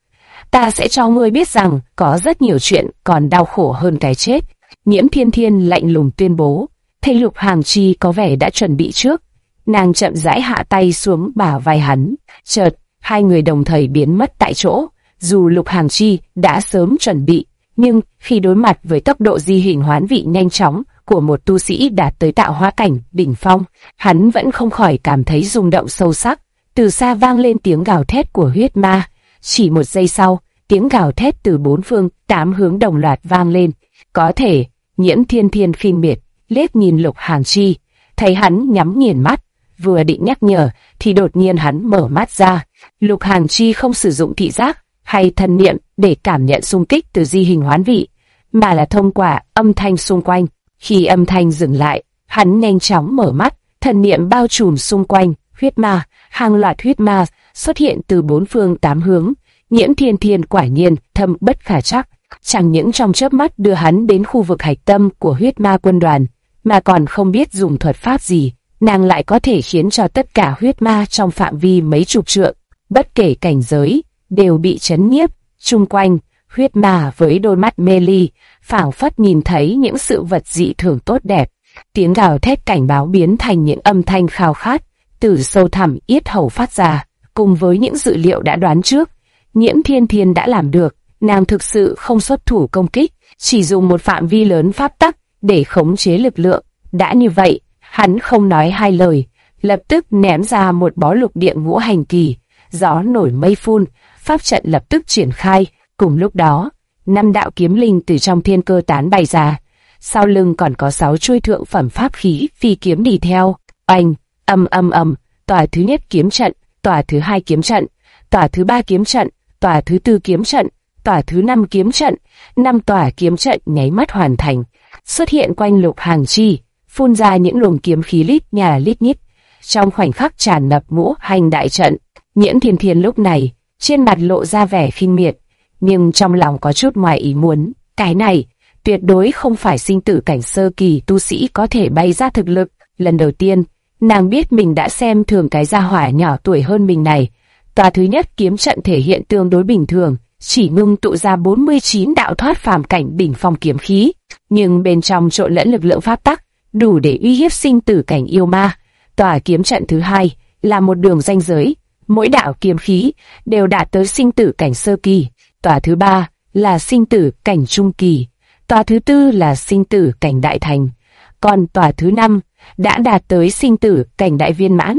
Speaker 1: ta sẽ cho ngươi biết rằng có rất nhiều chuyện còn đau khổ hơn cái chết. Nhiễm Thiên Thiên lạnh lùng tuyên bố. Thấy Lục Hàn Chi có vẻ đã chuẩn bị trước, nàng chậm rãi hạ tay xuống bả vai hắn. Chợt, hai người đồng thời biến mất tại chỗ. Dù Lục Hàn Chi đã sớm chuẩn bị, nhưng khi đối mặt với tốc độ di hình hoán vị nhanh chóng của một tu sĩ đạt tới tạo hóa cảnh đỉnh phong, hắn vẫn không khỏi cảm thấy rung động sâu sắc. Từ xa vang lên tiếng gào thét của huyết ma. Chỉ một giây sau, tiếng gào thét từ bốn phương tám hướng đồng loạt vang lên. Có thể, Nhiễm Thiên Thiên khinh miệt liếc nhìn Lục Hàn Chi, thấy hắn nhắm nghiền mắt, vừa định nhắc nhở thì đột nhiên hắn mở mắt ra. Lục Hàn Chi không sử dụng thị giác hay thần niệm để cảm nhận xung kích từ di hình hoán vị, mà là thông qua âm thanh xung quanh. Khi âm thanh dừng lại, hắn nhanh chóng mở mắt, thần niệm bao trùm xung quanh. Huyết ma, hàng loạt huyết ma xuất hiện từ bốn phương tám hướng. Nhiễm Thiên Thiên quả nhiên thâm bất khả trắc, chẳng những trong chớp mắt đưa hắn đến khu vực hạch tâm của huyết ma quân đoàn, mà còn không biết dùng thuật pháp gì, nàng lại có thể khiến cho tất cả huyết ma trong phạm vi mấy chục trượng, bất kể cảnh giới, đều bị chấn nhiếp. Chung quanh, huyết ma với đôi mắt mê ly, phảng phất nhìn thấy những sự vật dị thường tốt đẹp. Tiếng gào thét cảnh báo biến thành những âm thanh khao khát, từ sâu thẳm yết hầu phát ra. Cùng với những dự liệu đã đoán trước, Nhiễm Thiên Thiên đã làm được. Nàng thực sự không xuất thủ công kích, chỉ dùng một phạm vi lớn pháp tắc để khống chế lực lượng. Đã như vậy, hắn không nói hai lời, lập tức ném ra một bó lục địa ngũ hành kỳ. Gió nổi mây phun, pháp trận lập tức triển khai. Cùng lúc đó, 5 đạo kiếm linh từ trong thiên cơ tán bay ra. Sau lưng còn có 6 chuôi thượng phẩm pháp khí phi kiếm đi theo. Oanh, ầm, tòa thứ nhất kiếm trận, tòa thứ hai kiếm trận, tòa thứ ba kiếm trận, tòa thứ tư kiếm trận, tòa thứ 5 kiếm trận. 5 tòa kiếm trận nháy mắt hoàn thành, xuất hiện quanh Lục Hàn Chi, phun ra những luồng kiếm khí lít nhà lít nhít. Trong khoảnh khắc tràn ngập ngũ hành đại trận, Nhiễm Thiên Thiên lúc này trên mặt lộ ra vẻ khinh miệt, nhưng trong lòng có chút ngoài ý muốn. Cái này tuyệt đối không phải sinh tử cảnh sơ kỳ tu sĩ có thể bày ra thực lực. Lần đầu tiên, nàng biết mình đã xem thường cái gia hỏa nhỏ tuổi hơn mình này. Tòa thứ nhất kiếm trận thể hiện tương đối bình thường, chỉ ngưng tụ ra 49 đạo thoát phàm cảnh đỉnh phong kiếm khí, nhưng bên trong trộn lẫn lực lượng pháp tắc, đủ để uy hiếp sinh tử cảnh yêu ma. Tòa kiếm trận thứ hai là một đường ranh giới, mỗi đạo kiếm khí đều đạt tới sinh tử cảnh sơ kỳ. Tòa thứ ba là sinh tử cảnh trung kỳ, tòa thứ tư là sinh tử cảnh đại thành, còn tòa thứ 5 đã đạt tới sinh tử cảnh đại viên mãn.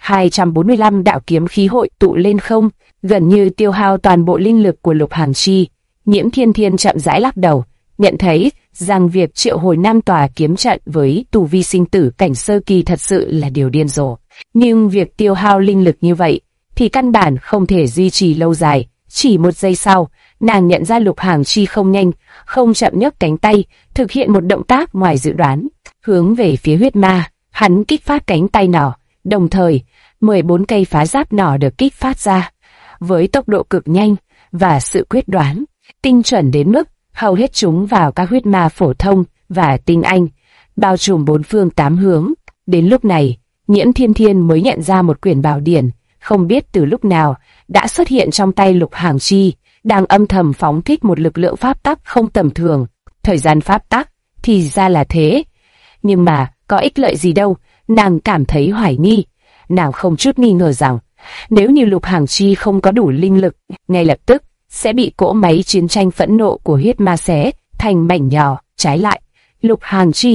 Speaker 1: 245 đạo kiếm khí hội tụ lên không, gần như tiêu hao toàn bộ linh lực của Lục Hàn Chi. Nhiễm Thiên Thiên chậm rãi lắc đầu, nhận thấy rằng việc triệu hồi 5 tòa kiếm trận với tu vi sinh tử cảnh sơ kỳ thật sự là điều điên rồ. Nhưng việc tiêu hao linh lực như vậy thì căn bản không thể duy trì lâu dài. Chỉ một giây sau, nàng nhận ra Lục Hàn Chi không nhanh, không chậm nhấc cánh tay, thực hiện một động tác ngoài dự đoán, hướng về phía huyết ma. Hắn kích phát cánh tay nỏ, đồng thời 14 cây phá giáp nỏ được kích phát ra với tốc độ cực nhanh và sự quyết đoán tinh chuẩn đến mức hầu hết chúng vào các huyết ma phổ thông và tinh anh, bao trùm 4 phương 8 hướng. Đến lúc này, Nhiễm Thiên Thiên mới nhận ra một quyển bảo điển, không biết từ lúc nào đã xuất hiện trong tay Lục Hàn Chi, đang âm thầm phóng thích một lực lượng pháp tắc không tầm thường. Thời gian pháp tắc thì ra là thế, nhưng mà có ích lợi gì đâu. Nàng cảm thấy hoài nghi. Nàng không chút nghi ngờ rằng nếu như Lục Hàn Chi không có đủ linh lực, ngay lập tức sẽ bị cỗ máy chiến tranh phẫn nộ của huyết ma xé thành mảnh nhỏ. Trái lại, Lục Hàn Chi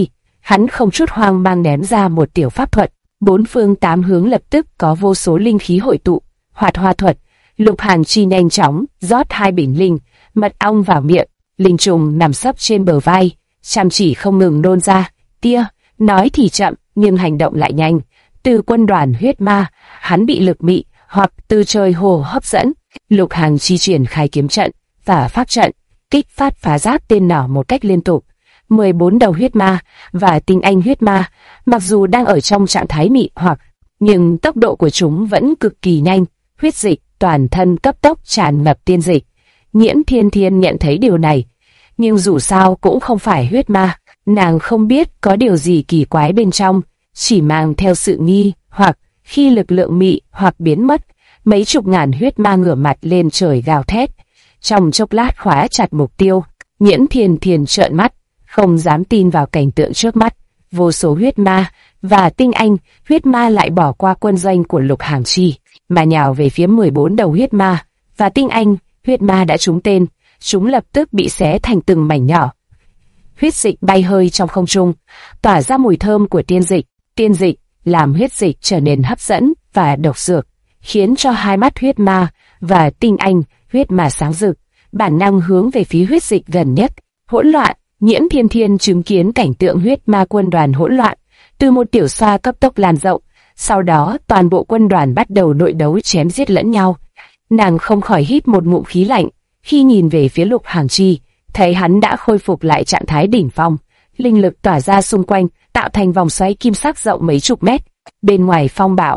Speaker 1: Hắn không chút hoang mang ném ra một tiểu pháp thuật, bốn phương tám hướng lập tức có vô số linh khí hội tụ. Hoạt hoa thuật, Lục Hàn Chi nhanh chóng rót 2 bình linh mật ong vào miệng, linh trùng nằm sấp trên bờ vai, chăm chỉ không ngừng nôn ra tia. Nói thì chậm nhưng hành động lại nhanh. Từ quân đoàn huyết ma, hắn bị lực mị hoặc từ trời hồ hấp dẫn. Lục Hàn Chi triển khai kiếm trận và pháp trận, kích phát phá giáp tên nỏ một cách liên tục. 14 đầu huyết ma và tinh anh huyết ma, mặc dù đang ở trong trạng thái mị hoặc, nhưng tốc độ của chúng vẫn cực kỳ nhanh. Huyết dịch toàn thân cấp tốc tràn ngập tiên dịch. Nhiễm Thiên Thiên nhận thấy điều này, nhưng dù sao cũng không phải huyết ma. Nàng không biết có điều gì kỳ quái bên trong, chỉ mang theo sự nghi hoặc. Khi lực lượng mị hoặc biến mất, mấy chục ngàn huyết ma ngửa mặt lên trời gào thét. Trong chốc lát khóa chặt mục tiêu, Nhiễm Thiên Thiên trợn mắt, không dám tin vào cảnh tượng trước mắt. Vô số huyết ma và tinh anh huyết ma lại bỏ qua quân doanh của Lục Hàn Chi, mà nhào về phía 14 đầu huyết ma và tinh anh huyết ma đã trúng tên. Chúng lập tức bị xé thành từng mảnh nhỏ. Huyết dịch bay hơi trong không trung, tỏa ra mùi thơm của tiên dịch. Tiên dịch làm huyết dịch trở nên hấp dẫn và độc dược, khiến cho hai mắt huyết ma và tinh anh huyết ma sáng rực, bản năng hướng về phía huyết dịch gần nhất. Hỗn loạn. Nhiễm Thiên Thiên chứng kiến cảnh tượng huyết ma quân đoàn hỗn loạn, từ một tiểu xoa cấp tốc lan rộng. Sau đó toàn bộ quân đoàn bắt đầu nội đấu chém giết lẫn nhau. Nàng không khỏi hít một ngụm khí lạnh khi nhìn về phía Lục Hàn Chi, thấy hắn đã khôi phục lại trạng thái đỉnh phong. Linh lực tỏa ra xung quanh, tạo thành vòng xoáy kim sắc rộng mấy chục mét. Bên ngoài phong bạo,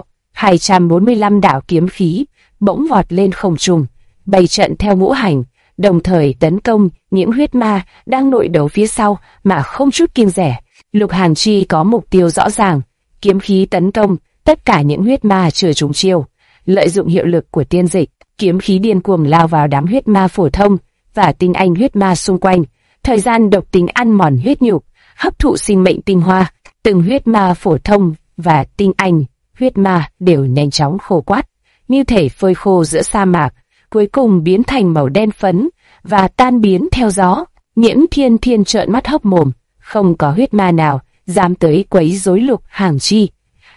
Speaker 1: 245 đạo kiếm khí bỗng vọt lên không trung, bày trận theo ngũ hành, đồng thời tấn công những huyết ma đang nội đấu phía sau mà không chút kiêng dè. Lục Hàn Chi có mục tiêu rõ ràng, kiếm khí tấn công tất cả những huyết ma chưa trúng chiêu. Lợi dụng hiệu lực của tiên dịch, kiếm khí điên cuồng lao vào đám huyết ma phổ thông và tinh anh huyết ma xung quanh. Thời gian độc tính ăn mòn huyết nhục, hấp thụ sinh mệnh tinh hoa. Từng huyết ma phổ thông và tinh anh huyết ma đều nhanh chóng khô quắt, như thể phơi khô giữa sa mạc, cuối cùng biến thành màu đen phấn và tan biến theo gió. Nhiễm Thiên Thiên trợn mắt hốc mồm, không có huyết ma nào dám tới quấy rối Lục Hàn Chi.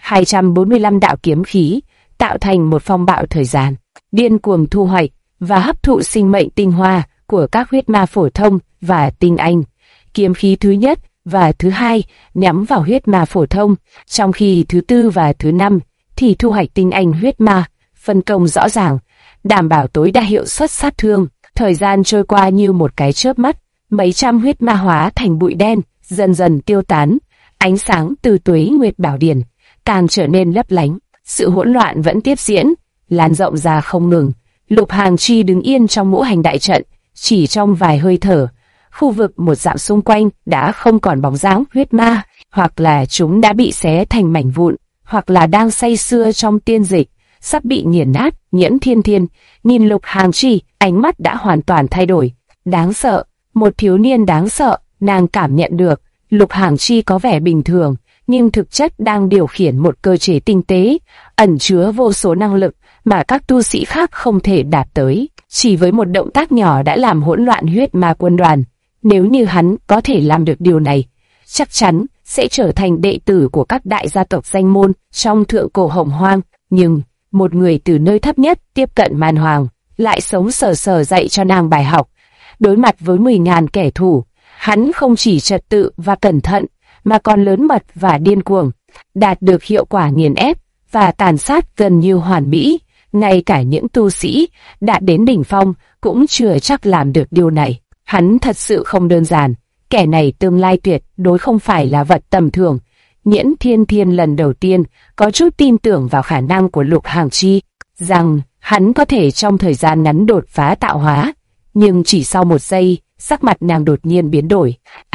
Speaker 1: 245 đạo kiếm khí tạo thành một phong bạo thời gian, điên cuồng thu hoạch và hấp thụ sinh mệnh tinh hoa của các huyết ma phổ thông và tinh anh. Kiếm khí thứ nhất và thứ hai nhắm vào huyết ma phổ thông, trong khi thứ tư và thứ năm thì thu hoạch tinh anh huyết ma. Phân công rõ ràng, đảm bảo tối đa hiệu suất sát thương. Thời gian trôi qua như một cái chớp mắt, mấy trăm huyết ma hóa thành bụi đen, dần dần tiêu tán. Ánh sáng từ Tuế Nguyệt Bảo Điển càng trở nên lấp lánh. Sự hỗn loạn vẫn tiếp diễn, lan rộng ra không ngừng. Lục Hàn Chi đứng yên trong ngũ hành đại trận, chỉ trong vài hơi thở, khu vực một dặm xung quanh đã không còn bóng dáng huyết ma, hoặc là chúng đã bị xé thành mảnh vụn, hoặc là đang say sưa trong tiên dịch, sắp bị nghiền nát. Nhiễm Thiên Thiên nhìn Lục Hàn Chi, ánh mắt đã hoàn toàn thay đổi. Đáng sợ, một thiếu niên đáng sợ. Nàng cảm nhận được Lục Hàn Chi có vẻ bình thường, nhưng thực chất đang điều khiển một cơ chế tinh tế, ẩn chứa vô số năng lực mà các tu sĩ khác không thể đạt tới. Chỉ với một động tác nhỏ đã làm hỗn loạn huyết ma quân đoàn. Nếu như hắn có thể làm được điều này, chắc chắn sẽ trở thành đệ tử của các đại gia tộc danh môn trong thượng cổ Hồng Hoang. Nhưng một người từ nơi thấp nhất tiếp cận Man Hoàng, lại sống sờ sờ dạy cho nàng bài học. Đối mặt với 10.000 kẻ thù, hắn không chỉ trật tự và cẩn thận, mà còn lớn mật và điên cuồng, đạt được hiệu quả nghiền ép và tàn sát gần như hoàn mỹ. Ngay cả những tu sĩ đạt đến đỉnh phong cũng chưa chắc làm được điều này. Hắn thật sự không đơn giản, kẻ này tương lai tuyệt đối không phải là vật tầm thường. Nhiễm Thiên Thiên lần đầu tiên có chút tin tưởng vào khả năng của Lục Hàn Chi, rằng hắn có thể trong thời gian ngắn đột phá tạo hóa. Nhưng chỉ sau một giây, sắc mặt nàng đột nhiên biến đổi.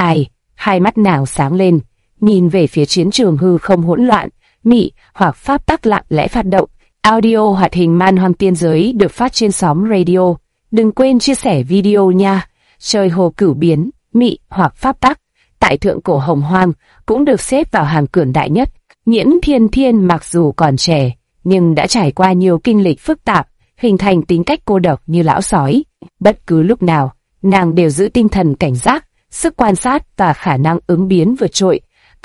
Speaker 1: Hai mắt nàng sáng lên, nhìn về phía chiến trường hư không hỗn loạn, mị hoặc pháp tắc lặng lẽ phát động. Audio hoạt hình Man Hoang Tiên Giới được phát trên xóm radio. Đừng quên chia sẻ video nha. Trời hồ cửu biến, mị hoặc pháp tắc, tại thượng cổ Hồng Hoang cũng được xếp vào hàng cường đại nhất. Nhiễm Thiên Thiên mặc dù còn trẻ, nhưng đã trải qua nhiều kinh lịch phức tạp, hình thành tính cách cô độc như lão sói. Bất cứ lúc nào, nàng đều giữ tinh thần cảnh giác, sức quan sát và khả năng ứng biến vượt trội.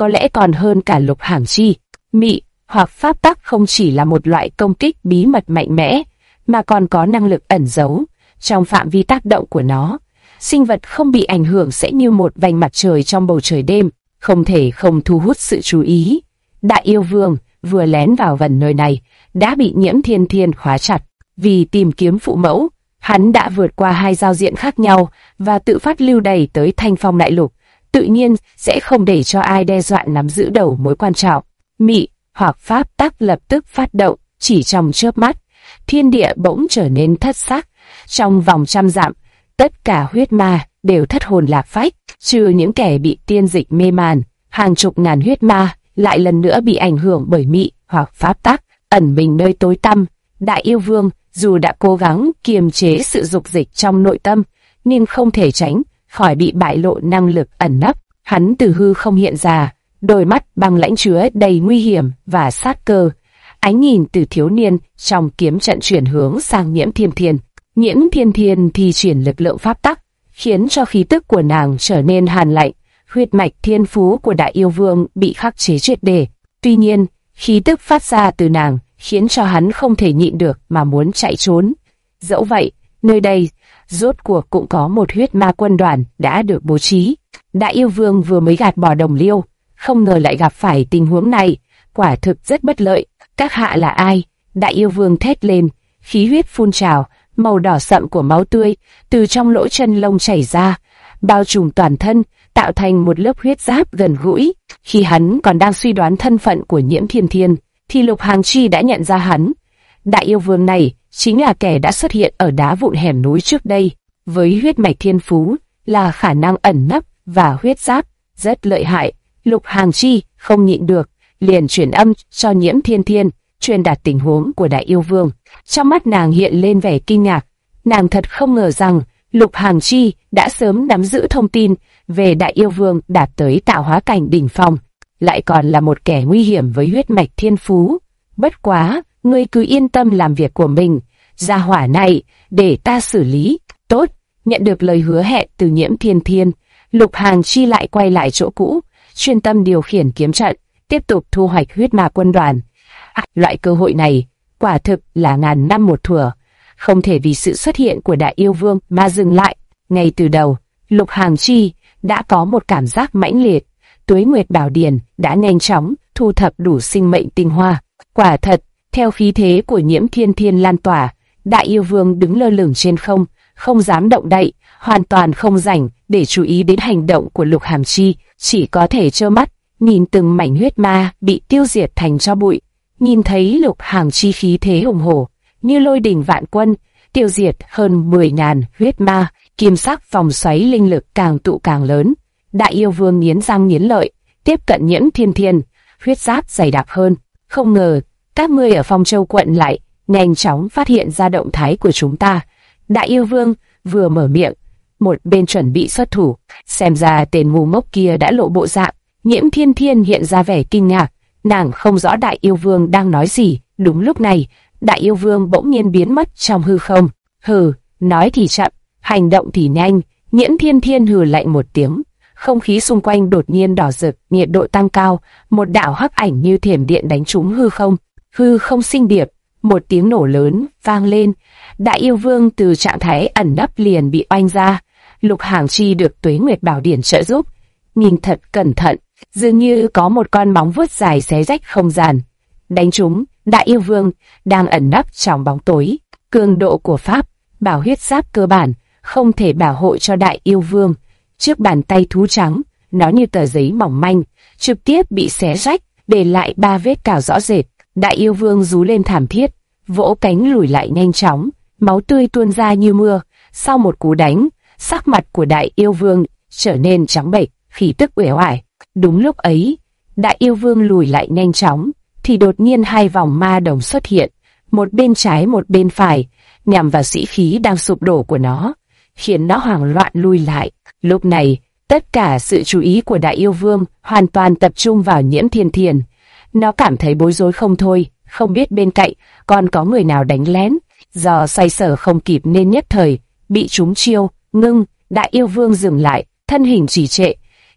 Speaker 1: có lẽ còn hơn cả Lục Hàm Chi. Mị hoặc pháp tắc không chỉ là một loại công kích bí mật mạnh mẽ, mà còn có năng lực ẩn giấu trong phạm vi tác động của nó. Sinh vật không bị ảnh hưởng sẽ như một vành mặt trời trong bầu trời đêm, không thể không thu hút sự chú ý. Đại yêu vương vừa lén vào gần nơi này đã bị Nhiễm Thiên Thiên khóa chặt. Vì tìm kiếm phụ mẫu, hắn đã vượt qua 2 giao diện khác nhau và tự phát lưu đày tới Thanh Phong Đại Lục. Tự nhiên sẽ không để cho ai đe dọa nắm giữ đầu mối quan trọng. Mị hoặc pháp tắc lập tức phát động, chỉ trong chớp mắt, thiên địa bỗng trở nên thất sắc. Trong vòng 100 dặm, tất cả huyết ma đều thất hồn lạc phách, trừ những kẻ bị tiên dịch mê màn. Hàng chục ngàn huyết ma lại lần nữa bị ảnh hưởng bởi mị hoặc pháp tắc, ẩn mình nơi tối tăm. Đại yêu vương dù đã cố gắng kiềm chế sự dục dịch trong nội tâm, nhưng không thể tránh khỏi bị bại lộ năng lực ẩn nấp. Hắn từ hư không hiện ra, đôi mắt băng lãnh chứa đầy nguy hiểm và sát cơ. Ánh nhìn từ thiếu niên trong kiếm trận chuyển hướng sang Nhiễm Thiên Thiên. Nhiễm Thiên Thiên thi triển lực lượng pháp tắc, khiến cho khí tức của nàng trở nên hàn lạnh. Huyết mạch thiên phú của đại yêu vương bị khắc chế triệt để. Tuy nhiên, khí tức phát ra từ nàng khiến cho hắn không thể nhịn được mà muốn chạy trốn. Dẫu vậy, nơi đây rốt cuộc cũng có một huyết ma quân đoàn đã được bố trí. Đại yêu vương vừa mới gạt bỏ đồng liêu, không ngờ lại gặp phải tình huống này, quả thực rất bất lợi. Các hạ là ai? Đại yêu vương thét lên, khí huyết phun trào, màu đỏ sậm của máu tươi từ trong lỗ chân lông chảy ra, bao trùm toàn thân, tạo thành một lớp huyết giáp gần gũi. Khi hắn còn đang suy đoán thân phận của Nhiễm Thiên Thiên, thì Lục Hàm Chi đã nhận ra hắn. Đại yêu vương này chính là kẻ đã xuất hiện ở đá vụn hẻm núi trước đây, với huyết mạch thiên phú là khả năng ẩn nấp và huyết giáp rất lợi hại. Lục Hàm Chi không nhịn được, liền truyền âm cho Nhiễm Thiên Thiên, truyền đạt tình huống của đại yêu vương. Trong mắt nàng hiện lên vẻ kinh ngạc, nàng thật không ngờ rằng Lục Hàm Chi đã sớm nắm giữ thông tin về đại yêu vương đạt tới tạo hóa cảnh đỉnh phong, lại còn là một kẻ nguy hiểm với huyết mạch thiên phú. Bất quá, ngươi cứ yên tâm làm việc của mình, gia hỏa này để ta xử lý. Tốt. Nhận được lời hứa hẹn từ Nhiễm Thiên Thiên, Lục Hàm Chi lại quay lại chỗ cũ, chuyên tâm điều khiển kiếm trận, tiếp tục thu hoạch huyết ma quân đoàn. Loại cơ hội này quả thực là ngàn năm một thuở, không thể vì sự xuất hiện của đại yêu vương mà dừng lại. Ngay từ đầu, Lục Hàm Chi đã có một cảm giác mãnh liệt. Tuế Nguyệt Bảo Điển đã nhanh chóng thu thập đủ sinh mệnh tinh hoa. Quả thật, theo khí thế của Nhiễm Thiên Thiên lan tỏa, đại yêu vương đứng lơ lửng trên không, không dám động đậy, hoàn toàn không rảnh để chú ý đến hành động của Lục Hàm Chi, chỉ có thể trơ mắt nhìn từng mảnh huyết ma bị tiêu diệt thành tro bụi. Nhìn thấy Lục Hàm Chi khí thế hùng hổ, như lôi đình vạn quân, tiêu diệt hơn 10.000 huyết ma, kim sắc vòng xoáy linh lực càng tụ càng lớn. Đại yêu vương nghiến răng nghiến lợi, tiếp cận Nhiễm Thiên Thiên, huyết giáp dày đặc hơn. Không ngờ, các ngươi ở Phong Châu quận lại nhanh chóng phát hiện ra động thái của chúng ta. Đại yêu vương vừa mở miệng, một bên chuẩn bị xuất thủ. Xem ra tên ngu ngốc kia đã lộ bộ dạng. Nhiễm Thiên Thiên hiện ra vẻ kinh ngạc, nàng không rõ đại yêu vương đang nói gì. Đúng lúc này, đại yêu vương bỗng nhiên biến mất trong hư không. Hừ, nói thì chậm, hành động thì nhanh. Nhiễm Thiên Thiên hừ lạnh một tiếng. Không khí xung quanh đột nhiên đỏ rực, nhiệt độ tăng cao, một đạo hắc ảnh như thiểm điện đánh trúng hư không. Hư không sinh điệp, một tiếng nổ lớn vang lên. Đại yêu vương từ trạng thái ẩn nấp liền bị oanh ra. Lục Hàm Chi được Tuế Nguyệt Bảo Điển trợ giúp, nhìn thật cẩn thận, dường như có một con móng vuốt dài xé rách không gian. Đánh trúng đại yêu vương đang ẩn nấp trong bóng tối. Cường độ của pháp bảo huyết giáp cơ bản không thể bảo hộ cho đại yêu vương. Trước bàn tay thú trắng, nó như tờ giấy mỏng manh, trực tiếp bị xé rách, để lại 3 vết cào rõ rệt. Đại yêu vương rú lên thảm thiết, vỗ cánh lùi lại nhanh chóng, máu tươi tuôn ra như mưa. Sau một cú đánh, sắc mặt của đại yêu vương trở nên trắng bệch, khí tức uể oải. Đúng lúc ấy, đại yêu vương lùi lại nhanh chóng, thì đột nhiên 2 vòng ma đồng xuất hiện, một bên trái một bên phải, nhằm vào sĩ khí đang sụp đổ của nó, khiến nó hoảng loạn lùi lại. Lúc này, tất cả sự chú ý của đại yêu vương hoàn toàn tập trung vào Nhiễm Thiên Thiên. Nó cảm thấy bối rối không thôi, không biết bên cạnh còn có người nào đánh lén. Do xoay sở không kịp nên nhất thời bị trúng chiêu, ngưng. Đại yêu vương dừng lại, thân hình trì trệ,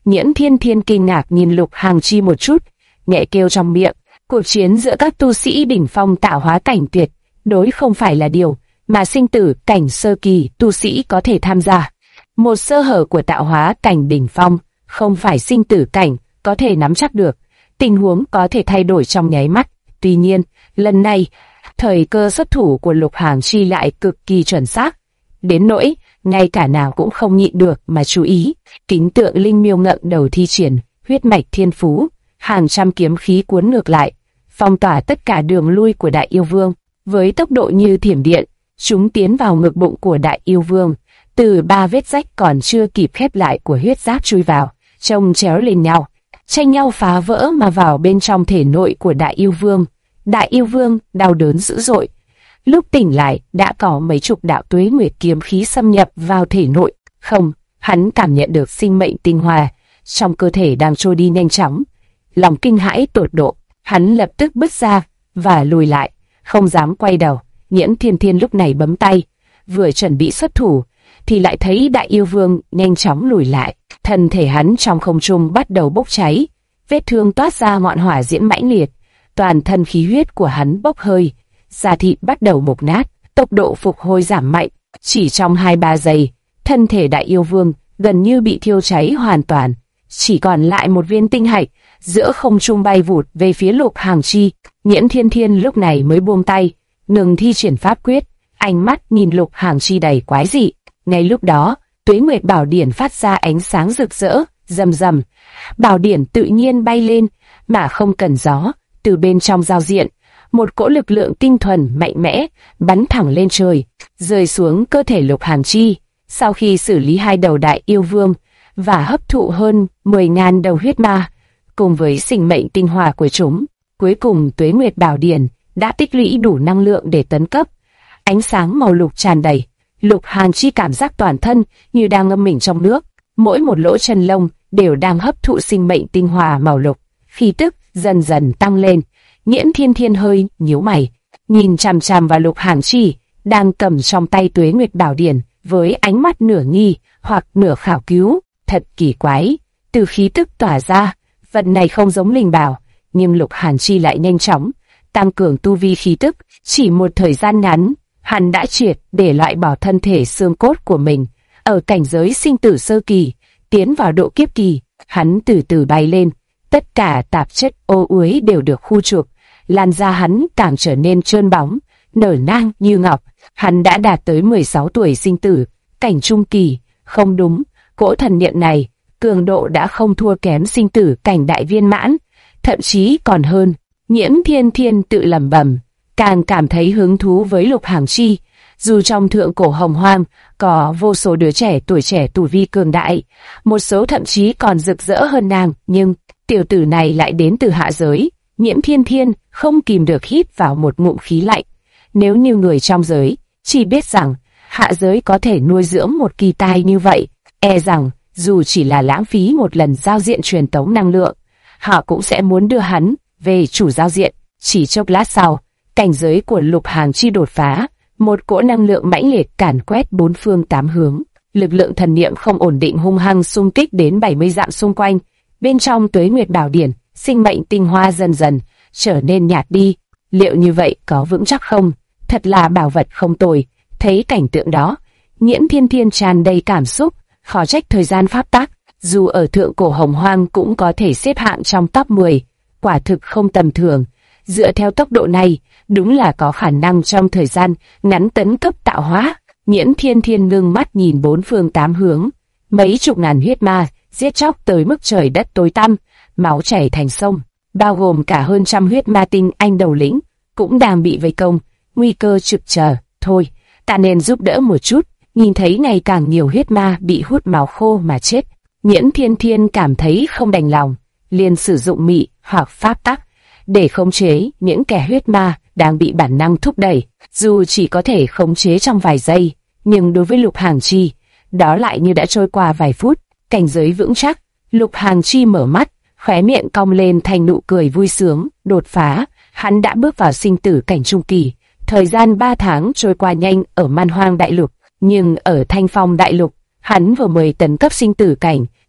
Speaker 1: Nhiễm Thiên Thiên kinh ngạc nhìn Lục Hàng Chi một chút, nhẹ kêu trong miệng, cuộc chiến giữa các tu sĩ đỉnh phong tạo hóa cảnh tuyệt đối không phải là điều mà sinh tử cảnh sơ kỳ tu sĩ có thể tham gia. Một sơ hở của tạo hóa cảnh đỉnh phong không phải sinh tử cảnh có thể nắm chắc được, tình huống có thể thay đổi trong nháy mắt. Tuy nhiên, lần này, thời cơ xuất thủ của Lục Hàng Chi lại cực kỳ chuẩn xác, đến nỗi ngay cả nào cũng không nhịn được mà chú ý. Kính tượng linh miêu ngẩng đầu thi triển huyết mạch thiên phú, hàng trăm kiếm khí cuốn ngược lại, phong tỏa tất cả đường lui của Đại Yêu Vương. Với tốc độ như thiểm điện, chúng tiến vào ngực bụng của Đại Yêu Vương, từ 3 vết rách còn chưa kịp khép lại của huyết giáp chui vào, chồng chéo lên nhau, tranh nhau phá vỡ mà vào bên trong thể nội của Đại Yêu Vương. Đại Yêu Vương đau đớn dữ dội. Lúc tỉnh lại đã có mấy chục đạo tuế nguyệt kiếm khí xâm nhập vào thể nội. Không, hắn cảm nhận được sinh mệnh tinh hoa trong cơ thể đang trôi đi nhanh chóng. Lòng kinh hãi tột độ, hắn lập tức bứt ra và lùi lại, không dám quay đầu. Nhiễm Thiên Thiên lúc này bấm tay, vừa chuẩn bị xuất thủ thì lại thấy Đại Yêu Vương nhanh chóng lùi lại. Thân thể hắn trong không trung bắt đầu bốc cháy, vết thương toát ra ngọn hỏa diễm mãnh liệt, toàn thân khí huyết của hắn bốc hơi, da thịt bắt đầu mục nát, tốc độ phục hồi giảm mạnh. Chỉ trong 2-3 giây, thân thể Đại Yêu Vương gần như bị thiêu cháy hoàn toàn, chỉ còn lại một viên tinh hạch giữa không trung bay vụt về phía Lục Hàng Chi. Nhiễm Thiên Thiên lúc này mới buông tay, ngừng thi triển pháp quyết, ánh mắt nhìn Lục Hàng Chi đầy quái dị. Ngay lúc đó, Tuế Nguyệt Bảo Điển phát ra ánh sáng rực rỡ, rầm rầm. Bảo Điển tự nhiên bay lên, mà không cần gió. Từ bên trong giao diện, một cỗ lực lượng tinh thuần mạnh mẽ bắn thẳng lên trời, rơi xuống cơ thể Lục Hàng Chi. Sau khi xử lý 2 đầu Đại Yêu Vương và hấp thụ hơn 10.000 đầu huyết ma, cùng với sinh mệnh tinh hoa của chúng, cuối cùng Tuế Nguyệt Bảo Điển đã tích lũy đủ năng lượng để tấn cấp. Ánh sáng màu lục tràn đầy, Lục Hàng Chi cảm giác toàn thân như đang ngâm mình trong nước, mỗi một lỗ chân lông đều đang hấp thụ sinh mệnh tinh hoa màu lục. Khí tức dần dần tăng lên. Nhiễm Thiên Thiên hơi nhíu mày, nhìn chằm chằm vào Lục Hàng Chi đang cầm trong tay Tuế Nguyệt Bảo Điển với ánh mắt nửa nghi hoặc nửa khảo cứu. Thật kỳ quái, từ khí tức tỏa ra, vật này không giống linh bảo, nhưng Lục Hàng Chi lại nhanh chóng tăng cường tu vi khí tức. Chỉ một thời gian ngắn, hắn đã triệt để loại bỏ thân thể xương cốt của mình. Ở cảnh giới sinh tử sơ kỳ, tiến vào độ kiếp kỳ, hắn từ từ bay lên. Tất cả tạp chất ô uế đều được khu trục, làn da hắn càng trở nên trơn bóng, nở nang như ngọc. Hắn đã đạt tới 16 tuổi sinh tử cảnh trung kỳ. Không đúng, cỗ thần niệm này cường độ đã không thua kém sinh tử cảnh đại viên mãn, thậm chí còn hơn. Nhiễm Thiên Thiên tự lẩm bẩm, càng cảm thấy hứng thú với Lục Hàng Chi. Dù trong thượng cổ hồng hoang có vô số đứa trẻ tuổi trẻ tu vi cường đại, một số thậm chí còn rực rỡ hơn nàng, nhưng tiểu tử này lại đến từ hạ giới. Nhiễm Thiên Thiên không kìm được hít vào một ngụm khí lạnh. Nếu như người trong giới chỉ biết rằng hạ giới có thể nuôi dưỡng một kỳ tài như vậy, e rằng dù chỉ là lãng phí một lần giao diện truyền tống năng lượng, họ cũng sẽ muốn đưa hắn về chủ giao diện. Chỉ chốc lát sau, cảnh giới của Lục Hàng Chi đột phá, một cỗ năng lượng mãnh liệt càn quét 4 phương 8 hướng. Lực lượng thần niệm không ổn định hung hăng xung kích đến 70 dặm xung quanh. Bên trong Tuế Nguyệt Bảo Điển, sinh mệnh tinh hoa dần dần trở nên nhạt đi. Liệu như vậy có vững chắc không? Thật là bảo vật không tồi. Thấy cảnh tượng đó, Nhiễm Thiên Thiên tràn đầy cảm xúc, khó trách thời gian pháp tắc, dù ở thượng cổ hồng hoang cũng có thể xếp hạng trong top 10, quả thực không tầm thường. Dựa theo tốc độ này, đúng là có khả năng trong thời gian ngắn tấn cấp tạo hóa. Nhiễm Thiên Thiên ngưng mắt nhìn 4 phương 8 hướng, mấy chục ngàn huyết ma giết chóc tới mức trời đất tối tăm, máu chảy thành sông, bao gồm cả hơn trăm huyết ma tinh anh đầu lĩnh cũng đang bị vây công, nguy cơ trực chờ. Thôi, ta nên giúp đỡ một chút. Nhìn thấy ngày càng nhiều huyết ma bị hút máu khô mà chết, Nhiễm Thiên Thiên cảm thấy không đành lòng, liền sử dụng mị hoặc pháp tắc để khống chế những kẻ huyết ma đang bị bản năng thúc đẩy. Dù chỉ có thể khống chế trong vài giây, nhưng đối với Lục Hàng Chi, đó lại như đã trôi qua vài phút. Cảnh giới vững chắc, Lục Hàng Chi mở mắt, khóe miệng cong lên thành nụ cười vui sướng. Đột phá, hắn đã bước vào sinh tử cảnh trung kỳ. Thời gian 3 tháng trôi qua nhanh ở Man Hoang Đại Lục, nhưng ở Thanh Phong Đại Lục, hắn vừa mới tấn cấp sinh tử cảnh,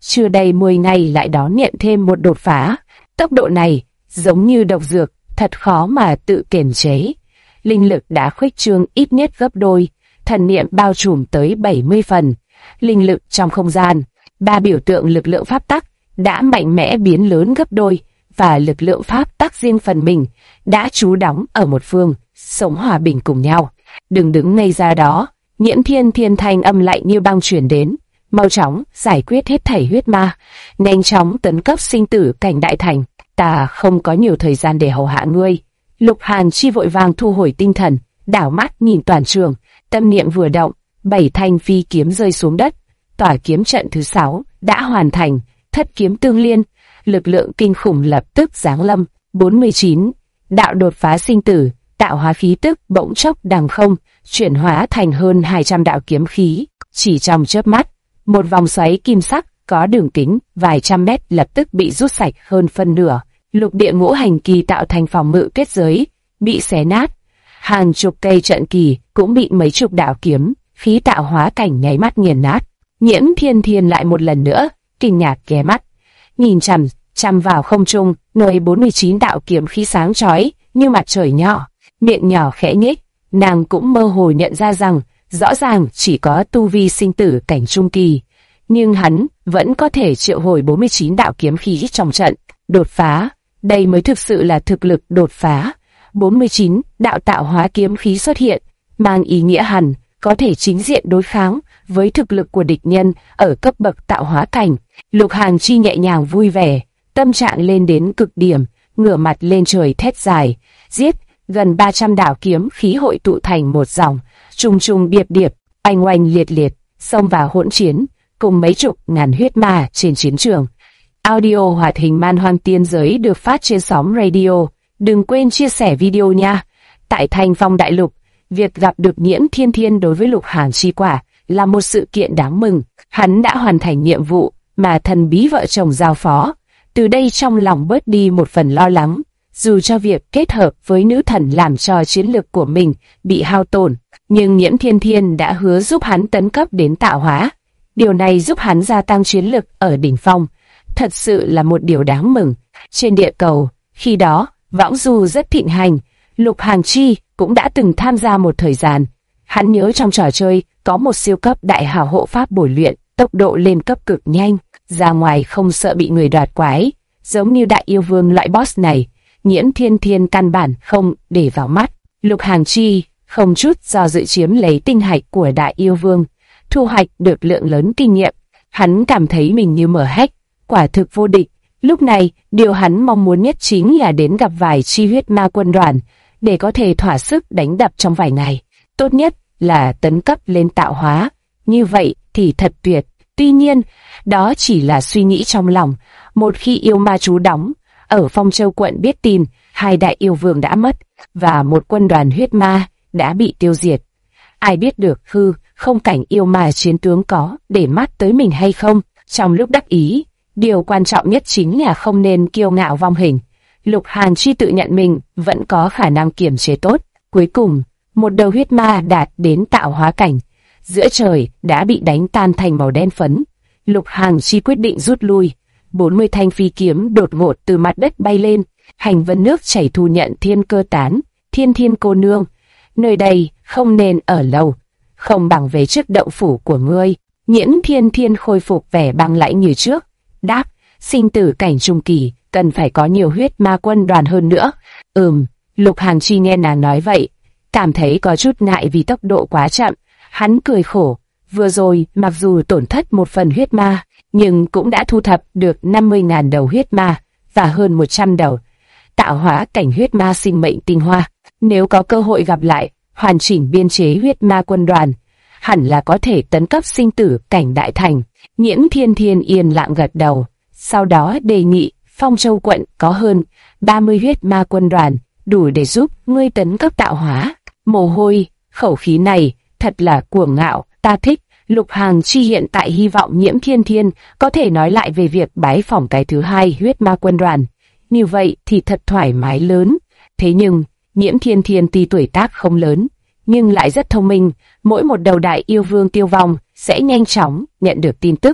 Speaker 1: chưa đầy 10 ngày lại đón nhận thêm một đột phá. Tốc độ này giống như độc dược, thật khó mà tự kiềm chế. Linh lực đã khuếch trương ít nhất gấp đôi, thần niệm bao trùm tới 70 phần. Linh lực trong không gian, 3 biểu tượng lực lượng pháp tắc đã mạnh mẽ biến lớn gấp đôi, và lực lượng pháp tắc riêng phần mình đã trú đóng ở một phương, sống hòa bình cùng nhau. Đừng đứng ngây ra đó. Nhiễm Thiên Thiên thanh âm lạnh như băng truyền đến. Mau chóng giải quyết hết thảy huyết ma, nhanh chóng tấn cấp sinh tử cảnh đại thành. Ta không có nhiều thời gian để hầu hạ ngươi. Lục Hàn Chi vội vàng thu hồi tinh thần, đảo mắt nhìn toàn trường, tâm niệm vừa động, 7 thanh phi kiếm rơi xuống đất. Tỏa kiếm trận thứ 6 đã hoàn thành, thất kiếm tương liên, lực lượng kinh khủng lập tức giáng lâm. 49. Đạo đột phá sinh tử, tạo hóa khí tức bỗng chốc đằng không, chuyển hóa thành hơn 200 đạo kiếm khí. Chỉ trong chớp mắt, một vòng xoáy kim sắc có đường kính vài trăm mét lập tức bị rút sạch hơn phân nửa. Lục địa ngũ hành kỳ tạo thành phòng ngự kết giới bị xé nát, hàng chục cây trận kỳ cũng bị mấy chục đạo kiếm khí tạo hóa cảnh nháy mắt nghiền nát. Nhiễm Thiên Thiên lại một lần nữa kinh ngạc ghé mắt, nhìn chằm chằm vào không trung, nơi 49 đạo kiếm khí sáng chói như mặt trời nhỏ, miệng nhỏ khẽ nhếch. Nàng cũng mơ hồ nhận ra rằng rõ ràng chỉ có tu vi sinh tử cảnh trung kỳ, nhưng hắn vẫn có thể triệu hồi 49 đạo kiếm khí trong trận. Đột phá, đây mới thực sự là thực lực đột phá. 49 đạo tạo hóa kiếm khí xuất hiện, mang ý nghĩa hẳn có thể chính diện đối kháng với thực lực của địch nhân ở cấp bậc tạo hóa cảnh. Lục Hàn Chi nhẹ nhàng vui vẻ, tâm trạng lên đến cực điểm, ngửa mặt lên trời thét dài, giết. Gần 300 đạo kiếm khí hội tụ thành một dòng, trùng trùng điệp điệp, oanh oanh liệt liệt, xông vào hỗn chiến, cùng mấy chục ngàn huyết ma trên chiến trường. Audio hoạt hình Man Hoang Tiên Giới được phát trên sóng radio. Đừng quên chia sẻ video nha. Tại Thành Phong Đại Lục, việc gặp được Nhiễm Thiên Thiên đối với Lục Hàn Chi quả là một sự kiện đáng mừng. Hắn đã hoàn thành nhiệm vụ mà thần bí vợ chồng giao phó. Từ đây trong lòng bớt đi một phần lo lắng. Dù cho việc kết hợp với nữ thần làm cho chiến lược của mình bị hao tổn, nhưng Nhiễm Thiên Thiên đã hứa giúp hắn tấn cấp đến tạo hóa. Điều này giúp hắn gia tăng chiến lực ở đỉnh phong. Thật sự là một điều đáng mừng. Trên địa cầu, khi đó, võng du rất thịnh hành. Lục Hàn Chi cũng đã từng tham gia một thời gian. Hắn nhớ trong trò chơi có một siêu cấp đại hào hộ pháp bồi luyện, tốc độ lên cấp cực nhanh, ra ngoài không sợ bị người đoạt quái. Giống như đại yêu vương loại boss này, Nhiễm Thiên Thiên căn bản không để vào mắt. Lục Hàn Chi không chút do dự chiếm lấy tinh hạch của đại yêu vương, thu hoạch được lượng lớn kinh nghiệm. Hắn cảm thấy mình như mở hách, quả thực vô địch. Lúc này, điều hắn mong muốn nhất chính là đến gặp vài chi huyết ma quân đoàn, để có thể thỏa sức đánh đập trong vài ngày. Tốt nhất là tấn cấp lên tạo hóa, như vậy thì thật tuyệt. Tuy nhiên, đó chỉ là suy nghĩ trong lòng. Một khi yêu ma trú đóng ở Phong Châu quận biết tin 2 đại yêu vương đã mất và một quân đoàn huyết ma đã bị tiêu diệt, ai biết được không cảnh yêu ma chiến tướng có để mắt tới mình hay không. Trong lúc đắc ý, điều quan trọng nhất chính là không nên kiêu ngạo vong hình. Lục Hàn Chi tự nhận mình vẫn có khả năng kiềm chế tốt. Cuối cùng, một đầu huyết ma đạt đến tạo hóa cảnh, giữa trời đã bị đánh tan thành màu đen phấn. Lục Hàn Chi quyết định rút lui. 40 thanh phi kiếm đột ngột từ mặt đất bay lên, hành vân nước chảy thu nhận thiên cơ tán. Thiên Thiên cô nương, nơi đây không nên ở lâu, không bằng về trước động phủ của ngươi. Nhiễm Thiên Thiên khôi phục vẻ băng lãnh như trước, đáp, sinh tử cảnh trung kỳ, cần phải có nhiều huyết ma quân đoàn hơn nữa. Lục Hàn Chi nghe nàng nói vậy, cảm thấy có chút ngại vì tốc độ quá chậm. Hắn cười khổ, vừa rồi mặc dù tổn thất một phần huyết ma, nhưng cũng đã thu thập được 50.000 đầu huyết ma và hơn 100 đầu tạo hóa cảnh huyết ma sinh mệnh tinh hoa. Nếu có cơ hội gặp lại, hoàn chỉnh biên chế huyết ma quân đoàn, hẳn là có thể tấn cấp sinh tử cảnh đại thành. Nhiễm Thiên Thiên yên lặng gật đầu, sau đó đề nghị Phong Châu quận có hơn 30 huyết ma quân đoàn, đủ để giúp ngươi tấn cấp tạo hóa. Mồ hôi, khẩu khí này thật là cuồng ngạo, ta thích. Lục Hàn Chi hiện tại hy vọng Nhiễm Thiên Thiên có thể nói lại về việc bái phỏng cái thứ 2 huyết ma quân đoàn. Như vậy thì thật thoải mái lớn. Thế nhưng, Nhiễm Thiên Thiên tuy tuổi tác không lớn, nhưng lại rất thông minh. Mỗi một đầu đại yêu vương tiêu vong sẽ nhanh chóng nhận được tin tức,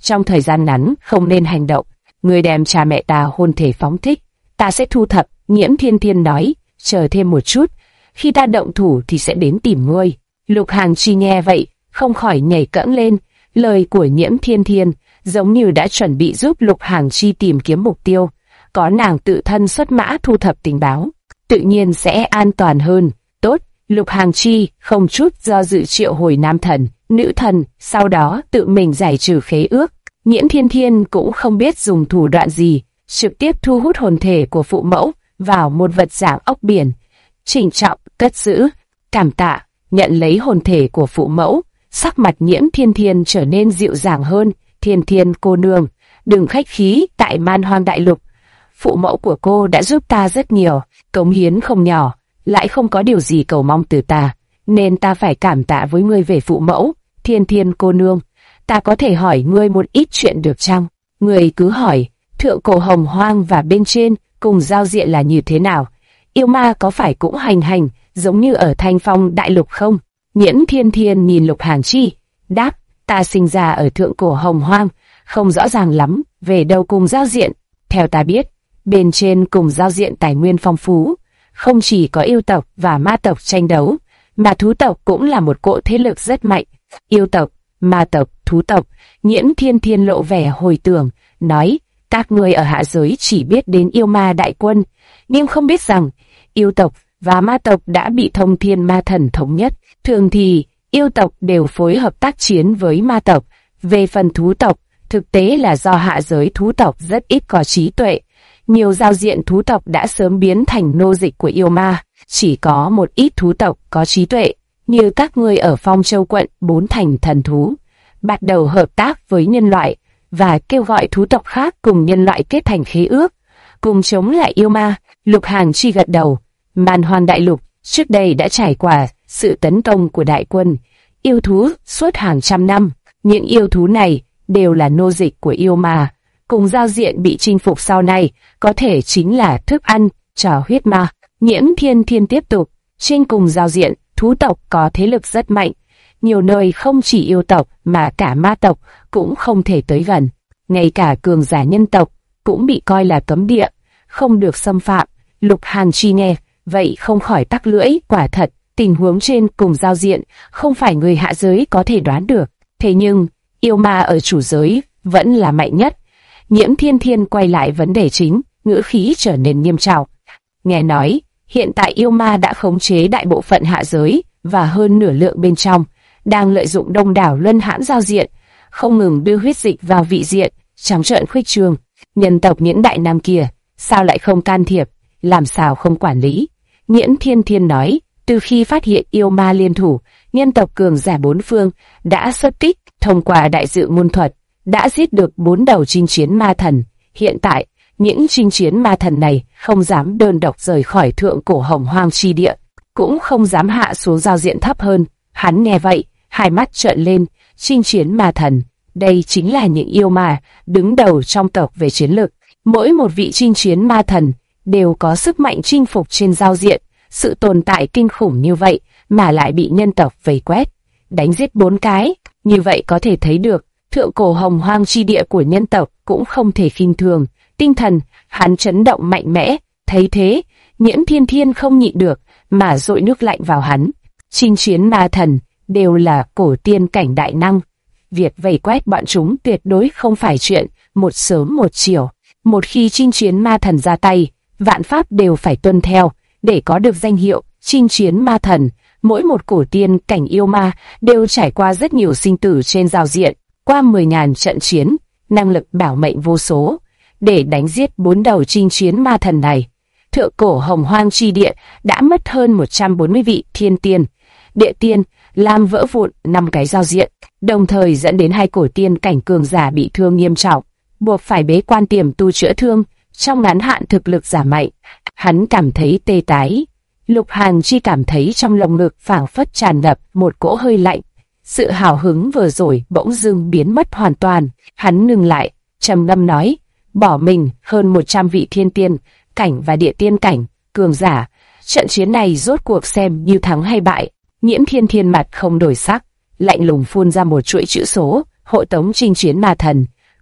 Speaker 1: trong thời gian ngắn không nên hành động. Ngươi đem cha mẹ ta hồn thể phóng thích, ta sẽ thu thập. Nhiễm Thiên Thiên nói, chờ thêm một chút, khi ta động thủ thì sẽ đến tìm ngươi. Lục Hàng Chi nghe vậy, không khỏi nhảy cẫng lên. Lời của Nhiễm Thiên Thiên giống như đã chuẩn bị giúp Lục Hàng Chi tìm kiếm mục tiêu. Có nàng tự thân xuất mã thu thập tình báo, tự nhiên sẽ an toàn hơn. Tốt, Lục Hàng Chi không chút do dự triệu hồi nam thần, nữ thần, sau đó tự mình giải trừ khế ước. Nhiễm Thiên Thiên cũng không biết dùng thủ đoạn gì, trực tiếp thu hút hồn thể của phụ mẫu vào một vật dạng ốc biển, trịnh trọng cất giữ. Cảm tạ, nhận lấy hồn thể của phụ mẫu, sắc mặt Nhiễm Thiên Thiên trở nên dịu dàng hơn. Thiên Thiên cô nương, đừng khách khí, tại Man Hoang Đại Lục, phụ mẫu của cô đã giúp ta rất nhiều, cống hiến không nhỏ, lại không có điều gì cầu mong từ ta, nên ta phải cảm tạ với ngươi về phụ mẫu. Thiên Thiên cô nương, ta có thể hỏi ngươi một ít chuyện được chăng? Ngươi cứ hỏi. Thượng cổ Hồng Hoang và bên trên cùng giao diện là như thế nào? Yêu ma có phải cũng hành giống như ở Thanh Phong Đại Lục không? Nhiễm Thiên Thiên nhìn Lục Hàng Chi, đáp, ta sinh ra ở thượng cổ Hồng Hoang, không rõ ràng lắm về đâu cùng giao diện. Theo ta biết, bên trên cùng giao diện tài nguyên phong phú, không chỉ có yêu tộc và ma tộc tranh đấu, mà thú tộc cũng là một cỗ thế lực rất mạnh. Yêu tộc, ma tộc, thú tộc. Nhiễm Thiên Thiên lộ vẻ hồi tưởng, nói, các ngươi ở hạ giới chỉ biết đến yêu ma đại quân, nhưng không biết rằng yêu tộc và ma tộc đã bị Thông Thiên Ma Thần thống nhất. Thường thì yêu tộc đều phối hợp tác chiến với ma tộc. Về phần thú tộc, thực tế là do hạ giới thú tộc rất ít có trí tuệ. Nhiều giao diện thú tộc đã sớm biến thành nô dịch của yêu ma. Chỉ có một ít thú tộc có trí tuệ, như các ngươi ở Phong Châu quận 4 thành thần thú, bắt đầu hợp tác với nhân loại và kêu gọi thú tộc khác cùng nhân loại kết thành khế ước, cùng chống lại yêu ma. Lục Hàng Chi gật đầu. Man Hoang Đại Lục trước đây đã trải qua sự tấn công của đại quân yêu thú suốt hàng trăm năm. Những yêu thú này đều là nô dịch của yêu ma. Cùng giao diện bị chinh phục sau này có thể chính là thức ăn cho huyết ma. Nhiễm Thiên Thiên tiếp tục, trên cùng giao diện, thú tộc có thế lực rất mạnh. Nhiều nơi không chỉ yêu tộc mà cả ma tộc cũng không thể tới gần. Ngay cả cường giả nhân tộc cũng bị coi là cấm địa, không được xâm phạm. Lục Hàng Chi nghe, vậy không khỏi tắc lưỡi. Quả thật, tình huống trên cùng giao diện không phải người hạ giới có thể đoán được. Thế nhưng, yêu ma ở chủ giới vẫn là mạnh nhất. Nhiễm Thiên Thiên quay lại vấn đề chính, ngữ khí trở nên nghiêm trọng. Nghe nói, hiện tại yêu ma đã khống chế đại bộ phận hạ giới và hơn nửa lượng bên trong, đang lợi dụng đông đảo luân hãn giao diện, không ngừng đưa huyết dịch vào vị diện, trắng trợn khuếch trương. Nhân tộc những đại nam kia, sao lại không can thiệp, làm sao không quản lý? Nhiễm Thiên Thiên nói, từ khi phát hiện yêu ma liên thủ, nhân tộc cường giả bốn phương đã xuất kích, thông qua đại dự ngôn thuật, đã giết được 4 đầu chinh chiến ma thần. Hiện tại, những chinh chiến ma thần này không dám đơn độc rời khỏi thượng cổ Hồng Hoang chi địa, cũng không dám hạ xuống giao diện thấp hơn. Hắn nghe vậy, hai mắt trợn lên. Chinh chiến ma thần, đây chính là những yêu ma đứng đầu trong tộc về chiến lực. Mỗi một vị chinh chiến ma thần đều có sức mạnh chinh phục trên giao diện. Sự tồn tại kinh khủng như vậy mà lại bị nhân tộc vây quét, đánh giết 4 cái, như vậy có thể thấy được thượng cổ Hồng Hoang chi địa của nhân tộc cũng không thể khinh thường. Tinh thần hắn chấn động mạnh mẽ. Thấy thế, Nhiễm Thiên Thiên không nhịn được mà dội nước lạnh vào hắn. Chinh chiến ma thần đều là cổ tiên cảnh đại năng, việc vây quét bọn chúng tuyệt đối không phải chuyện một sớm một chiều. Một khi chinh chiến ma thần ra tay, vạn pháp đều phải tuân theo. Để có được danh hiệu chinh chiến ma thần, mỗi một cổ tiên cảnh yêu ma đều trải qua rất nhiều sinh tử trên giao diện, qua 10.000 trận chiến, năng lực bảo mệnh vô số, để đánh giết 4 đầu chinh chiến ma thần này. Thượng cổ Hồng Hoang chi địa đã mất hơn 140 vị thiên tiên, địa tiên, làm vỡ vụn 5 cái giao diện, đồng thời dẫn đến 2 cổ tiên cảnh cường giả bị thương nghiêm trọng, buộc phải bế quan tiềm tu chữa thương. Trong ngắn hạn thực lực giảm mạnh, hắn cảm thấy tê tái. Lục Hàng Chi cảm thấy trong lồng ngực phảng phất tràn ngập một cỗ hơi lạnh. Sự hào hứng vừa rồi bỗng dưng biến mất hoàn toàn. Hắn ngừng lại, trầm ngâm nói, bỏ mình hơn 100 vị thiên tiên cảnh và địa tiên cảnh cường giả. Trận chiến này rốt cuộc xem như thắng hay bại. Nhiễm Thiên Thiên mặt không đổi sắc, lạnh lùng phun ra một chuỗi chữ số, hộ tống chinh chiến ma thần.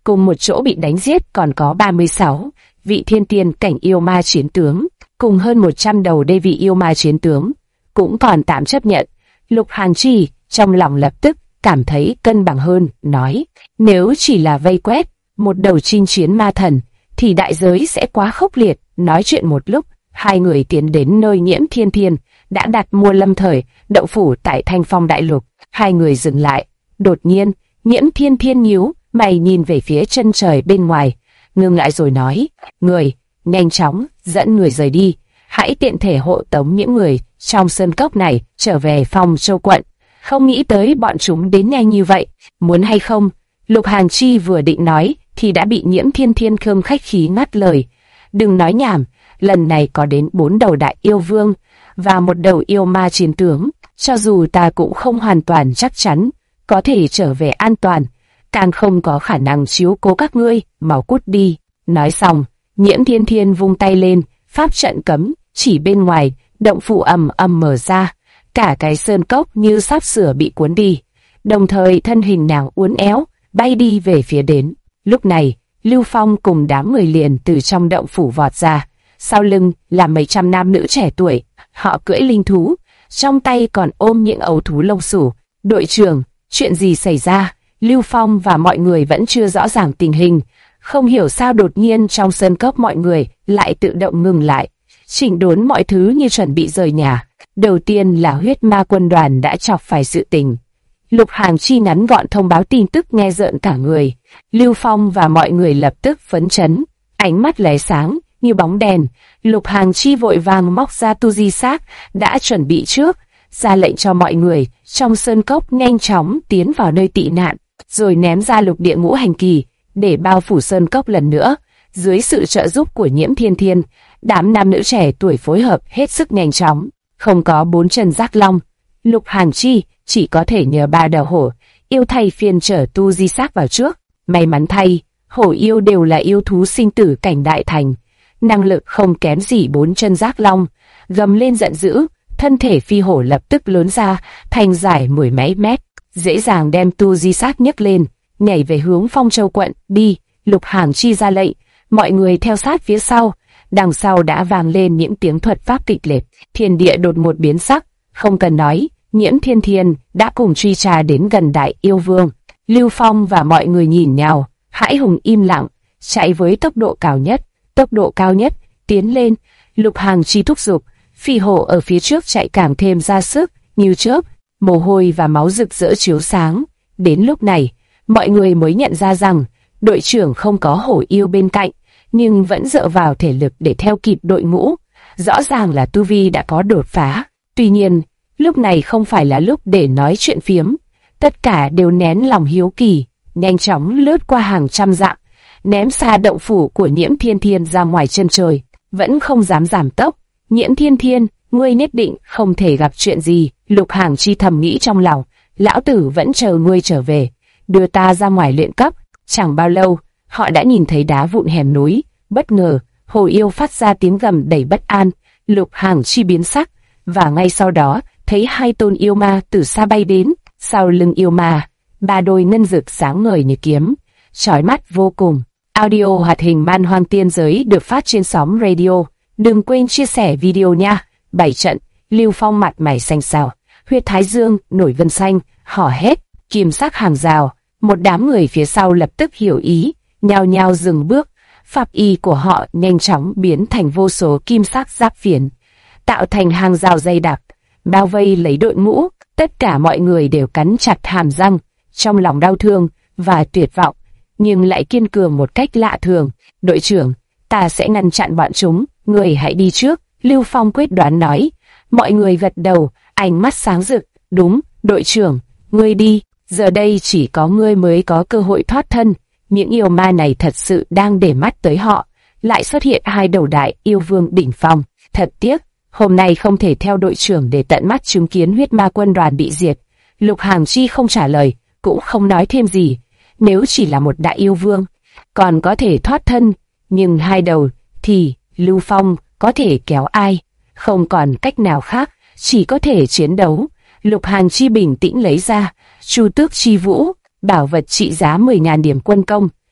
Speaker 1: cùng một chỗ bị đánh giết còn có 36 vị thiên tiên cảnh yêu ma chiến tướng, cùng hơn 100 đầu đê vị yêu ma chiến tướng, cũng còn tạm chấp nhận. Lục Hàn Chi trong lòng lập tức cảm thấy cân bằng hơn, nói, nếu chỉ là vây quét một đầu chinh chiến ma thần, thì đại giới sẽ quá khốc liệt. Nói chuyện một lúc, hai người tiến đến nơi Nhiễm Thiên Thiên đã đặt mua lâm thời đậu phủ tại Thanh Phong Đại Lục. Hai người dừng lại, đột nhiên, Nhiễm Thiên Thiên nhíu mày nhìn về phía chân trời bên ngoài, ngừng lại rồi nói, người, nhanh chóng, dẫn người rời đi, hãy tiện thể hộ tống những người trong sơn cốc này trở về Phong Châu quận. Không nghĩ tới bọn chúng đến nhanh như vậy, muốn hay không? Lục Hàn Chi vừa định nói, thì đã bị Nhiễm Thiên Thiên khơm khách khí ngắt lời. Đừng nói nhảm, lần này có đến 4 đầu đại yêu vương, và một đầu yêu ma chiến tướng, cho dù ta cũng không hoàn toàn chắc chắn, có thể trở về an toàn, càng không có khả năng chiếu cố các ngươi, mau cút đi. Nói xong, Nhiễm Thiên Thiên vung tay lên, pháp trận cấm, chỉ bên ngoài, động phủ ầm ầm mở ra, cả cái sơn cốc như sắp sửa bị cuốn đi, đồng thời thân hình nàng uốn éo, bay đi về phía đến. Lúc này, Lưu Phong cùng đám người liền từ trong động phủ vọt ra, sau lưng là mấy trăm nam nữ trẻ tuổi, họ cưỡi linh thú, trong tay còn ôm những ấu thú lông xù. Đội trưởng, chuyện gì xảy ra? Lưu Phong và mọi người vẫn chưa rõ ràng tình hình, không hiểu sao đột nhiên trong sơn cốc mọi người lại tự động ngừng lại, chỉnh đốn mọi thứ như chuẩn bị rời nhà. Đầu tiên là huyết ma quân đoàn đã chọc phải sự tình. Lục Hàn Chi ngắn gọn thông báo tin tức nghe rợn cả người. Lưu Phong và mọi người lập tức phấn chấn, ánh mắt lóe sáng như bóng đèn. Lục Hàn Chi vội vàng móc ra tu di xác đã chuẩn bị trước, ra lệnh cho mọi người trong sơn cốc nhanh chóng tiến vào nơi tị nạn, rồi ném ra lục địa ngũ hành kỳ để bao phủ sơn cốc lần nữa. Dưới sự trợ giúp của Nhiễm Thiên Thiên, đám nam nữ trẻ tuổi phối hợp hết sức nhanh chóng. Không có 4 chân giác long, Lục Hàn Chi chỉ có thể nhờ 3 đầu hổ yêu thay phiên chở tu di xác vào trước. May mắn thay, hổ yêu đều là yêu thú sinh tử cảnh đại thành, năng lực không kém gì 4 chân giác long. Gầm lên giận dữ, thân thể phi hổ lập tức lớn ra thành dài 10 mấy mét, dễ dàng đem tu di xác nhấc lên, nhảy về hướng Phong Châu quận. Đi! Lục Hàn Chi ra lệnh, mọi người theo sát phía sau. Đằng sau đã vang lên những tiếng thuật pháp kịch liệt, thiên địa đột ngột biến sắc. Không cần nói, Nhiễm Thiên Thiên đã cùng truy tra đến gần đại yêu vương. Lưu Phong và mọi người nhìn nhau, hãi hùng im lặng, chạy với tốc độ cao nhất, tiến lên. Lục Hàn Chi thúc giục, phi hổ ở phía trước chạy càng thêm ra sức, như chớp, mồ hôi và máu rực rỡ chiếu sáng. Đến lúc này, mọi người mới nhận ra rằng đội trưởng không có hổ yêu bên cạnh, nhưng vẫn dựa vào thể lực để theo kịp đội ngũ. Rõ ràng là tu vi đã có đột phá. Tuy nhiên, lúc này không phải là lúc để nói chuyện phiếm. Tất cả đều nén lòng hiếu kỳ, nhanh chóng lướt qua hàng trăm dặm, ném xa động phủ của Nhiễm Thiên Thiên ra ngoài chân trời. Vẫn không dám giảm tốc. Nhiễm Thiên Thiên, ngươi nhất định không thể gặp chuyện gì. Lục Hàn Chi thầm nghĩ trong lòng, lão tử vẫn chờ ngươi trở về, đưa ta ra ngoài luyện cấp. Chẳng bao lâu, họ đã nhìn thấy đá vụn hẻm núi. Bất ngờ, hồ yêu phát ra tiếng gầm đầy bất an. Lục Hàn Chi biến sắc, và ngay sau đó thấy 2 tôn yêu ma từ xa bay đến. Sau lưng yêu ma, 3 đôi ngân dực sáng ngời như kiếm, chói mắt vô cùng. Audio hoạt hình Man Hoang Tiên Giới được phát trên Xóm Radio. Đừng quên chia sẻ video nha. 7 trận, Lưu Phong mặt mày xanh xao, huyệt thái dương nổi gân xanh, hò hét, kim sắc hàng rào. Một đám người phía sau lập tức hiểu ý, nhao nhao dừng bước. Pháp y của họ nhanh chóng biến thành vô số kim sắc giáp phiến, tạo thành hàng rào dày đặc, bao vây lấy đội ngũ. Tất cả mọi người đều cắn chặt hàm răng, trong lòng đau thương và tuyệt vọng, nhưng lại kiên cường một cách lạ thường. Đội trưởng, ta sẽ ngăn chặn bọn chúng, người hãy đi trước. Lưu Phong quyết đoán nói. Mọi người gật đầu, ánh mắt sáng rực. Đúng, đội trưởng, ngươi đi. Giờ đây chỉ có ngươi mới có cơ hội thoát thân. Những yêu ma này thật sự đang để mắt tới họ. Lại xuất hiện 2 đầu đại yêu vương đỉnh phong. Thật tiếc, hôm nay không thể theo đội trưởng để tận mắt chứng kiến huyết ma quân đoàn bị diệt. Lục Hàn Chi không trả lời, cũng không nói thêm gì. Nếu chỉ là một đại yêu vương, còn có thể thoát thân, nhưng 2 đầu thì Lưu Phong có thể kéo ai? Không còn cách nào khác, chỉ có thể chiến đấu. Lục Hàn Chi bình tĩnh lấy ra Chu Tước Chi Vũ, bảo vật trị giá 10.000 điểm quân công,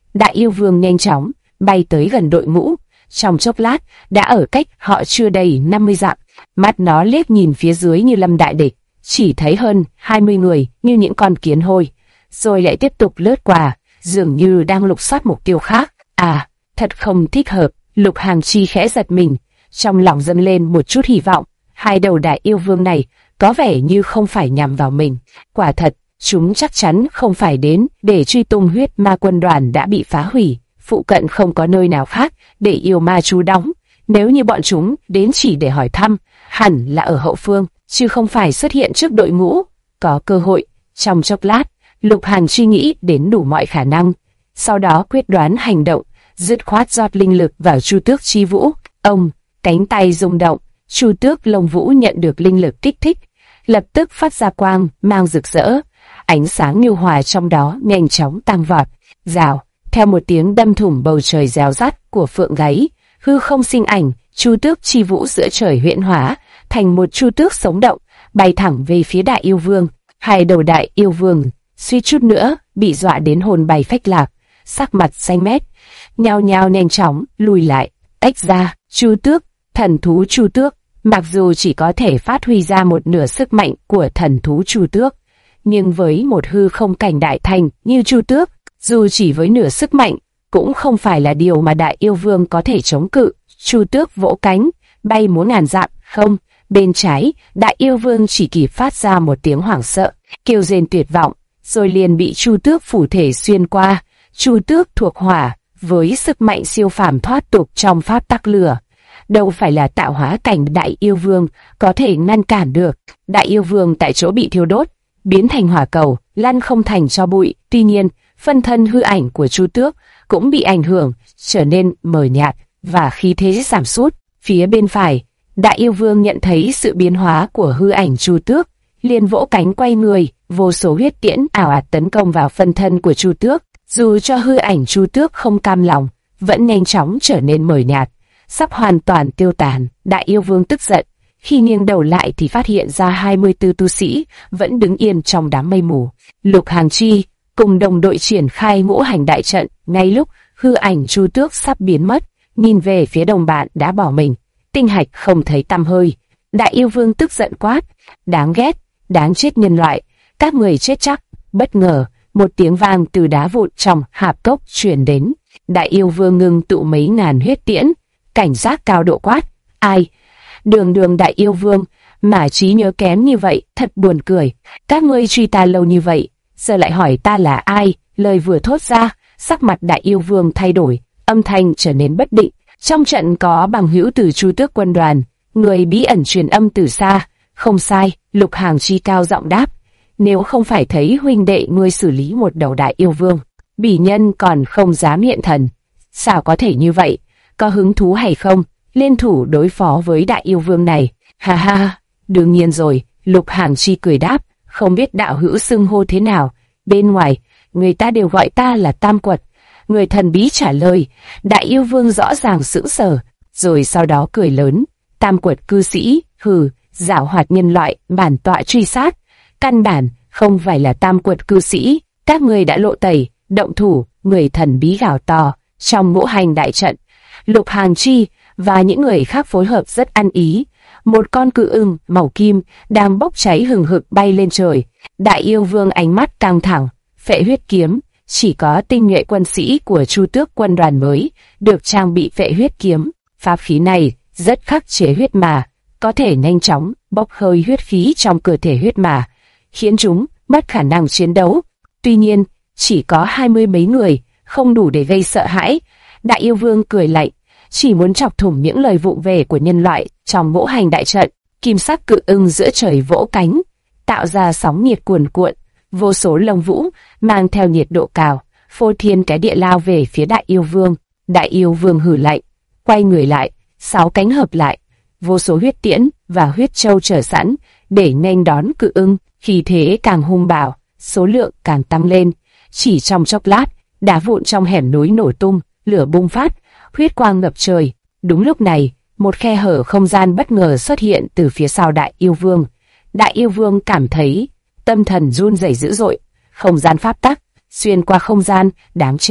Speaker 1: Đại yêu vương nhanh chóng bay tới gần đội ngũ, trong chốc lát đã ở cách họ chưa đầy 50 dặm. Mắt nó liếc nhìn phía dưới như lâm đại địch, chỉ thấy hơn 20 người như những con kiến hôi, rồi lại tiếp tục lướt qua, dường như đang lục soát mục tiêu khác. À, thật không thích hợp. Lục Hàng Chi khẽ giật mình, trong lòng dâng lên một chút hy vọng. Hai đầu đại yêu vương này có vẻ như không phải nhằm vào mình. Quả thật, chúng chắc chắn không phải đến để truy tung huyết ma quân đoàn đã bị phá hủy. Phụ cận không có nơi nào khác để yêu ma trú đóng. Nếu như bọn chúng đến chỉ để hỏi thăm, hẳn là ở hậu phương, chứ không phải xuất hiện trước đội ngũ. Có cơ hội. Trong chốc lát, Lục Hàn suy nghĩ đến đủ mọi khả năng, sau đó quyết đoán hành động, dứt khoát rót linh lực vào Chu Tước Chi Vũ. Ông, cánh tay rung động, Chu Tước Lông Vũ nhận được linh lực kích thích, lập tức phát ra quang mang rực rỡ, ánh sáng nhu hòa trong đó nhanh chóng tăng vọt. Rào, theo một tiếng đâm thủng bầu trời réo rắt của phượng gáy, hư không sinh ảnh, Chu Tước Chi Vũ giữa trời huyễn hóa thành một chu tước sống động, bay thẳng về phía đại yêu vương. Hai đầu đại yêu vương suýt chút nữa bị dọa đến hồn bay phách lạc, sắc mặt xanh mét, nhao nhao nhanh chóng lùi lại, tách ra. Chu Tước, thần thú Chu Tước, mặc dù chỉ có thể phát huy ra một nửa sức mạnh của thần thú Chu Tước, nhưng với một hư không cảnh đại thành như Chu Tước, dù chỉ với nửa sức mạnh, cũng không phải là điều mà đại yêu vương có thể chống cự. Chu Tước vỗ cánh, bay muốn ngàn dặm. Không, bên trái, đại yêu vương chỉ kịp phát ra một tiếng hoảng sợ, kêu rên tuyệt vọng, rồi liền bị Chu Tước phủ thể xuyên qua. Chu Tước thuộc hỏa, với sức mạnh siêu phàm thoát tục trong pháp tắc lửa, đâu phải là tạo hóa cảnh đại yêu vương có thể ngăn cản được. Đại yêu vương tại chỗ bị thiêu đốt, biến thành hỏa cầu, lăn không thành tro bụi. Tuy nhiên, phân thân hư ảnh của Chu Tước cũng bị ảnh hưởng, trở nên mờ nhạt và khí thế giảm sút. Phía bên phải, đại yêu vương nhận thấy sự biến hóa của hư ảnh Chu Tước, liền vỗ cánh quay người, vô số huyết tiễn ảo ạt tấn công vào phân thân của Chu Tước. Dù cho hư ảnh Chu Tước không cam lòng, vẫn nhanh chóng trở nên mờ nhạt, sắp hoàn toàn tiêu tàn. Đại yêu vương tức giận, khi nghiêng đầu lại thì phát hiện ra 24 tu sĩ vẫn đứng yên trong đám mây mù. Lục Hàng Chi cùng đồng đội triển khai ngũ hành đại trận. Ngay lúc hư ảnh Chu Tước sắp biến mất, nhìn về phía đồng bạn đã bỏ mình, tinh hạch không thấy tăm hơi. Đại yêu vương tức giận quát: đáng ghét, đáng chết nhân loại, các người chết chắc. Bất ngờ, một tiếng vang từ đá vụn trong hạp cốc truyền đến. Đại yêu vương ngưng tụ mấy ngàn huyết tiễn, cảnh giác cao độ quát: ai? Đường đại yêu vương, mà trí nhớ kém như vậy, thật buồn cười. Các ngươi truy ta lâu như vậy, giờ lại hỏi ta là ai? Lời vừa thốt ra, sắc mặt đại yêu vương thay đổi, âm thanh trở nên bất định. Trong trận có bằng hữu từ Chu Tước quân đoàn, người bí ẩn truyền âm từ xa. Không sai, Lục Hàng Chi cao giọng đáp. Nếu không phải thấy huynh đệ ngươi xử lý một đầu đại yêu vương, bỉ nhân còn không dám hiện thần. Sao có thể như vậy? Có hứng thú hay không liên thủ đối phó với đại yêu vương này? Ha ha, đương nhiên rồi. Lục Hàng Chi cười đáp. Không biết đạo hữu xưng hô thế nào? Bên ngoài, người ta đều gọi ta là Tam Quật. Người thần bí trả lời. Đại yêu vương rõ ràng sững sờ, rồi sau đó cười lớn. Tam Quật cư sĩ, hừ, giảo hoạt nhân loại, bản tọa truy sát. Căn bản không phải là Tam Quật cư sĩ, các người đã lộ tẩy, động thủ. Người thần bí gào to. Trong ngũ hành đại trận, Lục Hàng Chi và những người khác phối hợp rất ăn ý. Một con cự ưng màu kim đang bốc cháy hừng hực bay lên trời. Đại yêu vương ánh mắt căng thẳng, phệ huyết kiếm. Chỉ có tinh nhuệ quân sĩ của Chu Tước quân đoàn mới được trang bị phệ huyết kiếm. Pháp khí này rất khắc chế huyết mà, có thể nhanh chóng bốc hơi huyết khí trong cơ thể huyết mà, khiến chúng mất khả năng chiến đấu. Tuy nhiên, chỉ có 20 mấy người, không đủ để gây sợ hãi. Đại yêu vương cười lạnh, chỉ muốn chọc thủng những lời vụng về của nhân loại. Trong ngũ hành đại trận, kim sắc cự ưng giữa trời vỗ cánh, tạo ra sóng nhiệt cuồn cuộn, vô số lông vũ mang theo nhiệt độ cao, phô thiên cái địa lao về phía đại yêu vương. Đại yêu vương hừ lạnh, quay người lại, 6 cánh hợp lại, vô số huyết tiễn và huyết châu chờ sẵn để nghênh đón cự ưng. Khí thế càng hung bạo, số lượng càng tăng lên. Chỉ trong chốc lát, đá vụn trong hẻm núi nổ tung, lửa bùng phát, huyết quang ngập trời. Đúng lúc này, một khe hở không gian bất ngờ xuất hiện từ phía sau đại yêu vương. Đại yêu vương cảm thấy tâm thần run rẩy dữ dội. Không gian pháp tắc xuyên qua không gian, đáng chết.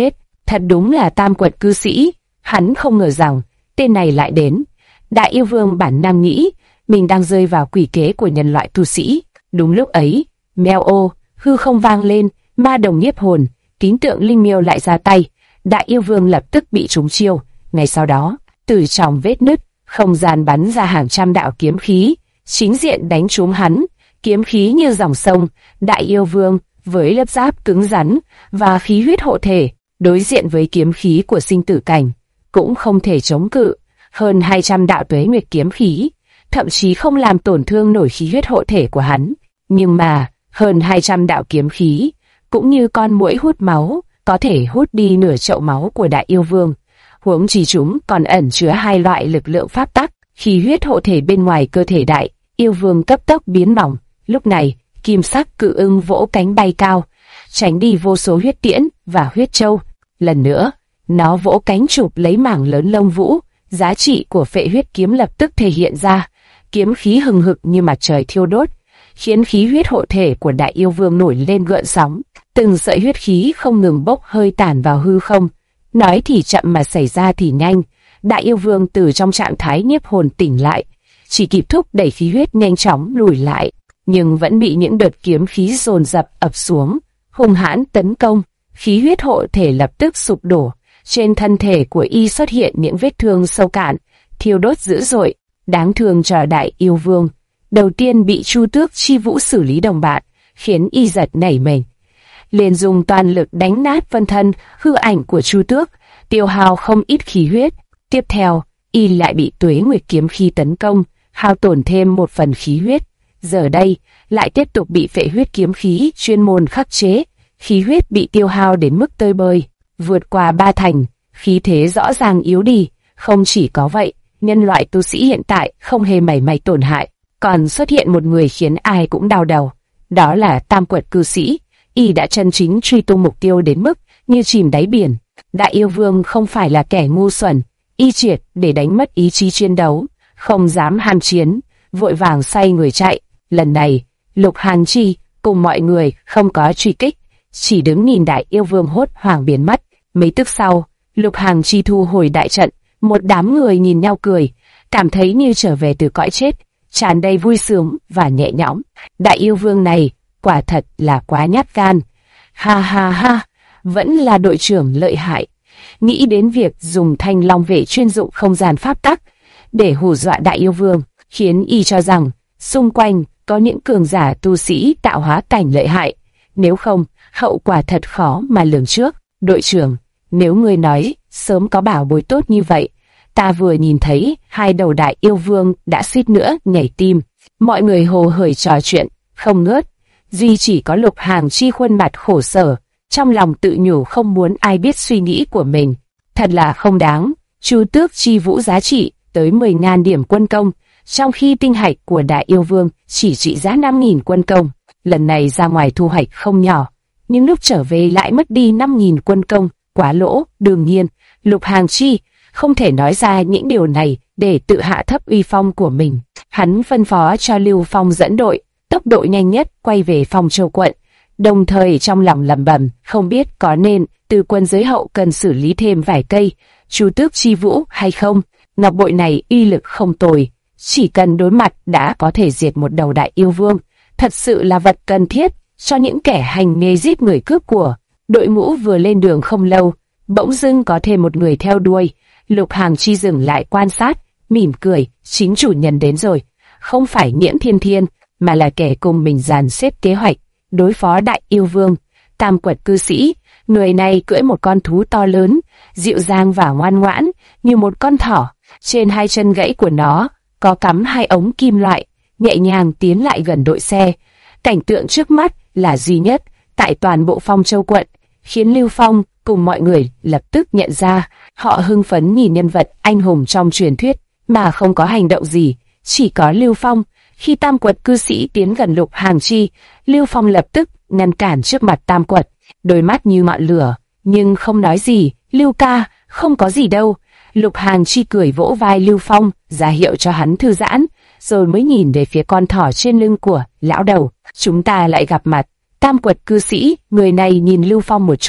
Speaker 1: Thật đúng là tam quật cư sĩ, hắn không ngờ rằng tên này lại đến. Đại yêu vương bản năng nghĩ mình đang rơi vào quỷ kế của nhân loại tu sĩ. Đúng lúc ấy, meo ô, hư không vang lên, ma đồng nhiếp hồn, tín tượng linh miêu lại ra tay. Đại yêu vương lập tức bị trúng chiêu. Ngay sau đó, từ trong vết nứt, không gian bắn ra hàng trăm đạo kiếm khí, chính diện đánh trúng hắn. Kiếm khí như dòng sông. Đại yêu vương với lớp giáp cứng rắn và khí huyết hộ thể, đối diện với kiếm khí của sinh tử cảnh, cũng không thể chống cự. Hơn 200 đạo tuế nguyệt kiếm khí, thậm chí không làm tổn thương nổi khí huyết hộ thể của hắn. Nhưng mà, hơn 200 đạo kiếm khí, cũng như con muỗi hút máu, có thể hút đi nửa chậu máu của đại yêu vương. Huống chi chúng còn ẩn chứa hai loại lực lượng pháp tắc, khí huyết hộ thể bên ngoài cơ thể đại yêu vương cấp tốc biến mỏng. Lúc này, kim sắc cự ưng vỗ cánh bay cao, tránh đi vô số huyết tiễn và huyết châu. Lần nữa, nó vỗ cánh chụp lấy mảng lớn lông vũ, giá trị của phệ huyết kiếm lập tức thể hiện ra. Kiếm khí hừng hực như mặt trời thiêu đốt, khiến khí huyết hộ thể của đại yêu vương nổi lên gợn sóng. Từng sợi huyết khí không ngừng bốc hơi tản vào hư không. Nói thì chậm mà xảy ra thì nhanh. Đại yêu vương từ trong trạng thái nhiếp hồn tỉnh lại, chỉ kịp thúc đẩy khí huyết nhanh chóng lùi lại, nhưng vẫn bị những đợt kiếm khí dồn dập ập xuống, hung hãn tấn công. Khí huyết hộ thể lập tức sụp đổ. Trên thân thể của y xuất hiện những vết thương sâu cạn, thiêu đốt dữ dội. Đáng thương cho đại yêu vương, đầu tiên bị Chu Tước Chi Vũ xử lý đồng bạn, khiến y giật nảy mình, liền dùng toàn lực đánh nát phân thân hư ảnh của Chu Tước, tiêu hao không ít khí huyết. Tiếp theo, y lại bị tuế nguyệt kiếm khí tấn công, hao tổn thêm một phần khí huyết. Giờ đây, lại tiếp tục bị phệ huyết kiếm khí chuyên môn khắc chế, khí huyết bị tiêu hao đến mức tơi bời, vượt qua 3 thành, khí thế rõ ràng yếu đi. Không chỉ có vậy, nhân loại tu sĩ hiện tại không hề mảy may tổn hại, còn xuất hiện một người khiến ai cũng đau đầu. Đó là tam quật cư sĩ, y đã chân chính truy tung mục tiêu đến mức như chìm đáy biển. Đại yêu vương không phải là kẻ ngu xuẩn, y triệt để đánh mất ý chí chiến đấu, không dám ham chiến, vội vàng xoay người chạy. Lần này, Lục Hàn Chi cùng mọi người không có truy kích, chỉ đứng nhìn đại yêu vương hốt hoảng biến mất. Mấy tức sau, Lục Hàn Chi thu hồi đại trận, một đám người nhìn nhau cười, cảm thấy như trở về từ cõi chết, tràn đầy vui sướng và nhẹ nhõm. Đại yêu vương này, quả thật là quá nhát gan. Ha ha ha, vẫn là đội trưởng lợi hại. Nghĩ đến việc dùng thanh long vệ chuyên dụng không gian pháp tắc để hù dọa đại yêu vương, khiến y cho rằng xung quanh có những cường giả tu sĩ tạo hóa cảnh lợi hại. Nếu không, hậu quả thật khó mà lường trước. Đội trưởng, nếu ngươi nói sớm có bảo bối tốt như vậy, ta vừa nhìn thấy hai đầu đại yêu vương đã suýt nữa nhảy tim. Mọi người hồ hởi trò chuyện, không ngớt. Duy chỉ có Lục Hàn Chi khuôn mặt khổ sở, trong lòng tự nhủ không muốn ai biết suy nghĩ của mình. Thật là không đáng. Chu Tước Chi Vũ giá trị tới 10.000 điểm quân công, trong khi tinh hạch của đại yêu vương chỉ trị giá 5.000 quân công. Lần này ra ngoài thu hoạch không nhỏ, nhưng lúc trở về lại mất đi 5.000 quân công, quá lỗ. Đương nhiên, Lục Hàn Chi không thể nói ra những điều này để tự hạ thấp uy phong của mình. Hắn phân phó cho Lưu Phong dẫn đội, tốc độ nhanh nhất quay về Phong Châu quận, đồng thời trong lòng lẩm bẩm, không biết có nên từ quân giới hậu cần xử lý thêm vài cây Chu Tước Chi Vũ hay không. Ngọc bội này uy lực không tồi, chỉ cần đối mặt đã có thể diệt một đầu đại yêu vương, thật sự là vật cần thiết cho những kẻ hành nghề giết người cướp của. Đội ngũ vừa lên đường không lâu, bỗng dưng có thêm một người theo đuôi. Lục Hàn Chi dừng lại quan sát, mỉm cười, chính chủ nhân đến rồi. Không phải Nghiễm Thiên Thiên, mà là kẻ cùng mình dàn xếp kế hoạch đối phó đại yêu vương. Tam quật cư sĩ, người này cưỡi một con thú to lớn, dịu dàng và ngoan ngoãn như một con thỏ. Trên hai chân gãy của nó có cắm hai ống kim loại, nhẹ nhàng tiến lại gần đội xe. Cảnh tượng trước mắt là duy nhất tại toàn bộ Phong Châu quận, khiến Lưu Phong cùng mọi người lập tức nhận ra. Họ hưng phấn nhìn nhân vật anh hùng trong truyền thuyết mà không có hành động gì, chỉ có Lưu Phong. Khi tam quật cư sĩ tiến gần Lục Hàn Chi, Lưu Phong lập tức ngăn cản trước mặt tam quật, đôi mắt như ngọn lửa, nhưng không nói gì. Lưu ca, không có gì đâu. Lục Hàn Chi cười vỗ vai Lưu Phong, ra hiệu cho hắn thư giãn, rồi mới nhìn về phía con thỏ trên lưng của lão đầu. Chúng ta lại gặp mặt. Tam quật cư sĩ, người này nhìn Lưu Phong một chút,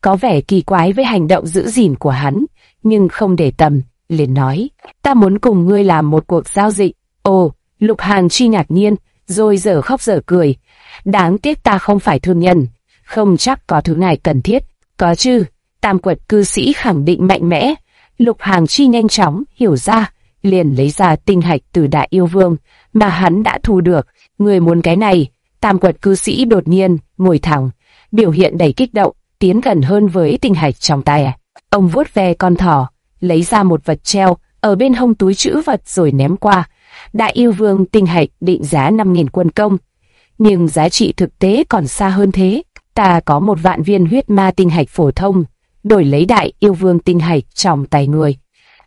Speaker 1: có vẻ kỳ quái với hành động giữ gìn của hắn, nhưng không để tâm, liền nói, ta muốn cùng ngươi làm một cuộc giao dịch. Ồ, Lục Hàn Chi ngạc nhiên, rồi dở khóc dở cười. Đáng tiếc ta không phải thương nhân, không chắc có thứ này cần thiết. Có chứ, Tam Quật cư sĩ khẳng định mạnh mẽ. Lục Hàn Chi nhanh chóng hiểu ra, liền lấy ra tinh hạch từ Đại Yêu Vương mà hắn đã thu được. Người muốn cái này? Tam Quật cư sĩ đột nhiên ngồi thẳng, biểu hiện đầy kích động, tiến gần hơn với tinh hạch trong tay. Ông vuốt ve con thỏ, lấy ra một vật treo ở bên hông túi trữ vật rồi ném qua. Đại Yêu Vương tinh hạch định giá 5.000 quân công, nhưng giá trị thực tế còn xa hơn thế. Ta có 1 vạn viên huyết ma tinh hạch phổ thông, đổi lấy Đại Yêu Vương tinh hạch trong tay người.